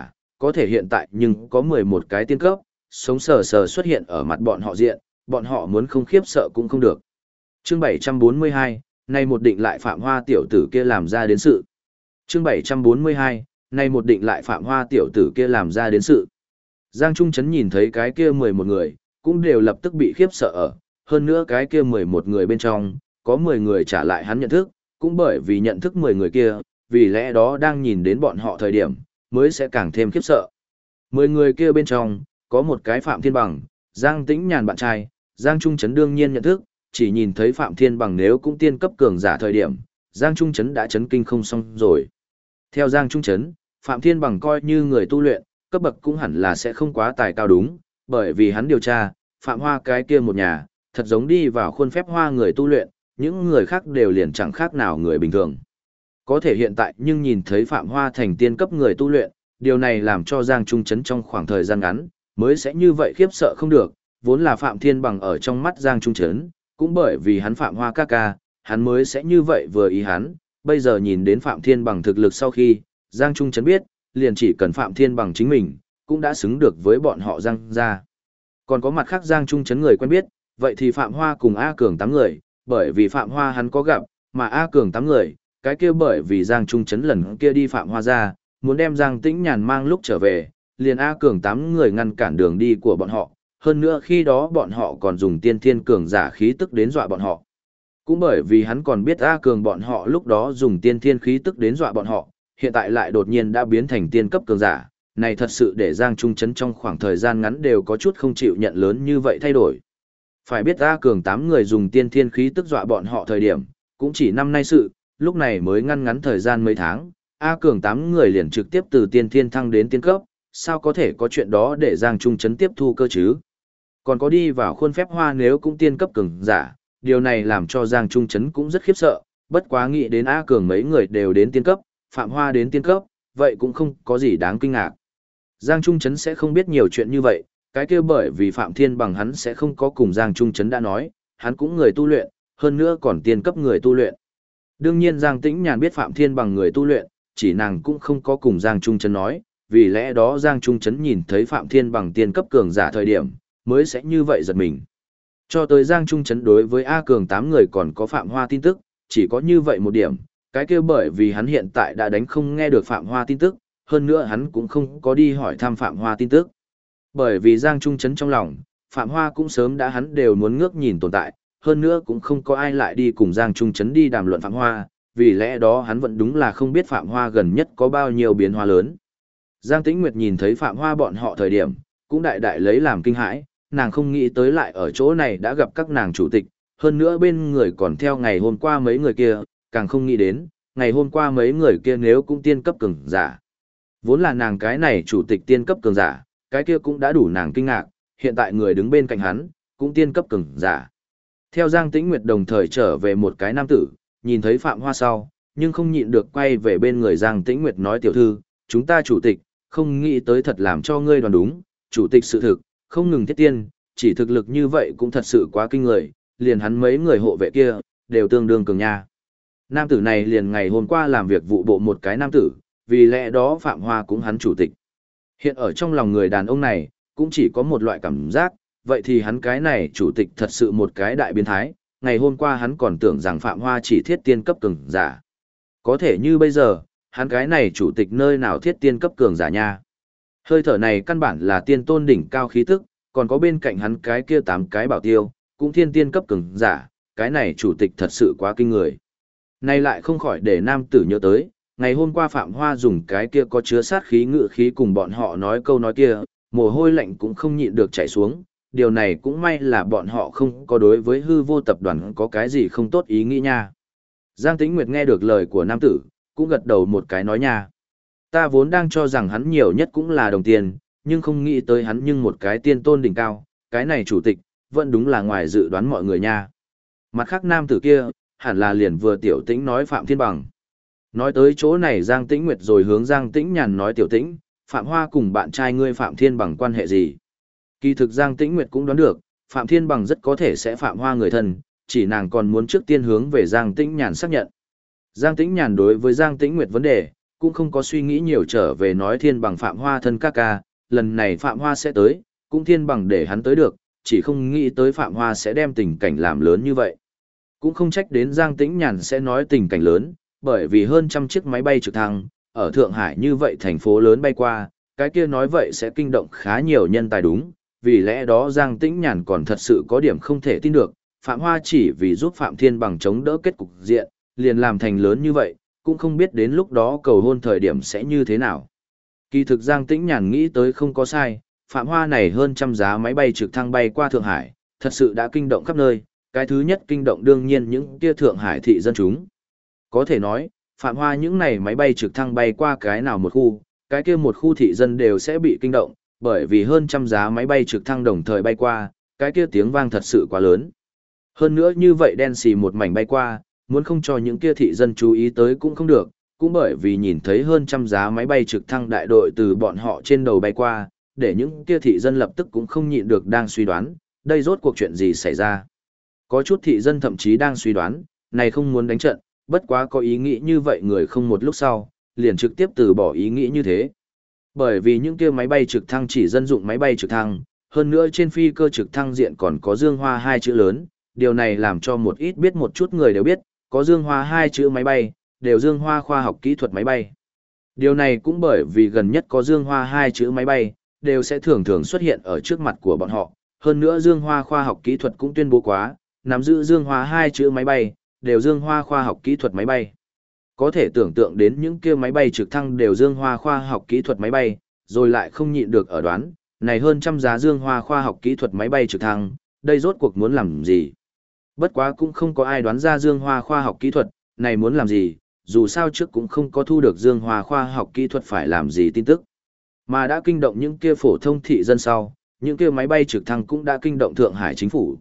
có thể hiện tại nhưng có 11 cái tiên cấp, sống sờ sờ xuất hiện ở mặt bọn họ diện, bọn họ muốn không khiếp sợ cũng không được. Chương 742, nay một định lại Phạm Hoa tiểu tử kia làm ra đến sự. Chương 742, nay một định lại Phạm Hoa tiểu tử kia làm ra đến sự. Giang Trung Trấn nhìn thấy cái kia 11 người, cũng đều lập tức bị khiếp sợ ở, hơn nữa cái kia 11 người bên trong, có 10 người trả lại hắn nhận thức, cũng bởi vì nhận thức 10 người kia, vì lẽ đó đang nhìn đến bọn họ thời điểm, mới sẽ càng thêm khiếp sợ. 10 người kia bên trong, có một cái Phạm Thiên Bằng, Giang Tĩnh Nhàn bạn trai, Giang Trung Trấn đương nhiên nhận thức, chỉ nhìn thấy Phạm Thiên Bằng nếu cũng tiên cấp cường giả thời điểm, Giang Trung Trấn đã chấn kinh không xong rồi. Theo Giang Trung Trấn, Phạm Thiên Bằng coi như người tu luyện, cấp bậc cũng hẳn là sẽ không quá tài cao đúng, bởi vì hắn điều tra, Phạm Hoa cái kia một nhà, thật giống đi vào khuôn phép hoa người tu luyện, những người khác đều liền chẳng khác nào người bình thường. Có thể hiện tại nhưng nhìn thấy Phạm Hoa thành tiên cấp người tu luyện, điều này làm cho Giang Trung Trấn trong khoảng thời gian ngắn, mới sẽ như vậy khiếp sợ không được, vốn là Phạm Thiên Bằng ở trong mắt Giang Trung Trấn, cũng bởi vì hắn Phạm Hoa ca ca, hắn mới sẽ như vậy vừa ý hắn, bây giờ nhìn đến Phạm Thiên Bằng thực lực sau khi, Giang Trung Trấn biết, liền chỉ cần Phạm Thiên Bằng chính mình, cũng đã xứng được với bọn họ Giang gia. Còn có mặt khác Giang Trung Trấn người quen biết, vậy thì Phạm Hoa cùng A Cường 8 người, bởi vì Phạm Hoa hắn có gặp, mà A Cường 8 người, cái kia bởi vì Giang Trung Trấn lần kia đi Phạm Hoa ra, muốn đem Giang Tĩnh Nhàn mang lúc trở về, liền A Cường 8 người ngăn cản đường đi của bọn họ, hơn nữa khi đó bọn họ còn dùng tiên thiên cường giả khí tức đến dọa bọn họ. Cũng bởi vì hắn còn biết A Cường bọn họ lúc đó dùng tiên thiên khí tức đến dọa bọn họ, hiện tại lại đột nhiên đã biến thành tiên cấp cường giả, này thật sự để Giang Trung Trấn trong khoảng thời gian ngắn đều có chút không chịu nhận lớn như vậy thay đổi. Phải biết A Cường 8 người dùng tiên thiên khí tức dọa bọn họ thời điểm, cũng chỉ năm nay sự, lúc này mới ngăn ngắn thời gian mấy tháng, A Cường 8 người liền trực tiếp từ tiên thiên thăng đến tiên cấp, sao có thể có chuyện đó để Giang Trung Trấn tiếp thu cơ chứ? Còn có đi vào khuôn phép hoa nếu cũng tiên cấp cường giả, điều này làm cho Giang Trung Trấn cũng rất khiếp sợ, bất quá nghĩ đến A Cường mấy người đều đến tiên cấp, Phạm Hoa đến tiên cấp, vậy cũng không có gì đáng kinh ngạc. Giang Trung Trấn sẽ không biết nhiều chuyện như vậy, cái kia bởi vì Phạm Thiên Bằng hắn sẽ không có cùng Giang Trung Trấn đã nói, hắn cũng người tu luyện, hơn nữa còn tiên cấp người tu luyện. Đương nhiên Giang Tĩnh Nhàn biết Phạm Thiên Bằng người tu luyện, chỉ nàng cũng không có cùng Giang Trung Trấn nói, vì lẽ đó Giang Trung Trấn nhìn thấy Phạm Thiên Bằng tiên cấp cường giả thời điểm, mới sẽ như vậy giật mình. Cho tới Giang Trung Trấn đối với A Cường 8 người còn có Phạm Hoa tin tức, chỉ có như vậy một điểm, cái kia bởi vì hắn hiện tại đã đánh không nghe được Phạm Hoa tin tức, hơn nữa hắn cũng không có đi hỏi thăm Phạm Hoa tin tức. Bởi vì Giang Trung Trấn trong lòng, Phạm Hoa cũng sớm đã hắn đều muốn ngước nhìn tồn tại, hơn nữa cũng không có ai lại đi cùng Giang Trung Trấn đi đàm luận Phạm Hoa, vì lẽ đó hắn vẫn đúng là không biết Phạm Hoa gần nhất có bao nhiêu biến hóa lớn. Giang Tĩnh Nguyệt nhìn thấy Phạm Hoa bọn họ thời điểm, cũng đại đại lấy làm kinh hãi, nàng không nghĩ tới lại ở chỗ này đã gặp các nàng chủ tịch, hơn nữa bên người còn theo ngày hôm qua mấy người kia, càng không nghĩ đến, ngày hôm qua mấy người kia nếu cũng tiên cấp cường giả. Vốn là nàng cái này chủ tịch tiên cấp cường giả, cái kia cũng đã đủ nàng kinh ngạc, hiện tại người đứng bên cạnh hắn, cũng tiên cấp cường giả. Theo Giang Tĩnh Nguyệt đồng thời trở về một cái nam tử, nhìn thấy Phạm Hoa sau, nhưng không nhịn được quay về bên người Giang Tĩnh Nguyệt nói tiểu thư, chúng ta chủ tịch, không nghĩ tới thật làm cho ngươi đoán đúng, chủ tịch sự thực, không ngừng thiết tiên, chỉ thực lực như vậy cũng thật sự quá kinh người, liền hắn mấy người hộ vệ kia, đều tương đương cường nha. Nam tử này liền ngày hôm qua làm việc vụ bộ một cái nam tử, vì lẽ đó Phạm Hoa cũng hắn chủ tịch. Hiện ở trong lòng người đàn ông này, cũng chỉ có một loại cảm giác, vậy thì hắn cái này chủ tịch thật sự một cái đại biến thái, ngày hôm qua hắn còn tưởng rằng Phạm Hoa chỉ thiết tiên cấp cường giả. Có thể như bây giờ, hắn cái này chủ tịch nơi nào thiết tiên cấp cường giả nha. Hơi thở này căn bản là tiên tôn đỉnh cao khí tức, còn có bên cạnh hắn cái kia 8 cái bảo tiêu, cũng thiên tiên cấp cường giả, cái này chủ tịch thật sự quá kinh người. Này lại không khỏi để nam tử nhớ tới, ngày hôm qua Phạm Hoa dùng cái kia có chứa sát khí ngự khí cùng bọn họ nói câu nói kia, mồ hôi lạnh cũng không nhịn được chảy xuống, điều này cũng may là bọn họ không có đối với hư vô tập đoàn có cái gì không tốt ý nghĩ nha. Giang Tĩnh Nguyệt nghe được lời của nam tử, cũng gật đầu một cái nói nha. Ta vốn đang cho rằng hắn nhiều nhất cũng là đồng tiền, nhưng không nghĩ tới hắn nhưng một cái tiên tôn đỉnh cao, cái này chủ tịch, vẫn đúng là ngoài dự đoán mọi người nha. Mặt khác nam tử kia, hẳn là liền vừa Tiểu Tĩnh nói Phạm Thiên Bằng. Nói tới chỗ này Giang Tĩnh Nguyệt rồi hướng Giang Tĩnh Nhàn nói Tiểu Tĩnh, Phạm Hoa cùng bạn trai ngươi Phạm Thiên Bằng quan hệ gì? Kỳ thực Giang Tĩnh Nguyệt cũng đoán được, Phạm Thiên Bằng rất có thể sẽ Phạm Hoa người thân, chỉ nàng còn muốn trước tiên hướng về Giang Tĩnh Nhàn xác nhận. Giang Tĩnh Nhàn đối với Giang Tĩnh Nguyệt vấn đề, cũng không có suy nghĩ nhiều trở về nói thiên bằng Phạm Hoa thân ca ca, lần này Phạm Hoa sẽ tới, cũng thiên bằng để hắn tới được, chỉ không nghĩ tới Phạm Hoa sẽ đem tình cảnh làm lớn như vậy. Cũng không trách đến Giang Tĩnh Nhàn sẽ nói tình cảnh lớn, bởi vì hơn trăm chiếc máy bay trực thăng, ở Thượng Hải như vậy thành phố lớn bay qua, cái kia nói vậy sẽ kinh động khá nhiều nhân tài đúng, vì lẽ đó Giang Tĩnh Nhàn còn thật sự có điểm không thể tin được, Phạm Hoa chỉ vì giúp Phạm Thiên Bằng chống đỡ kết cục diện, liền làm thành lớn như vậy, cũng không biết đến lúc đó cầu hôn thời điểm sẽ như thế nào. Kỳ thực Giang Tĩnh Nhàn nghĩ tới không có sai, Phạm Hoa này hơn trăm giá máy bay trực thăng bay qua Thượng Hải, thật sự đã kinh động khắp nơi, cái thứ nhất kinh động đương nhiên những kia Thượng Hải thị dân chúng. Có thể nói, Phạm Hoa những này máy bay trực thăng bay qua cái nào một khu, cái kia một khu thị dân đều sẽ bị kinh động, bởi vì hơn trăm giá máy bay trực thăng đồng thời bay qua, cái kia tiếng vang thật sự quá lớn. Hơn nữa như vậy đen xì một mảnh bay qua, muốn không cho những kia thị dân chú ý tới cũng không được, cũng bởi vì nhìn thấy hơn trăm giá máy bay trực thăng đại đội từ bọn họ trên đầu bay qua, để những kia thị dân lập tức cũng không nhịn được đang suy đoán, đây rốt cuộc chuyện gì xảy ra. Có chút thị dân thậm chí đang suy đoán, này không muốn đánh trận, bất quá có ý nghĩ như vậy người không một lúc sau, liền trực tiếp từ bỏ ý nghĩ như thế. Bởi vì những kia máy bay trực thăng chỉ dân dụng máy bay trực thăng, hơn nữa trên phi cơ trực thăng diện còn có Dương Hoa hai chữ lớn, điều này làm cho một ít biết một chút người đều biết, có Dương Hoa hai chữ máy bay, đều Dương Hoa khoa học kỹ thuật máy bay. Điều này cũng bởi vì gần nhất có Dương Hoa hai chữ máy bay, đều sẽ thường thường xuất hiện ở trước mặt của bọn họ. Hơn nữa Dương Hoa khoa học kỹ thuật cũng tuyên bố quá, nắm giữ Dương Hoa hai chữ máy bay, đều Dương Hoa khoa học kỹ thuật máy bay. Có thể tưởng tượng đến những kia máy bay trực thăng đều Dương Hoa khoa học kỹ thuật máy bay, rồi lại không nhịn được ở đoán, này hơn trăm giá Dương Hoa khoa học kỹ thuật máy bay trực thăng, đây rốt cuộc muốn làm gì? Bất quá cũng không có ai đoán ra Dương Hoa khoa học kỹ thuật, này muốn làm gì, dù sao trước cũng không có thu được Dương Hoa khoa học kỹ thuật phải làm gì tin tức. Mà đã kinh động những kia phổ thông thị dân sau, những kia máy bay trực thăng cũng đã kinh động Thượng Hải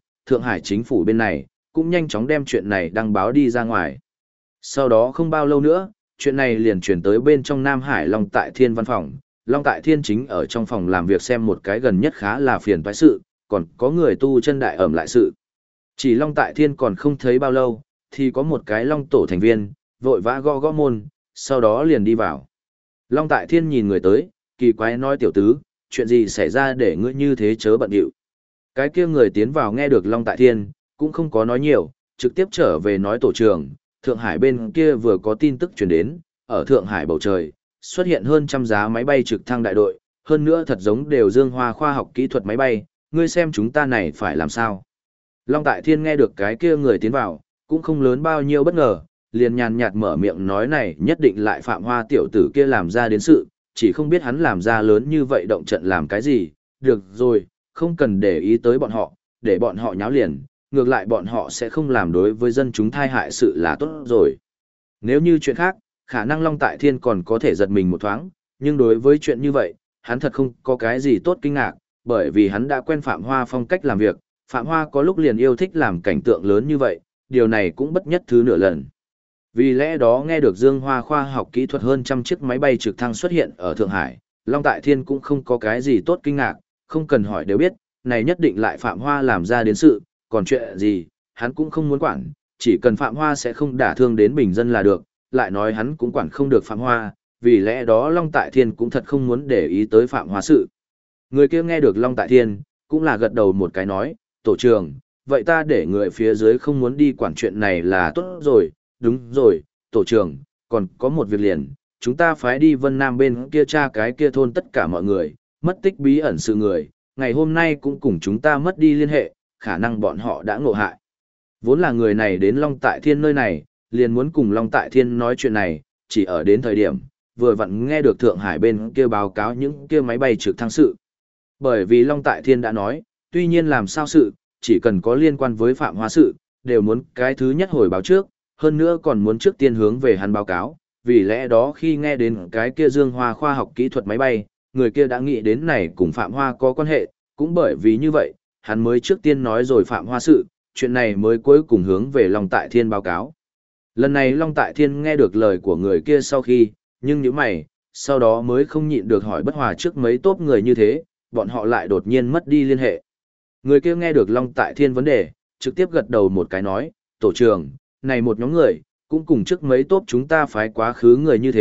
chính phủ bên này, cũng nhanh chóng đem chuyện này đăng báo đi ra ngoài. Sau đó không bao lâu nữa, chuyện này liền chuyển tới bên trong Nam Hải Long Tại Thiên văn phòng. Long Tại Thiên chính ở trong phòng làm việc xem một cái gần nhất khá là phiền toái sự, còn có người tu chân đại ẩm lại sự. Chỉ Long Tại Thiên còn không thấy bao lâu, thì có một cái Long Tổ thành viên, vội vã gõ gõ môn, sau đó liền đi vào. Long Tại Thiên nhìn người tới, kỳ quái nói tiểu tứ, chuyện gì xảy ra để ngươi như thế chớ bận điệu. Cái kia người tiến vào nghe được Long Tại Thiên, cũng không có nói nhiều, trực tiếp trở về nói tổ trưởng, Thượng Hải bên kia vừa có tin tức truyền đến, ở Thượng Hải bầu trời, xuất hiện hơn trăm giá máy bay trực thăng đại đội, hơn nữa thật giống đều Dương Hoa khoa học kỹ thuật máy bay, ngươi xem chúng ta này phải làm sao. Long Tại Thiên nghe được cái kia người tiến vào, cũng không lớn bao nhiêu bất ngờ, liền nhàn nhạt mở miệng nói này nhất định lại Phạm Hoa tiểu tử kia làm ra đến sự, chỉ không biết hắn làm ra lớn như vậy động trận làm cái gì, được rồi, không cần để ý tới bọn họ, để bọn họ nháo liền, ngược lại bọn họ sẽ không làm đối với dân chúng thai hại sự là tốt rồi. Nếu như chuyện khác, khả năng Long Tại Thiên còn có thể giật mình một thoáng, nhưng đối với chuyện như vậy, hắn thật không có cái gì tốt kinh ngạc, bởi vì hắn đã quen Phạm Hoa phong cách làm việc, Phạm Hoa có lúc liền yêu thích làm cảnh tượng lớn như vậy, điều này cũng bất nhất thứ nửa lần. Vì lẽ đó nghe được Dương Hoa khoa học kỹ thuật hơn trăm chiếc máy bay trực thăng xuất hiện ở Thượng Hải, Long Tại Thiên cũng không có cái gì tốt kinh ngạc, không cần hỏi đều biết, này nhất định lại Phạm Hoa làm ra đến sự, còn chuyện gì, hắn cũng không muốn quản, chỉ cần Phạm Hoa sẽ không đả thương đến bình dân là được, lại nói hắn cũng quản không được Phạm Hoa, vì lẽ đó Long Tại Thiên cũng thật không muốn để ý tới Phạm Hoa sự. Người kia nghe được Long Tại Thiên, cũng là gật đầu một cái nói, tổ trưởng, vậy ta để người phía dưới không muốn đi quản chuyện này là tốt rồi, đúng rồi, tổ trưởng, còn có một việc liền, chúng ta phái đi Vân Nam bên kia tra cái kia thôn tất cả mọi người, mất tích bí ẩn sự người, ngày hôm nay cũng cùng chúng ta mất đi liên hệ, khả năng bọn họ đã ngộ hại. Vốn là người này đến Long Tại Thiên nơi này, liền muốn cùng Long Tại Thiên nói chuyện này, chỉ ở đến thời điểm, vừa vặn nghe được Thượng Hải bên kia báo cáo những kia máy bay trực thăng sự. Bởi vì Long Tại Thiên đã nói, tuy nhiên làm sao sự, chỉ cần có liên quan với Phạm Hoa sự, đều muốn cái thứ nhất hồi báo trước, hơn nữa còn muốn trước tiên hướng về hắn báo cáo, vì lẽ đó khi nghe đến cái kia Dương Hoa khoa học kỹ thuật máy bay, người kia đã nghĩ đến này cùng Phạm Hoa có quan hệ, cũng bởi vì như vậy, hắn mới trước tiên nói rồi Phạm Hoa sự, chuyện này mới cuối cùng hướng về Long Tại Thiên báo cáo. Lần này Long Tại Thiên nghe được lời của người kia sau khi, nhưng những mày, sau đó mới không nhịn được hỏi bất hòa trước mấy tốp người như thế, bọn họ lại đột nhiên mất đi liên hệ. Người kia nghe được Long Tại Thiên vấn đề, trực tiếp gật đầu một cái nói, tổ trưởng, này một nhóm người, cũng cùng trước mấy tốp chúng ta phái quá khứ người như thế,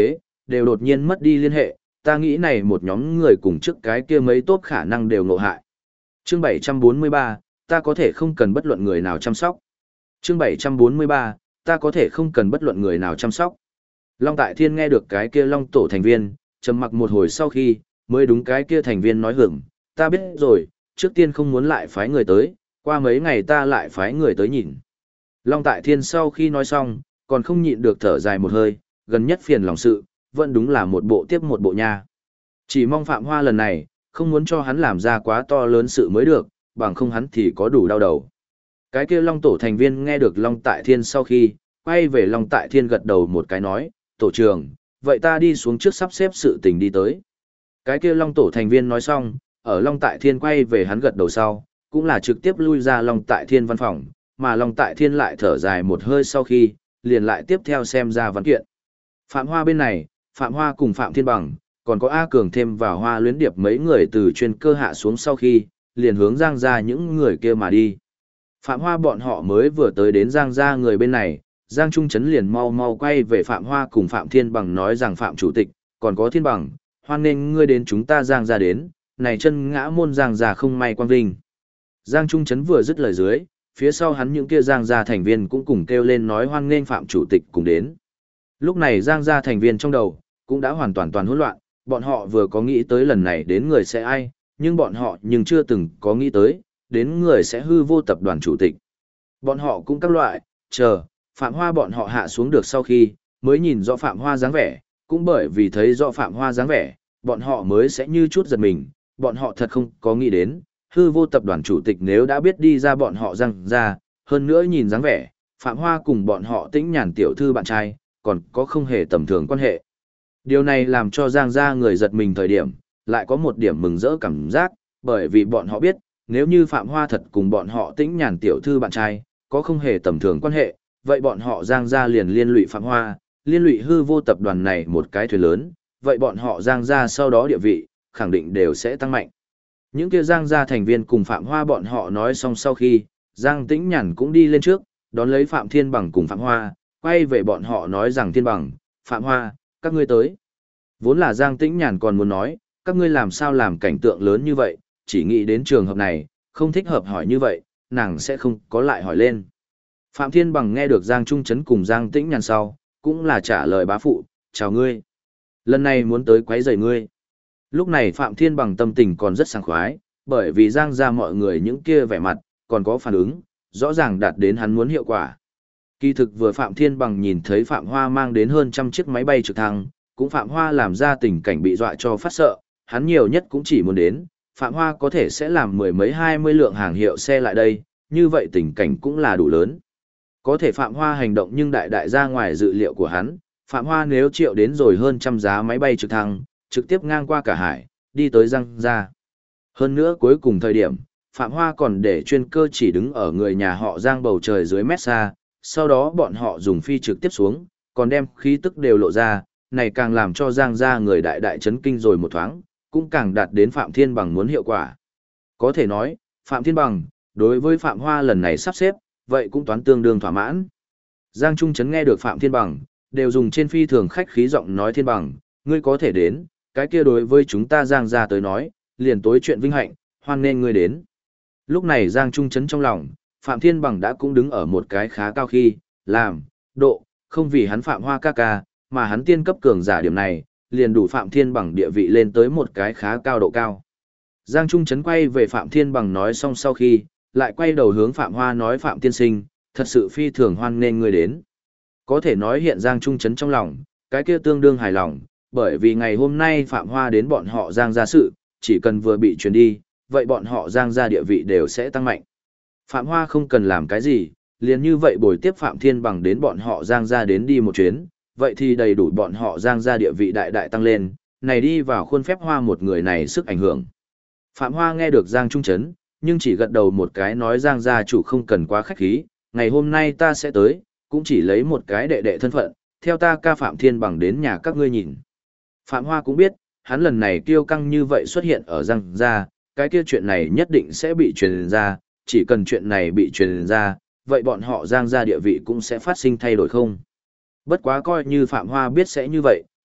đều đột nhiên mất đi liên hệ, ta nghĩ này một nhóm người cùng trước cái kia mấy tốt khả năng đều ngộ hại. Chương 743, ta có thể không cần bất luận người nào chăm sóc. Chương 743, ta có thể không cần bất luận người nào chăm sóc. Long Tại Thiên nghe được cái kia Long Tổ thành viên, trầm mặc một hồi sau khi, mới đúng cái kia thành viên nói hưởng, ta biết rồi, trước tiên không muốn lại phái người tới, qua mấy ngày ta lại phái người tới nhìn. Long Tại Thiên sau khi nói xong, còn không nhịn được thở dài một hơi, gần nhất phiền lòng sự, vẫn đúng là một bộ tiếp một bộ nha. Chỉ mong Phạm Hoa lần này, không muốn cho hắn làm ra quá to lớn sự mới được, bằng không hắn thì có đủ đau đầu. Cái kia Long Tổ thành viên nghe được Long Tại Thiên sau khi, quay về Long Tại Thiên gật đầu một cái nói, tổ trưởng, vậy ta đi xuống trước sắp xếp sự tình đi tới. Cái kia Long Tổ thành viên nói xong, ở Long Tại Thiên quay về hắn gật đầu sau, cũng là trực tiếp lui ra Long Tại Thiên văn phòng, mà Long Tại Thiên lại thở dài một hơi sau khi, liền lại tiếp theo xem ra văn kiện. Phạm Hoa bên này, Phạm Hoa cùng Phạm Thiên Bằng, còn có A Cường thêm vào Hoa Luyến Điệp mấy người từ chuyên cơ hạ xuống sau khi, liền hướng Giang gia những người kia mà đi. Phạm Hoa bọn họ mới vừa tới đến Giang gia người bên này, Giang Trung Trấn liền mau mau quay về Phạm Hoa cùng Phạm Thiên Bằng nói rằng Phạm Chủ tịch, còn có Thiên Bằng, hoan nghênh ngươi đến chúng ta Giang gia đến, này chân ngã môn Giang gia không may quang vinh. Giang Trung Trấn vừa dứt lời dưới, phía sau hắn những kia Giang gia thành viên cũng cùng kêu lên nói hoan nghênh Phạm Chủ tịch cùng đến. Lúc này Giang gia thành viên trong đầu, cũng đã hoàn toàn hỗn loạn, bọn họ vừa có nghĩ tới lần này đến người sẽ ai, nhưng bọn họ nhưng chưa từng có nghĩ tới, đến người sẽ hư vô tập đoàn chủ tịch. Bọn họ cũng các loại, chờ, Phạm Hoa bọn họ hạ xuống được sau khi, mới nhìn rõ Phạm Hoa dáng vẻ, cũng bởi vì thấy rõ Phạm Hoa dáng vẻ, bọn họ mới sẽ như chút giật mình, bọn họ thật không có nghĩ đến, hư vô tập đoàn chủ tịch nếu đã biết đi ra bọn họ Giang ra, hơn nữa nhìn dáng vẻ, Phạm Hoa cùng bọn họ Tĩnh Nhàn tiểu thư bạn trai, còn có không hề tầm thường quan hệ. Điều này làm cho Giang gia người giật mình thời điểm, lại có một điểm mừng rỡ cảm giác, bởi vì bọn họ biết, nếu như Phạm Hoa thật cùng bọn họ Tĩnh Nhàn tiểu thư bạn trai, có không hề tầm thường quan hệ, vậy bọn họ Giang gia liền liên lụy Phạm Hoa, liên lụy hư vô tập đoàn này một cái thuyền lớn, vậy bọn họ Giang gia sau đó địa vị, khẳng định đều sẽ tăng mạnh. Những kia Giang gia thành viên cùng Phạm Hoa bọn họ nói xong sau khi, Giang Tĩnh Nhàn cũng đi lên trước, đón lấy Phạm Thiên Bằng cùng Phạm Hoa, quay về bọn họ nói rằng Thiên Bằng, Phạm Hoa, các ngươi tới. Vốn là Giang Tĩnh Nhàn còn muốn nói, các ngươi làm sao làm cảnh tượng lớn như vậy, chỉ nghĩ đến trường hợp này, không thích hợp hỏi như vậy, nàng sẽ không có lại hỏi lên. Phạm Thiên Bằng nghe được Giang Trung Trấn cùng Giang Tĩnh Nhàn sau, cũng là trả lời bá phụ, chào ngươi. Lần này muốn tới quấy rầy ngươi. Lúc này Phạm Thiên Bằng tâm tình còn rất sảng khoái, bởi vì Giang ra mọi người những kia vẻ mặt, còn có phản ứng, rõ ràng đạt đến hắn muốn hiệu quả. Kỳ thực vừa Phạm Thiên Bằng nhìn thấy Phạm Hoa mang đến hơn 100 chiếc máy bay trực thăng, cũng Phạm Hoa làm ra tình cảnh bị dọa cho phát sợ, hắn nhiều nhất cũng chỉ muốn đến, Phạm Hoa có thể sẽ làm mười mấy 20 lượng hàng hiệu xe lại đây, như vậy tình cảnh cũng là đủ lớn. Có thể Phạm Hoa hành động nhưng đại ra ngoài dự liệu của hắn, Phạm Hoa nếu triệu đến rồi hơn 100 giá máy bay trực thăng, trực tiếp ngang qua cả hải, đi tới Giang gia. Hơn nữa cuối cùng thời điểm, Phạm Hoa còn để chuyên cơ chỉ đứng ở người nhà họ Giang bầu trời dưới mét xa, sau đó bọn họ dùng phi trực tiếp xuống, còn đem khí tức đều lộ ra, này càng làm cho Giang gia người đại chấn kinh rồi một thoáng, cũng càng đạt đến Phạm Thiên Bằng muốn hiệu quả. Có thể nói, Phạm Thiên Bằng, đối với Phạm Hoa lần này sắp xếp, vậy cũng toán tương đương thỏa mãn. Giang Trung Trấn nghe được Phạm Thiên Bằng, đều dùng trên phi thường khách khí giọng nói Thiên Bằng, ngươi có thể đến, cái kia đối với chúng ta Giang gia tới nói, liền tối chuyện vinh hạnh, hoan nên ngươi đến. Lúc này Giang Trung Trấn trong lòng, Phạm Thiên Bằng đã cũng đứng ở một cái khá cao khi, làm, độ, không vì hắn Phạm Hoa ca ca, mà hắn tiên cấp cường giả điểm này, liền đủ Phạm Thiên Bằng địa vị lên tới một cái khá cao độ cao. Giang Trung Trấn quay về Phạm Thiên Bằng nói xong sau khi, lại quay đầu hướng Phạm Hoa nói Phạm tiên sinh, thật sự phi thường hoan nên ngươi đến. Có thể nói hiện Giang Trung Trấn trong lòng, cái kia tương đương hài lòng, bởi vì ngày hôm nay Phạm Hoa đến bọn họ Giang gia sự, chỉ cần vừa bị truyền đi, vậy bọn họ Giang gia địa vị đều sẽ tăng mạnh. Phạm Hoa không cần làm cái gì, liền như vậy bồi tiếp Phạm Thiên Bằng đến bọn họ Giang gia đến đi một chuyến, vậy thì đầy đủ bọn họ Giang gia địa vị đại tăng lên, này đi vào khuôn phép Hoa một người này sức ảnh hưởng. Phạm Hoa nghe được Giang Trung Trấn, nhưng chỉ gật đầu một cái nói Giang gia chủ không cần quá khách khí, ngày hôm nay ta sẽ tới, cũng chỉ lấy một cái đệ thân phận, theo ta ca Phạm Thiên Bằng đến nhà các ngươi nhìn. Phạm Hoa cũng biết, hắn lần này kiêu căng như vậy xuất hiện ở Giang gia, cái kia chuyện này nhất định sẽ bị truyền ra, chỉ cần chuyện này bị truyền ra, vậy bọn họ Giang gia địa vị cũng sẽ phát sinh thay đổi không. Bất quá coi như Phạm Hoa biết sẽ như vậy,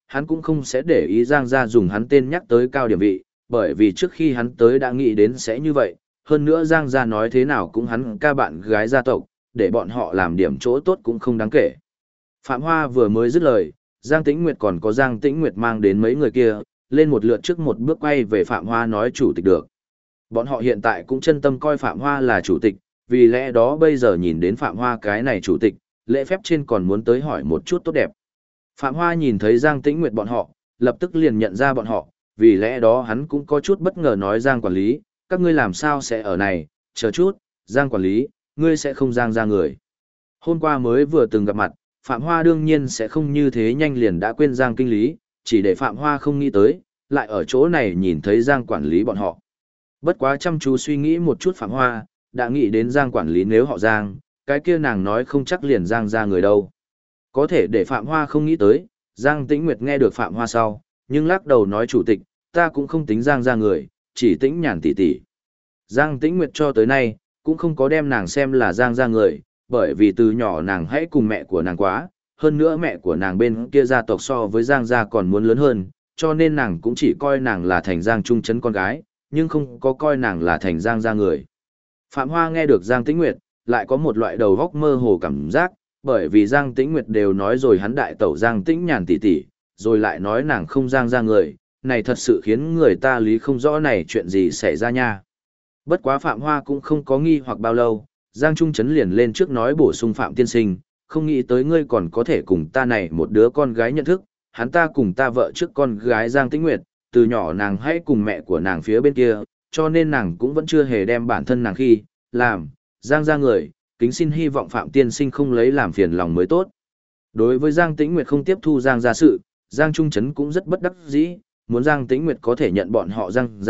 hắn cũng không sẽ để ý Giang gia dùng hắn tên nhắc tới cao điểm vị, bởi vì trước khi hắn tới đã nghĩ đến sẽ như vậy, hơn nữa Giang gia nói thế nào cũng hắn ca bạn gái gia tộc, để bọn họ làm điểm chỗ tốt cũng không đáng kể. Phạm Hoa vừa mới dứt lời, Giang Tĩnh Nguyệt còn có Giang Tĩnh Nguyệt mang đến mấy người kia, lên một lượt trước một bước quay về Phạm Hoa nói chủ tịch được. Bọn họ hiện tại cũng chân tâm coi Phạm Hoa là chủ tịch, vì lẽ đó bây giờ nhìn đến Phạm Hoa cái này chủ tịch, lễ phép trên còn muốn tới hỏi một chút tốt đẹp. Phạm Hoa nhìn thấy Giang Tĩnh Nguyệt bọn họ, lập tức liền nhận ra bọn họ, vì lẽ đó hắn cũng có chút bất ngờ nói Giang quản lý, các ngươi làm sao sẽ ở này, chờ chút, Giang quản lý, ngươi sẽ không Giang ra người. Hôm qua mới vừa từng gặp mặt, Phạm Hoa đương nhiên sẽ không như thế nhanh liền đã quên Giang kinh lý, chỉ để Phạm Hoa không nghĩ tới, lại ở chỗ này nhìn thấy Giang quản lý bọn họ. Bất quá chăm chú suy nghĩ một chút Phạm Hoa, đã nghĩ đến Giang quản lý nếu họ Giang, cái kia nàng nói không chắc liền Giang ra người đâu. Có thể để Phạm Hoa không nghĩ tới, Giang Tĩnh Nguyệt nghe được Phạm Hoa sau, nhưng lắc đầu nói chủ tịch, ta cũng không tính Giang ra người, chỉ Tĩnh Nhàn tỷ tỷ. Giang Tĩnh Nguyệt cho tới nay, cũng không có đem nàng xem là Giang ra người, bởi vì từ nhỏ nàng hãy cùng mẹ của nàng quá, hơn nữa mẹ của nàng bên kia gia tộc so với Giang gia còn muốn lớn hơn, cho nên nàng cũng chỉ coi nàng là thành Giang Trung Trấn con gái, nhưng không có coi nàng là thành Giang gia người. Phạm Hoa nghe được Giang Tĩnh Nguyệt, lại có một loại đầu góc mơ hồ cảm giác, bởi vì Giang Tĩnh Nguyệt đều nói rồi hắn đại tẩu Giang Tĩnh Nhàn tỷ tỷ, rồi lại nói nàng không Giang gia người, này thật sự khiến người ta lý không rõ này chuyện gì xảy ra nha. Bất quá Phạm Hoa cũng không có nghi hoặc bao lâu, Giang Trung Trấn liền lên trước nói bổ sung Phạm tiên sinh, không nghĩ tới ngươi còn có thể cùng ta này một đứa con gái nhận thức, hắn ta cùng ta vợ trước con gái Giang Tĩnh Nguyệt, từ nhỏ nàng hãy cùng mẹ của nàng phía bên kia, cho nên nàng cũng vẫn chưa hề đem bản thân nàng khi, làm, Giang ra người, kính xin hy vọng Phạm tiên sinh không lấy làm phiền lòng mới tốt. Đối với Giang Tĩnh Nguyệt không tiếp thu Giang gia sự, Giang Trung Trấn cũng rất bất đắc dĩ, muốn Giang Tĩnh Nguyệt có thể nhận bọn họ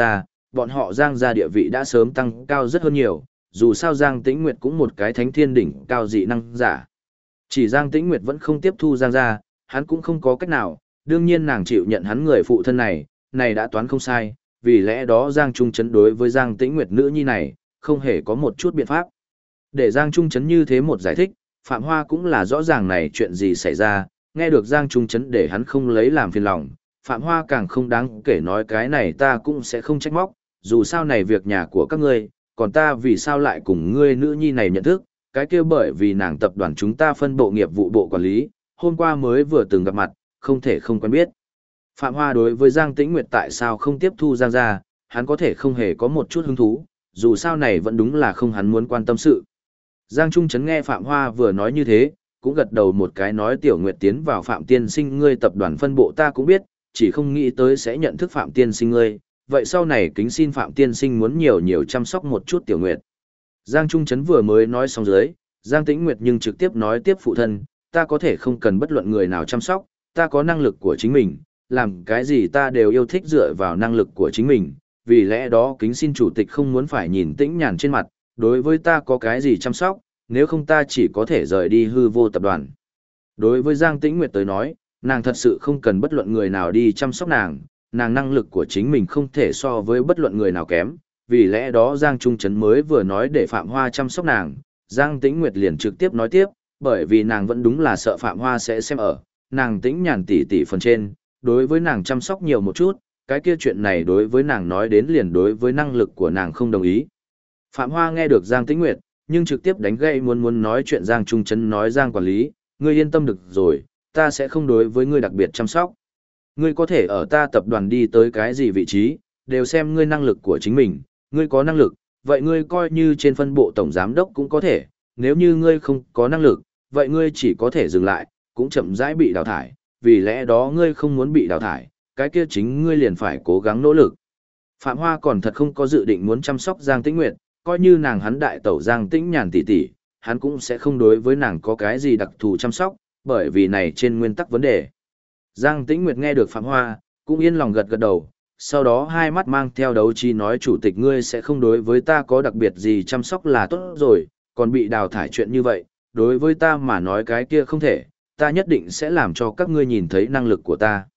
Giang gia địa vị đã sớm tăng cao rất hơn nhiều, dù sao Giang Tĩnh Nguyệt cũng một cái thánh thiên đỉnh cao dị năng giả. Chỉ Giang Tĩnh Nguyệt vẫn không tiếp thu Giang gia, hắn cũng không có cách nào, đương nhiên nàng chịu nhận hắn người phụ thân này đã toán không sai, vì lẽ đó Giang Trung Trấn đối với Giang Tĩnh Nguyệt nữ nhi này, không hề có một chút biện pháp. Để Giang Trung Trấn như thế một giải thích, Phạm Hoa cũng là rõ ràng này chuyện gì xảy ra, nghe được Giang Trung Trấn để hắn không lấy làm phiền lòng, Phạm Hoa càng không đáng kể nói cái này ta cũng sẽ không trách móc, dù sao này việc nhà của các ngươi, còn ta vì sao lại cùng ngươi nữ nhi này nhận thức, cái kia bởi vì nàng tập đoàn chúng ta phân bộ nghiệp vụ bộ quản lý, hôm qua mới vừa từng gặp mặt, không thể không quen biết. Phạm Hoa đối với Giang Tĩnh Nguyệt tại sao không tiếp thu Giang gia, hắn có thể không hề có một chút hứng thú, dù sao này vẫn đúng là không hắn muốn quan tâm sự. Giang Trung Trấn nghe Phạm Hoa vừa nói như thế, cũng gật đầu một cái nói Tiểu Nguyệt tiến vào Phạm tiên sinh ngươi tập đoàn phân bộ ta cũng biết, chỉ không nghĩ tới sẽ nhận thức Phạm tiên sinh ngươi, vậy sau này kính xin Phạm tiên sinh muốn nhiều nhiều chăm sóc một chút Tiểu Nguyệt. Giang Trung Trấn vừa mới nói xong dưới, Giang Tĩnh Nguyệt nhưng trực tiếp nói tiếp phụ thân, ta có thể không cần bất luận người nào chăm sóc, ta có năng lực của chính mình, làm cái gì ta đều yêu thích dựa vào năng lực của chính mình, vì lẽ đó kính xin chủ tịch không muốn phải nhìn Tĩnh Nhàn trên mặt, đối với ta có cái gì chăm sóc, nếu không ta chỉ có thể rời đi hư vô tập đoàn. Đối với Giang Tĩnh Nguyệt tới nói, nàng thật sự không cần bất luận người nào đi chăm sóc nàng năng lực của chính mình không thể so với bất luận người nào kém, vì lẽ đó Giang Trung Trấn mới vừa nói để Phạm Hoa chăm sóc nàng, Giang Tĩnh Nguyệt liền trực tiếp nói tiếp, bởi vì nàng vẫn đúng là sợ Phạm Hoa sẽ xem ở, nàng Tĩnh Nhàn tỷ tỷ phần trên, đối với nàng chăm sóc nhiều một chút, cái kia chuyện này đối với nàng nói đến liền đối với năng lực của nàng không đồng ý. Phạm Hoa nghe được Giang Tĩnh Nguyệt, nhưng trực tiếp đánh gậy muốn nói chuyện Giang Trung Trấn nói Giang quản lý, ngươi yên tâm được rồi, ta sẽ không đối với ngươi đặc biệt chăm sóc. Ngươi có thể ở ta tập đoàn đi tới cái gì vị trí, đều xem ngươi năng lực của chính mình, ngươi có năng lực, vậy ngươi coi như trên phân bộ tổng giám đốc cũng có thể, nếu như ngươi không có năng lực, vậy ngươi chỉ có thể dừng lại, cũng chậm rãi bị đào thải, vì lẽ đó ngươi không muốn bị đào thải, cái kia chính ngươi liền phải cố gắng nỗ lực. Phạm Hoa còn thật không có dự định muốn chăm sóc Giang Tĩnh Nguyệt, coi như nàng hắn đại tẩu Giang Tĩnh Nhàn tỷ tỷ, hắn cũng sẽ không đối với nàng có cái gì đặc thù chăm sóc, bởi vì này trên nguyên tắc vấn đề. Giang Tĩnh Nguyệt nghe được Phạm Hoa, cũng yên lòng gật gật đầu, sau đó hai mắt mang theo đấu trí nói chủ tịch ngươi sẽ không đối với ta có đặc biệt gì chăm sóc là tốt rồi, còn bị đào thải chuyện như vậy, đối với ta mà nói cái kia không thể, ta nhất định sẽ làm cho các ngươi nhìn thấy năng lực của ta.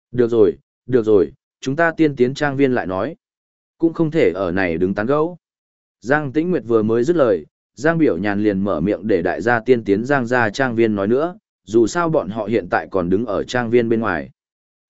Được rồi, chúng ta tiên tiến trang viên lại nói. Cũng không thể ở này đứng tán gẫu. Giang Tĩnh Nguyệt vừa mới dứt lời, Giang Biểu Nhàn liền mở miệng để đại gia tiên tiến Giang gia trang viên nói nữa, dù sao bọn họ hiện tại còn đứng ở trang viên bên ngoài.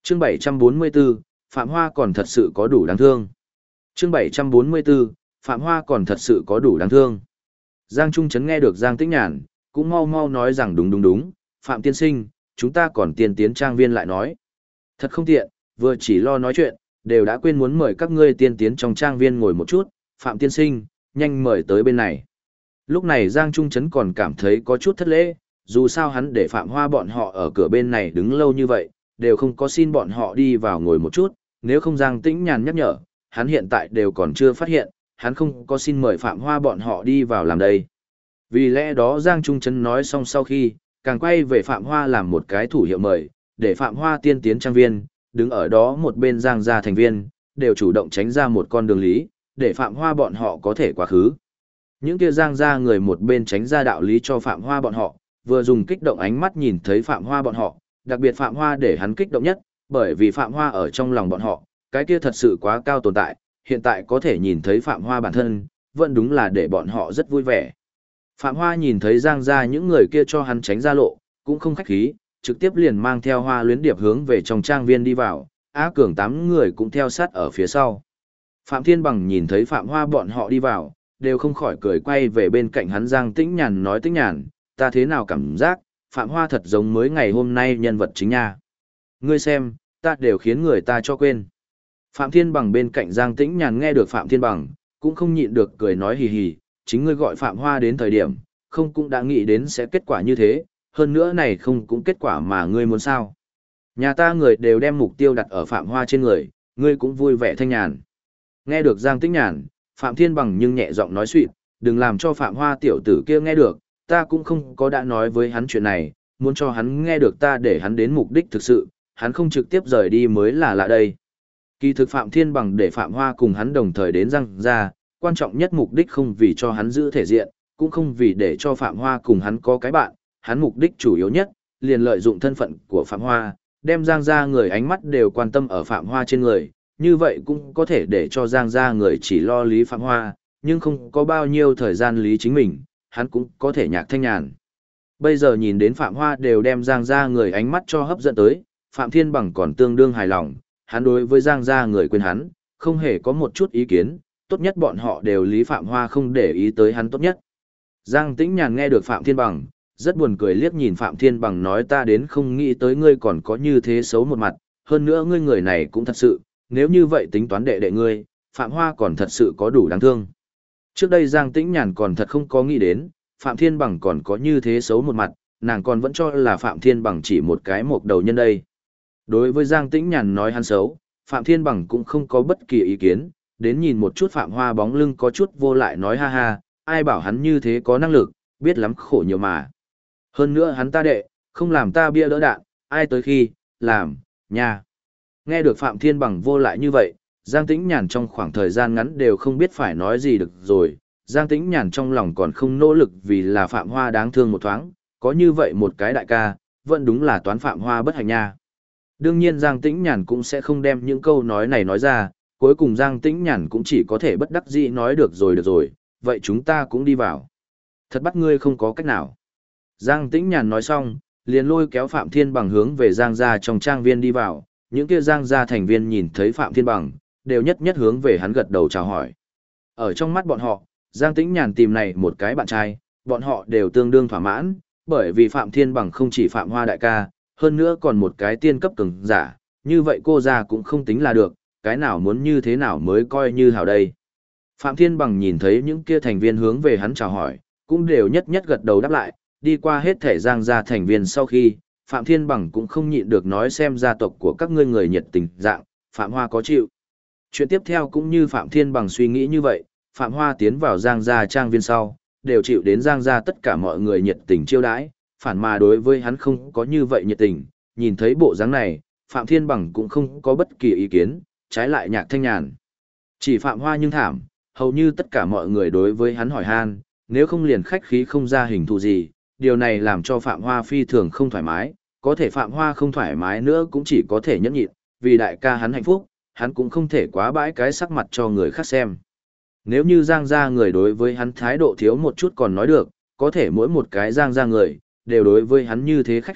Chương 744, Phạm Hoa còn thật sự có đủ đáng thương. Chương 744, Phạm Hoa còn thật sự có đủ đáng thương. Giang Trung Trấn nghe được Giang Tĩnh Nhàn, cũng mau mau nói rằng đúng, Phạm tiên sinh, chúng ta còn tiên tiến trang viên lại nói. Thật không tiện, vừa chỉ lo nói chuyện, đều đã quên muốn mời các ngươi tiên tiến trong trang viên ngồi một chút, Phạm tiên sinh, nhanh mời tới bên này. Lúc này Giang Trung Trấn còn cảm thấy có chút thất lễ, dù sao hắn để Phạm Hoa bọn họ ở cửa bên này đứng lâu như vậy, đều không có xin bọn họ đi vào ngồi một chút, nếu không Giang Tĩnh Nhàn nhắc nhở, hắn hiện tại đều còn chưa phát hiện, hắn không có xin mời Phạm Hoa bọn họ đi vào làm đây. Vì lẽ đó Giang Trung Trấn nói xong sau khi, càng quay về Phạm Hoa làm một cái thủ hiệu mời, để Phạm Hoa tiên tiến trang viên, đứng ở đó một bên Giang gia thành viên, đều chủ động tránh ra một con đường lý, để Phạm Hoa bọn họ có thể quá khứ. Những kia Giang gia người một bên tránh ra đạo lý cho Phạm Hoa bọn họ, vừa dùng kích động ánh mắt nhìn thấy Phạm Hoa bọn họ, đặc biệt Phạm Hoa để hắn kích động nhất, bởi vì Phạm Hoa ở trong lòng bọn họ, cái kia thật sự quá cao tồn tại, hiện tại có thể nhìn thấy Phạm Hoa bản thân, vẫn đúng là để bọn họ rất vui vẻ. Phạm Hoa nhìn thấy Giang gia những người kia cho hắn tránh ra lộ, cũng không khách khí, trực tiếp liền mang theo Hoa Luyến Điệp hướng về trong trang viên đi vào, Á Cường 8 người cũng theo sát ở phía sau. Phạm Thiên Bằng nhìn thấy Phạm Hoa bọn họ đi vào, đều không khỏi cười quay về bên cạnh hắn Giang Tĩnh Nhàn nói Tĩnh Nhàn, ta thế nào cảm giác, Phạm Hoa thật giống mới ngày hôm nay nhân vật chính nha. Ngươi xem, ta đều khiến người ta cho quên. Phạm Thiên Bằng bên cạnh Giang Tĩnh Nhàn nghe được Phạm Thiên Bằng, cũng không nhịn được cười nói hì hì, chính ngươi gọi Phạm Hoa đến thời điểm, không cũng đã nghĩ đến sẽ kết quả như thế, hơn nữa này không cũng kết quả mà ngươi muốn sao. Nhà ta người đều đem mục tiêu đặt ở Phạm Hoa trên người, ngươi cũng vui vẻ thanh nhàn. Nghe được Giang Tĩnh Nhàn, Phạm Thiên Bằng nhưng nhẹ giọng nói suýt, đừng làm cho Phạm Hoa tiểu tử kia nghe được, ta cũng không có đã nói với hắn chuyện này, muốn cho hắn nghe được ta để hắn đến mục đích thực sự, hắn không trực tiếp rời đi mới là lạ đây. Kỳ thực Phạm Thiên Bằng để Phạm Hoa cùng hắn đồng thời đến Giang gia, quan trọng nhất mục đích không vì cho hắn giữ thể diện, cũng không vì để cho Phạm Hoa cùng hắn có cái bạn, hắn mục đích chủ yếu nhất, liền lợi dụng thân phận của Phạm Hoa, đem Giang gia người ánh mắt đều quan tâm ở Phạm Hoa trên người, như vậy cũng có thể để cho Giang gia người chỉ lo lý Phạm Hoa, nhưng không có bao nhiêu thời gian lý chính mình, hắn cũng có thể nhạc thanh nhàn. Bây giờ nhìn đến Phạm Hoa đều đem Giang gia người ánh mắt cho hấp dẫn tới, Phạm Thiên Bằng còn tương đương hài lòng, hắn đối với Giang gia người quên hắn, không hề có một chút ý kiến, tốt nhất bọn họ đều lý Phạm Hoa không để ý tới hắn tốt nhất. Giang Tĩnh Nhàn nghe được Phạm Thiên Bằng, rất buồn cười liếc nhìn Phạm Thiên Bằng nói ta đến không nghĩ tới ngươi còn có như thế xấu một mặt, hơn nữa ngươi người này cũng thật sự, nếu như vậy tính toán đệ đệ ngươi, Phạm Hoa còn thật sự có đủ đáng thương. Trước đây Giang Tĩnh Nhàn còn thật không có nghĩ đến, Phạm Thiên Bằng còn có như thế xấu một mặt, nàng còn vẫn cho là Phạm Thiên Bằng chỉ một cái mộc đầu nhân đây. Đối với Giang Tĩnh Nhàn nói hắn xấu, Phạm Thiên Bằng cũng không có bất kỳ ý kiến, đến nhìn một chút Phạm Hoa bóng lưng có chút vô lại nói ha ha, ai bảo hắn như thế có năng lực, biết lắm khổ nhiều mà. Hơn nữa hắn ta đệ, không làm ta bia đỡ đạn, ai tới khi, làm, nha. Nghe được Phạm Thiên Bằng vô lại như vậy, Giang Tĩnh Nhàn trong khoảng thời gian ngắn đều không biết phải nói gì được rồi, Giang Tĩnh Nhàn trong lòng còn không nỗ lực vì là Phạm Hoa đáng thương một thoáng, có như vậy một cái đại ca, vẫn đúng là toán Phạm Hoa bất hạnh nha. Đương nhiên Giang Tĩnh Nhàn cũng sẽ không đem những câu nói này nói ra, cuối cùng Giang Tĩnh Nhàn cũng chỉ có thể bất đắc dĩ nói được rồi, vậy chúng ta cũng đi vào. Thật bắt ngươi không có cách nào. Giang Tĩnh Nhàn nói xong, liền lôi kéo Phạm Thiên Bằng hướng về Giang gia trong trang viên đi vào, những kia Giang gia thành viên nhìn thấy Phạm Thiên Bằng, đều nhất nhất hướng về hắn gật đầu chào hỏi. Ở trong mắt bọn họ, Giang Tĩnh Nhàn tìm này một cái bạn trai, bọn họ đều tương đương thỏa mãn, bởi vì Phạm Thiên Bằng không chỉ Phạm Hoa đại ca, hơn nữa còn một cái tiên cấp cường giả, như vậy cô gia cũng không tính là được, cái nào muốn như thế nào mới coi như hảo đây. Phạm Thiên Bằng nhìn thấy những kia thành viên hướng về hắn chào hỏi, cũng đều nhất nhất gật đầu đáp lại, đi qua hết thể Giang gia thành viên sau khi, Phạm Thiên Bằng cũng không nhịn được nói xem gia tộc của các ngươi người nhiệt tình dạng, Phạm Hoa có chịu. Chuyện tiếp theo cũng như Phạm Thiên Bằng suy nghĩ như vậy, Phạm Hoa tiến vào Giang gia trang viên sau, đều chịu đến Giang gia tất cả mọi người nhiệt tình chiêu đãi, phản mà đối với hắn không có như vậy nhiệt tình, nhìn thấy bộ dáng này, Phạm Thiên Bằng cũng không có bất kỳ ý kiến, trái lại nhạc thanh nhàn. Chỉ Phạm Hoa nhưng thảm, hầu như tất cả mọi người đối với hắn hỏi han, nếu không liền khách khí không ra hình thù gì, điều này làm cho Phạm Hoa phi thường không thoải mái, có thể Phạm Hoa không thoải mái nữa cũng chỉ có thể nhẫn nhịn, vì đại ca hắn hạnh phúc, hắn cũng không thể quá bãi cái sắc mặt cho người khác xem. Nếu như Giang gia người đối với hắn thái độ thiếu một chút còn nói được, có thể mỗi một cái Giang gia người, đều đối với hắn như thế khách khí,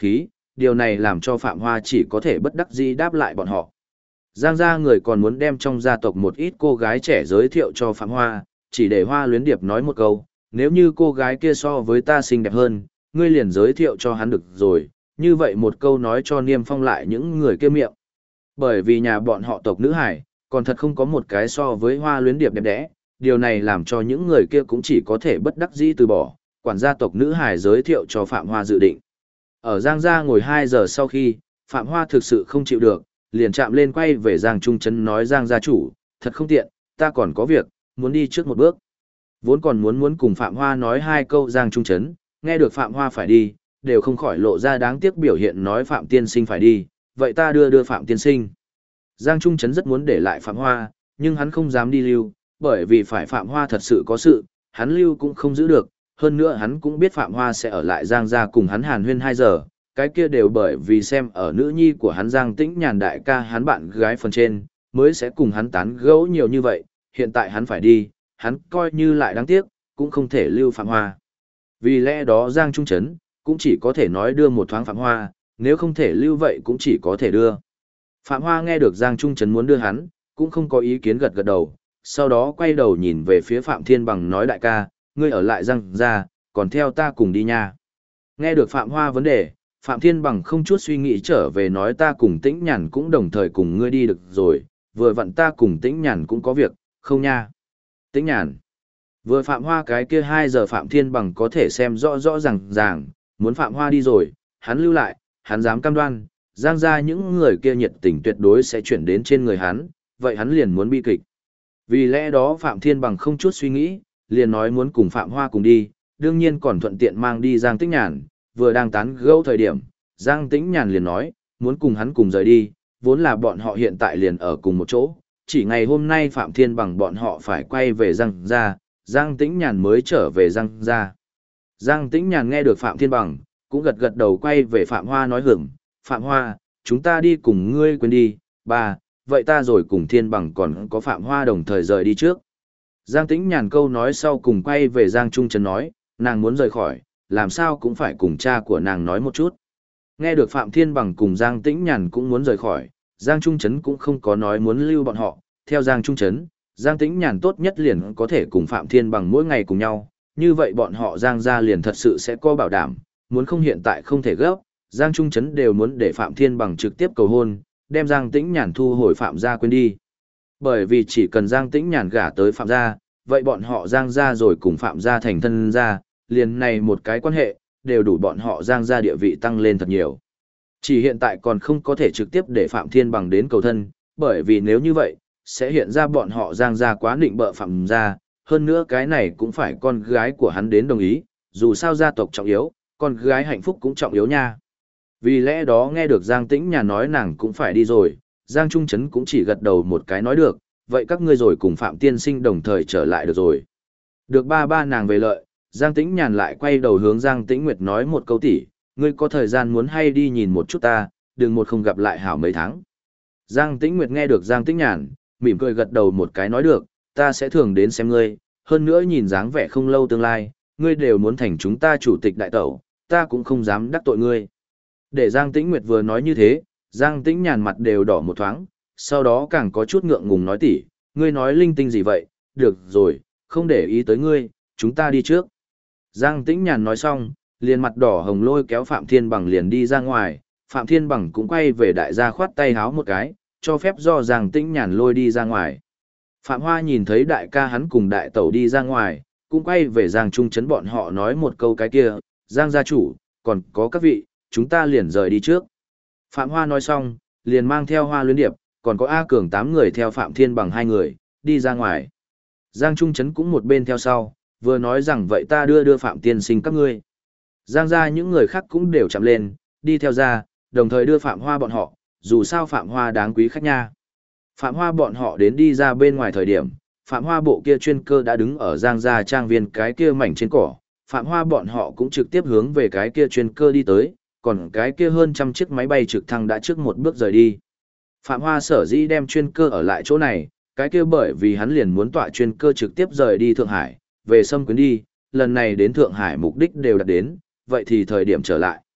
điều này làm cho Phạm Hoa chỉ có thể bất đắc dĩ đáp lại bọn họ. Giang gia người còn muốn đem trong gia tộc một ít cô gái trẻ giới thiệu cho Phạm Hoa, chỉ để Hoa Luyến Điệp nói một câu, nếu như cô gái kia so với ta xinh đẹp hơn, ngươi liền giới thiệu cho hắn được rồi, như vậy một câu nói cho Niêm Phong lại những người kia miệng. Bởi vì nhà bọn họ tộc nữ hải, còn thật không có một cái so với Hoa Luyến Điệp đẹp đẽ, điều này làm cho những người kia cũng chỉ có thể bất đắc dĩ từ bỏ, quản gia tộc nữ hải giới thiệu cho Phạm Hoa dự định. Ở Giang gia ngồi 2 giờ sau khi, Phạm Hoa thực sự không chịu được, liền chạm lên quay về Giang Trung Trấn nói Giang gia chủ, thật không tiện, ta còn có việc, muốn đi trước một bước. Vốn còn muốn cùng Phạm Hoa nói 2 câu Giang Trung Trấn, nghe được Phạm Hoa phải đi, đều không khỏi lộ ra đáng tiếc biểu hiện nói Phạm tiên sinh phải đi, vậy ta đưa Phạm tiên sinh. Giang Trung Trấn rất muốn để lại Phạm Hoa, nhưng hắn không dám đi lưu, bởi vì phải Phạm Hoa thật sự có sự, hắn lưu cũng không giữ được, hơn nữa hắn cũng biết Phạm Hoa sẽ ở lại Giang gia cùng hắn hàn huyên 2 giờ, cái kia đều bởi vì xem ở nữ nhi của hắn Giang Tĩnh Nhàn đại ca hắn bạn gái phần trên, mới sẽ cùng hắn tán gẫu nhiều như vậy, hiện tại hắn phải đi, hắn coi như lại đáng tiếc, cũng không thể lưu Phạm Hoa. Vì lẽ đó Giang Trung Trấn cũng chỉ có thể nói đưa một thoáng Phạm Hoa, nếu không thể lưu vậy cũng chỉ có thể đưa. Phạm Hoa nghe được Giang Trung Trấn muốn đưa hắn, cũng không có ý kiến gật gật đầu, sau đó quay đầu nhìn về phía Phạm Thiên Bằng nói đại ca, ngươi ở lại Giang gia, còn theo ta cùng đi nha. Nghe được Phạm Hoa vấn đề, Phạm Thiên Bằng không chút suy nghĩ trở về nói ta cùng Tĩnh Nhàn cũng đồng thời cùng ngươi đi được rồi, vừa vặn ta cùng Tĩnh Nhàn cũng có việc, không nha. Tĩnh Nhàn. Vừa Phạm Hoa cái kia 2 giờ Phạm Thiên Bằng có thể xem rõ ràng, muốn Phạm Hoa đi rồi, hắn lưu lại, hắn dám cam đoan, Giang gia những người kia nhiệt tình tuyệt đối sẽ chuyển đến trên người hắn, vậy hắn liền muốn bi kịch. Vì lẽ đó Phạm Thiên Bằng không chút suy nghĩ, liền nói muốn cùng Phạm Hoa cùng đi, đương nhiên còn thuận tiện mang đi Giang Tĩnh Nhàn, vừa đang tán gẫu thời điểm, Giang Tĩnh Nhàn liền nói, muốn cùng hắn cùng rời đi, vốn là bọn họ hiện tại liền ở cùng một chỗ, chỉ ngày hôm nay Phạm Thiên Bằng bọn họ phải quay về Giang gia, Giang Tĩnh Nhàn mới trở về Giang gia. Giang Tĩnh Nhàn nghe được Phạm Thiên Bằng, cũng gật đầu quay về Phạm Hoa nói hưởng, Phạm Hoa, chúng ta đi cùng ngươi quên đi, ba, vậy ta rồi cùng Thiên Bằng còn có Phạm Hoa đồng thời rời đi trước. Giang Tĩnh Nhàn câu nói sau cùng quay về Giang Trung Trấn nói, nàng muốn rời khỏi, làm sao cũng phải cùng cha của nàng nói một chút. Nghe được Phạm Thiên Bằng cùng Giang Tĩnh Nhàn cũng muốn rời khỏi, Giang Trung Trấn cũng không có nói muốn lưu bọn họ, theo Giang Trung Trấn, Giang Tĩnh Nhàn tốt nhất liền có thể cùng Phạm Thiên Bằng mỗi ngày cùng nhau, như vậy bọn họ Giang gia liền thật sự sẽ có bảo đảm, muốn không hiện tại không thể gấp, Giang Trung Trấn đều muốn để Phạm Thiên Bằng trực tiếp cầu hôn, đem Giang Tĩnh Nhàn thu hồi Phạm gia quên đi. Bởi vì chỉ cần Giang Tĩnh Nhàn gả tới Phạm gia, vậy bọn họ Giang gia rồi cùng Phạm gia thành thân gia, liền này một cái quan hệ, đều đủ bọn họ Giang gia địa vị tăng lên thật nhiều. Chỉ hiện tại còn không có thể trực tiếp để Phạm Thiên Bằng đến cầu thân, bởi vì nếu như vậy, sẽ hiện ra bọn họ Giang gia quá nịnh bợ Phạm gia, hơn nữa cái này cũng phải con gái của hắn đến đồng ý, dù sao gia tộc trọng yếu, con gái hạnh phúc cũng trọng yếu nha. Vì lẽ đó nghe được Giang Tĩnh Nhàn nói nàng cũng phải đi rồi, Giang Trung Trấn cũng chỉ gật đầu một cái nói được, vậy các ngươi rồi cùng Phạm Tiên Sinh đồng thời trở lại được rồi. Được ba nàng về lợi, Giang Tĩnh Nhàn lại quay đầu hướng Giang Tĩnh Nguyệt nói một câu tỷ, ngươi có thời gian muốn hay đi nhìn một chút ta, đừng một không gặp lại hảo mấy tháng. Giang Tĩnh Nguyệt nghe được Giang Tĩnh Nhàn, mỉm cười gật đầu một cái nói được, ta sẽ thường đến xem ngươi, hơn nữa nhìn dáng vẻ không lâu tương lai, ngươi đều muốn thành chúng ta chủ tịch đại tẩu, ta cũng không dám đắc tội ngươi. Để Giang Tĩnh Nguyệt vừa nói như thế, Giang Tĩnh Nhàn mặt đều đỏ một thoáng, sau đó càng có chút ngượng ngùng nói tỷ, ngươi nói linh tinh gì vậy, được rồi, không để ý tới ngươi, chúng ta đi trước. Giang Tĩnh Nhàn nói xong, liền mặt đỏ hồng lôi kéo Phạm Thiên Bằng liền đi ra ngoài, Phạm Thiên Bằng cũng quay về đại gia khoát tay háo một cái, cho phép do Giang Tĩnh Nhàn lôi đi ra ngoài. Phạm Hoa nhìn thấy đại ca hắn cùng đại tẩu đi ra ngoài, cũng quay về Giang Trung Trấn bọn họ nói một câu cái kia, Giang gia chủ, còn có các vị, chúng ta liền rời đi trước. Phạm Hoa nói xong, liền mang theo Hoa Luyến Điệp, còn có A Cường 8 người theo Phạm Thiên Bằng 2 người, đi ra ngoài. Giang Trung Trấn cũng một bên theo sau, vừa nói rằng vậy ta đưa Phạm Tiên Sinh các ngươi. Giang gia những người khác cũng đều chạm lên, đi theo ra, đồng thời đưa Phạm Hoa bọn họ, dù sao Phạm Hoa đáng quý khách nha. Phạm Hoa bọn họ đến đi ra bên ngoài thời điểm, Phạm Hoa bộ kia chuyên cơ đã đứng ở Giang gia trang viên cái kia mảnh trên cỏ, Phạm Hoa bọn họ cũng trực tiếp hướng về cái kia chuyên cơ đi tới, còn cái kia hơn trăm chiếc máy bay trực thăng đã trước một bước rời đi. Phạm Hoa sở dĩ đem chuyên cơ ở lại chỗ này, cái kia bởi vì hắn liền muốn tọa chuyên cơ trực tiếp rời đi Thượng Hải, về Sâm Quyến đi, lần này đến Thượng Hải mục đích đều đạt đến, vậy thì thời điểm trở lại.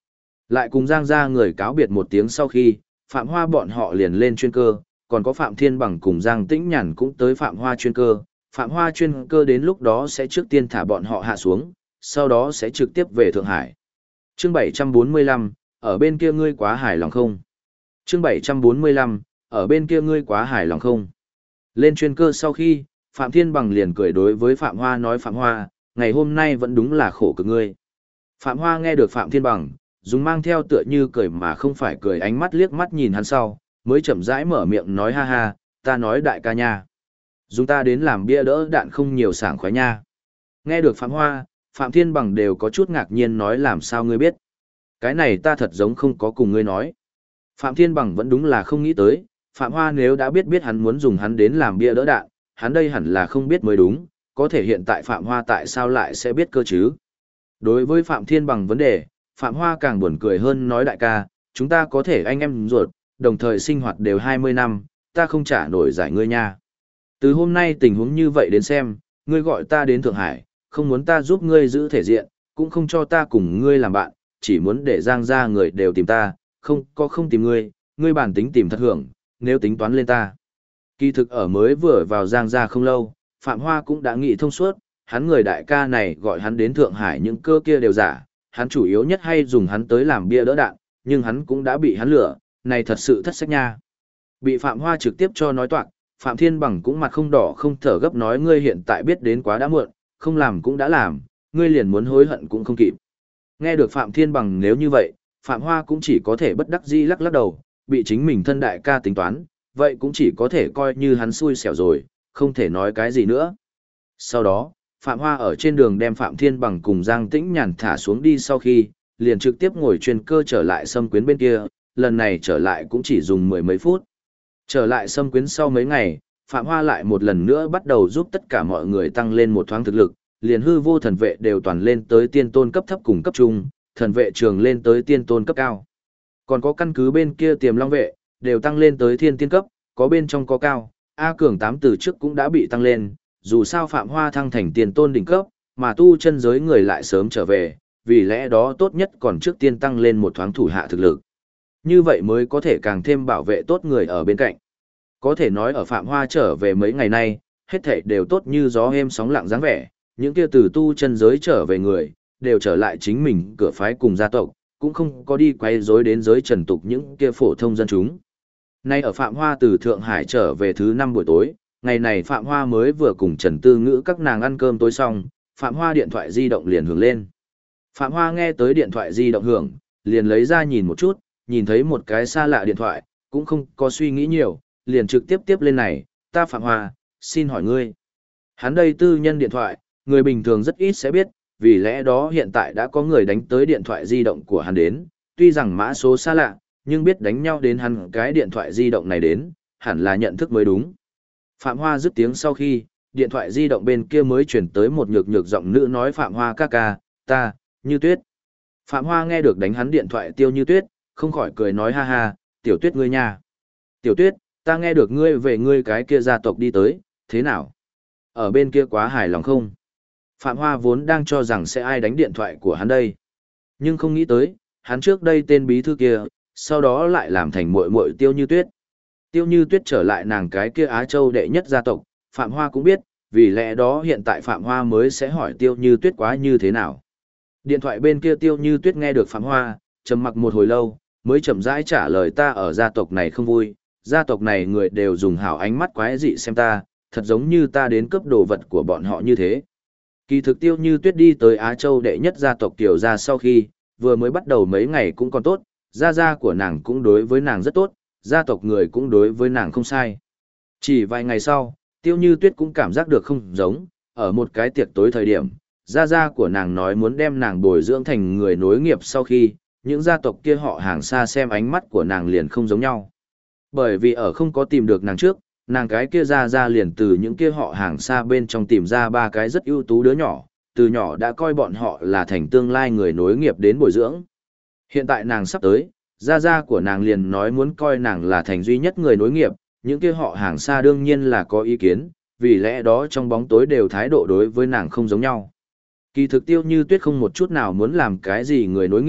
Lại cùng Giang gia người cáo biệt một tiếng sau khi, Phạm Hoa bọn họ liền lên chuyên cơ, còn có Phạm Thiên Bằng cùng Giang Tĩnh Nhàn cũng tới Phạm Hoa chuyên cơ. Phạm Hoa chuyên cơ đến lúc đó sẽ trước tiên thả bọn họ hạ xuống, sau đó sẽ trực tiếp về Thượng Hải. Chương 745, ở bên kia ngươi quá hài lòng không? Chương 745, ở bên kia ngươi quá hài lòng không? Lên chuyên cơ sau khi, Phạm Thiên Bằng liền cười đối với Phạm Hoa nói Phạm Hoa, ngày hôm nay vẫn đúng là khổ cực ngươi. Phạm Hoa nghe được Phạm Thiên Bằng, dùng mang theo tựa như cười mà không phải cười ánh mắt liếc mắt nhìn hắn sau, mới chậm rãi mở miệng nói ha ha, ta nói đại ca nha. Dùng ta đến làm bia đỡ đạn không nhiều sảng khoái nha. Nghe được Phạm Hoa, Phạm Thiên Bằng đều có chút ngạc nhiên nói làm sao ngươi biết. Cái này ta thật giống không có cùng ngươi nói. Phạm Thiên Bằng vẫn đúng là không nghĩ tới, Phạm Hoa nếu đã biết hắn muốn dùng hắn đến làm bia đỡ đạn, hắn đây hẳn là không biết mới đúng, có thể hiện tại Phạm Hoa tại sao lại sẽ biết cơ chứ. Đối với Phạm Thiên Bằng vấn đề, Phạm Hoa càng buồn cười hơn nói đại ca, chúng ta có thể anh em ruột, đồng thời sinh hoạt đều 20 năm, ta không trả nổi giải ngươi nha. Từ hôm nay tình huống như vậy đến xem, ngươi gọi ta đến Thượng Hải, không muốn ta giúp ngươi giữ thể diện, cũng không cho ta cùng ngươi làm bạn, chỉ muốn để Giang gia người đều tìm ta, không tìm ngươi, ngươi bản tính tìm thật hưởng, nếu tính toán lên ta. Kỳ thực ở mới vừa vào Giang gia không lâu, Phạm Hoa cũng đã nghĩ thông suốt, hắn người đại ca này gọi hắn đến Thượng Hải những cơ kia đều giả, hắn chủ yếu nhất hay dùng hắn tới làm bia đỡ đạn, nhưng hắn cũng đã bị hắn lừa, này thật sự thất sách nha. Bị Phạm Hoa trực tiếp cho nói toạc, Phạm Thiên Bằng cũng mặt không đỏ không thở gấp nói ngươi hiện tại biết đến quá đã muộn, không làm cũng đã làm, ngươi liền muốn hối hận cũng không kịp. Nghe được Phạm Thiên Bằng nếu như vậy, Phạm Hoa cũng chỉ có thể bất đắc dĩ lắc lắc đầu, bị chính mình thân đại ca tính toán, vậy cũng chỉ có thể coi như hắn xui xẻo rồi, không thể nói cái gì nữa. Sau đó, Phạm Hoa ở trên đường đem Phạm Thiên Bằng cùng Giang Tĩnh Nhàn thả xuống đi sau khi, liền trực tiếp ngồi chuyên cơ trở lại Sâm Quyến bên kia, lần này trở lại cũng chỉ dùng mười mấy phút. Trở lại Sâm Quyến sau mấy ngày, Phạm Hoa lại một lần nữa bắt đầu giúp tất cả mọi người tăng lên một thoáng thực lực, liền hư vô thần vệ đều toàn lên tới tiên tôn cấp thấp cùng cấp trung, thần vệ trường lên tới tiên tôn cấp cao. Còn có căn cứ bên kia Tiềm Long vệ, đều tăng lên tới thiên tiên cấp, có bên trong có cao, A Cường 8 từ trước cũng đã bị tăng lên, dù sao Phạm Hoa thăng thành tiền tôn đỉnh cấp, mà tu chân giới người lại sớm trở về, vì lẽ đó tốt nhất còn trước tiên tăng lên một thoáng thủ hạ thực lực. Như vậy mới có thể càng thêm bảo vệ tốt người ở bên cạnh. Có thể nói ở Phạm Hoa trở về mấy ngày nay, hết thảy đều tốt như gió êm sóng lặng dáng vẻ, những kia từ tu chân giới trở về người, đều trở lại chính mình cửa phái cùng gia tộc, cũng không có đi quay rối đến giới trần tục những kia phổ thông dân chúng. Nay ở Phạm Hoa từ Thượng Hải trở về thứ 5 buổi tối, ngày này Phạm Hoa mới vừa cùng Trần Tư Ngữ các nàng ăn cơm tối xong, Phạm Hoa điện thoại di động liền hưởng lên. Phạm Hoa nghe tới điện thoại di động hưởng, liền lấy ra nhìn một chút, nhìn thấy một cái xa lạ điện thoại, cũng không có suy nghĩ nhiều, liền trực tiếp tiếp lên này, ta Phạm Hoa, xin hỏi ngươi. Hắn đây tư nhân điện thoại, người bình thường rất ít sẽ biết, vì lẽ đó hiện tại đã có người đánh tới điện thoại di động của hắn đến, tuy rằng mã số xa lạ, nhưng biết đánh nhau đến hắn cái điện thoại di động này đến, hẳn là nhận thức mới đúng. Phạm Hoa dứt tiếng sau khi, điện thoại di động bên kia mới chuyển tới một nhược nhược giọng nữ nói Phạm Hoa ca ca, ta, Như Tuyết. Phạm Hoa nghe được đánh hắn điện thoại Tiêu Như Tuyết, không khỏi cười nói ha ha, Tiểu Tuyết ngươi nha. Tiểu Tuyết, ta nghe được ngươi về ngươi cái kia gia tộc đi tới, thế nào? Ở bên kia quá hài lòng không? Phạm Hoa vốn đang cho rằng sẽ ai đánh điện thoại của hắn đây. Nhưng không nghĩ tới, hắn trước đây tên bí thư kia, sau đó lại làm thành muội muội Tiêu Như Tuyết. Tiêu Như Tuyết trở lại nàng cái kia Á Châu đệ nhất gia tộc, Phạm Hoa cũng biết, vì lẽ đó hiện tại Phạm Hoa mới sẽ hỏi Tiêu Như Tuyết quá như thế nào. Điện thoại bên kia Tiêu Như Tuyết nghe được Phạm Hoa, trầm mặc một hồi lâu, mới chậm rãi trả lời ta ở gia tộc này không vui, gia tộc này người đều dùng hảo ánh mắt quái dị xem ta, thật giống như ta đến cướp đồ vật của bọn họ như thế. Kỳ thực Tiêu Như Tuyết đi tới Á Châu đệ nhất gia tộc Tiểu gia sau khi, vừa mới bắt đầu mấy ngày cũng còn tốt, gia của nàng cũng đối với nàng rất tốt, gia tộc người cũng đối với nàng không sai. Chỉ vài ngày sau, Tiêu Như Tuyết cũng cảm giác được không giống, ở một cái tiệc tối thời điểm, gia của nàng nói muốn đem nàng bồi dưỡng thành người nối nghiệp sau khi, những gia tộc kia họ hàng xa xem ánh mắt của nàng liền không giống nhau. Bởi vì ở không có tìm được nàng trước, nàng cái kia gia liền từ những kia họ hàng xa bên trong tìm ra ba cái rất ưu tú đứa nhỏ, từ nhỏ đã coi bọn họ là thành tương lai người nối nghiệp đến bồi dưỡng. Hiện tại nàng sắp tới, gia của nàng liền nói muốn coi nàng là thành duy nhất người nối nghiệp, những kia họ hàng xa đương nhiên là có ý kiến, vì lẽ đó trong bóng tối đều thái độ đối với nàng không giống nhau. Kỳ thực Tiêu Như Tuyết không một chút nào muốn làm cái gì người nối nghiệp,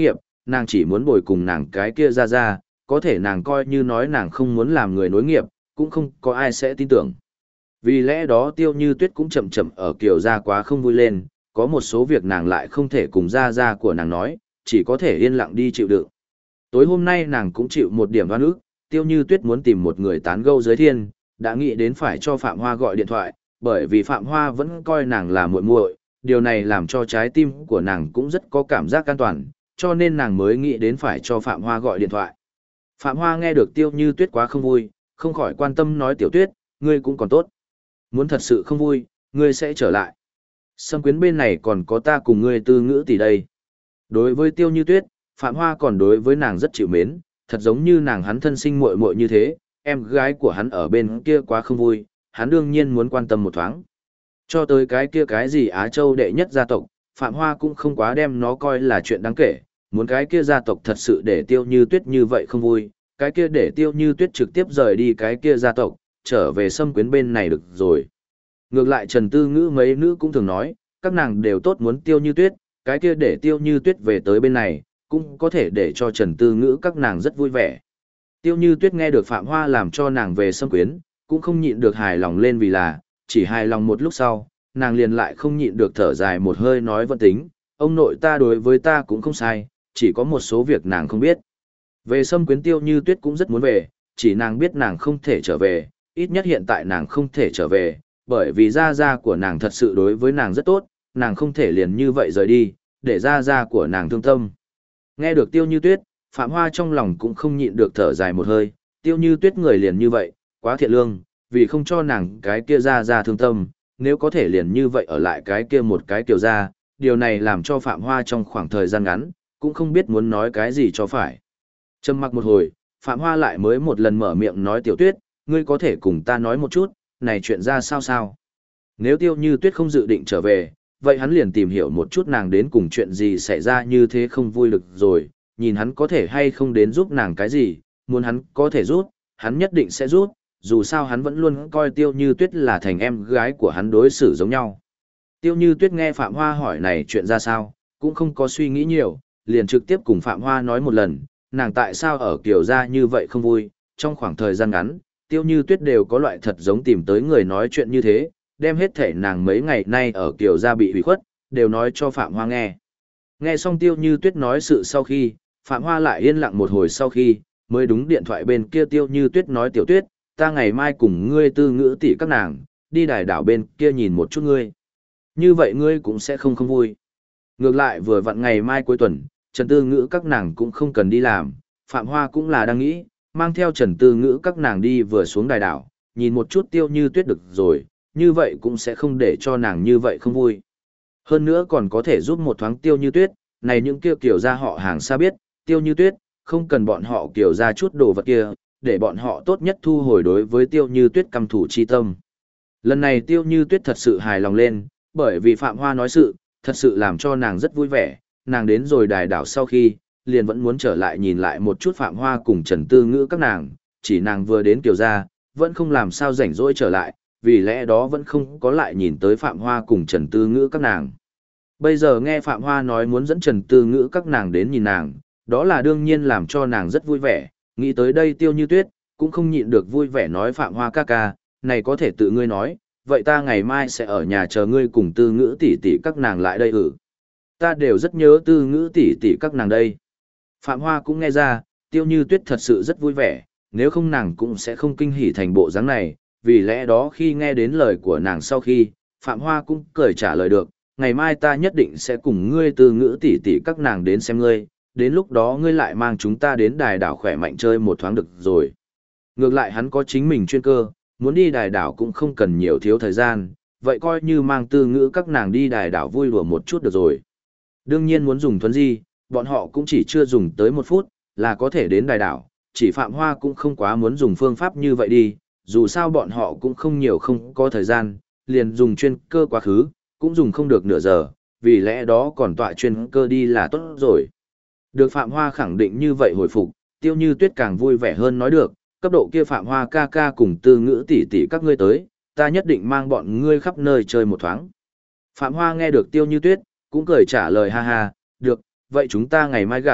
nàng chỉ muốn bồi cùng nàng cái kia ra, có thể nàng coi như nói nàng không muốn làm người nối nghiệp, cũng không có ai sẽ tin tưởng. Vì lẽ đó Tiêu Như Tuyết cũng chậm chậm ở Kiều gia quá không vui lên, có một số việc nàng lại không thể cùng ra của nàng nói, chỉ có thể yên lặng đi chịu đựng. Tối hôm nay nàng cũng chịu một điểm oan ức, Tiêu Như Tuyết muốn tìm một người tán gẫu dưới thiên, đã nghĩ đến phải cho Phạm Hoa gọi điện thoại, bởi vì Phạm Hoa vẫn coi nàng là muội muội, điều này làm cho trái tim của nàng cũng rất có cảm giác an toàn, cho nên nàng mới nghĩ đến phải cho Phạm Hoa gọi điện thoại. Phạm Hoa nghe được Tiêu Như Tuyết quá không vui, không khỏi quan tâm nói Tiểu Tuyết, ngươi cũng còn tốt. Muốn thật sự không vui, ngươi sẽ trở lại. Sâm Quyến bên này còn có ta cùng ngươi Tư Ngữ tỷ đây. Đối với Tiêu Như Tuyết, Phạm Hoa còn đối với nàng rất chịu mến, thật giống như nàng hắn thân sinh muội muội như thế, em gái của hắn ở bên kia quá không vui, hắn đương nhiên muốn quan tâm một thoáng. Cho tới cái kia cái gì Á Châu đệ nhất gia tộc, Phạm Hoa cũng không quá đem nó coi là chuyện đáng kể, muốn cái kia gia tộc thật sự để Tiêu Như Tuyết như vậy không vui, cái kia để Tiêu Như Tuyết trực tiếp rời đi cái kia gia tộc, trở về Sâm Quyến bên này được rồi. Ngược lại Trần Tư Ngữ mấy nữ cũng thường nói, các nàng đều tốt muốn Tiêu Như Tuyết, cái kia để Tiêu Như Tuyết về tới bên này, cũng có thể để cho Trần Tư Ngữ các nàng rất vui vẻ. Tiêu Như Tuyết nghe được Phạm Hoa làm cho nàng về Sâm Quyến, cũng không nhịn được hài lòng lên vì là, chỉ hài lòng một lúc sau, nàng liền lại không nhịn được thở dài một hơi nói vẫn tính, ông nội ta đối với ta cũng không sai, chỉ có một số việc nàng không biết. Về Sâm Quyến Tiêu Như Tuyết cũng rất muốn về, chỉ nàng biết nàng không thể trở về, ít nhất hiện tại nàng không thể trở về, bởi vì gia của nàng thật sự đối với nàng rất tốt, nàng không thể liền như vậy rời đi, để gia của nàng thương tâm. Nghe được Tiêu Như Tuyết, Phạm Hoa trong lòng cũng không nhịn được thở dài một hơi, Tiêu Như Tuyết người liền như vậy, quá thiện lương, vì không cho nàng cái kia gia thương tâm, nếu có thể liền như vậy ở lại cái kia một cái kiểu gia, điều này làm cho Phạm Hoa trong khoảng thời gian ngắn, cũng không biết muốn nói cái gì cho phải. Trầm mặc một hồi, Phạm Hoa lại mới một lần mở miệng nói Tiểu Tuyết, ngươi có thể cùng ta nói một chút, này chuyện ra sao? Nếu Tiêu Như Tuyết không dự định trở về, vậy hắn liền tìm hiểu một chút nàng đến cùng chuyện gì xảy ra như thế không vui được rồi, nhìn hắn có thể hay không đến giúp nàng cái gì, muốn hắn có thể giúp, hắn nhất định sẽ giúp, dù sao hắn vẫn luôn coi Tiêu Như Tuyết là thành em gái của hắn đối xử giống nhau. Tiêu Như Tuyết nghe Phạm Hoa hỏi này chuyện ra sao, cũng không có suy nghĩ nhiều, liền trực tiếp cùng Phạm Hoa nói một lần, nàng tại sao ở Kiều gia như vậy không vui, trong khoảng thời gian ngắn, Tiêu Như Tuyết đều có loại thật giống tìm tới người nói chuyện như thế, đem hết thể nàng mấy ngày nay ở Kiều gia bị hủy khuất, đều nói cho Phạm Hoa nghe. Nghe xong Tiêu Như Tuyết nói sự sau khi, Phạm Hoa lại yên lặng một hồi sau khi, mới đúng điện thoại bên kia Tiêu Như Tuyết nói Tiểu Tuyết, ta ngày mai cùng ngươi Tư Ngữ tỷ các nàng, đi đài đảo bên kia nhìn một chút ngươi. Như vậy ngươi cũng sẽ không vui. Ngược lại vừa vặn ngày mai cuối tuần, Trần Tư Ngữ các nàng cũng không cần đi làm, Phạm Hoa cũng là đang nghĩ, mang theo Trần Tư Ngữ các nàng đi vừa xuống đài đảo, nhìn một chút Tiêu Như Tuyết được rồi, như vậy cũng sẽ không để cho nàng như vậy không vui. Hơn nữa còn có thể giúp một thoáng Tiêu Như Tuyết, này những kia kiểu ra họ hàng xa biết, Tiêu Như Tuyết, không cần bọn họ kiểu ra chút đồ vật kia, để bọn họ tốt nhất thu hồi đối với Tiêu Như Tuyết căm thủ chi tâm. Lần này Tiêu Như Tuyết thật sự hài lòng lên, bởi vì Phạm Hoa nói sự, thật sự làm cho nàng rất vui vẻ, nàng đến rồi đài đảo sau khi, liền vẫn muốn trở lại nhìn lại một chút Phạm Hoa cùng Trần Tư Ngữ các nàng, chỉ nàng vừa đến Kiều gia, vẫn không làm sao rảnh rỗi trở lại, vì lẽ đó vẫn không có lại nhìn tới Phạm Hoa cùng Trần Tư Ngữ các nàng. Bây giờ nghe Phạm Hoa nói muốn dẫn Trần Tư Ngữ các nàng đến nhìn nàng, đó là đương nhiên làm cho nàng rất vui vẻ, nghĩ tới đây Tiêu Như Tuyết, cũng không nhịn được vui vẻ nói Phạm Hoa ca ca, này có thể tự ngươi nói, vậy ta ngày mai sẽ ở nhà chờ ngươi cùng Tư Ngữ tỷ tỷ các nàng lại đây ta đều rất nhớ Tư Ngữ tỷ tỷ các nàng đây. Phạm Hoa cũng nghe ra, Tiêu Như Tuyết thật sự rất vui vẻ, nếu không nàng cũng sẽ không kinh hỉ thành bộ dáng này, vì lẽ đó khi nghe đến lời của nàng sau khi, Phạm Hoa cũng cười trả lời được, ngày mai ta nhất định sẽ cùng ngươi Tư Ngữ tỷ tỷ các nàng đến xem ngươi, đến lúc đó ngươi lại mang chúng ta đến đài đảo khỏe mạnh chơi một thoáng được rồi. Ngược lại hắn có chính mình chuyên cơ, muốn đi đài đảo cũng không cần nhiều thiếu thời gian, vậy coi như mang Tư Ngữ các nàng đi đài đảo vui đùa một chút được rồi. Đương nhiên muốn dùng thuấn di, bọn họ cũng chỉ chưa dùng tới 1 phút, là có thể đến đài đảo, chỉ Phạm Hoa cũng không quá muốn dùng phương pháp như vậy đi, dù sao bọn họ cũng không nhiều không có thời gian, liền dùng chuyên cơ quá khứ, cũng dùng không được nửa giờ, vì lẽ đó còn tọa chuyên cơ đi là tốt rồi. Được Phạm Hoa khẳng định như vậy hồi phục, Tiêu Như Tuyết càng vui vẻ hơn nói được, cấp độ kia Phạm Hoa ca ca cùng Tư Ngữ tỷ tỷ các ngươi tới, ta nhất định mang bọn ngươi khắp nơi chơi một thoáng. Phạm Hoa nghe được Tiêu Như Tuyết, cũng cười trả lời ha ha, được, vậy chúng ta ngày mai gặp,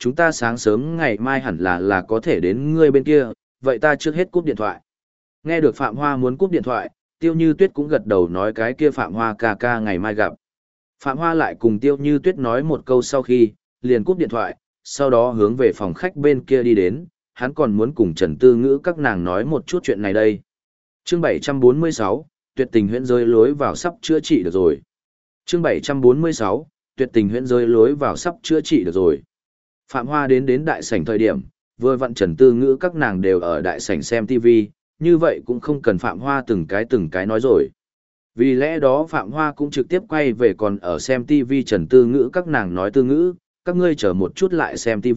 chúng ta sáng sớm ngày mai hẳn là có thể đến ngươi bên kia, vậy ta trước hết cúp điện thoại. Nghe được Phạm Hoa muốn cúp điện thoại, Tiêu Như Tuyết cũng gật đầu nói cái kia Phạm Hoa ca ca ngày mai gặp. Phạm Hoa lại cùng Tiêu Như Tuyết nói một câu sau khi, liền cúp điện thoại, sau đó hướng về phòng khách bên kia đi đến, hắn còn muốn cùng Trần Tư Ngữ các nàng nói một chút chuyện này đây. Chương 746, tuyệt tình huyễn rơi lối vào sắp chữa trị được rồi. Chương 746, tuyệt tình huyễn rơi lối vào sắp chữa trị được rồi. Phạm Hoa đến đại sảnh thời điểm, vừa vặn Trần Tư Ngữ các nàng đều ở đại sảnh xem TV, như vậy cũng không cần Phạm Hoa từng cái nói rồi. Vì lẽ đó Phạm Hoa cũng trực tiếp quay về còn ở xem TV Trần Tư Ngữ các nàng nói Tư Ngữ, các ngươi chờ một chút lại xem TV.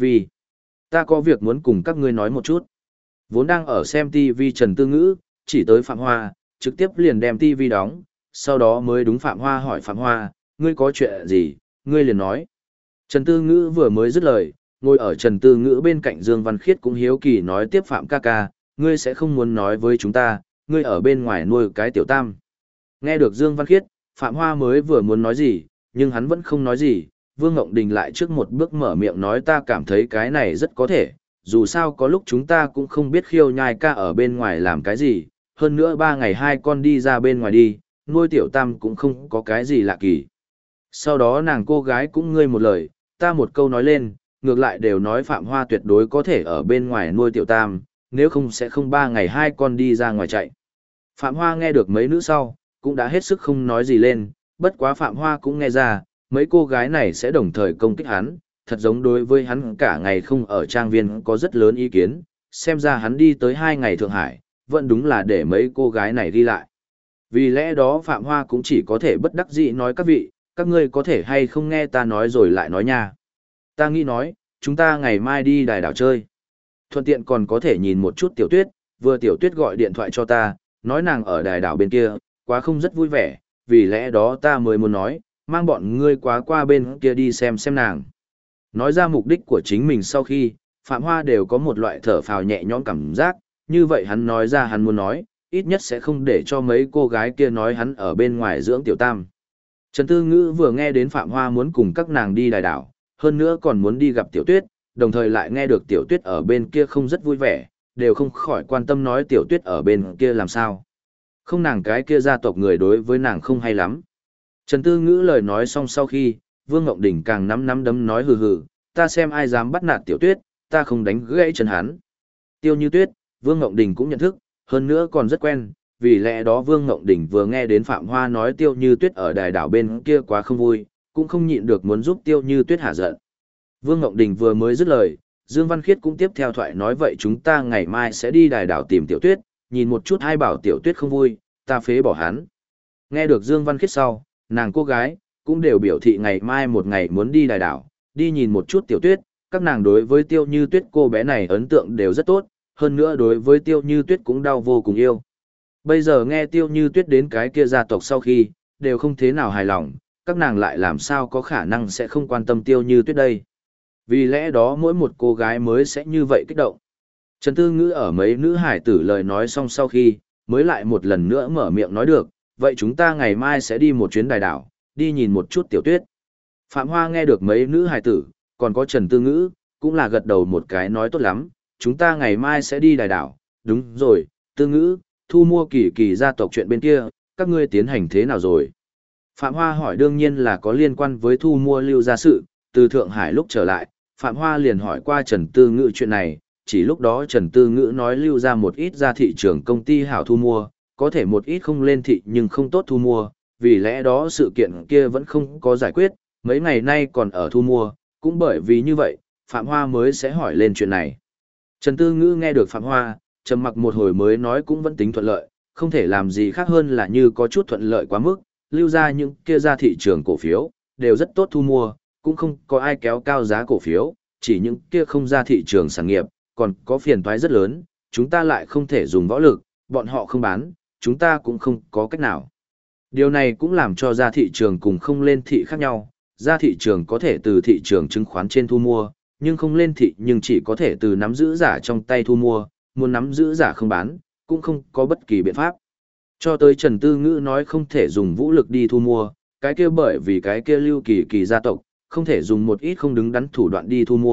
Ta có việc muốn cùng các ngươi nói một chút. Vốn đang ở xem TV Trần Tư Ngữ, chỉ tới Phạm Hoa, trực tiếp liền đem TV đóng, sau đó mới đúng Phạm Hoa hỏi Phạm Hoa, ngươi có chuyện gì, ngươi liền nói. Trần Tư Ngữ vừa mới dứt lời, ngồi ở Trần Tư Ngữ bên cạnh Dương Văn Khiết cũng hiếu kỳ nói tiếp Phạm ca ca, ngươi sẽ không muốn nói với chúng ta, ngươi ở bên ngoài nuôi cái tiểu tam. Nghe được Dương Văn Khiết, Phạm Hoa mới vừa muốn nói gì, nhưng hắn vẫn không nói gì, Vương Ngộng Đình lại trước một bước mở miệng nói ta cảm thấy cái này rất có thể, dù sao có lúc chúng ta cũng không biết khiêu nhai ca ở bên ngoài làm cái gì, hơn nữa 3 ngày 2 con đi ra bên ngoài đi, nuôi tiểu tam cũng không có cái gì lạ kỳ. Sau đó nàng cô gái cũng ngươi một lời, ta một câu nói lên, ngược lại đều nói Phạm Hoa tuyệt đối có thể ở bên ngoài nuôi tiểu tam, nếu không sẽ không 3 ngày 2 con đi ra ngoài chạy. Phạm Hoa nghe được mấy nữ sau, cũng đã hết sức không nói gì lên, bất quá Phạm Hoa cũng nghe ra, mấy cô gái này sẽ đồng thời công kích hắn, thật giống đối với hắn cả ngày không ở trang viên có rất lớn ý kiến, xem ra hắn đi tới 2 ngày Thượng Hải, vẫn đúng là để mấy cô gái này đi lại. Vì lẽ đó Phạm Hoa cũng chỉ có thể bất đắc dĩ nói các vị, các ngươi có thể hay không nghe ta nói rồi lại nói nha. Ta nghĩ nói, chúng ta ngày mai đi đài đảo chơi. Thuận tiện còn có thể nhìn một chút Tiểu Tuyết, vừa Tiểu Tuyết gọi điện thoại cho ta, nói nàng ở đài đảo bên kia, quá không rất vui vẻ, vì lẽ đó ta mới muốn nói, mang bọn ngươi quá qua bên kia đi xem nàng. Nói ra mục đích của chính mình sau khi, Phạm Hoa đều có một loại thở phào nhẹ nhõm cảm giác, như vậy hắn nói ra hắn muốn nói, ít nhất sẽ không để cho mấy cô gái kia nói hắn ở bên ngoài dưỡng tiểu tam. Trần Tư Ngữ vừa nghe đến Phạm Hoa muốn cùng các nàng đi đài đảo, hơn nữa còn muốn đi gặp Tiểu Tuyết, đồng thời lại nghe được Tiểu Tuyết ở bên kia không rất vui vẻ, đều không khỏi quan tâm nói Tiểu Tuyết ở bên kia làm sao. Không nàng cái kia gia tộc người đối với nàng không hay lắm. Trần Tư Ngữ lời nói xong sau khi, Vương Ngộng Đình càng nắm đấm nói hừ hừ, ta xem ai dám bắt nạt Tiểu Tuyết, ta không đánh gãy chân hắn. Tiêu Như Tuyết, Vương Ngộng Đình cũng nhận thức, hơn nữa còn rất quen, vì lẽ đó Vương Ngộng Đình vừa nghe đến Phạm Hoa nói Tiêu Như Tuyết ở đài đảo bên kia quá không vui, cũng không nhịn được muốn giúp Tiêu Như Tuyết hạ giận. Vương Ngộng Đình vừa mới dứt lời, Dương Văn Khiết cũng tiếp theo thoại nói vậy chúng ta ngày mai sẽ đi đài đảo tìm Tiểu Tuyết, nhìn một chút hai bảo Tiểu Tuyết không vui, ta phế bỏ hắn. Nghe được Dương Văn Khiết sau, nàng cô gái, cũng đều biểu thị ngày mai một ngày muốn đi đài đảo, đi nhìn một chút Tiểu Tuyết, các nàng đối với Tiêu Như Tuyết cô bé này ấn tượng đều rất tốt, hơn nữa đối với Tiêu Như Tuyết cũng đau vô cùng yêu. Bây giờ nghe Tiêu Như Tuyết đến cái kia gia tộc sau khi, đều không thế nào hài lòng, các nàng lại làm sao có khả năng sẽ không quan tâm Tiêu Như Tuyết đây. Vì lẽ đó mỗi một cô gái mới sẽ như vậy kích động. Trần Tư Ngữ ở mấy nữ hải tử lời nói xong sau khi, mới lại một lần nữa mở miệng nói được, vậy chúng ta ngày mai sẽ đi một chuyến đài đảo, đi nhìn một chút Tiểu Tuyết. Phạm Hoa nghe được mấy nữ hải tử, còn có Trần Tư Ngữ, cũng là gật đầu một cái nói tốt lắm, chúng ta ngày mai sẽ đi đài đảo, đúng rồi, Tư Ngữ, thu mua kỳ kỳ gia tộc chuyện bên kia, các ngươi tiến hành thế nào rồi? Phạm Hoa hỏi đương nhiên là có liên quan với thu mua Lưu gia sự, từ Thượng Hải lúc trở lại, Phạm Hoa liền hỏi qua Trần Tư Ngữ chuyện này, chỉ lúc đó Trần Tư Ngữ nói Lưu ra một ít ra thị trường công ty hảo thu mua, có thể một ít không lên thị nhưng không tốt thu mua, vì lẽ đó sự kiện kia vẫn không có giải quyết, mấy ngày nay còn ở thu mua, cũng bởi vì như vậy, Phạm Hoa mới sẽ hỏi lên chuyện này. Trần Tư Ngữ nghe được Phạm Hoa, trầm mặc một hồi mới nói cũng vẫn tính thuận lợi, không thể làm gì khác hơn là như có chút thuận lợi quá mức, Lưu ra những kia ra thị trường cổ phiếu, đều rất tốt thu mua, cũng không có ai kéo cao giá cổ phiếu, chỉ những kia không ra thị trường sản nghiệp, còn có phiền toái rất lớn, chúng ta lại không thể dùng võ lực, bọn họ không bán, chúng ta cũng không có cách nào. Điều này cũng làm cho ra thị trường cùng không lên thị khác nhau, ra thị trường có thể từ thị trường chứng khoán trên thu mua, nhưng không lên thị nhưng chỉ có thể từ nắm giữ giả trong tay thu mua, muốn nắm giữ giả không bán, cũng không có bất kỳ biện pháp. Cho tới Trần Tư Ngữ nói không thể dùng vũ lực đi thu mua, cái kia bởi vì cái kia Lưu Kỳ Kỳ gia tộc, không thể dùng một ít không đứng đắn thủ đoạn đi thu mua,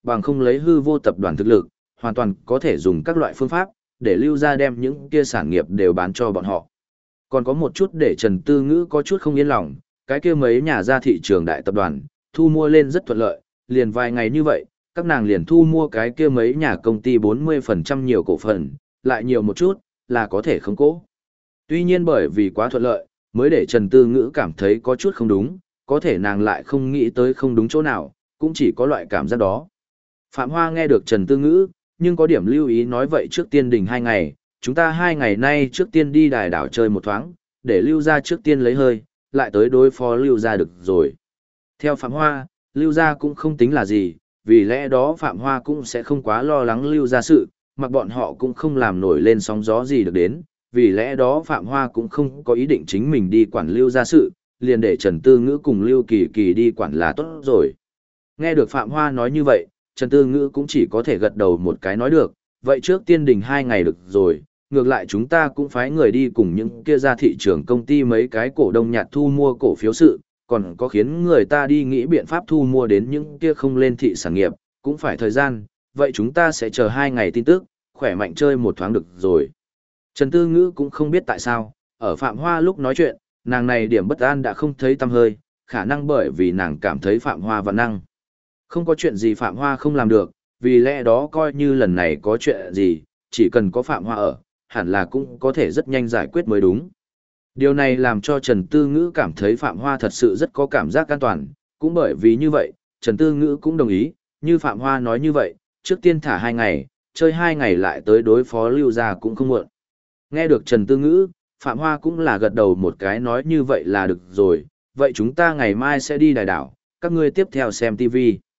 bằng không lấy hư vô tập đoàn thực lực, hoàn toàn có thể dùng các loại phương pháp, để Lưu gia đem những kia sản nghiệp đều bán cho bọn họ. Còn có một chút để Trần Tư Ngữ có chút không yên lòng, cái kia mấy nhà ra thị trường đại tập đoàn, thu mua lên rất thuận lợi, liền vài ngày như vậy, các nàng liền thu mua cái kia mấy nhà công ty 40% nhiều cổ phần, lại nhiều một chút, là có thể không cố. Tuy nhiên bởi vì quá thuận lợi, mới để Trần Tư Ngữ cảm thấy có chút không đúng, có thể nàng lại không nghĩ tới không đúng chỗ nào, cũng chỉ có loại cảm giác đó. Phạm Hoa nghe được Trần Tư Ngữ, nhưng có điểm lưu ý nói vậy trước tiên đình 2 ngày, chúng ta 2 ngày nay trước tiên đi đài đảo chơi một thoáng, để Lưu gia trước tiên lấy hơi, lại tới đối phó Lưu gia được rồi. Theo Phạm Hoa, Lưu gia cũng không tính là gì, vì lẽ đó Phạm Hoa cũng sẽ không quá lo lắng Lưu gia sự, mặc bọn họ cũng không làm nổi lên sóng gió gì được đến, vì lẽ đó Phạm Hoa cũng không có ý định chính mình đi quản Lưu gia sự, liền để Trần Tư Ngữ cùng Lưu Kỳ Kỳ đi quản là tốt rồi. Nghe được Phạm Hoa nói như vậy, Trần Tư Ngữ cũng chỉ có thể gật đầu một cái nói được, vậy trước tiên đình 2 ngày được rồi, ngược lại chúng ta cũng phái người đi cùng những kia ra thị trường công ty mấy cái cổ đông nhặt thu mua cổ phiếu sự, còn có khiến người ta đi nghĩ biện pháp thu mua đến những kia không lên thị sản nghiệp, cũng phải thời gian, vậy chúng ta sẽ chờ 2 ngày tin tức, khỏe mạnh chơi một thoáng được rồi. Trần Tư Ngữ cũng không biết tại sao, ở Phạm Hoa lúc nói chuyện, nàng này điểm bất an đã không thấy tăm hơi, khả năng bởi vì nàng cảm thấy Phạm Hoa vạn năng. Không có chuyện gì Phạm Hoa không làm được, vì lẽ đó coi như lần này có chuyện gì, chỉ cần có Phạm Hoa ở, hẳn là cũng có thể rất nhanh giải quyết mới đúng. Điều này làm cho Trần Tư Ngữ cảm thấy Phạm Hoa thật sự rất có cảm giác an toàn, cũng bởi vì như vậy, Trần Tư Ngữ cũng đồng ý, như Phạm Hoa nói như vậy, trước tiên thả 2 ngày, chơi 2 ngày lại tới đối phó Lưu gia cũng không muộn. Nghe được Trần Tư Ngữ, Phạm Hoa cũng là gật đầu một cái nói như vậy là được rồi, vậy chúng ta ngày mai sẽ đi đài đảo, các ngươi tiếp theo xem TV.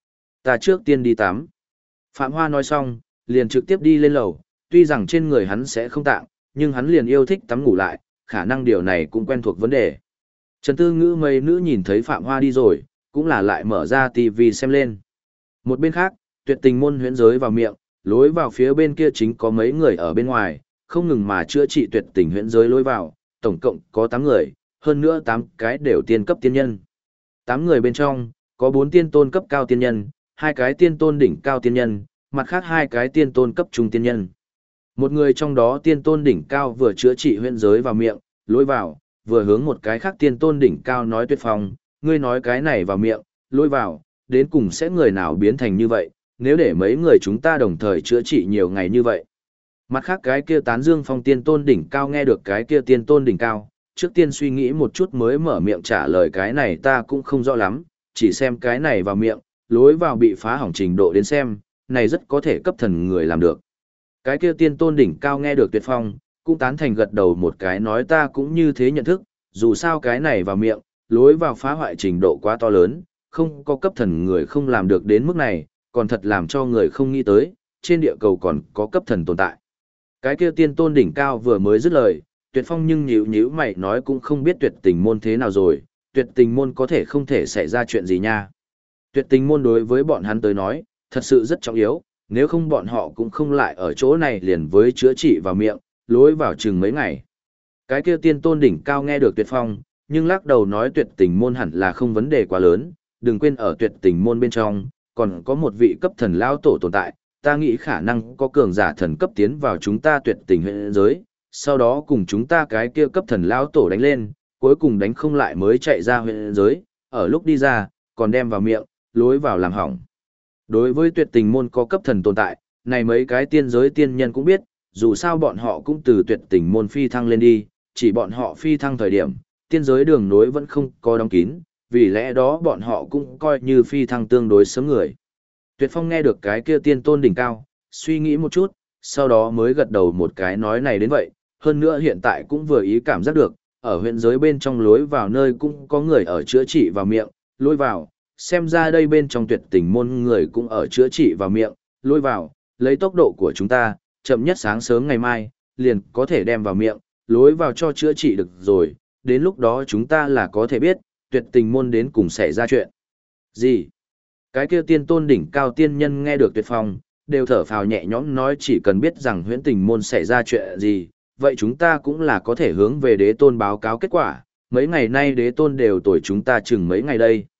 Ta trước tiên đi tắm. Phạm Hoa nói xong, liền trực tiếp đi lên lầu, tuy rằng trên người hắn sẽ không tạng, nhưng hắn liền yêu thích tắm ngủ lại, khả năng điều này cũng quen thuộc vấn đề. Trần Tư Ngữ mấy nữ nhìn thấy Phạm Hoa đi rồi, cũng là lại mở ra TV xem lên. Một bên khác, Tuyệt Tình môn huyễn giới vào miệng, lối vào phía bên kia chính có mấy người ở bên ngoài, không ngừng mà chữa trị Tuyệt Tình huyễn giới lối vào, tổng cộng có 8 người, hơn nữa 8 cái đều tiên cấp tiên nhân. 8 người bên trong, có 4 tiên tôn cấp cao tiên nhân, 2 cái tiên tôn đỉnh cao tiên nhân, mặt khác 2 cái tiên tôn cấp trung tiên nhân. Một người trong đó tiên tôn đỉnh cao vừa chữa trị huyễn giới vào miệng, lối vào, vừa hướng một cái khác tiên tôn đỉnh cao nói Tuyệt Phong, ngươi nói cái này vào miệng, lối vào, đến cùng sẽ người nào biến thành như vậy, nếu để mấy người chúng ta đồng thời chữa trị nhiều ngày như vậy. Mặt khác cái kia tán dương phong tiên tôn đỉnh cao nghe được cái kia tiên tôn đỉnh cao, trước tiên suy nghĩ một chút mới mở miệng trả lời cái này ta cũng không rõ lắm, chỉ xem cái này vào miệng, lối vào bị phá hỏng trình độ đến xem, này rất có thể cấp thần người làm được. Cái kia tiên tôn đỉnh cao nghe được Tuyệt Phong, cũng tán thành gật đầu một cái nói ta cũng như thế nhận thức, dù sao cái này vào miệng, lối vào phá hoại trình độ quá to lớn, không có cấp thần người không làm được đến mức này, còn thật làm cho người không nghĩ tới, trên địa cầu còn có cấp thần tồn tại. Cái kia tiên tôn đỉnh cao vừa mới dứt lời, Tuyệt Phong nhưng nhíu nhíu mày nói cũng không biết Tuyệt Tình môn thế nào rồi, Tuyệt Tình môn có thể không thể xảy ra chuyện gì nha. Tuyệt Tình môn đối với bọn hắn tới nói, thật sự rất trọng yếu, nếu không bọn họ cũng không lại ở chỗ này liền với chữa trị vào miệng, lối vào chừng mấy ngày. Cái kia tiên tôn đỉnh cao nghe được Tuyệt Phong, nhưng lắc đầu nói Tuyệt Tình môn hẳn là không vấn đề quá lớn, đừng quên ở Tuyệt Tình môn bên trong, còn có một vị cấp thần lao tổ tồn tại, ta nghĩ khả năng có cường giả thần cấp tiến vào chúng ta Tuyệt Tình huyện giới, sau đó cùng chúng ta cái kia cấp thần lao tổ đánh lên, cuối cùng đánh không lại mới chạy ra huyện giới, ở lúc đi ra, còn đem vào miệng, lối vào làm hỏng. Đối với Tuyệt Tình môn có cấp thần tồn tại, này mấy cái tiên giới tiên nhân cũng biết, dù sao bọn họ cũng từ Tuyệt Tình môn phi thăng lên đi, chỉ bọn họ phi thăng thời điểm, tiên giới đường nối vẫn không có đóng kín, vì lẽ đó bọn họ cũng coi như phi thăng tương đối sớm người. Tuyệt Phong nghe được cái kia tiên tôn đỉnh cao, suy nghĩ một chút, sau đó mới gật đầu một cái nói này đến vậy, hơn nữa hiện tại cũng vừa ý cảm giác được, ở huyện giới bên trong lối vào nơi cũng có người ở chữa trị vào miệng, lối vào, xem ra đây bên trong Tuyệt Tình môn người cũng ở chữa trị vào miệng, lối vào, lấy tốc độ của chúng ta, chậm nhất sáng sớm ngày mai, liền có thể đem vào miệng, lối vào cho chữa trị được rồi, đến lúc đó chúng ta là có thể biết, Tuyệt Tình môn đến cùng xảy ra chuyện gì. Cái kia tiên tôn đỉnh cao tiên nhân nghe được Tuyệt Phong, đều thở phào nhẹ nhõm nói chỉ cần biết rằng huyễn tình môn xảy ra chuyện gì, vậy chúng ta cũng là có thể hướng về đế tôn báo cáo kết quả, mấy ngày nay đế tôn đều tuổi chúng ta chừng mấy ngày đây.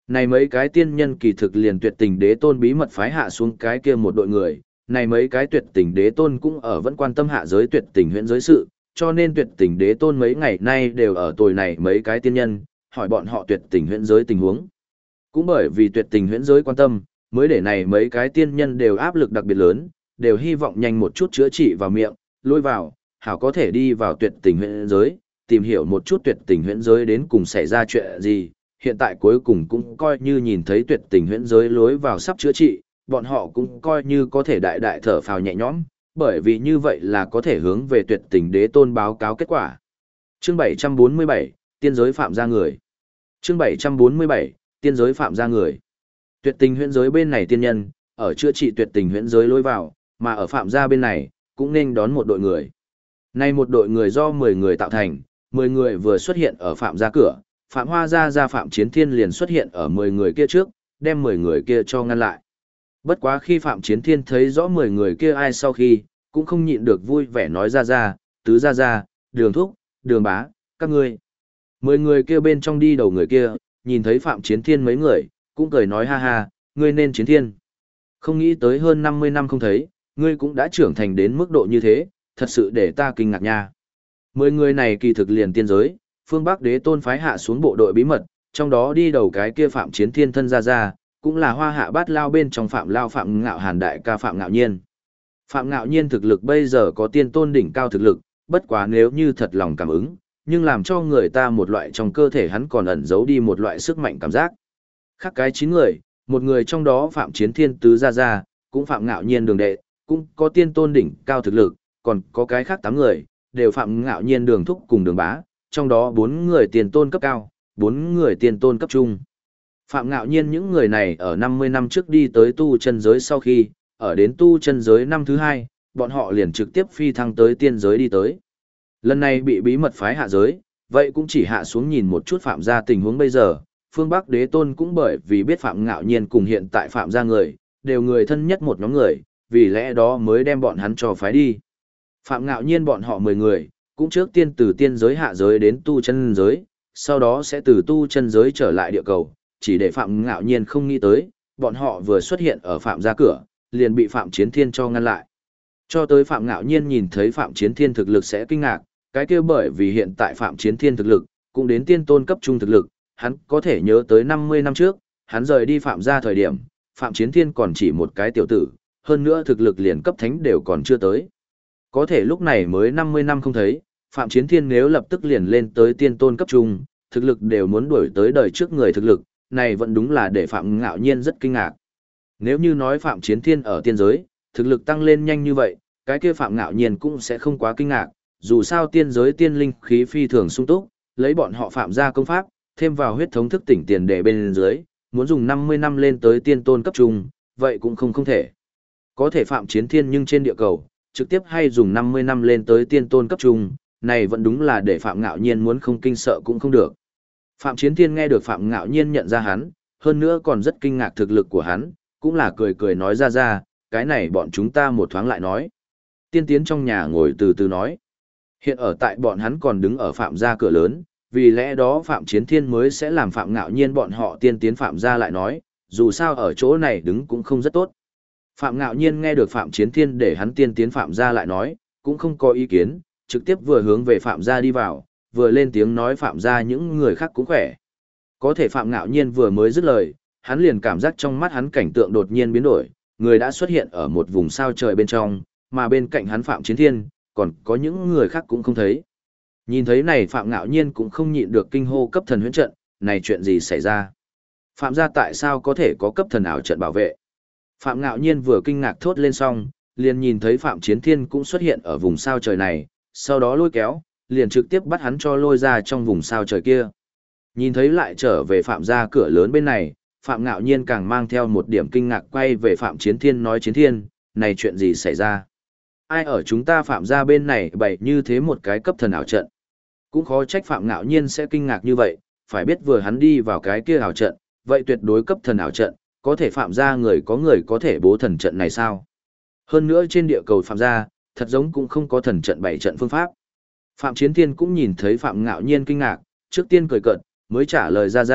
Này mấy cái tiên nhân kỳ thực liền tuyệt tình đế tôn bí mật phái hạ xuống cái kia một đội người, này mấy cái tuyệt tình đế tôn cũng ở vẫn quan tâm hạ giới tuyệt tình huyễn giới sự, cho nên tuyệt tình đế tôn mấy ngày nay đều ở tồi này mấy cái tiên nhân, hỏi bọn họ tuyệt tình huyễn giới tình huống. Cũng bởi vì tuyệt tình huyễn giới quan tâm, mới để này mấy cái tiên nhân đều áp lực đặc biệt lớn, đều hy vọng nhanh một chút chữa trị vào miệng, lôi vào, hảo có thể đi vào tuyệt tình huyễn giới, tìm hiểu một chút tuyệt tình huyễn giới đến cùng xảy ra chuyện gì. Hiện tại cuối cùng cũng coi như nhìn thấy tuyệt tình huyễn giới lối vào sắp chữa trị, bọn họ cũng coi như có thể đại đại thở phào nhẹ nhõm, bởi vì như vậy là có thể hướng về tuyệt tình đế tôn báo cáo kết quả. Chương 747, tiên giới phạm ra người. Chương 747, tiên giới phạm ra người. Tuyệt tình huyễn giới bên này tiên nhân, ở chữa trị tuyệt tình huyễn giới lối vào, mà ở phạm gia bên này, cũng nên đón một đội người. Nay một đội người do 10 người tạo thành, 10 người vừa xuất hiện ở phạm gia cửa, Phạm Hoa gia Phạm Chiến Thiên liền xuất hiện ở 10 người kia trước, đem 10 người kia cho ngăn lại. Bất quá khi Phạm Chiến Thiên thấy rõ 10 người kia ai sau khi, cũng không nhịn được vui vẻ nói ra, tứ ra, đường thúc, đường bá, các ngươi. 10 người kia bên trong đi đầu người kia, nhìn thấy Phạm Chiến Thiên mấy người, cũng cười nói ha ha, ngươi nên Chiến Thiên. Không nghĩ tới hơn 50 năm không thấy, ngươi cũng đã trưởng thành đến mức độ như thế, thật sự để ta kinh ngạc nha. 10 người này kỳ thực liền tiên giới, phương Bắc đế tôn phái hạ xuống bộ đội bí mật, trong đó đi đầu cái kia Phạm Chiến Thiên thân ra, cũng là hoa hạ bát lao bên trong Phạm Lao Phạm Ngạo Hàn đại ca Phạm Ngạo Nhiên. Phạm Ngạo Nhiên thực lực bây giờ có tiên tôn đỉnh cao thực lực, bất quá nếu như thật lòng cảm ứng, nhưng làm cho người ta một loại trong cơ thể hắn còn ẩn giấu đi một loại sức mạnh cảm giác. Khác cái 9 người, một người trong đó Phạm Chiến Thiên tứ ra, cũng Phạm Ngạo Nhiên đường đệ, cũng có tiên tôn đỉnh cao thực lực, còn có cái khác 8 người, đều Phạm Ngạo Nhiên đường thúc cùng đường bá, trong đó 4 người tiền tôn cấp cao, 4 người tiền tôn cấp trung. Phạm Ngạo Nhiên những người này ở 50 năm trước đi tới tu chân giới sau khi, ở đến tu chân giới năm thứ 2, bọn họ liền trực tiếp phi thăng tới tiên giới đi tới. Lần này bị bí mật phái hạ giới, vậy cũng chỉ hạ xuống nhìn một chút Phạm gia tình huống bây giờ, phương Bắc đế tôn cũng bởi vì biết Phạm Ngạo Nhiên cùng hiện tại Phạm gia người, đều người thân nhất một nhóm người, vì lẽ đó mới đem bọn hắn cho phái đi. Phạm Ngạo Nhiên bọn họ 10 người, cũng trước tiên từ tiên giới hạ giới đến tu chân giới, sau đó sẽ từ tu chân giới trở lại địa cầu, chỉ để Phạm Ngạo Nhiên không nghĩ tới, bọn họ vừa xuất hiện ở Phạm gia cửa, liền bị Phạm Chiến Thiên cho ngăn lại. Cho tới Phạm Ngạo Nhiên nhìn thấy Phạm Chiến Thiên thực lực sẽ kinh ngạc, cái kia bởi vì hiện tại Phạm Chiến Thiên thực lực, cũng đến tiên tôn cấp trung thực lực, hắn có thể nhớ tới 50 năm trước, hắn rời đi Phạm gia thời điểm, Phạm Chiến Thiên còn chỉ một cái tiểu tử, hơn nữa thực lực liền cấp thánh đều còn chưa tới. Có thể lúc này mới 50 năm không thấy, Phạm Chiến Thiên nếu lập tức liền lên tới tiên tôn cấp trung, thực lực đều muốn đuổi tới đời trước người thực lực, này vẫn đúng là để Phạm Ngạo Nhiên rất kinh ngạc. Nếu như nói Phạm Chiến Thiên ở tiên giới, thực lực tăng lên nhanh như vậy, cái kia Phạm Ngạo Nhiên cũng sẽ không quá kinh ngạc, dù sao tiên giới tiên linh khí phi thường sung túc, lấy bọn họ Phạm gia công pháp, thêm vào huyết thống thức tỉnh tiền để bên dưới, muốn dùng 50 năm lên tới tiên tôn cấp trung, vậy cũng không thể. Có thể Phạm Chiến Thiên nhưng trên địa cầu, trực tiếp hay dùng 50 năm lên tới tiên tôn cấp trung, này vẫn đúng là để Phạm Ngạo Nhiên muốn không kinh sợ cũng không được. Phạm Chiến Thiên nghe được Phạm Ngạo Nhiên nhận ra hắn, hơn nữa còn rất kinh ngạc thực lực của hắn, cũng là cười cười nói ra, cái này bọn chúng ta một thoáng lại nói. Tiên tiến trong nhà ngồi từ từ nói. Hiện ở tại bọn hắn còn đứng ở Phạm gia cửa lớn, vì lẽ đó Phạm Chiến Thiên mới sẽ làm Phạm Ngạo Nhiên bọn họ tiên tiến Phạm gia lại nói, dù sao ở chỗ này đứng cũng không rất tốt. Phạm Ngạo Nhiên nghe được Phạm Chiến Thiên để hắn tiên tiến Phạm gia lại nói, cũng không có ý kiến, trực tiếp vừa hướng về Phạm gia đi vào, vừa lên tiếng nói Phạm gia những người khác cũng khỏe. Có thể Phạm Ngạo Nhiên vừa mới dứt lời, hắn liền cảm giác trong mắt hắn cảnh tượng đột nhiên biến đổi, người đã xuất hiện ở một vùng sao trời bên trong, mà bên cạnh hắn Phạm Chiến Thiên, còn có những người khác cũng không thấy. Nhìn thấy này Phạm Ngạo Nhiên cũng không nhịn được kinh hô cấp thần huyễn trận, này chuyện gì xảy ra? Phạm gia tại sao có thể có cấp thần ảo trận bảo vệ? Phạm Ngạo Nhiên vừa kinh ngạc thốt lên xong, liền nhìn thấy Phạm Chiến Thiên cũng xuất hiện ở vùng sao trời này, sau đó lôi kéo, liền trực tiếp bắt hắn cho lôi ra trong vùng sao trời kia. Nhìn thấy lại trở về Phạm gia cửa lớn bên này, Phạm Ngạo Nhiên càng mang theo một điểm kinh ngạc quay về Phạm Chiến Thiên nói Chiến Thiên, này chuyện gì xảy ra? Ai ở chúng ta Phạm gia bên này bày như thế một cái cấp thần ảo trận? Cũng khó trách Phạm Ngạo Nhiên sẽ kinh ngạc như vậy, phải biết vừa hắn đi vào cái kia ảo trận, vậy tuyệt đối cấp thần ảo trận, có thể Phạm gia người có thể bố thần trận này sao? Hơn nữa trên địa cầu Phạm gia, thật giống cũng không có thần trận bảy trận phương pháp. Phạm Chiến Thiên cũng nhìn thấy Phạm Ngạo Nhiên kinh ngạc, trước tiên cười cợt, mới trả lời ra,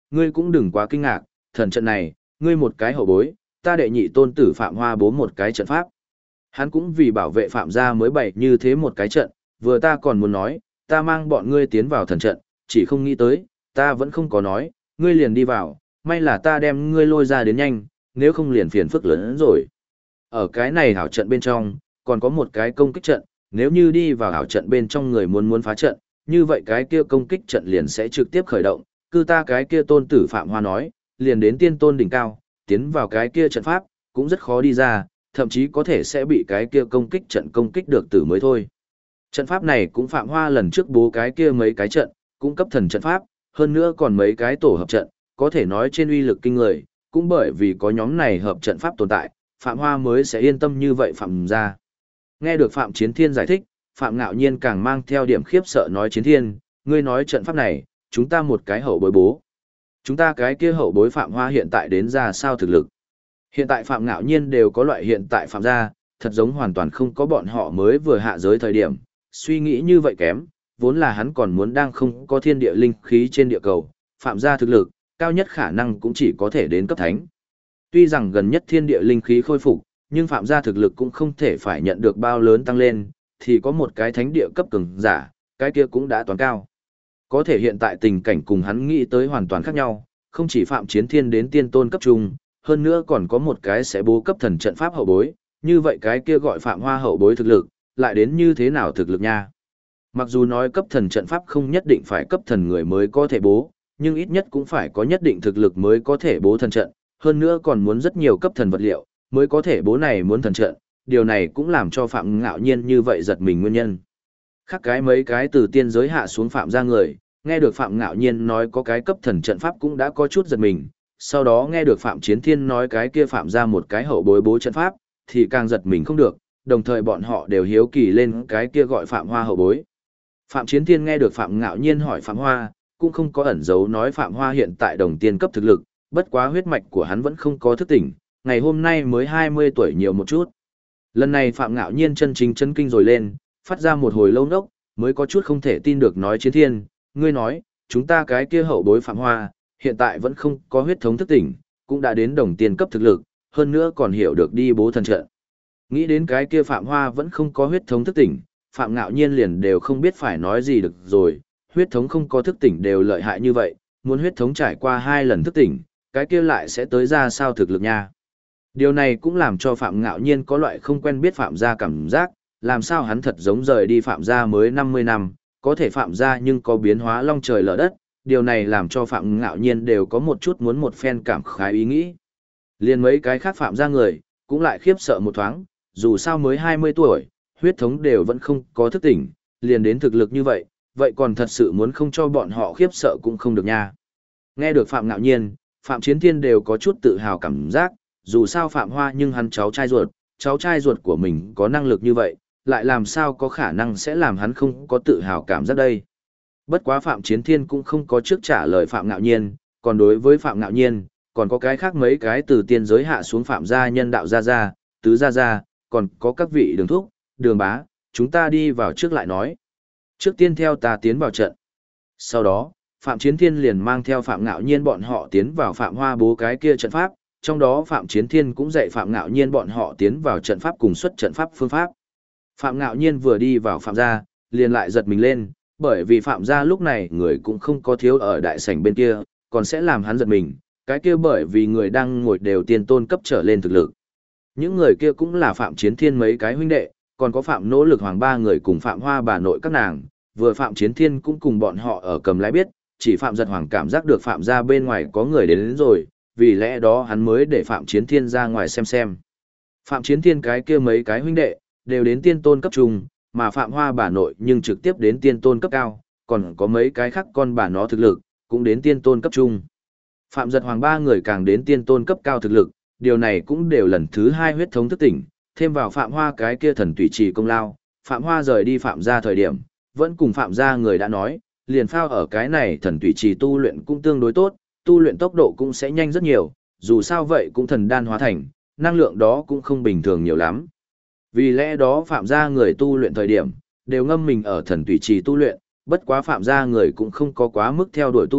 ngươi cũng đừng quá kinh ngạc, thần trận này, ngươi một cái hậu bối, ta đệ nhị tôn tử Phạm Hoa bố một cái trận pháp. Hắn cũng vì bảo vệ Phạm gia mới bày như thế một cái trận, vừa ta còn muốn nói, ta mang bọn ngươi tiến vào thần trận, chỉ không nghĩ tới, ta vẫn không có nói, ngươi liền đi vào, may là ta đem ngươi lôi ra đến nhanh, nếu không liền phiền phức lớn hơn rồi. Ở cái này hảo trận bên trong, còn có một cái công kích trận, nếu như đi vào hảo trận bên trong người muốn phá trận, như vậy cái kia công kích trận liền sẽ trực tiếp khởi động, cứ ta cái kia tôn tử Phạm Hoa nói, liền đến tiên tôn đỉnh cao, tiến vào cái kia trận pháp, cũng rất khó đi ra, thậm chí có thể sẽ bị cái kia công kích trận công kích được tử mới thôi. Trận pháp này cũng Phạm Hoa lần trước bố cái kia mấy cái trận, cũng cấp thần trận pháp, hơn nữa còn mấy cái tổ hợp trận, có thể nói trên uy lực kinh người, cũng bởi vì có nhóm này hợp trận pháp tồn tại, Phạm Hoa mới sẽ yên tâm như vậy Phạm ra. Nghe được Phạm Chiến Thiên giải thích, Phạm Ngạo Nhiên càng mang theo điểm khiếp sợ nói Chiến Thiên, ngươi nói trận pháp này, chúng ta một cái hậu bối bố. Chúng ta cái kia hậu bối Phạm Hoa hiện tại đến ra sao thực lực. Hiện tại Phạm Ngạo Nhiên đều có loại hiện tại Phạm gia, thật giống hoàn toàn không có bọn họ mới vừa hạ giới thời điểm, suy nghĩ như vậy kém, vốn là hắn còn muốn đang không có thiên địa linh khí trên địa cầu, Phạm gia thực lực, cao nhất khả năng cũng chỉ có thể đến cấp thánh. Tuy rằng gần nhất thiên địa linh khí khôi phục, nhưng Phạm gia thực lực cũng không thể phải nhận được bao lớn tăng lên, thì có một cái thánh địa cấp cường giả, cái kia cũng đã toàn cao. Có thể hiện tại tình cảnh cùng hắn nghĩ tới hoàn toàn khác nhau, không chỉ Phạm Chiến Thiên đến tiên tôn cấp trung, hơn nữa còn có một cái sẽ bố cấp thần trận pháp hậu bối, như vậy cái kia gọi Phạm Hoa hậu bối thực lực, lại đến như thế nào thực lực nha. Mặc dù nói cấp thần trận pháp không nhất định phải cấp thần người mới có thể bố, nhưng ít nhất cũng phải có nhất định thực lực mới có thể bố thần trận, hơn nữa còn muốn rất nhiều cấp thần vật liệu, mới có thể bố này muốn thần trận, điều này cũng làm cho Phạm Ngạo Nhiên như vậy giật mình nguyên nhân. Khác cái mấy cái từ tiên giới hạ xuống Phạm ra người, nghe được Phạm Ngạo Nhiên nói có cái cấp thần trận pháp cũng đã có chút giật mình, sau đó nghe được Phạm Chiến Thiên nói cái kia Phạm ra một cái hậu bối bố trận pháp, thì càng giật mình không được, đồng thời bọn họ đều hiếu kỳ lên cái kia gọi Phạm Hoa hậu bối. Phạm Chiến Thiên nghe được Phạm Ngạo Nhiên hỏi Phạm Hoa, cũng không có ẩn giấu nói Phạm Hoa hiện tại đồng tiên cấp thực lực, bất quá huyết mạch của hắn vẫn không có thức tỉnh, ngày hôm nay mới 20 tuổi nhiều một chút. Lần này Phạm Ngạo Nhiên chân chính chấn kinh rồi lên, phát ra một hồi lâu nốc, mới có chút không thể tin được nói Chiến Thiên, ngươi nói, chúng ta cái kia hậu bối Phạm Hoa, hiện tại vẫn không có huyết thống thức tỉnh, cũng đã đến đồng tiên cấp thực lực, hơn nữa còn hiểu được đi bố thần trận. Nghĩ đến cái kia Phạm Hoa vẫn không có huyết thống thức tỉnh, Phạm Ngạo Nhiên liền đều không biết phải nói gì được rồi, huyết thống không có thức tỉnh đều lợi hại như vậy, muốn huyết thống trải qua 2 lần thức tỉnh, cái kia lại sẽ tới ra sao thực lực nha. Điều này cũng làm cho Phạm Ngạo Nhiên có loại không quen biết Phạm gia cảm giác, làm sao hắn thật giống rời đi Phạm gia mới 50 năm, có thể Phạm gia nhưng có biến hóa long trời lở đất, điều này làm cho Phạm Ngạo Nhiên đều có một chút muốn một phen cảm khái ý nghĩ. Liền mấy cái khác Phạm gia người, cũng lại khiếp sợ một thoáng, dù sao mới 20 tuổi, huyết thống đều vẫn không có thức tỉnh, liền đến thực lực như vậy, vậy còn thật sự muốn không cho bọn họ khiếp sợ cũng không được nha. Nghe được Phạm Ngạo Nhiên, Phạm Chiến Thiên đều có chút tự hào cảm giác, dù sao Phạm Hoa nhưng hắn cháu trai ruột của mình có năng lực như vậy, lại làm sao có khả năng sẽ làm hắn không có tự hào cảm giác đây. Bất quá Phạm Chiến Thiên cũng không có trước trả lời Phạm Ngạo Nhiên, còn đối với Phạm Ngạo Nhiên, còn có cái khác mấy cái từ tiên giới hạ xuống Phạm gia nhân đạo gia, tứ gia, còn có các vị đường thúc, đường bá, chúng ta đi vào trước lại nói. Trước tiên theo ta tiến vào trận. Sau đó, Phạm Chiến Thiên liền mang theo Phạm Ngạo Nhiên bọn họ tiến vào Phạm Hoa bố cái kia trận pháp, trong đó Phạm Chiến Thiên cũng dạy Phạm Ngạo Nhiên bọn họ tiến vào trận pháp cùng xuất trận pháp phương pháp. Phạm Ngạo Nhiên vừa đi vào Phạm gia, liền lại giật mình lên, bởi vì Phạm gia lúc này người cũng không có thiếu ở đại sảnh bên kia, còn sẽ làm hắn giật mình, cái kia bởi vì người đang ngồi đều tiên tôn cấp trở lên thực lực. Những người kia cũng là Phạm Chiến Thiên mấy cái huynh đệ, còn có Phạm Nỗ Lực Hoàng 3 người cùng Phạm Hoa bà nội các nàng, vừa Phạm Chiến Thiên cũng cùng bọn họ ở cầm lái biết, chỉ Phạm Giật Hoàng cảm giác được Phạm gia bên ngoài có người đến rồi, vì lẽ đó hắn mới để Phạm Chiến Thiên ra ngoài xem. Phạm Chiến Thiên cái kia mấy cái huynh đệ, đều đến tiên tôn cấp trung, mà Phạm Hoa bà nội nhưng trực tiếp đến tiên tôn cấp cao, còn có mấy cái khác con bà nó thực lực, cũng đến tiên tôn cấp trung. Phạm Giật Hoàng 3 người càng đến tiên tôn cấp cao thực lực, điều này cũng đều lần thứ 2 huyết thống thức tỉnh, thêm vào Phạm Hoa cái kia thần tùy trì công lao, Phạm Hoa rời đi Phạm gia thời điểm, vẫn cùng Phạm gia người đã nói, liền phao ở cái này thần tùy trì tu luyện cũng tương đối tốt, tu luyện tốc độ cũng sẽ nhanh rất nhiều, dù sao vậy cũng thần đan hóa thành, năng lượng đó cũng không bình thường nhiều lắm. Vì lẽ đó Phạm gia người tu luyện thời điểm, đều ngâm mình ở thần tùy trì tu luyện, bất quá Phạm gia người cũng không có quá mức theo đuổi tu luyện,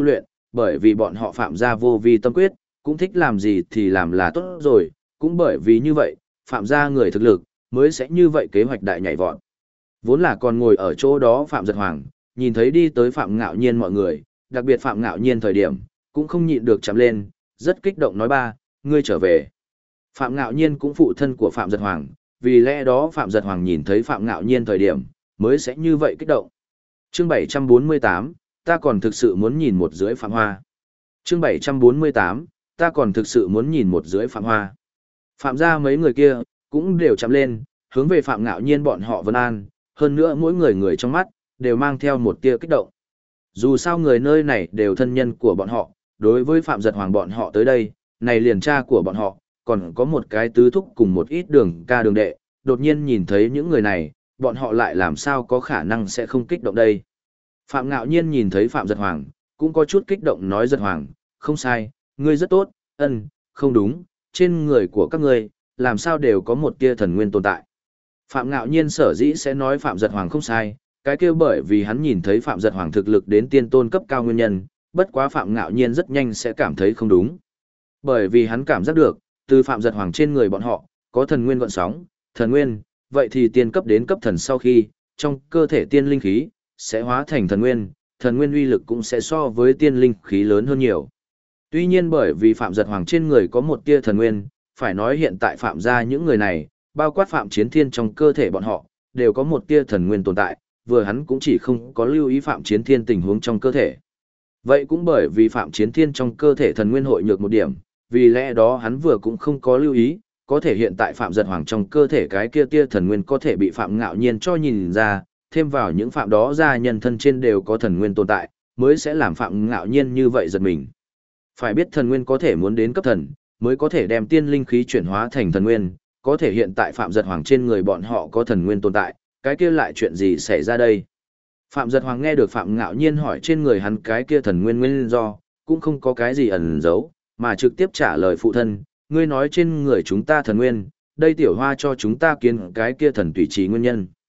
bởi vì bọn họ Phạm gia vô vi tâm quyết, cũng thích làm gì thì làm là tốt rồi, cũng bởi vì như vậy, Phạm gia người thực lực, mới sẽ như vậy kế hoạch đại nhảy vọt. Vốn là còn ngồi ở chỗ đó Phạm Giật Hoàng, nhìn thấy đi tới Phạm Ngạo Nhiên mọi người, đặc biệt Phạm Ngạo Nhiên thời điểm, cũng không nhịn được chạm lên, rất kích động nói ba, ngươi trở về. Phạm Ngạo Nhiên cũng phụ thân của Phạm Giật Hoàng, vì lẽ đó Phạm Giật Hoàng nhìn thấy Phạm Ngạo Nhiên thời điểm, mới sẽ như vậy kích động. Chương 748, ta còn thực sự muốn nhìn một dưới Phạm Hoa. Chương 748, ta còn thực sự muốn nhìn một dưới Phạm Hoa. Phạm gia mấy người kia, cũng đều chạm lên, hướng về Phạm Ngạo Nhiên bọn họ vân an, hơn nữa mỗi người trong mắt, đều mang theo một tia kích động. Dù sao người nơi này đều thân nhân của bọn họ, đối với Phạm Giật Hoàng bọn họ tới đây, này liền cha của bọn họ, còn có một cái tứ thúc cùng một ít đường ca đường đệ, đột nhiên nhìn thấy những người này, bọn họ lại làm sao có khả năng sẽ không kích động đây. Phạm Ngạo Nhiên nhìn thấy Phạm Giật Hoàng, cũng có chút kích động nói Giật Hoàng, không sai, ngươi rất tốt, không đúng, trên người của các ngươi, làm sao đều có một tia thần nguyên tồn tại. Phạm Ngạo Nhiên sở dĩ sẽ nói Phạm Giật Hoàng không sai, cái kia bởi vì hắn nhìn thấy Phạm Giật Hoàng thực lực đến tiên tôn cấp cao nguyên nhân, bất quá Phạm Ngạo Nhiên rất nhanh sẽ cảm thấy không đúng. Bởi vì hắn cảm giác được, từ Phạm Giật Hoàng trên người bọn họ, có thần nguyên gợn sóng, thần nguyên, vậy thì tiên cấp đến cấp thần sau khi, trong cơ thể tiên linh khí, sẽ hóa thành thần nguyên uy lực cũng sẽ so với tiên linh khí lớn hơn nhiều. Tuy nhiên bởi vì Phạm Giật Hoàng trên người có một tia thần nguyên, phải nói hiện tại Phạm gia những người này, bao quát Phạm Chiến Thiên trong cơ thể bọn họ, đều có một tia thần nguyên tồn tại, vừa hắn cũng chỉ không có lưu ý Phạm Chiến Thiên tình huống trong cơ thể. Vậy cũng bởi vì Phạm Chiến Thiên trong cơ thể thần nguyên hội nhược một điểm, vì lẽ đó hắn vừa cũng không có lưu ý, có thể hiện tại Phạm Giật Hoàng trong cơ thể cái kia tia thần nguyên có thể bị Phạm Ngạo Nhiên cho nhìn ra, thêm vào những phạm đó ra nhân thân trên đều có thần nguyên tồn tại, mới sẽ làm Phạm Ngạo Nhiên như vậy giật mình. Phải biết thần nguyên có thể muốn đến cấp thần, mới có thể đem tiên linh khí chuyển hóa thành thần nguyên, có thể hiện tại Phạm Giật Hoàng trên người bọn họ có thần nguyên tồn tại, cái kia lại chuyện gì xảy ra đây? Phạm Giật Hoàng nghe được Phạm Ngạo Nhiên hỏi trên người hắn cái kia thần nguyên nguyên do, cũng không có cái gì ẩn giấu, mà trực tiếp trả lời phụ thân, ngươi nói trên người chúng ta thần nguyên, đây tiểu hoa cho chúng ta kiến cái kia thần tùy trí nguyên nhân.